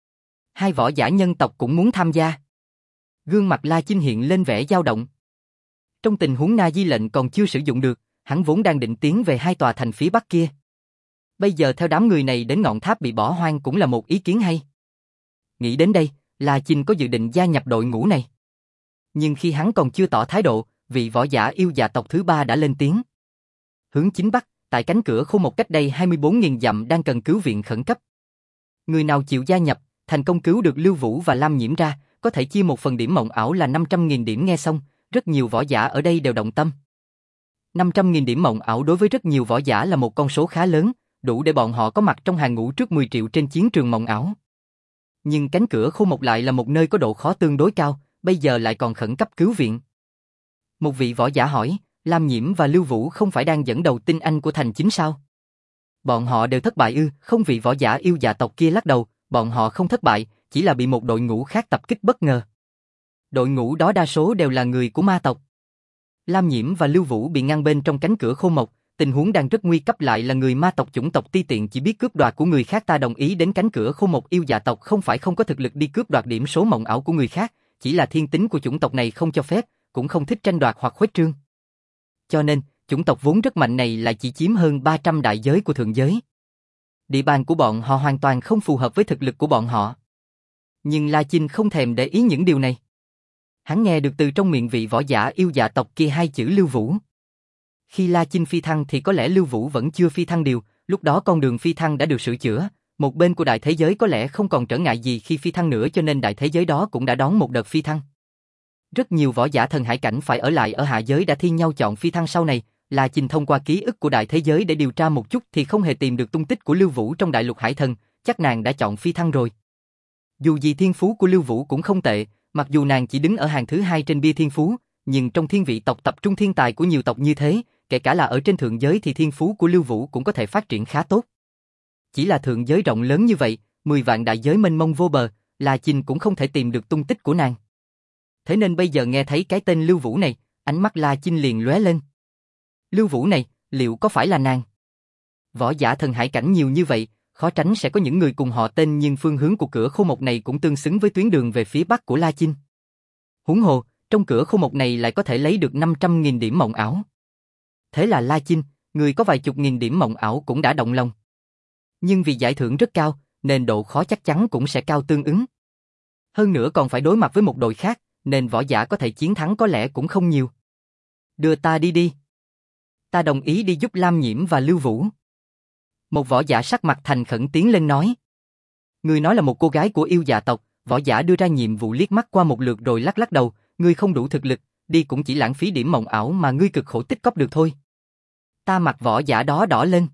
Hai võ giả nhân tộc cũng muốn tham gia. Gương mặt La Chinh hiện lên vẻ dao động. Trong tình huống Na Di lệnh còn chưa sử dụng được, hắn vốn đang định tiến về hai tòa thành phía bắc kia. Bây giờ theo đám người này đến ngọn tháp bị bỏ hoang cũng là một ý kiến hay. Nghĩ đến đây, La Chinh có dự định gia nhập đội ngũ này. Nhưng khi hắn còn chưa tỏ thái độ, vị võ giả yêu dạ tộc thứ ba đã lên tiếng. Hướng chính bắc, tại cánh cửa khô một cách đây hai mươi bốn nghìn dặm đang cần cứu viện khẩn cấp. Người nào chịu gia nhập, thành công cứu được Lưu Vũ và Lam Nhiễm ra, có thể chia một phần điểm mộng ảo là năm trăm nghìn điểm. Nghe xong, rất nhiều võ giả ở đây đều động tâm. năm trăm nghìn điểm mộng ảo đối với rất nhiều võ giả là một con số khá lớn, đủ để bọn họ có mặt trong hàng ngũ trước mười triệu trên chiến trường mộng ảo. Nhưng cánh cửa khô một lại là một nơi có độ khó tương đối cao, bây giờ lại còn khẩn cấp cứu viện. Một vị võ giả hỏi, Lam Nhiễm và Lưu Vũ không phải đang dẫn đầu tinh anh của thành chính sao? Bọn họ đều thất bại ư? Không, vị võ giả yêu dạ tộc kia lắc đầu, bọn họ không thất bại, chỉ là bị một đội ngũ khác tập kích bất ngờ. Đội ngũ đó đa số đều là người của ma tộc. Lam Nhiễm và Lưu Vũ bị ngăn bên trong cánh cửa khô mộc, tình huống đang rất nguy cấp, lại là người ma tộc chủng tộc ti tiện chỉ biết cướp đoạt của người khác. Ta đồng ý đến cánh cửa khô mộc yêu dạ tộc không phải không có thực lực đi cướp đoạt điểm số mộng ảo của người khác, chỉ là thiên tính của chủng tộc này không cho phép, cũng không thích tranh đoạt hoặc khuếch trương. Cho nên, chủng tộc vốn rất mạnh này lại chỉ chiếm hơn ba trăm đại giới của thượng giới. Địa bàn của bọn họ hoàn toàn không phù hợp với thực lực của bọn họ. Nhưng La Chinh không thèm để ý những điều này. Hắn nghe được từ trong miệng vị võ giả yêu dạ tộc kia hai chữ Lưu Vũ. Khi La Chinh phi thăng thì có lẽ Lưu Vũ vẫn chưa phi thăng điều, lúc đó con đường phi thăng đã được sửa chữa, một bên của đại thế giới có lẽ không còn trở ngại gì khi phi thăng nữa, cho nên đại thế giới đó cũng đã đón một đợt phi thăng. Rất nhiều võ giả thần hải cảnh phải ở lại ở hạ giới đã thi nhau chọn phi thăng sau này. La Chinh thông qua ký ức của đại thế giới để điều tra một chút thì không hề tìm được tung tích của Lưu Vũ trong đại lục hải thần, chắc nàng đã chọn phi thăng rồi. Dù gì thiên phú của Lưu Vũ cũng không tệ, mặc dù nàng chỉ đứng ở hàng thứ hai trên bia thiên phú, nhưng trong thiên vị tộc tập trung thiên tài của nhiều tộc như thế, kể cả là ở trên thượng giới thì thiên phú của Lưu Vũ cũng có thể phát triển khá tốt. Chỉ là thượng giới rộng lớn như vậy, mười vạn đại giới mênh mông vô bờ, La Chinh cũng không thể tìm được tung tích của nàng. Thế nên bây giờ nghe thấy cái tên Lưu Vũ này, ánh mắt La Chinh liền lóe lên. Lưu Vũ này, liệu có phải là nàng? Võ giả thần hải cảnh nhiều như vậy, khó tránh sẽ có những người cùng họ tên, nhưng phương hướng của cửa khô mộc này cũng tương xứng với tuyến đường về phía bắc của La Chinh. Huống hồ, trong cửa khô mộc này lại có thể lấy được năm trăm nghìn điểm mộng ảo. Thế là La Chinh, người có vài chục nghìn điểm mộng ảo cũng đã động lòng. Nhưng vì giải thưởng rất cao, nên độ khó chắc chắn cũng sẽ cao tương ứng. Hơn nữa còn phải đối mặt với một đội khác, nên võ giả có thể chiến thắng có lẽ cũng không nhiều. Đưa ta đi đi. Ta đồng ý đi giúp Lam Nhiễm và Lưu Vũ. Một võ giả sắc mặt thành khẩn tiến lên nói. Người nói là một cô gái của yêu dạ tộc, võ giả đưa ra nhiệm vụ liếc mắt qua một lượt rồi lắc lắc đầu, ngươi không đủ thực lực, đi cũng chỉ lãng phí điểm mộng ảo mà ngươi cực khổ tích cóp được thôi. Ta mặt võ giả đó đỏ lên.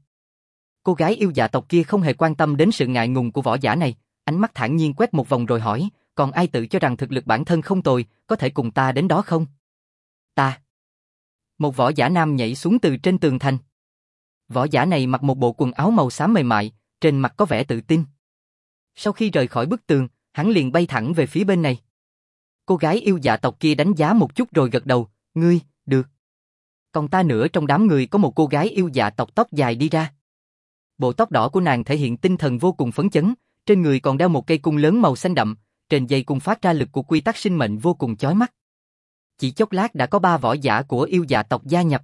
Cô gái yêu dạ tộc kia không hề quan tâm đến sự ngại ngùng của võ giả này, ánh mắt thản nhiên quét một vòng rồi hỏi, còn ai tự cho rằng thực lực bản thân không tồi, có thể cùng ta đến đó không? Ta. Một võ giả nam nhảy xuống từ trên tường thành. Võ giả này mặc một bộ quần áo màu xám mềm mại, trên mặt có vẻ tự tin. Sau khi rời khỏi bức tường, hắn liền bay thẳng về phía bên này. Cô gái yêu dạ tộc kia đánh giá một chút rồi gật đầu, ngươi, được. Còn ta nữa, trong đám người có một cô gái yêu dạ tộc tóc dài đi ra. Bộ tóc đỏ của nàng thể hiện tinh thần vô cùng phấn chấn, trên người còn đeo một cây cung lớn màu xanh đậm, trên dây cung phát ra lực của quy tắc sinh mệnh vô cùng chói mắt. Chỉ chốc lát đã có ba võ giả của yêu dạ tộc gia nhập.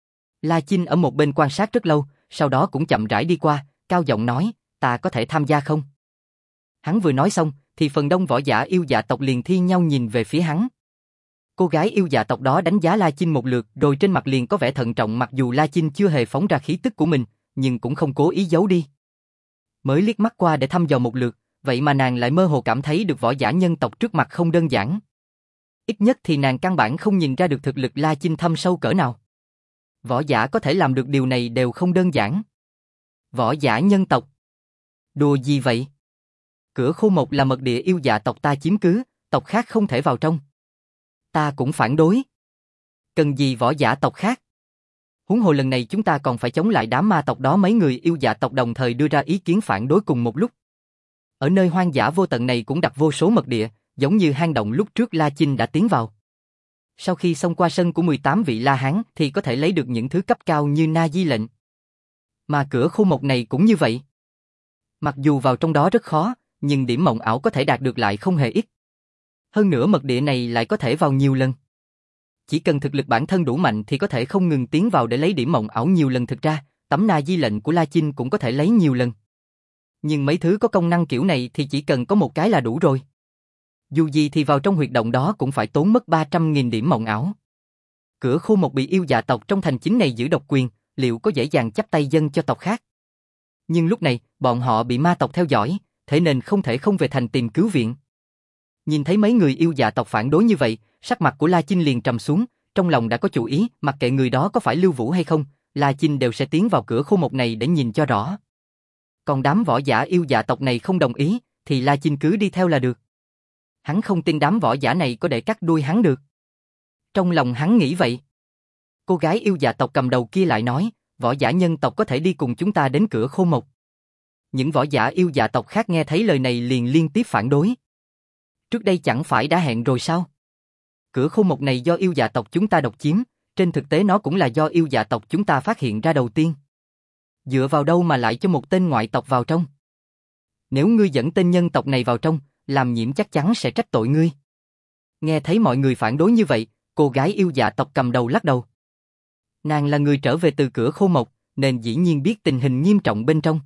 La Chinh ở một bên quan sát rất lâu, sau đó cũng chậm rãi đi qua, cao giọng nói, ta có thể tham gia không? Hắn vừa nói xong, thì phần đông võ giả yêu dạ tộc liền thi nhau nhìn về phía hắn. Cô gái yêu dạ tộc đó đánh giá La Chinh một lượt, rồi trên mặt liền có vẻ thận trọng, mặc dù La Chinh chưa hề phóng ra khí tức của mình, nhưng cũng không cố ý giấu đi. Mới liếc mắt qua để thăm dò một lượt, vậy mà nàng lại mơ hồ cảm thấy được võ giả nhân tộc trước mặt không đơn giản. Ít nhất thì nàng căn bản không nhìn ra được thực lực La Chinh thâm sâu cỡ nào. Võ giả có thể làm được điều này đều không đơn giản. Võ giả nhân tộc. Đùa gì vậy? Cửa khô một là mật địa yêu dạ tộc ta chiếm cứ, tộc khác không thể vào trong. Ta cũng phản đối. Cần gì võ giả tộc khác? Huống hồ lần này chúng ta còn phải chống lại đám ma tộc đó. Mấy người yêu dạ tộc đồng thời đưa ra ý kiến phản đối cùng một lúc. Ở nơi hoang dã vô tận này cũng đặt vô số mật địa, giống như hang động lúc trước La Chinh đã tiến vào. Sau khi xông qua sân của mười tám vị La Hán thì có thể lấy được những thứ cấp cao như Na Di lệnh. Mà cửa khô một này cũng như vậy. Mặc dù vào trong đó rất khó, nhưng điểm mộng ảo có thể đạt được lại không hề ít. Hơn nữa mật địa này lại có thể vào nhiều lần. Chỉ cần thực lực bản thân đủ mạnh thì có thể không ngừng tiến vào để lấy điểm mộng ảo nhiều lần. Thực ra, tấm Na Di lệnh của La Chinh cũng có thể lấy nhiều lần. Nhưng mấy thứ có công năng kiểu này thì chỉ cần có một cái là đủ rồi. Dù gì thì vào trong huyệt động đó cũng phải tốn mất ba trăm nghìn điểm mộng ảo. Cửa khô một bị yêu dạ tộc trong thành chính này giữ độc quyền, liệu có dễ dàng chắp tay dâng cho tộc khác? Nhưng lúc này, bọn họ bị ma tộc theo dõi, thế nên không thể không về thành tìm cứu viện. Nhìn thấy mấy người yêu dạ tộc phản đối như vậy, sắc mặt của La Chinh liền trầm xuống, trong lòng đã có chủ ý, mặc kệ người đó có phải Lưu Vũ hay không, La Chinh đều sẽ tiến vào cửa khô một này để nhìn cho rõ. Còn đám võ giả yêu dạ tộc này không đồng ý, thì La Chinh cứ đi theo là được. Hắn không tin đám võ giả này có để cắt đuôi hắn được. Trong lòng hắn nghĩ vậy. Cô gái yêu dạ tộc cầm đầu kia lại nói, võ giả nhân tộc có thể đi cùng chúng ta đến cửa khô một. Những võ giả yêu dạ tộc khác nghe thấy lời này liền liên tiếp phản đối. Trước đây chẳng phải đã hẹn rồi sao? Cửa khô một này do yêu dạ tộc chúng ta độc chiếm, trên thực tế nó cũng là do yêu dạ tộc chúng ta phát hiện ra đầu tiên. Dựa vào đâu mà lại cho một tên ngoại tộc vào trong? Nếu ngươi dẫn tên nhân tộc này vào trong, làm nhiễm chắc chắn sẽ trách tội ngươi. Nghe thấy mọi người phản đối như vậy, cô gái yêu dạ tộc cầm đầu lắc đầu. Nàng là người trở về từ cửa khô một, nên dĩ nhiên biết tình hình nghiêm trọng bên trong.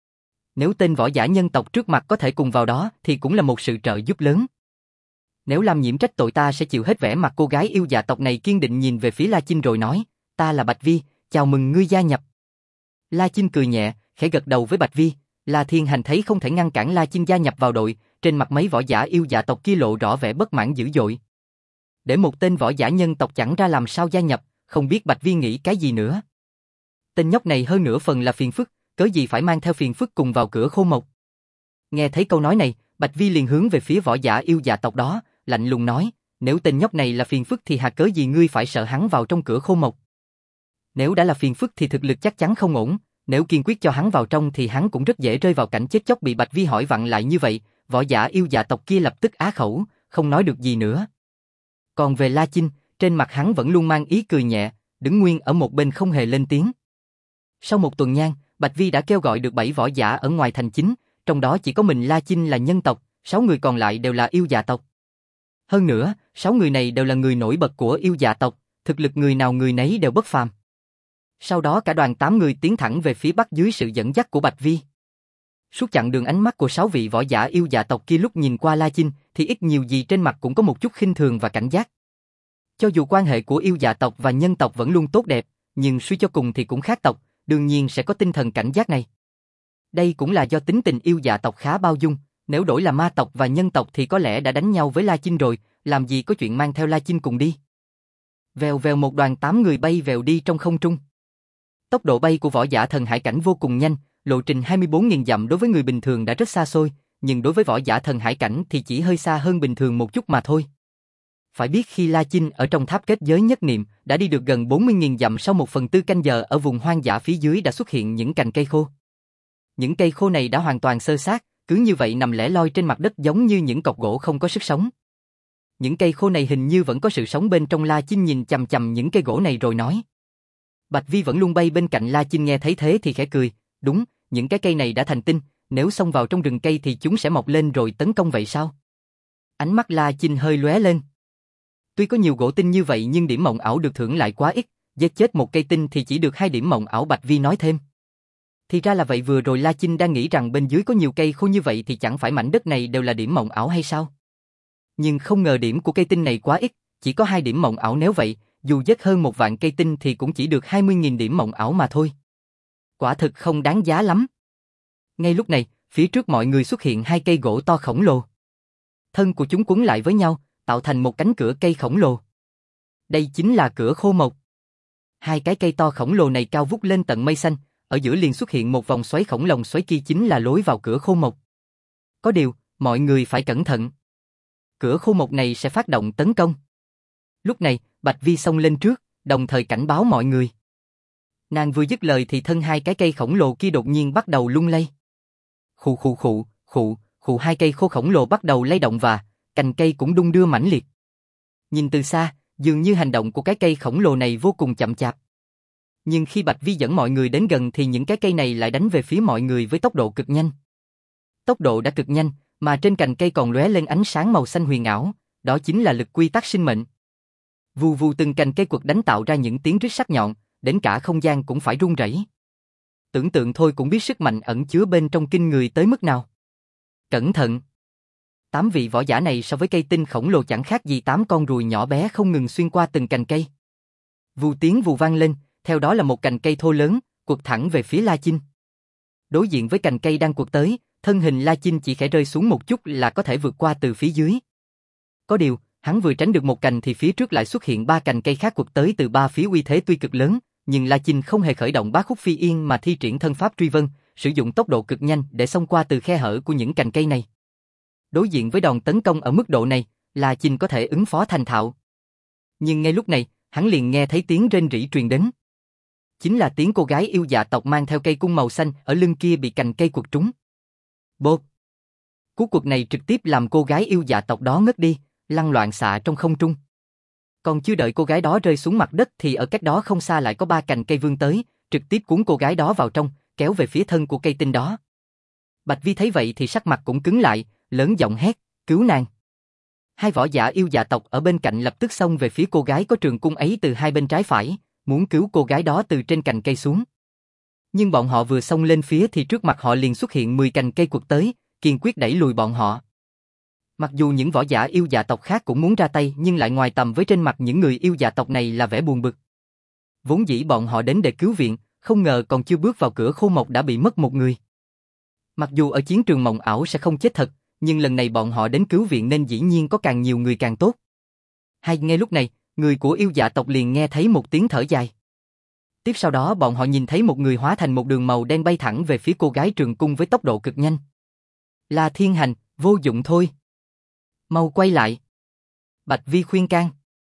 Nếu tên võ giả nhân tộc trước mặt có thể cùng vào đó thì cũng là một sự trợ giúp lớn. Nếu làm nhiễm trách tội ta sẽ chịu hết. Vẻ mặt cô gái yêu dạ tộc này kiên định nhìn về phía La Chinh rồi nói, ta là Bạch Vi, chào mừng ngươi gia nhập. La Chinh cười nhẹ, khẽ gật đầu với Bạch Vi. La Thiên Hành thấy không thể ngăn cản La Chinh gia nhập vào đội, trên mặt mấy võ giả yêu dạ tộc kia lộ rõ vẻ bất mãn dữ dội. Để một tên võ giả nhân tộc chẳng ra làm sao gia nhập, không biết Bạch Vi nghĩ cái gì nữa. Tên nhóc này hơn nửa phần là phiền phức, cớ gì phải mang theo phiền phức cùng vào cửa khô một. Nghe thấy câu nói này, Bạch Vi liền hướng về phía võ giả yêu dạ tộc đó, lạnh lùng nói, nếu tên nhóc này là phiền phức thì hà cớ gì ngươi phải sợ hắn vào trong cửa khô một. Nếu đã là phiền phức thì thực lực chắc chắn không ổn, nếu kiên quyết cho hắn vào trong thì hắn cũng rất dễ rơi vào cảnh chết chóc. Bị Bạch Vi hỏi vặn lại như vậy, võ giả yêu dạ tộc kia lập tức á khẩu, không nói được gì nữa. Còn về La Chinh, trên mặt hắn vẫn luôn mang ý cười nhẹ, đứng nguyên ở một bên không hề lên tiếng. Sau một tuần nhang, Bạch Vi đã kêu gọi được bảy võ giả ở ngoài thành chính, trong đó chỉ có mình La Chinh là nhân tộc, sáu người còn lại đều là yêu dạ tộc. Hơn nữa, sáu người này đều là người nổi bật của yêu dạ tộc, thực lực người nào người nấy đều bất phàm. Sau đó cả đoàn tám người tiến thẳng về phía bắc dưới sự dẫn dắt của Bạch Vi. Suốt chặng đường ánh mắt của sáu vị võ giả yêu dạ tộc kia lúc nhìn qua La Chinh thì ít nhiều gì trên mặt cũng có một chút khinh thường và cảnh giác. Cho dù quan hệ của yêu dạ tộc và nhân tộc vẫn luôn tốt đẹp, nhưng suy cho cùng thì cũng khác tộc, đương nhiên sẽ có tinh thần cảnh giác này. Đây cũng là do tính tình yêu dạ tộc khá bao dung, nếu đổi là ma tộc và nhân tộc thì có lẽ đã đánh nhau với La Chinh rồi, làm gì có chuyện mang theo La Chinh cùng đi. Vèo vèo một đoàn tám người bay vèo đi trong không trung. Tốc độ bay của võ giả thần hải cảnh vô cùng nhanh, lộ trình hai mươi bốn nghìn dặm đối với người bình thường đã rất xa xôi, nhưng đối với võ giả thần hải cảnh thì chỉ hơi xa hơn bình thường một chút mà thôi. Phải biết khi La Chinh ở trong tháp kết giới nhất niệm đã đi được gần bốn mươi nghìn dặm, sau một phần tư canh giờ ở vùng hoang dã phía dưới đã xuất hiện những cành cây khô. Những cây khô này đã hoàn toàn xơ xác, cứ như vậy nằm lẻ loi trên mặt đất giống như những cọc gỗ không có sức sống. Những cây khô này hình như vẫn có sự sống bên trong. La Chinh nhìn chằm chằm những cây gỗ này rồi nói. Bạch Vi vẫn luôn bay bên cạnh La Chinh nghe thấy thế thì khẽ cười, đúng, những cái cây này đã thành tinh, nếu xông vào trong rừng cây thì chúng sẽ mọc lên rồi tấn công vậy sao? Ánh mắt La Chinh hơi lóe lên. Tuy có nhiều gỗ tinh như vậy nhưng điểm mộng ảo được thưởng lại quá ít, giết chết một cây tinh thì chỉ được hai điểm mộng ảo. Bạch Vi nói thêm. Thì ra là vậy, vừa rồi La Chinh đang nghĩ rằng bên dưới có nhiều cây khô như vậy thì chẳng phải mảnh đất này đều là điểm mộng ảo hay sao? Nhưng không ngờ điểm của cây tinh này quá ít, chỉ có hai điểm mộng ảo, nếu vậy, dù giết hơn một vạn cây tinh thì cũng chỉ được hai mươi nghìn điểm mộng ảo mà thôi. Quả thực không đáng giá lắm. Ngay lúc này, phía trước mọi người xuất hiện hai cây gỗ to khổng lồ. Thân của chúng quấn lại với nhau, tạo thành một cánh cửa cây khổng lồ. Đây chính là cửa khô một. Hai cái cây to khổng lồ này cao vút lên tận mây xanh, ở giữa liền xuất hiện một vòng xoáy khổng lồ, xoáy kia chính là lối vào cửa khô một. Có điều, mọi người phải cẩn thận. Cửa khô một này sẽ phát động tấn công. Lúc này, Bạch Vi xông lên trước, đồng thời cảnh báo mọi người. Nàng vừa dứt lời thì thân hai cái cây khổng lồ kia đột nhiên bắt đầu lung lay. Khụ khụ khụ, khụ, khụ, hai cây khô khổng lồ bắt đầu lay động và cành cây cũng đung đưa mãnh liệt. Nhìn từ xa, dường như hành động của cái cây khổng lồ này vô cùng chậm chạp. Nhưng khi Bạch Vi dẫn mọi người đến gần thì những cái cây này lại đánh về phía mọi người với tốc độ cực nhanh. Tốc độ đã cực nhanh, mà trên cành cây còn lóe lên ánh sáng màu xanh huyền ảo, đó chính là lực quy tắc sinh mệnh. Vù vù từng cành cây quật đánh tạo ra những tiếng rít sắc nhọn, đến cả không gian cũng phải rung rẩy. Tưởng tượng thôi cũng biết sức mạnh ẩn chứa bên trong kinh người tới mức nào. Cẩn thận! Tám vị võ giả này so với cây tinh khổng lồ chẳng khác gì tám con ruồi nhỏ bé không ngừng xuyên qua từng cành cây. Vù tiếng vù vang lên, theo đó là một cành cây thô lớn, quật thẳng về phía La Chinh. Đối diện với cành cây đang quật tới, thân hình La Chinh chỉ khẽ rơi xuống một chút là có thể vượt qua từ phía dưới. Có điều, hắn vừa tránh được một cành thì phía trước lại xuất hiện ba cành cây khác quật tới từ ba phía, uy thế tuy cực lớn, nhưng La Chinh không hề khởi động Bá Khúc Phi Yên mà thi triển thân pháp truy vân, sử dụng tốc độ cực nhanh để xông qua từ khe hở của những cành cây này. Đối diện với đòn tấn công ở mức độ này, La Chinh có thể ứng phó thành thạo. Nhưng ngay lúc này, hắn liền nghe thấy tiếng rên rỉ truyền đến. Chính là tiếng cô gái yêu dạ tộc mang theo cây cung màu xanh ở lưng kia bị cành cây quật trúng. Bột! Cú quật này trực tiếp làm cô gái yêu dạ tộc đó ngất đi, lăn loạn xạ trong không trung. Còn chưa đợi cô gái đó rơi xuống mặt đất thì ở cách đó không xa lại có ba cành cây vươn tới, trực tiếp cuốn cô gái đó vào trong, kéo về phía thân của cây tinh đó. Bạch Vi thấy vậy thì sắc mặt cũng cứng lại, lớn giọng hét, cứu nàng. Hai võ giả yêu dạ tộc ở bên cạnh lập tức xông về phía cô gái có trường cung ấy từ hai bên trái phải, muốn cứu cô gái đó từ trên cành cây xuống. Nhưng bọn họ vừa xông lên phía thì trước mặt họ liền xuất hiện mười cành cây quật tới, kiên quyết đẩy lùi bọn họ. Mặc dù những võ giả yêu dạ tộc khác cũng muốn ra tay nhưng lại ngoài tầm với trên mặt những người yêu dạ tộc này là vẻ buồn bực. Vốn dĩ bọn họ đến để cứu viện, không ngờ còn chưa bước vào cửa khô mộc đã bị mất một người. Mặc dù ở chiến trường mộng ảo sẽ không chết thật, nhưng lần này bọn họ đến cứu viện nên dĩ nhiên có càng nhiều người càng tốt. Hay ngay lúc này, người của yêu dạ tộc liền nghe thấy một tiếng thở dài. Tiếp sau đó bọn họ nhìn thấy một người hóa thành một đường màu đen bay thẳng về phía cô gái trường cung với tốc độ cực nhanh. Là Thiên Hành, vô dụng thôi. Mau quay lại. Bạch Vi khuyên can.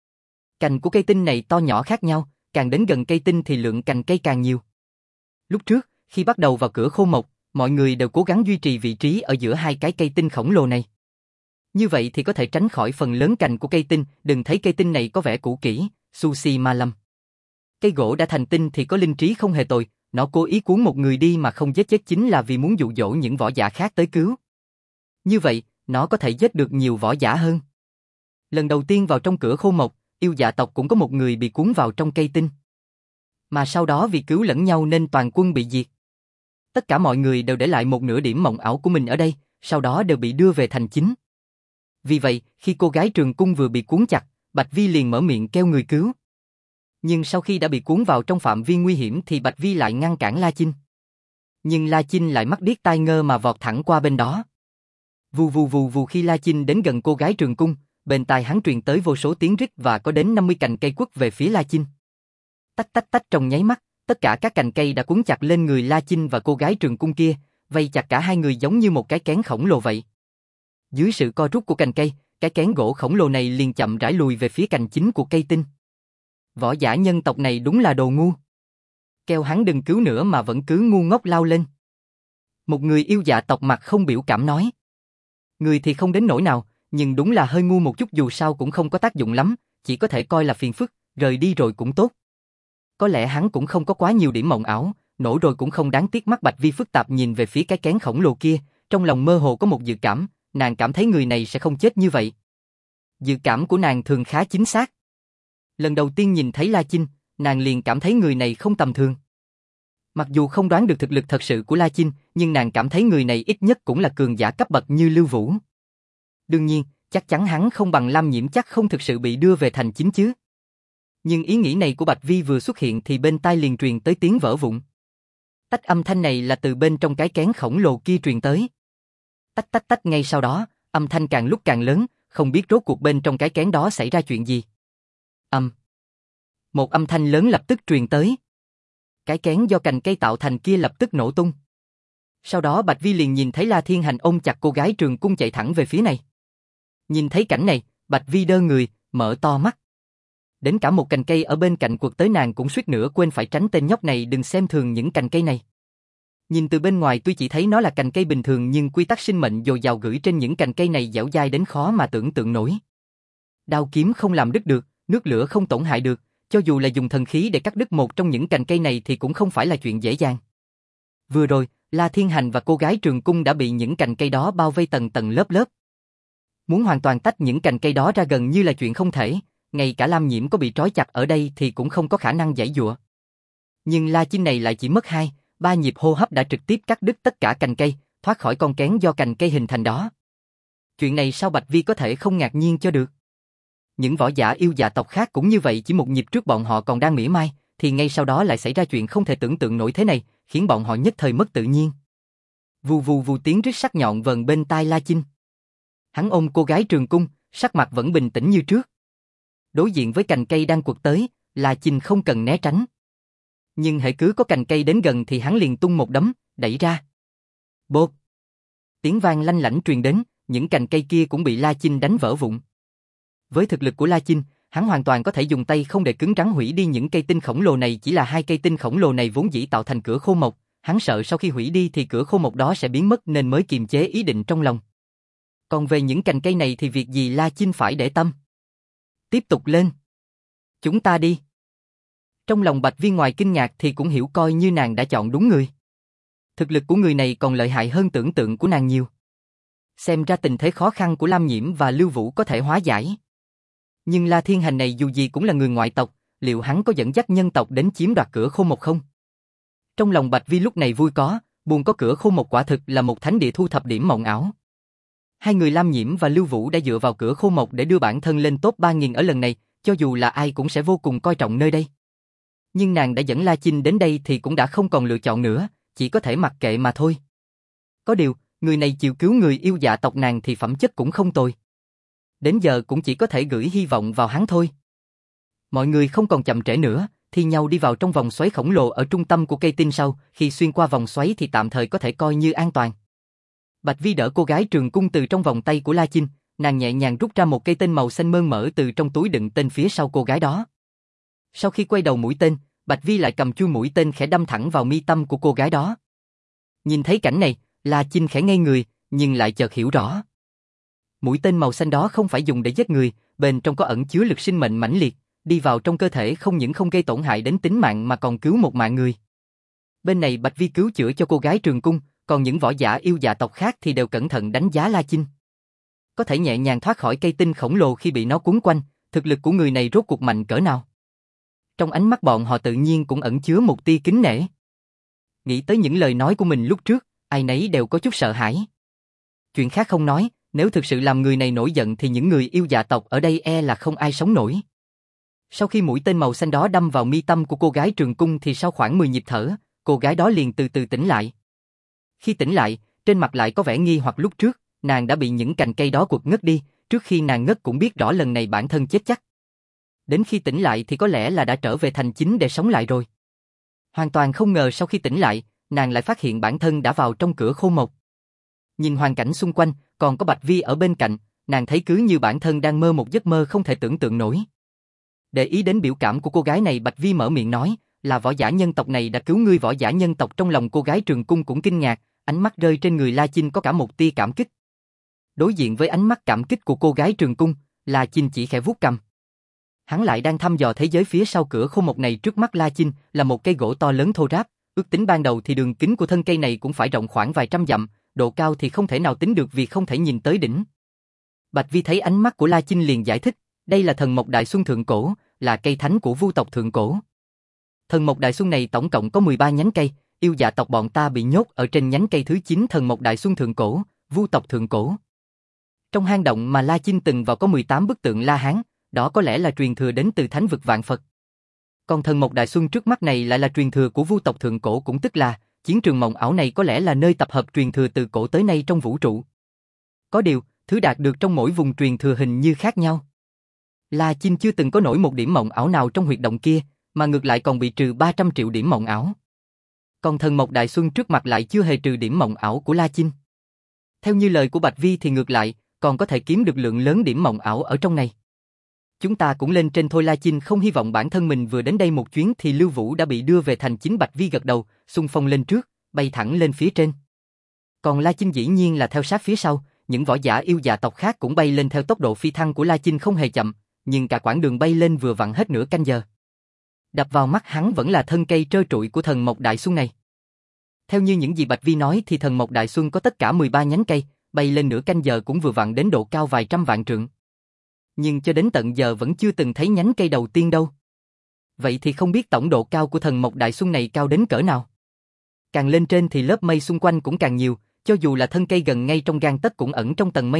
Cành của cây tinh này to nhỏ khác nhau, càng đến gần cây tinh thì lượng cành cây càng nhiều. Lúc trước, khi bắt đầu vào cửa khô mộc, mọi người đều cố gắng duy trì vị trí ở giữa hai cái cây tinh khổng lồ này. Như vậy thì có thể tránh khỏi phần lớn cành của cây tinh, đừng thấy cây tinh này có vẻ cũ kỹ, sushi ma lâm. Cây gỗ đã thành tinh thì có linh trí không hề tồi, nó cố ý cuốn một người đi mà không giết chết chính là vì muốn dụ dỗ những võ giả khác tới cứu. Như vậy, nó có thể giết được nhiều võ giả hơn. Lần đầu tiên vào trong cửa khô mộc, yêu dạ tộc cũng có một người bị cuốn vào trong cây tinh. Mà sau đó vì cứu lẫn nhau nên toàn quân bị diệt. Tất cả mọi người đều để lại một nửa điểm mộng ảo của mình ở đây, sau đó đều bị đưa về thành chính. Vì vậy, khi cô gái trường cung vừa bị cuốn chặt, Bạch Vi liền mở miệng kêu người cứu. Nhưng sau khi đã bị cuốn vào trong phạm vi nguy hiểm thì Bạch Vi lại ngăn cản La Chinh. Nhưng La Chinh lại mắt điếc tai ngơ mà vọt thẳng qua bên đó. Vù vù vù vù khi La Chinh đến gần cô gái trường cung, bên tai hắn truyền tới vô số tiếng rít và có đến năm mươi cành cây quất về phía La Chinh. Tách tách tách trong nháy mắt, tất cả các cành cây đã cuốn chặt lên người La Chinh và cô gái trường cung kia, vây chặt cả hai người giống như một cái kén khổng lồ vậy. Dưới sự co rút của cành cây, cái kén gỗ khổng lồ này liền chậm rãi lùi về phía cành chính của cây tinh. Võ giả nhân tộc này đúng là đồ ngu. Kêu hắn đừng cứu nữa mà vẫn cứ ngu ngốc lao lên. Một người yêu dạ tộc mặt không biểu cảm nói. Người thì không đến nỗi nào, nhưng đúng là hơi ngu một chút, dù sao cũng không có tác dụng lắm, chỉ có thể coi là phiền phức, rời đi rồi cũng tốt. Có lẽ hắn cũng không có quá nhiều điểm mộng ảo, nổi rồi cũng không đáng tiếc. Mắt Bạch Vi phức tạp nhìn về phía cái kén khổng lồ kia, trong lòng mơ hồ có một dự cảm, nàng cảm thấy người này sẽ không chết như vậy. Dự cảm của nàng thường khá chính xác. Lần đầu tiên nhìn thấy La Chinh, nàng liền cảm thấy người này không tầm thường. Mặc dù không đoán được thực lực thật sự của La Chinh, nhưng nàng cảm thấy người này ít nhất cũng là cường giả cấp bậc như Lưu Vũ. Đương nhiên, chắc chắn hắn không bằng Lam Nhiễm, chắc không thực sự bị đưa về thành chính chứ. Nhưng ý nghĩ này của Bạch Vi vừa xuất hiện thì bên tai liền truyền tới tiếng vỡ vụn. Tách âm thanh này là từ bên trong cái kén khổng lồ kia truyền tới. Tách tách tách, ngay sau đó, âm thanh càng lúc càng lớn, không biết rốt cuộc bên trong cái kén đó xảy ra chuyện gì. Âm. Một âm thanh lớn lập tức truyền tới. Cái kén do cành cây tạo thành kia lập tức nổ tung. Sau đó Bạch Vi liền nhìn thấy La Thiên Hành ôm chặt cô gái trường cung chạy thẳng về phía này. Nhìn thấy cảnh này, Bạch Vi đơ người, mở to mắt. Đến cả một cành cây ở bên cạnh quật tới nàng cũng suýt nữa quên phải tránh tên nhóc này, đừng xem thường những cành cây này. Nhìn từ bên ngoài tuy chỉ thấy nó là cành cây bình thường nhưng quy tắc sinh mệnh dồi dào gửi trên những cành cây này dẻo dai đến khó mà tưởng tượng nổi. Đao kiếm không làm đứt được, nước lửa không tổn hại được, cho dù là dùng thần khí để cắt đứt một trong những cành cây này thì cũng không phải là chuyện dễ dàng. Vừa rồi, La Thiên Hành và cô gái trường cung đã bị những cành cây đó bao vây tầng tầng lớp lớp. Muốn hoàn toàn tách những cành cây đó ra gần như là chuyện không thể, ngay cả Lam Nhiễm có bị trói chặt ở đây thì cũng không có khả năng giãy giụa. Nhưng La Chinh này lại chỉ mất hai, ba nhịp hô hấp đã trực tiếp cắt đứt tất cả cành cây, thoát khỏi con kén do cành cây hình thành đó. Chuyện này sao Bạch Vi có thể không ngạc nhiên cho được? Những võ giả yêu dạ tộc khác cũng như vậy, chỉ một nhịp trước bọn họ còn đang mỉa mai, thì ngay sau đó lại xảy ra chuyện không thể tưởng tượng nổi thế này, khiến bọn họ nhất thời mất tự nhiên. Vù vù vù tiếng rít sắc nhọn vần bên tai La Chinh. Hắn ôm cô gái trường cung, sắc mặt vẫn bình tĩnh như trước. Đối diện với cành cây đang quật tới, La Chinh không cần né tránh. Nhưng hễ cứ có cành cây đến gần thì hắn liền tung một đấm, đẩy ra. Bột! Tiếng vang lanh lảnh truyền đến, những cành cây kia cũng bị La Chinh đánh vỡ vụn. Với thực lực của La Chinh, hắn hoàn toàn có thể dùng tay không để cứng rắn hủy đi những cây tinh khổng lồ này, chỉ là hai cây tinh khổng lồ này vốn dĩ tạo thành cửa khô mộc, hắn sợ sau khi hủy đi thì cửa khô mộc đó sẽ biến mất nên mới kiềm chế ý định trong lòng. Còn về những cành cây này thì việc gì La Chinh phải để tâm. Tiếp tục lên. Chúng ta đi. Trong lòng Bạch Vi ngoài kinh ngạc thì cũng hiểu coi như nàng đã chọn đúng người. Thực lực của người này còn lợi hại hơn tưởng tượng của nàng nhiều. Xem ra tình thế khó khăn của Lam Nhiễm và Lưu Vũ có thể hóa giải. Nhưng La Thiên Hành này dù gì cũng là người ngoại tộc, liệu hắn có dẫn dắt nhân tộc đến chiếm đoạt cửa khô mộc không? Trong lòng Bạch Vi lúc này vui có, buồn có cửa khô mộc quả thực là một thánh địa thu thập điểm mộng ảo. Hai người Lam Nhiễm và Lưu Vũ đã dựa vào cửa khô mộc để đưa bản thân lên top ba nghìn ở lần này, cho dù là ai cũng sẽ vô cùng coi trọng nơi đây. Nhưng nàng đã dẫn La Chinh đến đây thì cũng đã không còn lựa chọn nữa, chỉ có thể mặc kệ mà thôi. Có điều, người này chịu cứu người yêu dạ tộc nàng thì phẩm chất cũng không tồi. Đến giờ cũng chỉ có thể gửi hy vọng vào hắn thôi. Mọi người không còn chậm trễ nữa, thi nhau đi vào trong vòng xoáy khổng lồ ở trung tâm của cây tinh sau, khi xuyên qua vòng xoáy thì tạm thời có thể coi như an toàn. Bạch Vi đỡ cô gái trường cung từ trong vòng tay của La Chinh, nàng nhẹ nhàng rút ra một cây tên màu xanh mơn mởn từ trong túi đựng tên phía sau cô gái đó. Sau khi quay đầu mũi tên, Bạch Vi lại cầm chui mũi tên khẽ đâm thẳng vào mi tâm của cô gái đó. Nhìn thấy cảnh này, La Chinh khẽ ngây người, nhưng lại chợt hiểu rõ. Mũi tên màu xanh đó không phải dùng để giết người, bên trong có ẩn chứa lực sinh mệnh mãnh liệt, đi vào trong cơ thể không những không gây tổn hại đến tính mạng mà còn cứu một mạng người. Bên này Bạch Vi cứu chữa cho cô gái trường cung, còn những võ giả yêu dạ tộc khác thì đều cẩn thận đánh giá La Chinh. Có thể nhẹ nhàng thoát khỏi cây tinh khổng lồ khi bị nó cuốn quanh, thực lực của người này rốt cuộc mạnh cỡ nào? Trong ánh mắt bọn họ tự nhiên cũng ẩn chứa một tia kính nể. Nghĩ tới những lời nói của mình lúc trước, ai nấy đều có chút sợ hãi. Chuyện khác không nói, nếu thực sự làm người này nổi giận thì những người yêu dạ tộc ở đây e là không ai sống nổi. Sau khi mũi tên màu xanh đó đâm vào mi tâm của cô gái trường cung thì sau khoảng mười nhịp thở, cô gái đó liền từ từ tỉnh lại. Khi tỉnh lại, trên mặt lại có vẻ nghi hoặc lúc trước, nàng đã bị những cành cây đó quật ngất đi, trước khi nàng ngất cũng biết rõ lần này bản thân chết chắc. Đến khi tỉnh lại thì có lẽ là đã trở về thành chính để sống lại rồi. Hoàn toàn không ngờ sau khi tỉnh lại, nàng lại phát hiện bản thân đã vào trong cửa khô mộc. Nhìn hoàn cảnh xung quanh, còn có Bạch Vi ở bên cạnh, nàng thấy cứ như bản thân đang mơ một giấc mơ không thể tưởng tượng nổi. Để ý đến biểu cảm của cô gái này, Bạch Vi mở miệng nói, là võ giả nhân tộc này đã cứu ngươi. Võ giả nhân tộc trong lòng cô gái trường cung cũng kinh ngạc, ánh mắt rơi trên người La Chinh có cả một tia cảm kích. Đối diện với ánh mắt cảm kích của cô gái trường cung, La Chinh chỉ khẽ vuốt cằm. Hắn lại đang thăm dò thế giới phía sau cửa khô mộc này. Trước mắt La Chinh là một cây gỗ to lớn thô ráp, ước tính ban đầu thì đường kính của thân cây này cũng phải rộng khoảng vài trăm dặm, độ cao thì không thể nào tính được vì không thể nhìn tới đỉnh. Bạch Vi thấy ánh mắt của La Chinh liền giải thích, đây là thần mộc đại xuân thượng cổ, là cây thánh của Vu tộc thượng cổ. Thần mộc đại xuân này tổng cộng có mười ba nhánh cây, yêu dạ tộc bọn ta bị nhốt ở trên nhánh cây thứ chín thần mộc đại xuân thượng cổ, Vu tộc thượng cổ. Trong hang động mà La Chinh từng vào có mười tám bức tượng La Hán, đó có lẽ là truyền thừa đến từ thánh vực vạn Phật. Còn thần mộc đại xuân trước mắt này lại là truyền thừa của Vu tộc thượng cổ, cũng tức là chiến trường mộng ảo này có lẽ là nơi tập hợp truyền thừa từ cổ tới nay trong vũ trụ. Có điều, thứ đạt được trong mỗi vùng truyền thừa hình như khác nhau. La Chinh chưa từng có nổi một điểm mộng ảo nào trong huyệt động kia, mà ngược lại còn bị trừ ba trăm triệu điểm mộng ảo. Còn thần mộc đại xuân trước mặt lại chưa hề trừ điểm mộng ảo của La Chinh. Theo như lời của Bạch Vi thì ngược lại, còn có thể kiếm được lượng lớn điểm mộng ảo ở trong này. Chúng ta cũng lên trên thôi. La Chinh không hy vọng bản thân mình vừa đến đây một chuyến thì Lưu Vũ đã bị đưa về thành chính. Bạch Vi gật đầu, xung phong lên trước, bay thẳng lên phía trên. Còn La Chinh dĩ nhiên là theo sát phía sau, những võ giả yêu dạ tộc khác cũng bay lên theo tốc độ phi thăng của La Chinh không hề chậm, nhưng cả quãng đường bay lên vừa vặn hết nửa canh giờ. Đập vào mắt hắn vẫn là thân cây trơ trụi của thần mộc đại xuân này. Theo như những gì Bạch Vi nói thì thần mộc đại xuân có tất cả mười ba nhánh cây, bay lên nửa canh giờ cũng vừa vặn đến độ cao vài trăm vạn trượng. Nhưng cho đến tận giờ vẫn chưa từng thấy nhánh cây đầu tiên đâu. Vậy thì không biết tổng độ cao của thần mộc đại xuân này cao đến cỡ nào. Càng lên trên thì lớp mây xung quanh cũng càng nhiều, cho dù là thân cây gần ngay trong gang tấc cũng ẩn trong tầng mây này,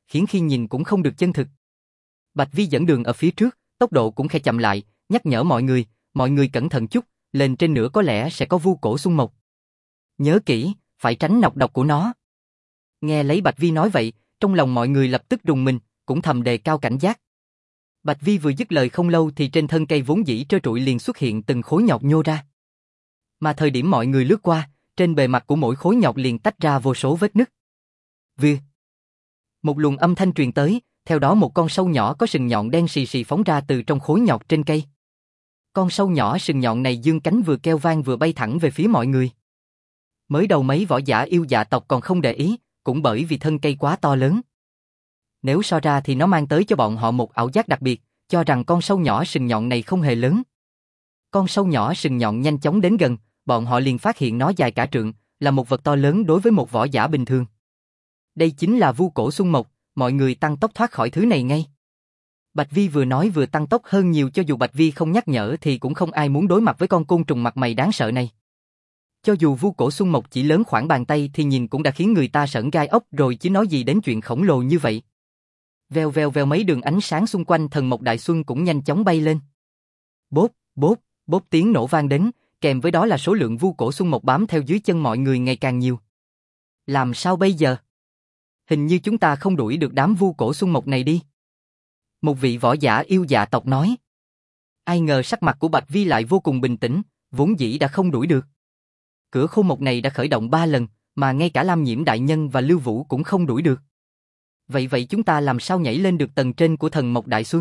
khiến khi nhìn cũng không được chân thực. Bạch Vi dẫn đường ở phía trước, tốc độ cũng khẽ chậm lại, nhắc nhở mọi người, mọi người cẩn thận chút, lên trên nữa có lẽ sẽ có vu cổ xung mộc. Nhớ kỹ, phải tránh nọc độc của nó. Nghe lấy Bạch Vi nói vậy, trong lòng mọi người lập tức rùng mình, cũng thầm đề cao cảnh giác. Bạch Vi vừa dứt lời không lâu thì trên thân cây vốn dĩ trơ trụi liền xuất hiện từng khối nhọt nhô ra. Mà thời điểm mọi người lướt qua, trên bề mặt của mỗi khối nhọt liền tách ra vô số vết nứt. Vì một luồng âm thanh truyền tới, theo đó một con sâu nhỏ có sừng nhọn đen xì xì phóng ra từ trong khối nhọt trên cây. Con sâu nhỏ sừng nhọn này dương cánh vừa kêu vang vừa bay thẳng về phía mọi người. Mới đầu mấy võ giả yêu dạ tộc còn không để ý, cũng bởi vì thân cây quá to lớn. Nếu so ra thì nó mang tới cho bọn họ một ảo giác đặc biệt, cho rằng con sâu nhỏ sừng nhọn này không hề lớn. Con sâu nhỏ sừng nhọn nhanh chóng đến gần, bọn họ liền phát hiện nó dài cả trượng, là một vật to lớn đối với một võ giả bình thường. Đây chính là vu cổ xung mộc, mọi người tăng tốc thoát khỏi thứ này ngay. Bạch Vi vừa nói vừa tăng tốc hơn nhiều, cho dù Bạch Vi không nhắc nhở thì cũng không ai muốn đối mặt với con côn trùng mặt mày đáng sợ này. Cho dù vu cổ xung mộc chỉ lớn khoảng bàn tay thì nhìn cũng đã khiến người ta sởn gai ốc rồi, chứ nói gì đến chuyện khổng lồ như vậy. Veo veo veo mấy đường ánh sáng xung quanh thần mộc đại xuân cũng nhanh chóng bay lên. Bốp, bốp, bốp tiếng nổ vang đến, kèm với đó là số lượng vu cổ xung mộc bám theo dưới chân mọi người ngày càng nhiều. Làm sao bây giờ? Hình như chúng ta không đuổi được đám vu cổ xung mộc này đi. Một vị võ giả yêu dạ tộc nói. Ai ngờ sắc mặt của Bạch Vi lại vô cùng bình tĩnh, vốn dĩ đã không đuổi được. Cửa khô mộc này đã khởi động ba lần, mà ngay cả Lam Nhiễm đại nhân và Lưu Vũ cũng không đuổi được. Vậy vậy chúng ta làm sao nhảy lên được tầng trên của thần mộc đại xuân?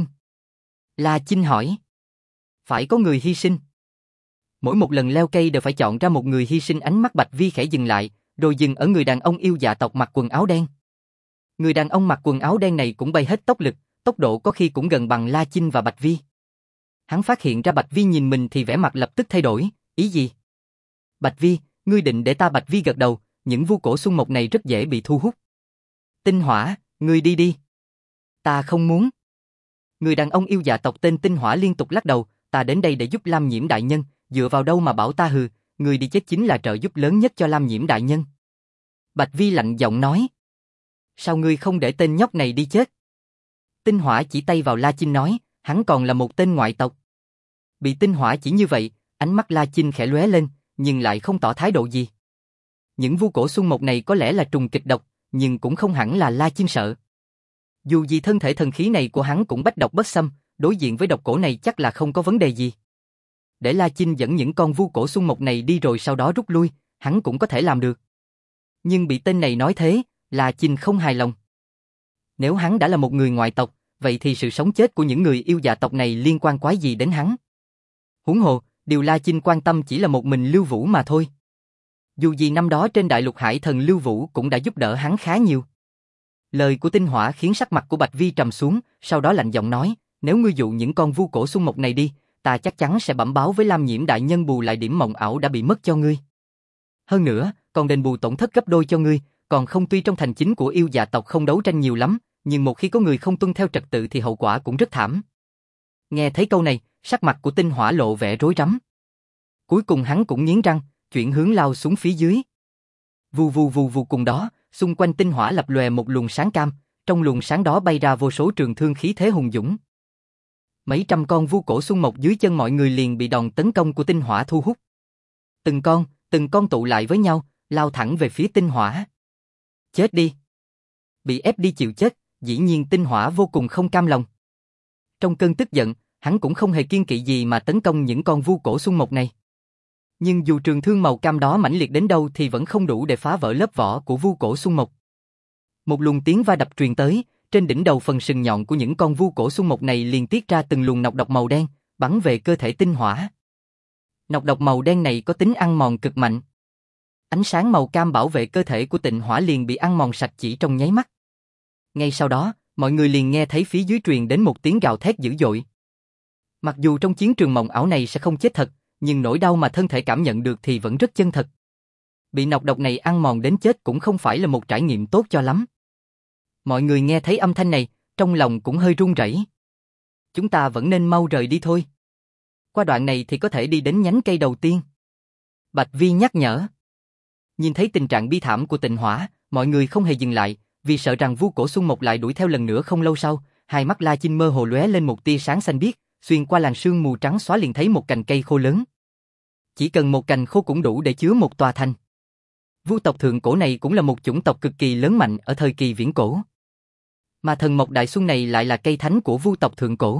La Chinh hỏi. Phải có người hy sinh. Mỗi một lần leo cây đều phải chọn ra một người hy sinh. Ánh mắt Bạch Vi khẽ dừng lại, rồi dừng ở người đàn ông yêu dạ tộc mặc quần áo đen. Người đàn ông mặc quần áo đen này cũng bay hết tốc lực, tốc độ có khi cũng gần bằng La Chinh và Bạch Vi. Hắn phát hiện ra Bạch Vi nhìn mình thì vẻ mặt lập tức thay đổi, ý gì? Bạch Vi, ngươi định để ta? Bạch Vi gật đầu, những vu cổ xung mộc này rất dễ bị thu hút. Tinh Hỏa, ngươi đi đi. Ta không muốn. Người đàn ông yêu dạ tộc tên Tinh Hỏa liên tục lắc đầu, ta đến đây để giúp Lam Nhiễm đại nhân, dựa vào đâu mà bảo ta? Hừ, ngươi đi chết chính là trợ giúp lớn nhất cho Lam Nhiễm đại nhân. Bạch Vi lạnh giọng nói. Sao ngươi không để tên nhóc này đi chết? Tinh Hỏa chỉ tay vào La Chinh nói, hắn còn là một tên ngoại tộc. Bị Tinh Hỏa chỉ như vậy, ánh mắt La Chinh khẽ lóe lên, nhưng lại không tỏ thái độ gì. Những vu cổ xung mộc này có lẽ là trùng kịch độc, nhưng cũng không hẳn là La Chinh sợ. Dù gì thân thể thần khí này của hắn cũng bách độc bất xâm, đối diện với độc cổ này chắc là không có vấn đề gì. Để La Chinh dẫn những con vu cổ xung mộc này đi rồi sau đó rút lui, hắn cũng có thể làm được. Nhưng bị tên này nói thế, La Chinh không hài lòng. Nếu hắn đã là một người ngoại tộc, vậy thì sự sống chết của những người yêu dạ tộc này liên quan quái gì đến hắn? Huống hồ, điều La Chinh quan tâm chỉ là một mình Lưu Vũ mà thôi. Dù gì năm đó trên đại lục hải thần Lưu Vũ cũng đã giúp đỡ hắn khá nhiều. Lời của Tinh Hỏa khiến sắc mặt của Bạch Vi trầm xuống, sau đó lạnh giọng nói, nếu ngươi dụ những con vu cổ xung mộc này đi, ta chắc chắn sẽ bẩm báo với Lam Nhiễm đại nhân bù lại điểm mộng ảo đã bị mất cho ngươi. Hơn nữa, còn đền bù tổn thất gấp đôi cho ngươi, còn không. Tuy trong thành chính của yêu dạ tộc không đấu tranh nhiều lắm, nhưng một khi có người không tuân theo trật tự thì hậu quả cũng rất thảm. Nghe thấy câu này, sắc mặt của Tinh Hỏa lộ vẻ rối rắm. Cuối cùng hắn cũng nghiến răng, chuyển hướng lao xuống phía dưới. Vù vù vù vù, cùng đó, xung quanh Tinh Hỏa lập lòe một luồng sáng cam, trong luồng sáng đó bay ra vô số trường thương khí thế hùng dũng. Mấy trăm con vu cổ xung mộc dưới chân mọi người liền bị đòn tấn công của Tinh Hỏa thu hút. Từng con, từng con tụ lại với nhau, lao thẳng về phía Tinh Hỏa. Chết đi! Bị ép đi chịu chết, dĩ nhiên Tinh Hỏa vô cùng không cam lòng. Trong cơn tức giận, hắn cũng không hề kiêng kỵ gì mà tấn công những con vu cổ xung mộc này. Nhưng dù trường thương màu cam đó mãnh liệt đến đâu thì vẫn không đủ để phá vỡ lớp vỏ của vu cổ xung mộc. Một luồng tiếng va đập truyền tới, trên đỉnh đầu phần sừng nhọn của những con vu cổ xung mộc này liền tiết ra từng luồng nọc độc màu đen, bắn về cơ thể Tinh Hỏa. Nọc độc màu đen này có tính ăn mòn cực mạnh. Ánh sáng màu cam bảo vệ cơ thể của Tinh Hỏa liền bị ăn mòn sạch chỉ trong nháy mắt. Ngay sau đó, mọi người liền nghe thấy phía dưới truyền đến một tiếng gào thét dữ dội. Mặc dù trong chiến trường mộng ảo này sẽ không chết thật, nhưng nỗi đau mà thân thể cảm nhận được thì vẫn rất chân thật. Bị nọc độc này ăn mòn đến chết cũng không phải là một trải nghiệm tốt cho lắm. Mọi người nghe thấy âm thanh này, trong lòng cũng hơi run rẩy. Chúng ta vẫn nên mau rời đi thôi. Qua đoạn này thì có thể đi đến nhánh cây đầu tiên. Bạch Vi nhắc nhở. Nhìn thấy tình trạng bi thảm của Tinh Hỏa, mọi người không hề dừng lại, vì sợ rằng Vu Cổ Xuân Mộc lại đuổi theo lần nữa. Không lâu sau, hai mắt La Chinh mơ hồ lóe lên một tia sáng xanh biếc, xuyên qua làn sương mù trắng xóa liền thấy một cành cây khô lớn. Chỉ cần một cành khô cũng đủ để chứa một tòa thành. Vu tộc thượng cổ này cũng là một chủng tộc cực kỳ lớn mạnh ở thời kỳ viễn cổ. Mà thần mộc đại xuân này lại là cây thánh của Vu tộc thượng cổ.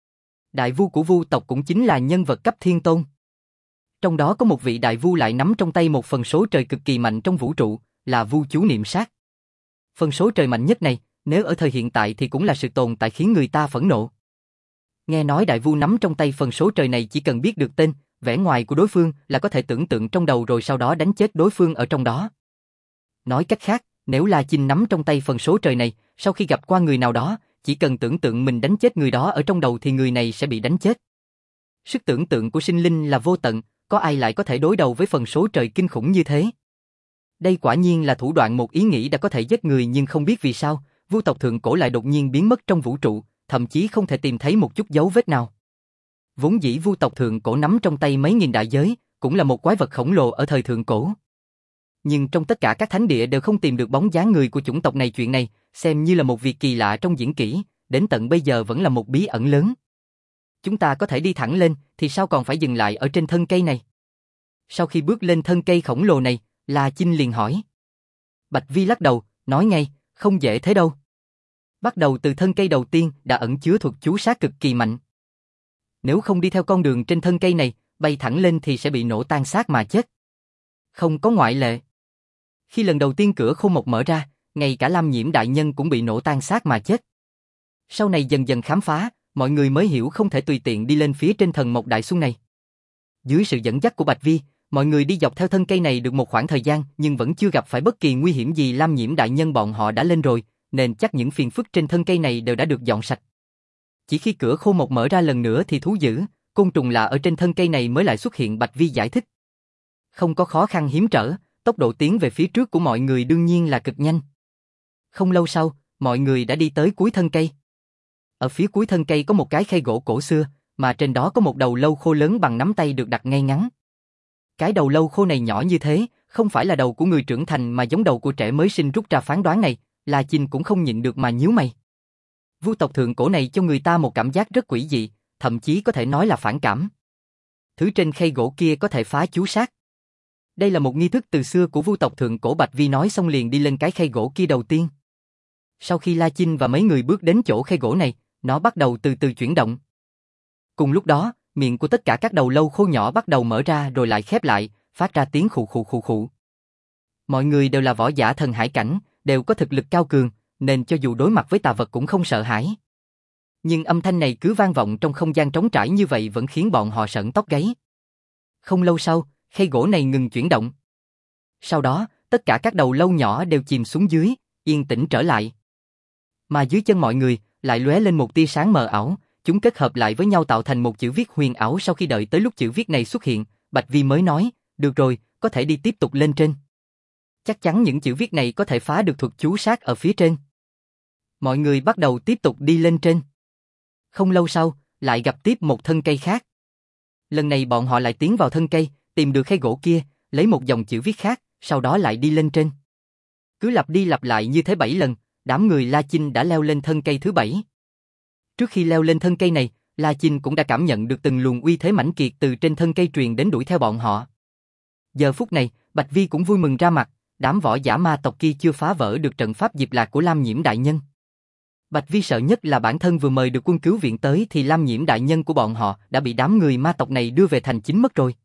Đại vu của Vu tộc cũng chính là nhân vật cấp thiên tôn. Trong đó có một vị đại vu lại nắm trong tay một phần số trời cực kỳ mạnh trong vũ trụ, là Vu chú niệm sát. Phần số trời mạnh nhất này, nếu ở thời hiện tại thì cũng là sự tồn tại khiến người ta phẫn nộ. Nghe nói đại vu nắm trong tay phần số trời này chỉ cần biết được tên, vẻ ngoài của đối phương là có thể tưởng tượng trong đầu rồi sau đó đánh chết đối phương ở trong đó. Nói cách khác, nếu La Chinh nắm trong tay phần số trời này, sau khi gặp qua người nào đó, chỉ cần tưởng tượng mình đánh chết người đó ở trong đầu thì người này sẽ bị đánh chết. Sức tưởng tượng của sinh linh là vô tận, có ai lại có thể đối đầu với phần số trời kinh khủng như thế? Đây quả nhiên là thủ đoạn một ý nghĩ đã có thể giết người, nhưng không biết vì sao, Vu tộc thượng cổ lại đột nhiên biến mất trong vũ trụ, thậm chí không thể tìm thấy một chút dấu vết nào. Vốn dĩ Vu tộc thượng cổ nắm trong tay mấy nghìn đại giới, cũng là một quái vật khổng lồ ở thời thượng cổ. Nhưng trong tất cả các thánh địa đều không tìm được bóng dáng người của chủng tộc này, chuyện này xem như là một việc kỳ lạ trong diễn kỹ, đến tận bây giờ vẫn là một bí ẩn lớn. Chúng ta có thể đi thẳng lên, thì sao còn phải dừng lại ở trên thân cây này? Sau khi bước lên thân cây khổng lồ này, La Chinh liền hỏi. Bạch Vi lắc đầu, nói ngay, không dễ thế đâu. Bắt đầu từ thân cây đầu tiên đã ẩn chứa thuật chú sát cực kỳ mạnh. Nếu không đi theo con đường trên thân cây này, bay thẳng lên thì sẽ bị nổ tan xác mà chết. Không có ngoại lệ. Khi lần đầu tiên cửa khô mộc mở ra, ngay cả Lam Nhiễm đại nhân cũng bị nổ tan xác mà chết. Sau này dần dần khám phá, mọi người mới hiểu không thể tùy tiện đi lên phía trên thần mộc đại xuân này. Dưới sự dẫn dắt của Bạch Vi, mọi người đi dọc theo thân cây này được một khoảng thời gian nhưng vẫn chưa gặp phải bất kỳ nguy hiểm gì. Lam Nhiễm đại nhân bọn họ đã lên rồi, nên chắc những phiền phức trên thân cây này đều đã được dọn sạch. Chỉ khi cửa khô mộc mở ra lần nữa thì thú dữ, côn trùng lạ ở trên thân cây này mới lại xuất hiện. Bạch Vi giải thích. Không có khó khăn hiếm trở, tốc độ tiến về phía trước của mọi người đương nhiên là cực nhanh. Không lâu sau, mọi người đã đi tới cuối thân cây. Ở phía cuối thân cây có một cái khay gỗ cổ xưa, mà trên đó có một đầu lâu khô lớn bằng nắm tay được đặt ngay ngắn. Cái đầu lâu khô này nhỏ như thế, không phải là đầu của người trưởng thành mà giống đầu của trẻ mới sinh. Rút ra phán đoán này, La Chinh cũng không nhịn được mà nhíu mày. Vu tộc thượng cổ này cho người ta một cảm giác rất quỷ dị, thậm chí có thể nói là phản cảm. Thứ trên khay gỗ kia có thể phá chú sát. Đây là một nghi thức từ xưa của Vu tộc thượng cổ. Bạch Vi nói xong liền đi lên cái khay gỗ kia đầu tiên. Sau khi La Chinh và mấy người bước đến chỗ khay gỗ này, nó bắt đầu từ từ chuyển động. Cùng lúc đó, miệng của tất cả các đầu lâu khô nhỏ bắt đầu mở ra rồi lại khép lại, phát ra tiếng khụ khụ khụ khụ. Mọi người đều là võ giả thần hải cảnh, đều có thực lực cao cường, nên cho dù đối mặt với tà vật cũng không sợ hãi. Nhưng âm thanh này cứ vang vọng trong không gian trống trải như vậy vẫn khiến bọn họ sởn tóc gáy. Không lâu sau, khay gỗ này ngừng chuyển động. Sau đó, tất cả các đầu lâu nhỏ đều chìm xuống dưới, yên tĩnh trở lại. Mà dưới chân mọi người lại lóe lên một tia sáng mờ ảo, chúng kết hợp lại với nhau tạo thành một chữ viết huyền ảo. Sau khi đợi tới lúc chữ viết này xuất hiện, Bạch Vi mới nói, được rồi, có thể đi tiếp tục lên trên. Chắc chắn những chữ viết này có thể phá được thuật chú sát ở phía trên. Mọi người bắt đầu tiếp tục đi lên trên. Không lâu sau, lại gặp tiếp một thân cây khác. Lần này bọn họ lại tiến vào thân cây, tìm được khay gỗ kia, lấy một dòng chữ viết khác, sau đó lại đi lên trên. Cứ lặp đi lặp lại như thế bảy lần, đám người La Chinh đã leo lên thân cây thứ bảy. Trước khi leo lên thân cây này, La Chinh cũng đã cảm nhận được từng luồng uy thế mãnh kiệt từ trên thân cây truyền đến đuổi theo bọn họ. Giờ phút này, Bạch Vi cũng vui mừng ra mặt, đám võ giả ma tộc kia chưa phá vỡ được trận pháp diệp lạc của Lam Nhiễm đại nhân. Bạch Vi sợ nhất là bản thân vừa mời được quân cứu viện tới thì Lam Nhiễm đại nhân của bọn họ đã bị đám người ma tộc này đưa về thành chính mất rồi.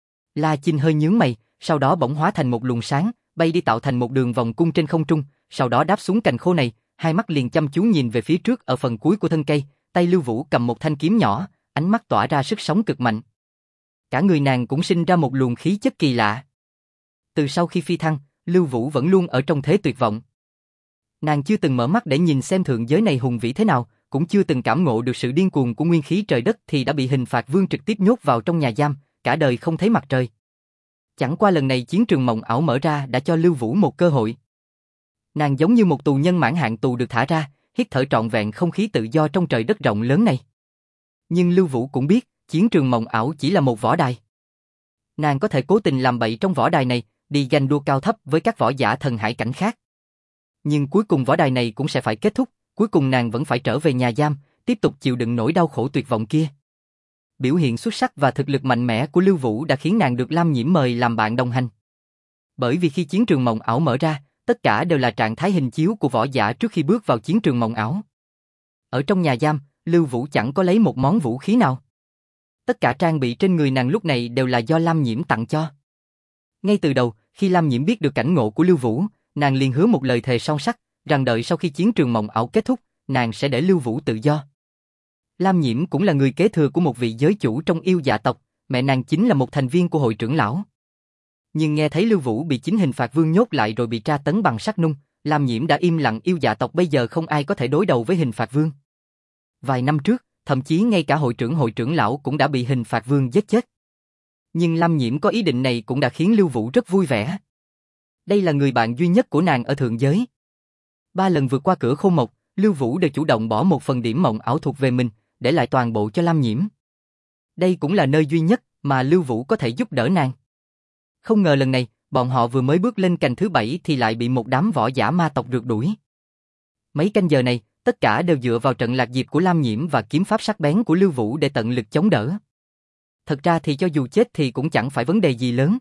La Chinh hơi nhướng mày, sau đó bỗng hóa thành một luồng sáng, bay đi tạo thành một đường vòng cung trên không trung, sau đó đáp xuống cành khô này, hai mắt liền chăm chú nhìn về phía trước. Ở phần cuối của thân cây, tay Lưu Vũ cầm một thanh kiếm nhỏ, ánh mắt tỏa ra sức sống cực mạnh. Cả người nàng cũng sinh ra một luồng khí chất kỳ lạ. Từ sau khi phi thăng, Lưu Vũ vẫn luôn ở trong thế tuyệt vọng. Nàng chưa từng mở mắt để nhìn xem thượng giới này hùng vĩ thế nào, cũng chưa từng cảm ngộ được sự điên cuồng của nguyên khí trời đất thì đã bị hình phạt vương trực tiếp nhốt vào trong nhà giam, cả đời không thấy mặt trời. Chẳng qua lần này chiến trường mộng ảo mở ra đã cho Lưu Vũ một cơ hội. Nàng giống như một tù nhân mãn hạn tù được thả ra, hít thở trọn vẹn không khí tự do trong trời đất rộng lớn này. Nhưng Lưu Vũ cũng biết, chiến trường mộng ảo chỉ là một võ đài. Nàng có thể cố tình làm bậy trong võ đài này, đi ganh đua cao thấp với các võ giả thần hải cảnh khác. Nhưng cuối cùng võ đài này cũng sẽ phải kết thúc, cuối cùng nàng vẫn phải trở về nhà giam, tiếp tục chịu đựng nỗi đau khổ tuyệt vọng kia. Biểu hiện xuất sắc và thực lực mạnh mẽ của Lưu Vũ đã khiến nàng được Lam Nhiễm mời làm bạn đồng hành. Bởi vì khi chiến trường mộng ảo mở ra, tất cả đều là trạng thái hình chiếu của võ giả trước khi bước vào chiến trường mộng ảo. Ở trong nhà giam, Lưu Vũ chẳng có lấy một món vũ khí nào. Tất cả trang bị trên người nàng lúc này đều là do Lam Nhiễm tặng cho. Ngay từ đầu, khi Lam Nhiễm biết được cảnh ngộ của Lưu Vũ, nàng liền hứa một lời thề son sắt, rằng đợi sau khi chiến trường mộng ảo kết thúc, nàng sẽ để Lưu Vũ tự do. Lam Nhiễm cũng là người kế thừa của một vị giới chủ trong yêu dạ tộc, mẹ nàng chính là một thành viên của hội trưởng lão. Nhưng nghe thấy Lưu Vũ bị chính hình phạt vương nhốt lại rồi bị tra tấn bằng sắt nung, Lam Nhiễm đã im lặng. Yêu dạ tộc bây giờ không ai có thể đối đầu với hình phạt vương. Vài năm trước, thậm chí ngay cả hội trưởng hội trưởng lão cũng đã bị hình phạt vương giết chết. Nhưng Lam Nhiễm có ý định này cũng đã khiến Lưu Vũ rất vui vẻ. Đây là người bạn duy nhất của nàng ở thượng giới. Ba lần vượt qua cửa khôn mộc, Lưu Vũ đều chủ động bỏ một phần điểm mộng ảo thuộc về mình, để lại toàn bộ cho Lam Nhiễm. Đây cũng là nơi duy nhất mà Lưu Vũ có thể giúp đỡ nàng. Không ngờ lần này, bọn họ vừa mới bước lên cành thứ bảy thì lại bị một đám võ giả ma tộc rượt đuổi. Mấy canh giờ này, tất cả đều dựa vào trận lạc diệp của Lam Nhiễm và kiếm pháp sắc bén của Lưu Vũ để tận lực chống đỡ. Thật ra thì cho dù chết thì cũng chẳng phải vấn đề gì lớn.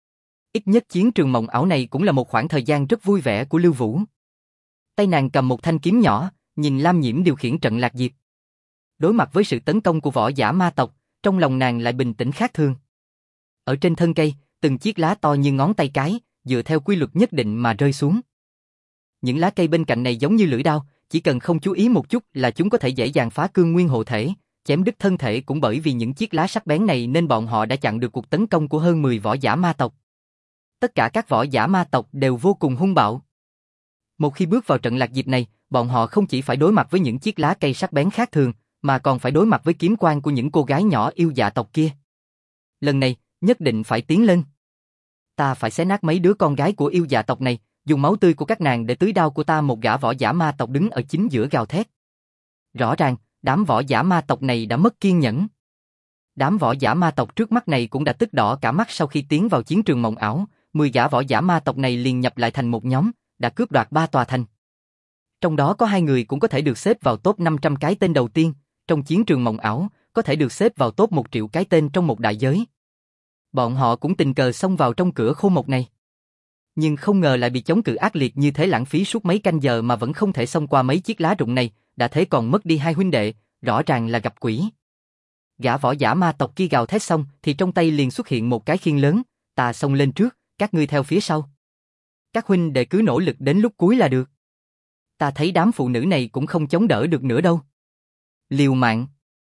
Ít nhất chiến trường mộng ảo này cũng là một khoảng thời gian rất vui vẻ của Lưu Vũ. Tay nàng cầm một thanh kiếm nhỏ, nhìn Lam Nhiễm điều khiển trận lạc diệp. Đối mặt với sự tấn công của võ giả ma tộc, trong lòng nàng lại bình tĩnh khác thường. Ở trên thân cây, từng chiếc lá to như ngón tay cái, dựa theo quy luật nhất định mà rơi xuống. Những lá cây bên cạnh này giống như lưỡi dao, chỉ cần không chú ý một chút là chúng có thể dễ dàng phá cương nguyên hộ thể, chém đứt thân thể. Cũng bởi vì những chiếc lá sắc bén này nên bọn họ đã chặn được cuộc tấn công của hơn mười võ giả ma tộc. Tất cả các võ giả ma tộc đều vô cùng hung bạo. Một khi bước vào trận lạc diệp này, bọn họ không chỉ phải đối mặt với những chiếc lá cây sắc bén khác thường, mà còn phải đối mặt với kiếm quang của những cô gái nhỏ yêu dạ tộc kia. Lần này, nhất định phải tiến lên. Ta phải xé nát mấy đứa con gái của yêu dạ tộc này, dùng máu tươi của các nàng để tưới đao của ta. Một gã võ giả ma tộc đứng ở chính giữa gào thét. Rõ ràng, đám võ giả ma tộc này đã mất kiên nhẫn. Đám võ giả ma tộc trước mắt này cũng đã tức đỏ cả mắt sau khi tiến vào chiến trường mộng ảo. Mười gã võ giả ma tộc này liền nhập lại thành một nhóm, đã cướp đoạt ba tòa thành. Trong đó có hai người cũng có thể được xếp vào top năm trăm cái tên đầu tiên trong chiến trường mộng ảo, có thể được xếp vào top một triệu cái tên trong một đại giới. Bọn họ cũng tình cờ xông vào trong cửa khôn mộc này. Nhưng không ngờ lại bị chống cự ác liệt như thế, lãng phí suốt mấy canh giờ mà vẫn không thể xông qua mấy chiếc lá rụng này, đã thế còn mất đi hai huynh đệ, rõ ràng là gặp quỷ. Gã võ giả ma tộc kia gào thét xong thì trong tay liền xuất hiện một cái khiên lớn, ta xông lên trước, các ngươi theo phía sau. Các huynh đệ cứ nỗ lực đến lúc cuối là được. Ta thấy đám phụ nữ này cũng không chống đỡ được nữa đâu. Liều mạng.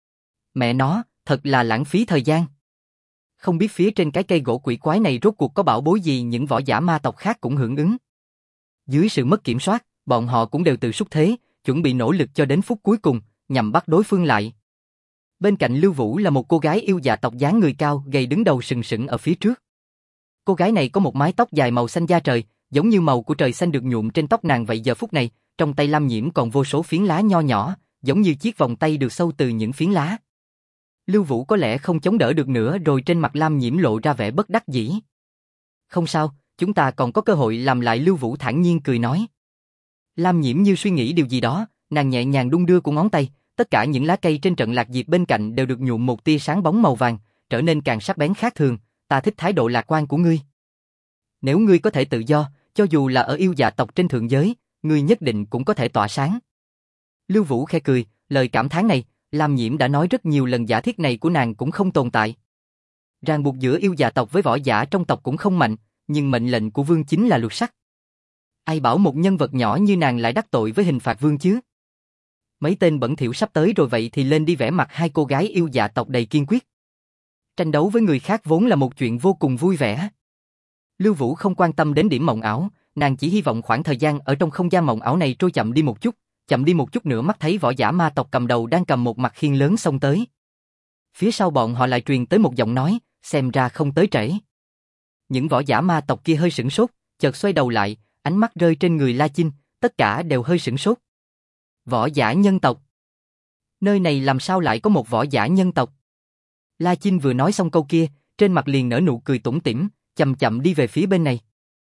Mẹ nó, thật là lãng phí thời gian. Không biết phía trên cái cây gỗ quỷ quái này rốt cuộc có bảo bối gì. Những võ giả ma tộc khác cũng hưởng ứng. Dưới sự mất kiểm soát, bọn họ cũng đều tự súc thế, chuẩn bị nỗ lực cho đến phút cuối cùng, nhằm bắt đối phương lại. Bên cạnh Lưu Vũ là một cô gái yêu dạ tộc dáng người cao, gầy đứng đầu sừng sững ở phía trước. Cô gái này có một mái tóc dài màu xanh da trời, giống như màu của trời xanh được nhuộm trên tóc nàng vậy. Giờ phút này, trong tay Lam Nhiễm còn vô số phiến lá nho nhỏ, giống như chiếc vòng tay được sâu từ những phiến lá. Lưu Vũ có lẽ không chống đỡ được nữa rồi, trên mặt Lam Nhiễm lộ ra vẻ bất đắc dĩ. Không sao, chúng ta còn có cơ hội làm lại. Lưu Vũ thản nhiên cười nói. Lam Nhiễm như suy nghĩ điều gì đó, nàng nhẹ nhàng đung đưa của ngón tay, tất cả những lá cây trên trận lạc diệp bên cạnh đều được nhuộm một tia sáng bóng màu vàng, trở nên càng sắc bén khác thường. Ta thích thái độ lạc quan của ngươi. Nếu ngươi có thể tự do, cho dù là ở yêu dạ tộc trên thượng giới, ngươi nhất định cũng có thể tỏa sáng. Lưu Vũ khẽ cười, lời cảm thán này, Lam Nhiễm đã nói rất nhiều lần, giả thiết này của nàng cũng không tồn tại. Ràng buộc giữa yêu dạ tộc với võ giả trong tộc cũng không mạnh, nhưng mệnh lệnh của vương chính là luật sắt. Ai bảo một nhân vật nhỏ như nàng lại đắc tội với hình phạt vương chứ? Mấy tên bẩn thỉu sắp tới rồi, vậy thì lên đi. Vẻ mặt hai cô gái yêu dạ tộc đầy kiên quyết. Tranh đấu với người khác vốn là một chuyện vô cùng vui vẻ. Lưu Vũ không quan tâm đến điểm mộng ảo, nàng chỉ hy vọng khoảng thời gian ở trong không gian mộng ảo này trôi chậm đi một chút, chậm đi một chút nữa. Mắt thấy võ giả ma tộc cầm đầu đang cầm một mặt khiên lớn xông tới. Phía sau bọn họ lại truyền tới một giọng nói, xem ra không tới trễ. Những võ giả ma tộc kia hơi sửng sốt, chợt xoay đầu lại, ánh mắt rơi trên người La Chinh, tất cả đều hơi sửng sốt. Võ giả nhân tộc. Nơi này làm sao lại có một võ giả nhân tộc? La Chinh vừa nói xong câu kia, trên mặt liền nở nụ cười tủm tỉm, chậm chậm đi về phía bên này.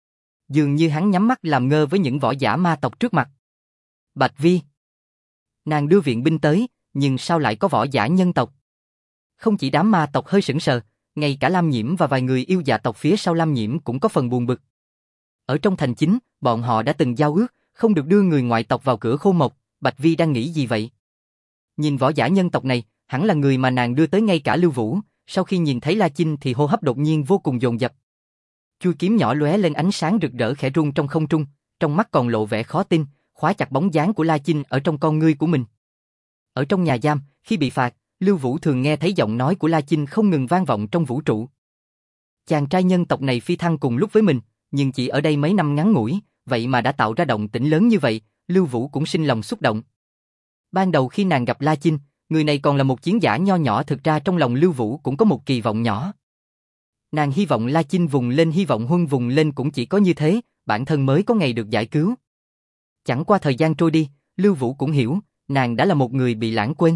Dường như hắn nhắm mắt làm ngơ với những võ giả ma tộc trước mặt. Bạch Vi. Nàng đưa viện binh tới, nhưng sao lại có võ giả nhân tộc? Không chỉ đám ma tộc hơi sững sờ, ngay cả Lam Nhiễm và vài người yêu dạ tộc phía sau Lam Nhiễm cũng có phần buồn bực. Ở trong thành chính, bọn họ đã từng giao ước, không được đưa người ngoại tộc vào cửa Khô Mộc, Bạch Vi đang nghĩ gì vậy? Nhìn võ giả nhân tộc này, hẳn là người mà nàng đưa tới ngay cả Lưu Vũ, sau khi nhìn thấy La Chinh thì hô hấp đột nhiên vô cùng dồn dập. Chui kiếm nhỏ lóe lên ánh sáng rực rỡ khẽ rung trong không trung, trong mắt còn lộ vẻ khó tin, khóa chặt bóng dáng của La Chinh ở trong con ngươi của mình. Ở trong nhà giam, khi bị phạt, Lưu Vũ thường nghe thấy giọng nói của La Chinh không ngừng vang vọng trong vũ trụ. Chàng trai nhân tộc này phi thăng cùng lúc với mình, nhưng chỉ ở đây mấy năm ngắn ngủi, vậy mà đã tạo ra động tĩnh lớn như vậy, Lưu Vũ cũng sinh lòng xúc động. Ban đầu khi nàng gặp La Chinh, người này còn là một chiến giả nho nhỏ, thực ra trong lòng Lưu Vũ cũng có một kỳ vọng nhỏ. Nàng hy vọng La Chinh vùng lên, hy vọng Huân vùng lên, cũng chỉ có như thế, bản thân mới có ngày được giải cứu. Chẳng qua thời gian trôi đi, Lưu Vũ cũng hiểu, nàng đã là một người bị lãng quên.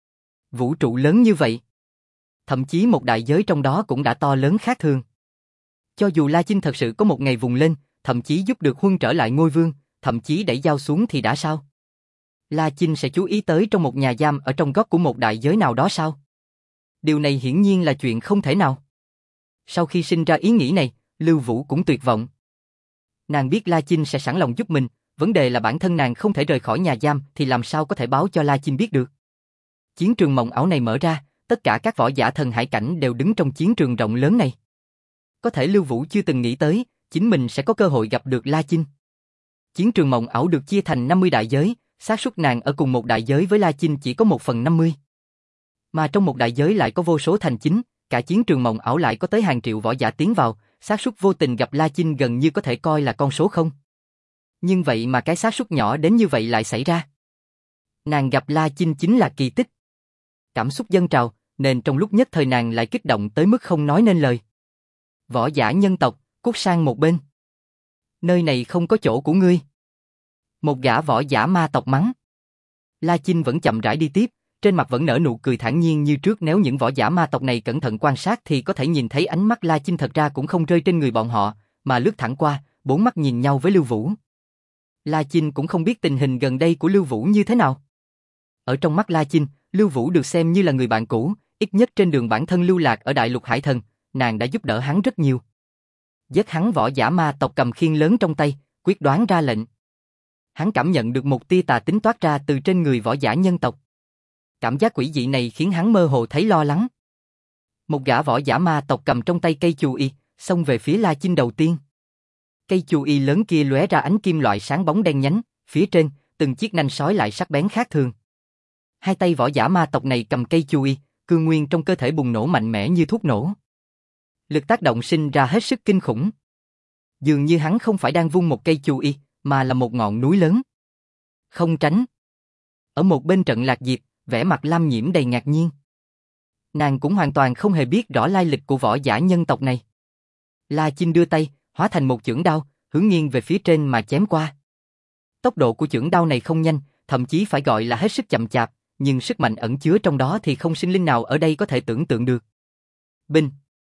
Vũ trụ lớn như vậy, thậm chí một đại giới trong đó cũng đã to lớn khác thường. Cho dù La Chinh thật sự có một ngày vùng lên, thậm chí giúp được Huân trở lại ngôi vương, thậm chí đẩy dao xuống thì đã sao? La Chinh sẽ chú ý tới trong một nhà giam ở trong góc của một đại giới nào đó sao? Điều này hiển nhiên là chuyện không thể nào. Sau khi sinh ra ý nghĩ này, Lưu Vũ cũng tuyệt vọng. Nàng biết La Chinh sẽ sẵn lòng giúp mình, vấn đề là bản thân nàng không thể rời khỏi nhà giam thì làm sao có thể báo cho La Chinh biết được. Chiến trường mộng ảo này mở ra, tất cả các võ giả thần hải cảnh đều đứng trong chiến trường rộng lớn này. Có thể Lưu Vũ chưa từng nghĩ tới, chính mình sẽ có cơ hội gặp được La Chinh. Chiến trường mộng ảo được chia thành năm mươi đại giới, xác suất nàng ở cùng một đại giới với La Chinh chỉ có một phần năm mươi. Mà trong một đại giới lại có vô số thành chính, cả chiến trường mộng ảo lại có tới hàng triệu võ giả tiến vào, xác suất vô tình gặp La Chinh gần như có thể coi là con số không. Nhưng vậy mà cái xác suất nhỏ đến như vậy lại xảy ra. Nàng gặp La Chinh chính là kỳ tích. Cảm xúc dâng trào, nên trong lúc nhất thời nàng lại kích động tới mức không nói nên lời. Võ giả nhân tộc, cút sang một bên. Nơi này không có chỗ của ngươi. Một gã võ giả ma tộc mắng. La Chinh vẫn chậm rãi đi tiếp, trên mặt vẫn nở nụ cười thản nhiên như trước. Nếu những võ giả ma tộc này cẩn thận quan sát thì có thể nhìn thấy ánh mắt La Chinh thật ra cũng không rơi trên người bọn họ, mà lướt thẳng qua, bốn mắt nhìn nhau với Lưu Vũ. La Chinh cũng không biết tình hình gần đây của Lưu Vũ như thế nào. Ở trong mắt La Chinh, Lưu Vũ được xem như là người bạn cũ, ít nhất trên đường bản thân lưu lạc ở Đại Lục Hải Thần, nàng đã giúp đỡ hắn rất nhiều. Giết hắn võ giả ma tộc cầm khiên lớn trong tay, quyết đoán ra lệnh. Hắn cảm nhận được một tia tà tính toát ra từ trên người võ giả nhân tộc. Cảm giác quỷ dị này khiến hắn mơ hồ thấy lo lắng. Một gã võ giả ma tộc cầm trong tay cây chù y, xông về phía La Chinh đầu tiên. Cây chù y lớn kia lóe ra ánh kim loại sáng bóng đen nhánh, phía trên, từng chiếc nanh sói lại sắc bén khác thường. Hai tay võ giả ma tộc này cầm cây chù y, cương nguyên trong cơ thể bùng nổ mạnh mẽ như thuốc nổ. Lực tác động sinh ra hết sức kinh khủng. Dường như hắn không phải đang vung một cây chù y, mà là một ngọn núi lớn. Không tránh. Ở một bên Trận Lạc Diệp, vẻ mặt Lam Nhiễm đầy ngạc nhiên. Nàng cũng hoàn toàn không hề biết rõ lai lịch của võ giả nhân tộc này. La Chinh đưa tay, hóa thành một chưởng đao, hướng nghiêng về phía trên mà chém qua. Tốc độ của chưởng đao này không nhanh, thậm chí phải gọi là hết sức chậm chạp, nhưng sức mạnh ẩn chứa trong đó thì không sinh linh nào ở đây có thể tưởng tượng được. Binh.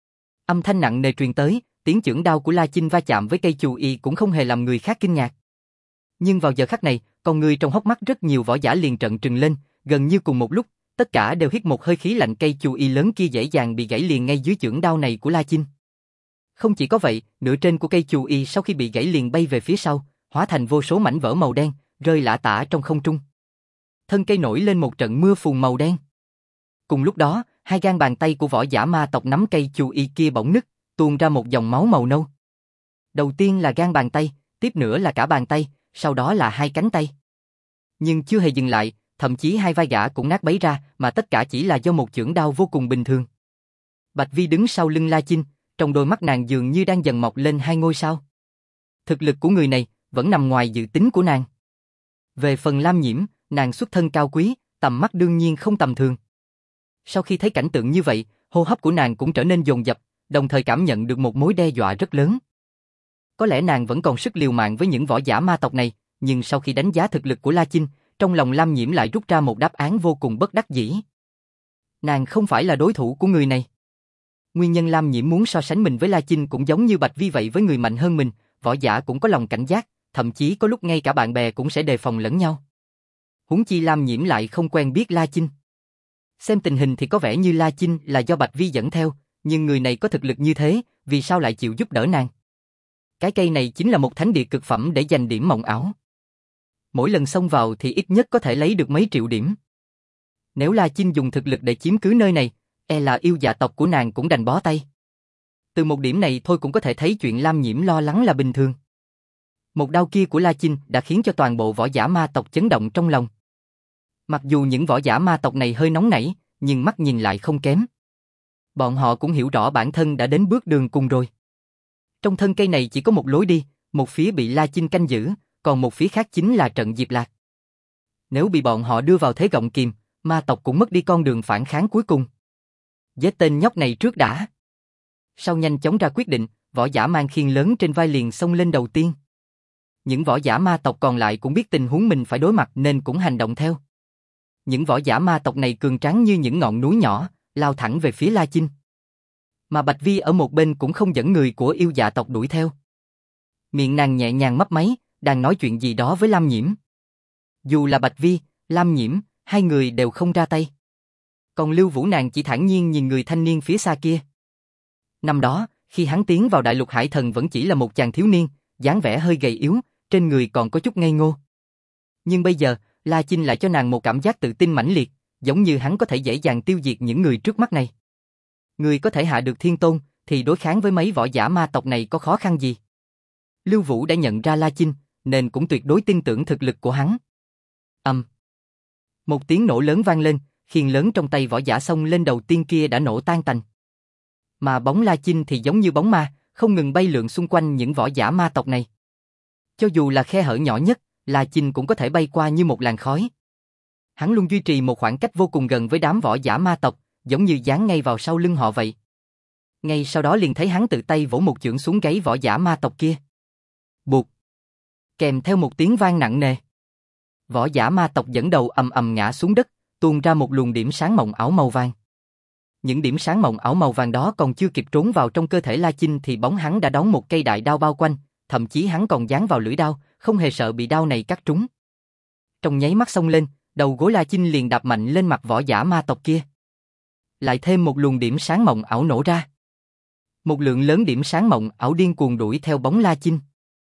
Âm thanh nặng nề truyền tới, tiếng chưởng đao của La Chinh va chạm với cây chù y cũng không hề làm người khác kinh ngạc. Nhưng vào giờ khắc này, con người trong hốc mắt rất nhiều võ giả liền trợn trừng lên, gần như cùng một lúc, tất cả đều hít một hơi khí lạnh. Cây chù y lớn kia dễ dàng bị gãy liền ngay dưới chưởng đao này của La Chinh. Không chỉ có vậy, nửa trên của cây chù y sau khi bị gãy liền bay về phía sau, hóa thành vô số mảnh vỡ màu đen, rơi lả tả trong không trung. Thân cây nổi lên một trận mưa phùn màu đen. Cùng lúc đó, hai gang bàn tay của võ giả ma tộc nắm cây chù y kia bỗng nứt, tuôn ra một dòng máu màu nâu. Đầu tiên là gang bàn tay, tiếp nữa là cả bàn tay, sau đó là hai cánh tay. Nhưng chưa hề dừng lại, thậm chí hai vai gã cũng nát bấy ra, mà tất cả chỉ là do một chưởng đao vô cùng bình thường. Bạch Vi đứng sau lưng La Chinh, trong đôi mắt nàng dường như đang dần mọc lên hai ngôi sao. Thực lực của người này vẫn nằm ngoài dự tính của nàng. Về phần Lam Nhiễm, nàng xuất thân cao quý, tầm mắt đương nhiên không tầm thường. Sau khi thấy cảnh tượng như vậy, hô hấp của nàng cũng trở nên dồn dập, đồng thời cảm nhận được một mối đe dọa rất lớn. Có lẽ nàng vẫn còn sức liều mạng với những võ giả ma tộc này, nhưng sau khi đánh giá thực lực của La Chinh, trong lòng Lam Nhiễm lại rút ra một đáp án vô cùng bất đắc dĩ. Nàng không phải là đối thủ của người này. Nguyên nhân Lam Nhiễm muốn so sánh mình với La Chinh cũng giống như Bạch Vi vậy, với người mạnh hơn mình, võ giả cũng có lòng cảnh giác, thậm chí có lúc ngay cả bạn bè cũng sẽ đề phòng lẫn nhau. Huống chi Lam Nhiễm lại không quen biết La Chinh. Xem tình hình thì có vẻ như La Chinh là do Bạch Vi dẫn theo, nhưng người này có thực lực như thế, vì sao lại chịu giúp đỡ nàng? Cái cây này chính là một thánh địa cực phẩm để giành điểm mộng ảo. Mỗi lần xông vào thì ít nhất có thể lấy được mấy triệu điểm. Nếu La Chinh dùng thực lực để chiếm cứ nơi này, e là yêu dạ tộc của nàng cũng đành bó tay. Từ một điểm này thôi cũng có thể thấy chuyện Lam Nhiễm lo lắng là bình thường. Một đao kia của La Chinh đã khiến cho toàn bộ võ giả ma tộc chấn động trong lòng. Mặc dù những võ giả ma tộc này hơi nóng nảy, nhưng mắt nhìn lại không kém. Bọn họ cũng hiểu rõ bản thân đã đến bước đường cùng rồi. Trong thân cây này chỉ có một lối đi, một phía bị La Chinh canh giữ, còn một phía khác chính là trận Diệp Lạc. Nếu bị bọn họ đưa vào thế gọng kìm, ma tộc cũng mất đi con đường phản kháng cuối cùng. Giết tên nhóc này trước đã. Sau nhanh chóng ra quyết định, võ giả mang khiên lớn trên vai liền xông lên đầu tiên. Những võ giả ma tộc còn lại cũng biết tình huống mình phải đối mặt nên cũng hành động theo. Những võ giả ma tộc này cường tráng như những ngọn núi nhỏ, lao thẳng về phía La Chinh. Mà Bạch Vi ở một bên cũng không dẫn người của yêu dạ tộc đuổi theo. Miệng nàng nhẹ nhàng mấp máy, đang nói chuyện gì đó với Lam Nhiễm. Dù là Bạch Vi, Lam Nhiễm, hai người đều không ra tay. Còn Lưu Vũ nàng chỉ thản nhiên nhìn người thanh niên phía xa kia. Năm đó, khi hắn tiến vào Đại Lục Hải Thần vẫn chỉ là một chàng thiếu niên, dáng vẻ hơi gầy yếu, trên người còn có chút ngây ngô. Nhưng bây giờ, La Chinh lại cho nàng một cảm giác tự tin mãnh liệt, giống như hắn có thể dễ dàng tiêu diệt những người trước mắt này. Người có thể hạ được thiên tôn, thì đối kháng với mấy võ giả ma tộc này có khó khăn gì? Lưu Vũ đã nhận ra La Chinh, nên cũng tuyệt đối tin tưởng thực lực của hắn. Ầm. Um. Một tiếng nổ lớn vang lên, khiên lớn trong tay võ giả xông lên đầu tiên kia đã nổ tan tành. Mà bóng La Chinh thì giống như bóng ma, không ngừng bay lượn xung quanh những võ giả ma tộc này. Cho dù là khe hở nhỏ nhất, La Chinh cũng có thể bay qua như một làn khói. Hắn luôn duy trì một khoảng cách vô cùng gần với đám võ giả ma tộc, giống như dán ngay vào sau lưng họ vậy. Ngay sau đó liền thấy hắn tự tay vỗ một chưởng xuống gáy võ giả ma tộc kia. Bụt. Kèm theo một tiếng vang nặng nề. Võ giả ma tộc dẫn đầu ầm ầm ngã xuống đất, tuôn ra một luồng điểm sáng mộng ảo màu vàng. Những điểm sáng mộng ảo màu vàng đó còn chưa kịp trốn vào trong cơ thể La Chinh thì bóng hắn đã đón một cây đại đao bao quanh, thậm chí hắn còn dán vào lưỡi đao, không hề sợ bị đao này cắt trúng. Trong nháy mắt xông lên, đầu gối La Chinh liền đạp mạnh lên mặt võ giả ma tộc kia. Lại thêm một luồng điểm sáng mộng ảo nổ ra. Một lượng lớn điểm sáng mộng ảo điên cuồng đuổi theo bóng La Chinh.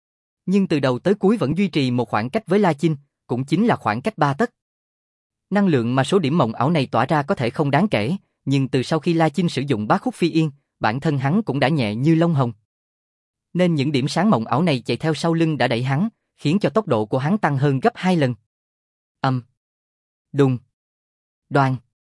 Nhưng từ đầu tới cuối vẫn duy trì một khoảng cách với La Chinh, cũng chính là khoảng cách ba tấc. Năng lượng mà số điểm mộng ảo này tỏa ra có thể không đáng kể, nhưng từ sau khi La Chinh sử dụng bá khúc phi yên, bản thân hắn cũng đã nhẹ như lông hồng. Nên những điểm sáng mộng ảo này chạy theo sau lưng đã đẩy hắn, khiến cho tốc độ của hắn tăng hơn gấp hai lần. Âm. Um. Đùng. Đoan.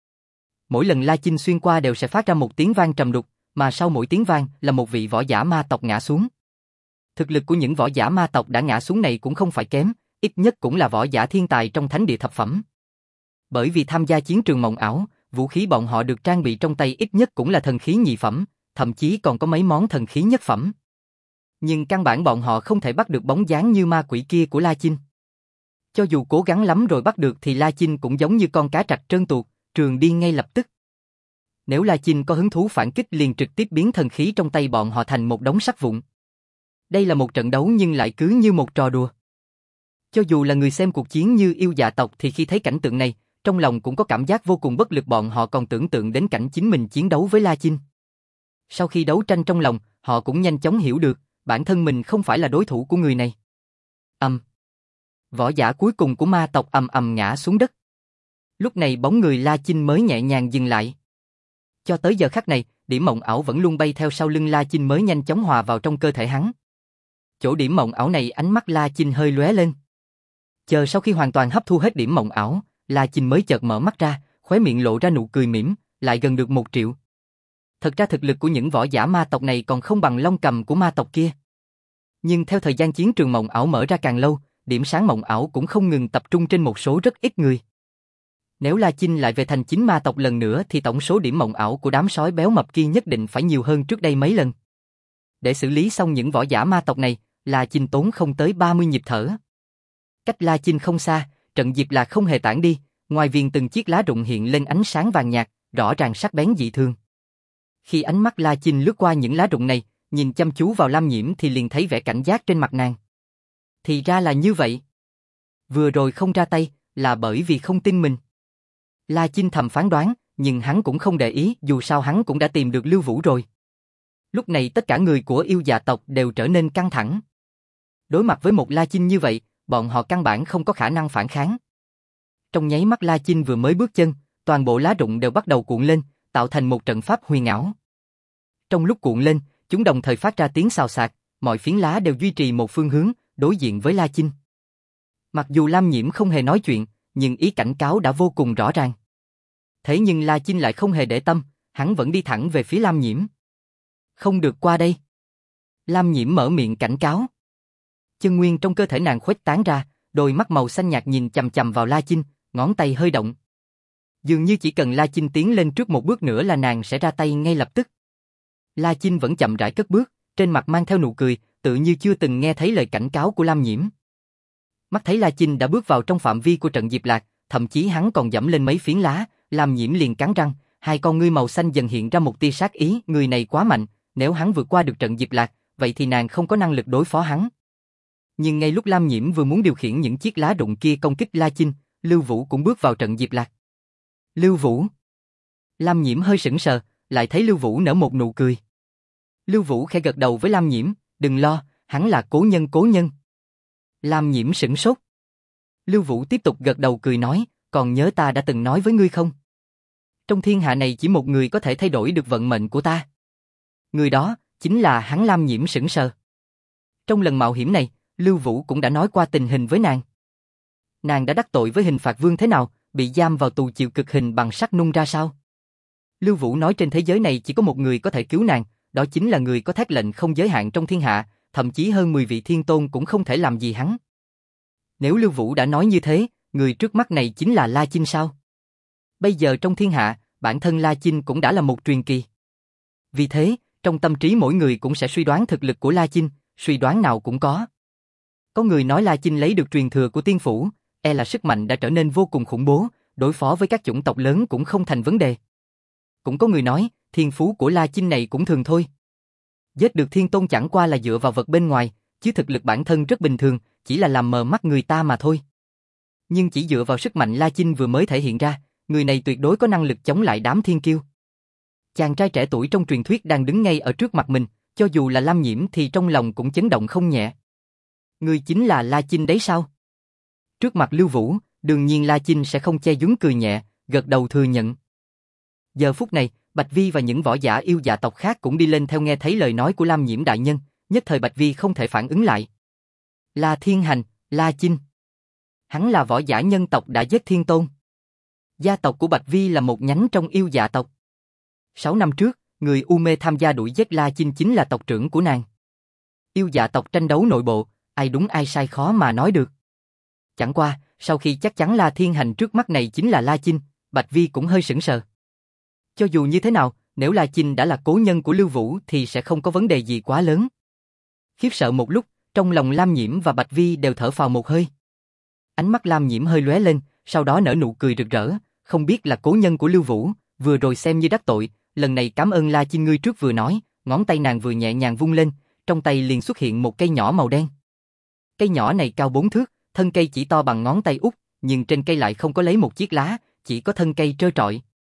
Mỗi lần La Chinh xuyên qua đều sẽ phát ra một tiếng vang trầm đục, mà sau mỗi tiếng vang là một vị võ giả ma tộc ngã xuống. Thực lực của những võ giả ma tộc đã ngã xuống này cũng không phải kém, ít nhất cũng là võ giả thiên tài trong thánh địa thập phẩm. Bởi vì tham gia chiến trường mộng ảo, vũ khí bọn họ được trang bị trong tay ít nhất cũng là thần khí nhị phẩm, thậm chí còn có mấy món thần khí nhất phẩm. Nhưng căn bản bọn họ không thể bắt được bóng dáng như ma quỷ kia của La Chinh. Cho dù cố gắng lắm rồi bắt được thì La Chinh cũng giống như con cá trạch trơn tuột, trường đi ngay lập tức. Nếu La Chinh có hứng thú phản kích liền trực tiếp biến thần khí trong tay bọn họ thành một đống sắt vụn. Đây là một trận đấu nhưng lại cứ như một trò đùa. Cho dù là người xem cuộc chiến như yêu dạ tộc thì khi thấy cảnh tượng này, trong lòng cũng có cảm giác vô cùng bất lực, bọn họ còn tưởng tượng đến cảnh chính mình chiến đấu với La Chinh. Sau khi đấu tranh trong lòng, họ cũng nhanh chóng hiểu được, bản thân mình không phải là đối thủ của người này. Ầm. Um. Võ giả cuối cùng của ma tộc ầm ầm ngã xuống đất. Lúc này bóng người La Chinh mới nhẹ nhàng dừng lại. Cho tới giờ khắc này, điểm mộng ảo vẫn luôn bay theo sau lưng La Chinh mới nhanh chóng hòa vào trong cơ thể hắn. Chỗ điểm mộng ảo này ánh mắt La Chinh hơi lóe lên. Chờ sau khi hoàn toàn hấp thu hết điểm mộng ảo, La Chinh mới chợt mở mắt ra, khóe miệng lộ ra nụ cười mỉm, lại gần được một triệu. Thật ra thực lực của những võ giả ma tộc này còn không bằng Long Cầm của ma tộc kia. Nhưng theo thời gian chiến trường mộng ảo mở ra càng lâu, điểm sáng mộng ảo cũng không ngừng tập trung trên một số rất ít người. Nếu La Chinh lại về thành chính ma tộc lần nữa thì tổng số điểm mộng ảo của đám sói béo mập kia nhất định phải nhiều hơn trước đây mấy lần. Để xử lý xong những võ giả ma tộc này, La Chinh tốn không tới ba mươi nhịp thở. Cách La Chinh không xa, trận Diệp Lạc không hề tản đi, ngoài viền từng chiếc lá rụng hiện lên ánh sáng vàng nhạt, rõ ràng sắc bén dị thường. Khi ánh mắt La Chinh lướt qua những lá rụng này, nhìn chăm chú vào Lam Nhiễm thì liền thấy vẻ cảnh giác trên mặt nàng. Thì ra là như vậy. Vừa rồi không ra tay, là bởi vì không tin mình. La Chinh thầm phán đoán, nhưng hắn cũng không để ý, dù sao hắn cũng đã tìm được Lưu Vũ rồi. Lúc này tất cả người của yêu dạ tộc đều trở nên căng thẳng. Đối mặt với một La Chinh như vậy, bọn họ căn bản không có khả năng phản kháng. Trong nháy mắt La Chinh vừa mới bước chân, toàn bộ lá rụng đều bắt đầu cuộn lên, tạo thành một trận pháp huyền ảo. Trong lúc cuộn lên, chúng đồng thời phát ra tiếng xào xạc, mọi phiến lá đều duy trì một phương hướng, đối diện với La Chinh. Mặc dù Lam Nhiễm không hề nói chuyện, nhưng ý cảnh cáo đã vô cùng rõ ràng. Thế nhưng La Chinh lại không hề để tâm, hắn vẫn đi thẳng về phía Lam Nhiễm. Không được qua đây. Lam Nhiễm mở miệng cảnh cáo. Chân nguyên trong cơ thể nàng khuếch tán ra, đôi mắt màu xanh nhạt nhìn chằm chằm vào La Chinh, ngón tay hơi động. Dường như chỉ cần La Chinh tiến lên trước một bước nữa là nàng sẽ ra tay ngay lập tức. La Chinh vẫn chậm rãi cất bước, trên mặt mang theo nụ cười, tự như chưa từng nghe thấy lời cảnh cáo của Lam Nhiễm. Mắt thấy La Chinh đã bước vào trong phạm vi của trận Diệp Lạc, thậm chí hắn còn dẫm lên mấy phiến lá, Lam Nhiễm liền cắn răng, hai con ngươi màu xanh dần hiện ra một tia sát ý, người này quá mạnh, nếu hắn vượt qua được trận Diệp Lạc, vậy thì nàng không có năng lực đối phó hắn. Nhưng ngay lúc Lam Nhiễm vừa muốn điều khiển những chiếc lá rụng kia công kích La Chinh, Lưu Vũ cũng bước vào trận Diệp Lạc. Lưu Vũ. Lam Nhiễm hơi sững sờ, lại thấy Lưu Vũ nở một nụ cười. Lưu Vũ khẽ gật đầu với Lam Nhiễm, đừng lo, hắn là cố nhân cố nhân. Lam Nhiễm sửng sốt. Lưu Vũ tiếp tục gật đầu cười nói, còn nhớ ta đã từng nói với ngươi không? Trong thiên hạ này chỉ một người có thể thay đổi được vận mệnh của ta. Người đó, chính là hắn. Lam Nhiễm sững sờ. Trong lần mạo hiểm này, Lưu Vũ cũng đã nói qua tình hình với nàng. Nàng đã đắc tội với Hình Phạt Vương thế nào, bị giam vào tù chịu cực hình bằng sắt nung ra sao? Lưu Vũ nói trên thế giới này chỉ có một người có thể cứu nàng, đó chính là người có thác lệnh không giới hạn trong thiên hạ, thậm chí hơn mười vị thiên tôn cũng không thể làm gì hắn. Nếu Lưu Vũ đã nói như thế, người trước mắt này chính là La Chinh sao? Bây giờ trong thiên hạ, bản thân La Chinh cũng đã là một truyền kỳ. Vì thế, trong tâm trí mỗi người cũng sẽ suy đoán thực lực của La Chinh, suy đoán nào cũng có. Có người nói La Chinh lấy được truyền thừa của tiên phủ, e là sức mạnh đã trở nên vô cùng khủng bố, đối phó với các chủng tộc lớn cũng không thành vấn đề. Cũng có người nói, thiên phú của La Chinh này cũng thường thôi. Giết được thiên tôn chẳng qua là dựa vào vật bên ngoài, chứ thực lực bản thân rất bình thường, chỉ là làm mờ mắt người ta mà thôi. Nhưng chỉ dựa vào sức mạnh La Chinh vừa mới thể hiện ra, người này tuyệt đối có năng lực chống lại đám thiên kiêu. Chàng trai trẻ tuổi trong truyền thuyết đang đứng ngay ở trước mặt mình, cho dù là Lam Nhiễm thì trong lòng cũng chấn động không nhẹ. Người chính là La Chinh đấy sao? Trước mặt Lưu Vũ, đương nhiên La Chinh sẽ không che giấu cười nhẹ, gật đầu thừa nhận. Giờ phút này, Bạch Vi và những võ giả yêu dạ tộc khác cũng đi lên theo nghe thấy lời nói của Lam Nhiễm đại nhân, nhất thời Bạch Vi không thể phản ứng lại. La Thiên Hành, La Chinh. Hắn là võ giả nhân tộc đã giết thiên tôn. Gia tộc của Bạch Vi là một nhánh trong yêu dạ tộc. Sáu năm trước, người U Mê tham gia đuổi giết La Chinh chính là tộc trưởng của nàng. Yêu dạ tộc tranh đấu nội bộ, ai đúng ai sai khó mà nói được. Chẳng qua, sau khi chắc chắn La Thiên Hành trước mắt này chính là La Chinh, Bạch Vi cũng hơi sững sờ. Cho dù như thế nào, nếu La Chinh đã là cố nhân của Lưu Vũ thì sẽ không có vấn đề gì quá lớn. Khiếp sợ một lúc, trong lòng Lam Nhiễm và Bạch Vi đều thở phào một hơi. Ánh mắt Lam Nhiễm hơi lóe lên, sau đó nở nụ cười rực rỡ, không biết là cố nhân của Lưu Vũ, vừa rồi xem như đắc tội, lần này cảm ơn La Chinh ngươi trước vừa nói, ngón tay nàng vừa nhẹ nhàng vung lên, trong tay liền xuất hiện một cây nhỏ màu đen. Cây nhỏ này cao bốn thước, thân cây chỉ to bằng ngón tay út, nhưng trên cây lại không có lấy một chiếc lá, chỉ có thân cây trơ trọi.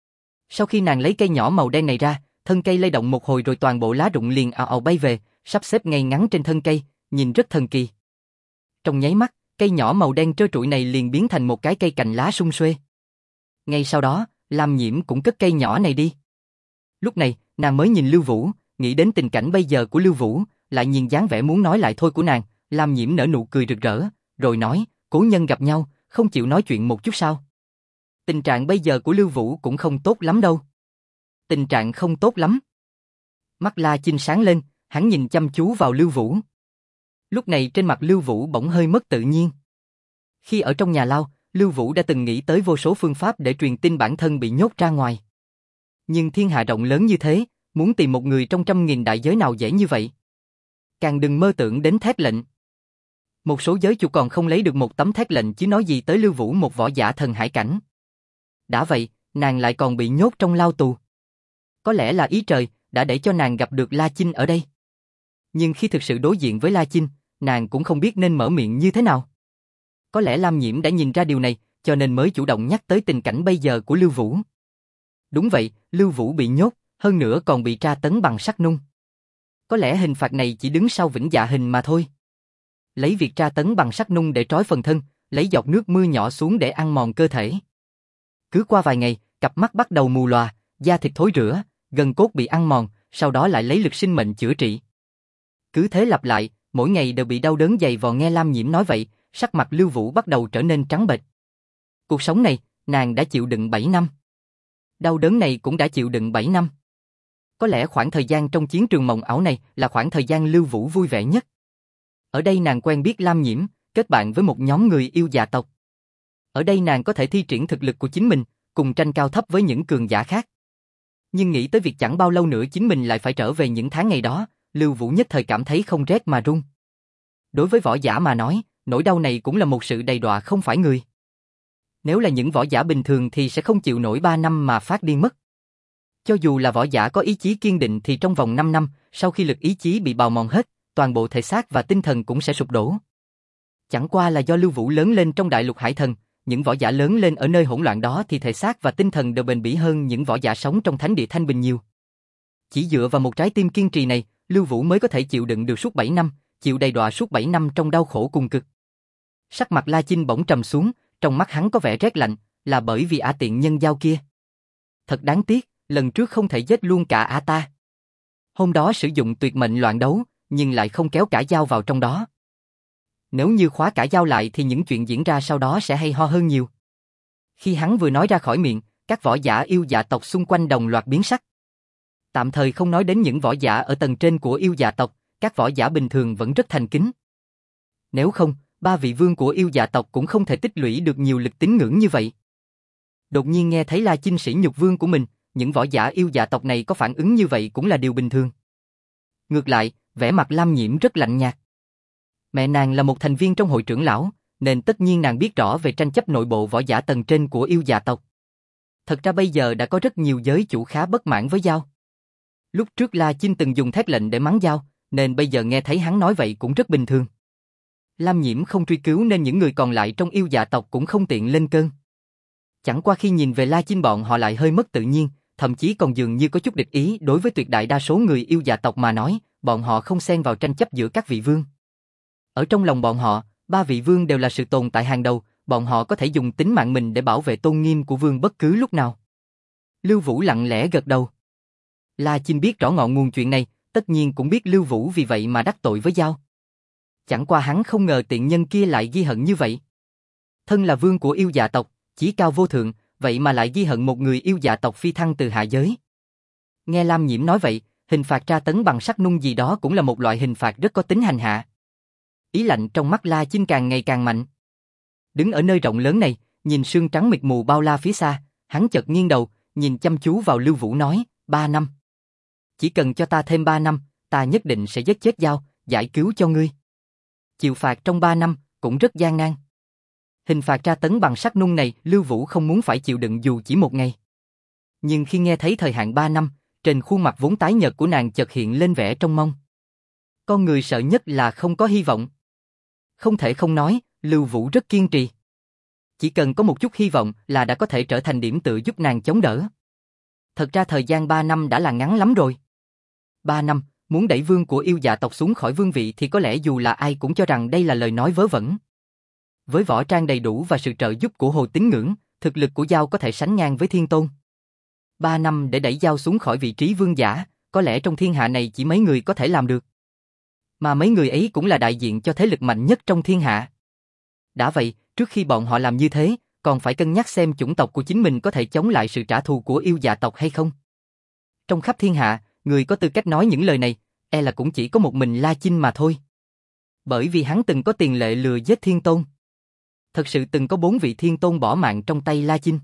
Sau khi nàng lấy cây nhỏ màu đen này ra, thân cây lay động một hồi rồi toàn bộ lá rụng liền ào ào bay về, sắp xếp ngay ngắn trên thân cây, nhìn rất thần kỳ. Trong nháy mắt, cây nhỏ màu đen trơ trụi này liền biến thành một cái cây cành lá sum xuê. Ngay sau đó, Lam Nhiễm cũng cất cây nhỏ này đi. Lúc này, nàng mới nhìn Lưu Vũ, nghĩ đến tình cảnh bây giờ của Lưu Vũ, lại nhìn dáng vẻ muốn nói lại thôi của nàng, Lam Nhiễm nở nụ cười rực rỡ, rồi nói, cố nhân gặp nhau, không chịu nói chuyện một chút sao? Tình trạng bây giờ của Lưu Vũ cũng không tốt lắm đâu. Tình trạng không tốt lắm. Mắt La Chinh sáng lên, hắn nhìn chăm chú vào Lưu Vũ. Lúc này trên mặt Lưu Vũ bỗng hơi mất tự nhiên. Khi ở trong nhà lao, Lưu Vũ đã từng nghĩ tới vô số phương pháp để truyền tin bản thân bị nhốt ra ngoài. Nhưng thiên hạ rộng lớn như thế, muốn tìm một người trong trăm nghìn đại giới nào dễ như vậy? Càng đừng mơ tưởng đến thét lệnh. Một số giới chủ còn không lấy được một tấm thét lệnh chứ nói gì tới Lưu Vũ một võ giả thần hải cảnh. Đã vậy, nàng lại còn bị nhốt trong lao tù. Có lẽ là ý trời, đã để cho nàng gặp được La Chinh ở đây. Nhưng khi thực sự đối diện với La Chinh, nàng cũng không biết nên mở miệng như thế nào. Có lẽ Lam Nhiễm đã nhìn ra điều này, cho nên mới chủ động nhắc tới tình cảnh bây giờ của Lưu Vũ. Đúng vậy, Lưu Vũ bị nhốt, hơn nữa còn bị tra tấn bằng sắt nung. Có lẽ hình phạt này chỉ đứng sau vĩnh dạ hình mà thôi. Lấy việc tra tấn bằng sắt nung để trói phần thân, lấy giọt nước mưa nhỏ xuống để ăn mòn cơ thể. Cứ qua vài ngày, cặp mắt bắt đầu mù lòa, da thịt thối rữa, gân cốt bị ăn mòn, sau đó lại lấy lực sinh mệnh chữa trị. Cứ thế lặp lại, mỗi ngày đều bị đau đớn dày vò. Nghe Lam Nhiễm nói vậy, sắc mặt Lưu Vũ bắt đầu trở nên trắng bệch. Cuộc sống này, nàng đã chịu đựng bảy năm. Đau đớn này cũng đã chịu đựng bảy năm. Có lẽ khoảng thời gian trong chiến trường mộng ảo này là khoảng thời gian Lưu Vũ vui vẻ nhất. Ở đây nàng quen biết Lam Nhiễm, kết bạn với một nhóm người yêu dạ tộc. Ở đây nàng có thể thi triển thực lực của chính mình, cùng tranh cao thấp với những cường giả khác. Nhưng nghĩ tới việc chẳng bao lâu nữa chính mình lại phải trở về những tháng ngày đó, Lưu Vũ nhất thời cảm thấy không rét mà run. Đối với võ giả mà nói, nỗi đau này cũng là một sự đầy đọa không phải người. Nếu là những võ giả bình thường thì sẽ không chịu nổi ba năm mà phát điên mất. Cho dù là võ giả có ý chí kiên định thì trong vòng năm năm, sau khi lực ý chí bị bào mòn hết, toàn bộ thể xác và tinh thần cũng sẽ sụp đổ. Chẳng qua là do Lưu Vũ lớn lên trong đại lục hải thần, những võ giả lớn lên ở nơi hỗn loạn đó thì thể xác và tinh thần đều bền bỉ hơn những võ giả sống trong thánh địa thanh bình nhiều. Chỉ dựa vào một trái tim kiên trì này, Lưu Vũ mới có thể chịu đựng được suốt bảy năm, chịu đầy đọa suốt bảy năm trong đau khổ cùng cực. Sắc mặt La Chinh bỗng trầm xuống, trong mắt hắn có vẻ rét lạnh, là bởi vì ả tiện nhân giao kia. Thật đáng tiếc, lần trước không thể giết luôn cả ả ta. Hôm đó sử dụng tuyệt mệnh loạn đấu, nhưng lại không kéo cả Giao vào trong đó. Nếu như khóa cả Giao lại thì những chuyện diễn ra sau đó sẽ hay ho hơn nhiều. Khi hắn vừa nói ra khỏi miệng, các võ giả yêu dạ tộc xung quanh đồng loạt biến sắc. Tạm thời không nói đến những võ giả ở tầng trên của yêu dạ tộc, các võ giả bình thường vẫn rất thành kính. Nếu không, ba vị vương của yêu dạ tộc cũng không thể tích lũy được nhiều lực tín ngưỡng như vậy. Đột nhiên nghe thấy La Chinh sỉ nhục vương của mình, những võ giả yêu dạ tộc này có phản ứng như vậy cũng là điều bình thường. Ngược lại, vẻ mặt Lam Nhiễm rất lạnh nhạt. Mẹ nàng là một thành viên trong hội trưởng lão, nên tất nhiên nàng biết rõ về tranh chấp nội bộ võ giả tầng trên của yêu dạ tộc. Thật ra bây giờ đã có rất nhiều giới chủ khá bất mãn với Giao. Lúc trước La Chinh từng dùng thét lệnh để mắng Giao, nên bây giờ nghe thấy hắn nói vậy cũng rất bình thường. Lam Nhiễm không truy cứu nên những người còn lại trong yêu dạ tộc cũng không tiện lên cơn. Chẳng qua khi nhìn về La Chinh bọn họ lại hơi mất tự nhiên, thậm chí còn dường như có chút địch ý. Đối với tuyệt đại đa số người yêu dạ tộc mà nói, bọn họ không xen vào tranh chấp giữa các vị vương. Ở trong lòng bọn họ, ba vị vương đều là sự tồn tại hàng đầu, bọn họ có thể dùng tính mạng mình để bảo vệ tôn nghiêm của vương bất cứ lúc nào. Lưu Vũ lặng lẽ gật đầu. La Chinh biết rõ ngọn nguồn chuyện này, tất nhiên cũng biết Lưu Vũ vì vậy mà đắc tội với Giao. Chẳng qua hắn không ngờ tiện nhân kia lại ghi hận như vậy. Thân là vương của yêu dạ tộc, chí cao vô thượng, vậy mà lại ghi hận một người yêu dạ tộc phi thăng từ hạ giới. Nghe Lam Nhiễm nói vậy, hình phạt tra tấn bằng sắt nung gì đó cũng là một loại hình phạt rất có tính hành hạ. Ý lạnh trong mắt La Chinh càng ngày càng mạnh. Đứng ở nơi rộng lớn này, nhìn sương trắng mịt mù bao la phía xa, hắn chợt nghiêng đầu, nhìn chăm chú vào Lưu Vũ nói, ba năm. Chỉ cần cho ta thêm ba năm, ta nhất định sẽ giết chết Giao, giải cứu cho ngươi. Chịu phạt trong ba năm, cũng rất gian nan. Hình phạt tra tấn bằng sắt nung này, Lưu Vũ không muốn phải chịu đựng dù chỉ một ngày. Nhưng khi nghe thấy thời hạn ba năm, trên khuôn mặt vốn tái nhợt của nàng chợt hiện lên vẻ trông mong. Con người sợ nhất là không có hy vọng. Không thể không nói, Lưu Vũ rất kiên trì. Chỉ cần có một chút hy vọng là đã có thể trở thành điểm tựa giúp nàng chống đỡ. Thật ra thời gian ba năm đã là ngắn lắm rồi. Ba năm, muốn đẩy vương của yêu dạ tộc xuống khỏi vương vị thì có lẽ dù là ai cũng cho rằng đây là lời nói vớ vẩn. Với võ trang đầy đủ và sự trợ giúp của Hồ Tín Ngưỡng, thực lực của Giao có thể sánh ngang với Thiên Tôn. Ba năm để đẩy Giao xuống khỏi vị trí vương giả, có lẽ trong thiên hạ này chỉ mấy người có thể làm được. Mà mấy người ấy cũng là đại diện cho thế lực mạnh nhất trong thiên hạ. Đã vậy, trước khi bọn họ làm như thế, còn phải cân nhắc xem chủng tộc của chính mình có thể chống lại sự trả thù của yêu dạ tộc hay không. Trong khắp thiên hạ, người có tư cách nói những lời này, e là cũng chỉ có một mình La Chinh mà thôi. Bởi vì hắn từng có tiền lệ lừa giết Thiên Tôn. Thật sự từng có bốn vị Thiên Tôn bỏ mạng trong tay La Chinh.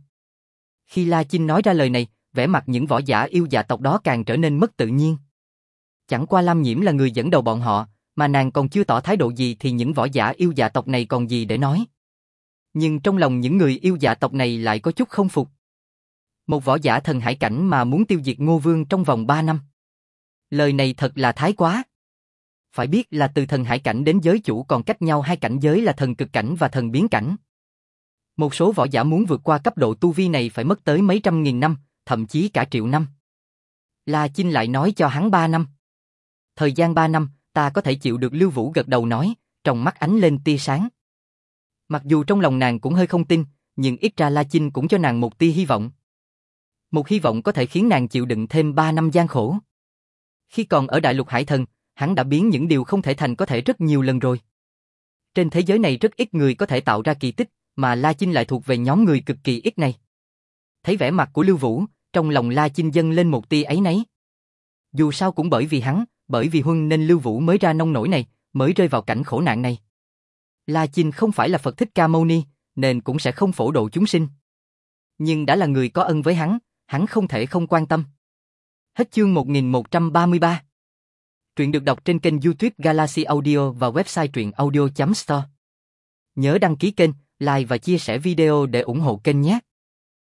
Khi La Chinh nói ra lời này, vẻ mặt những võ giả yêu dạ tộc đó càng trở nên mất tự nhiên. Chẳng qua Lam Nhiễm là người dẫn đầu bọn họ, mà nàng còn chưa tỏ thái độ gì thì những võ giả yêu dạ tộc này còn gì để nói. Nhưng trong lòng những người yêu dạ tộc này lại có chút không phục. Một võ giả thần hải cảnh mà muốn tiêu diệt Ngô Vương trong vòng ba năm. Lời này thật là thái quá. Phải biết là từ thần hải cảnh đến giới chủ còn cách nhau hai cảnh giới là thần cực cảnh và thần biến cảnh. Một số võ giả muốn vượt qua cấp độ tu vi này phải mất tới mấy trăm nghìn năm, thậm chí cả triệu năm. La Chinh lại nói cho hắn ba năm. Thời gian ba năm, ta có thể chịu được. Lưu Vũ gật đầu nói, trong mắt ánh lên tia sáng. Mặc dù trong lòng nàng cũng hơi không tin, nhưng ít ra La Chinh cũng cho nàng một tia hy vọng. Một hy vọng có thể khiến nàng chịu đựng thêm ba năm gian khổ. Khi còn ở Đại Lục Hải Thần, hắn đã biến những điều không thể thành có thể rất nhiều lần rồi. Trên thế giới này rất ít người có thể tạo ra kỳ tích, mà La Chinh lại thuộc về nhóm người cực kỳ ít này. Thấy vẻ mặt của Lưu Vũ, trong lòng La Chinh dâng lên một tia áy náy. Dù sao cũng bởi vì hắn, bởi vì Huân nên Lưu Vũ mới ra nông nổi này, mới rơi vào cảnh khổ nạn này. La Chinh không phải là Phật Thích Ca Mâu Ni, nên cũng sẽ không phổ độ chúng sinh. Nhưng đã là người có ân với hắn, hắn không thể không quan tâm. Hết chương một nghìn một trăm ba mươi ba. Truyện được đọc trên kênh YouTube Galaxy Audio và website truyện audio chấm store. Nhớ đăng ký kênh, like và chia sẻ video để ủng hộ kênh nhé.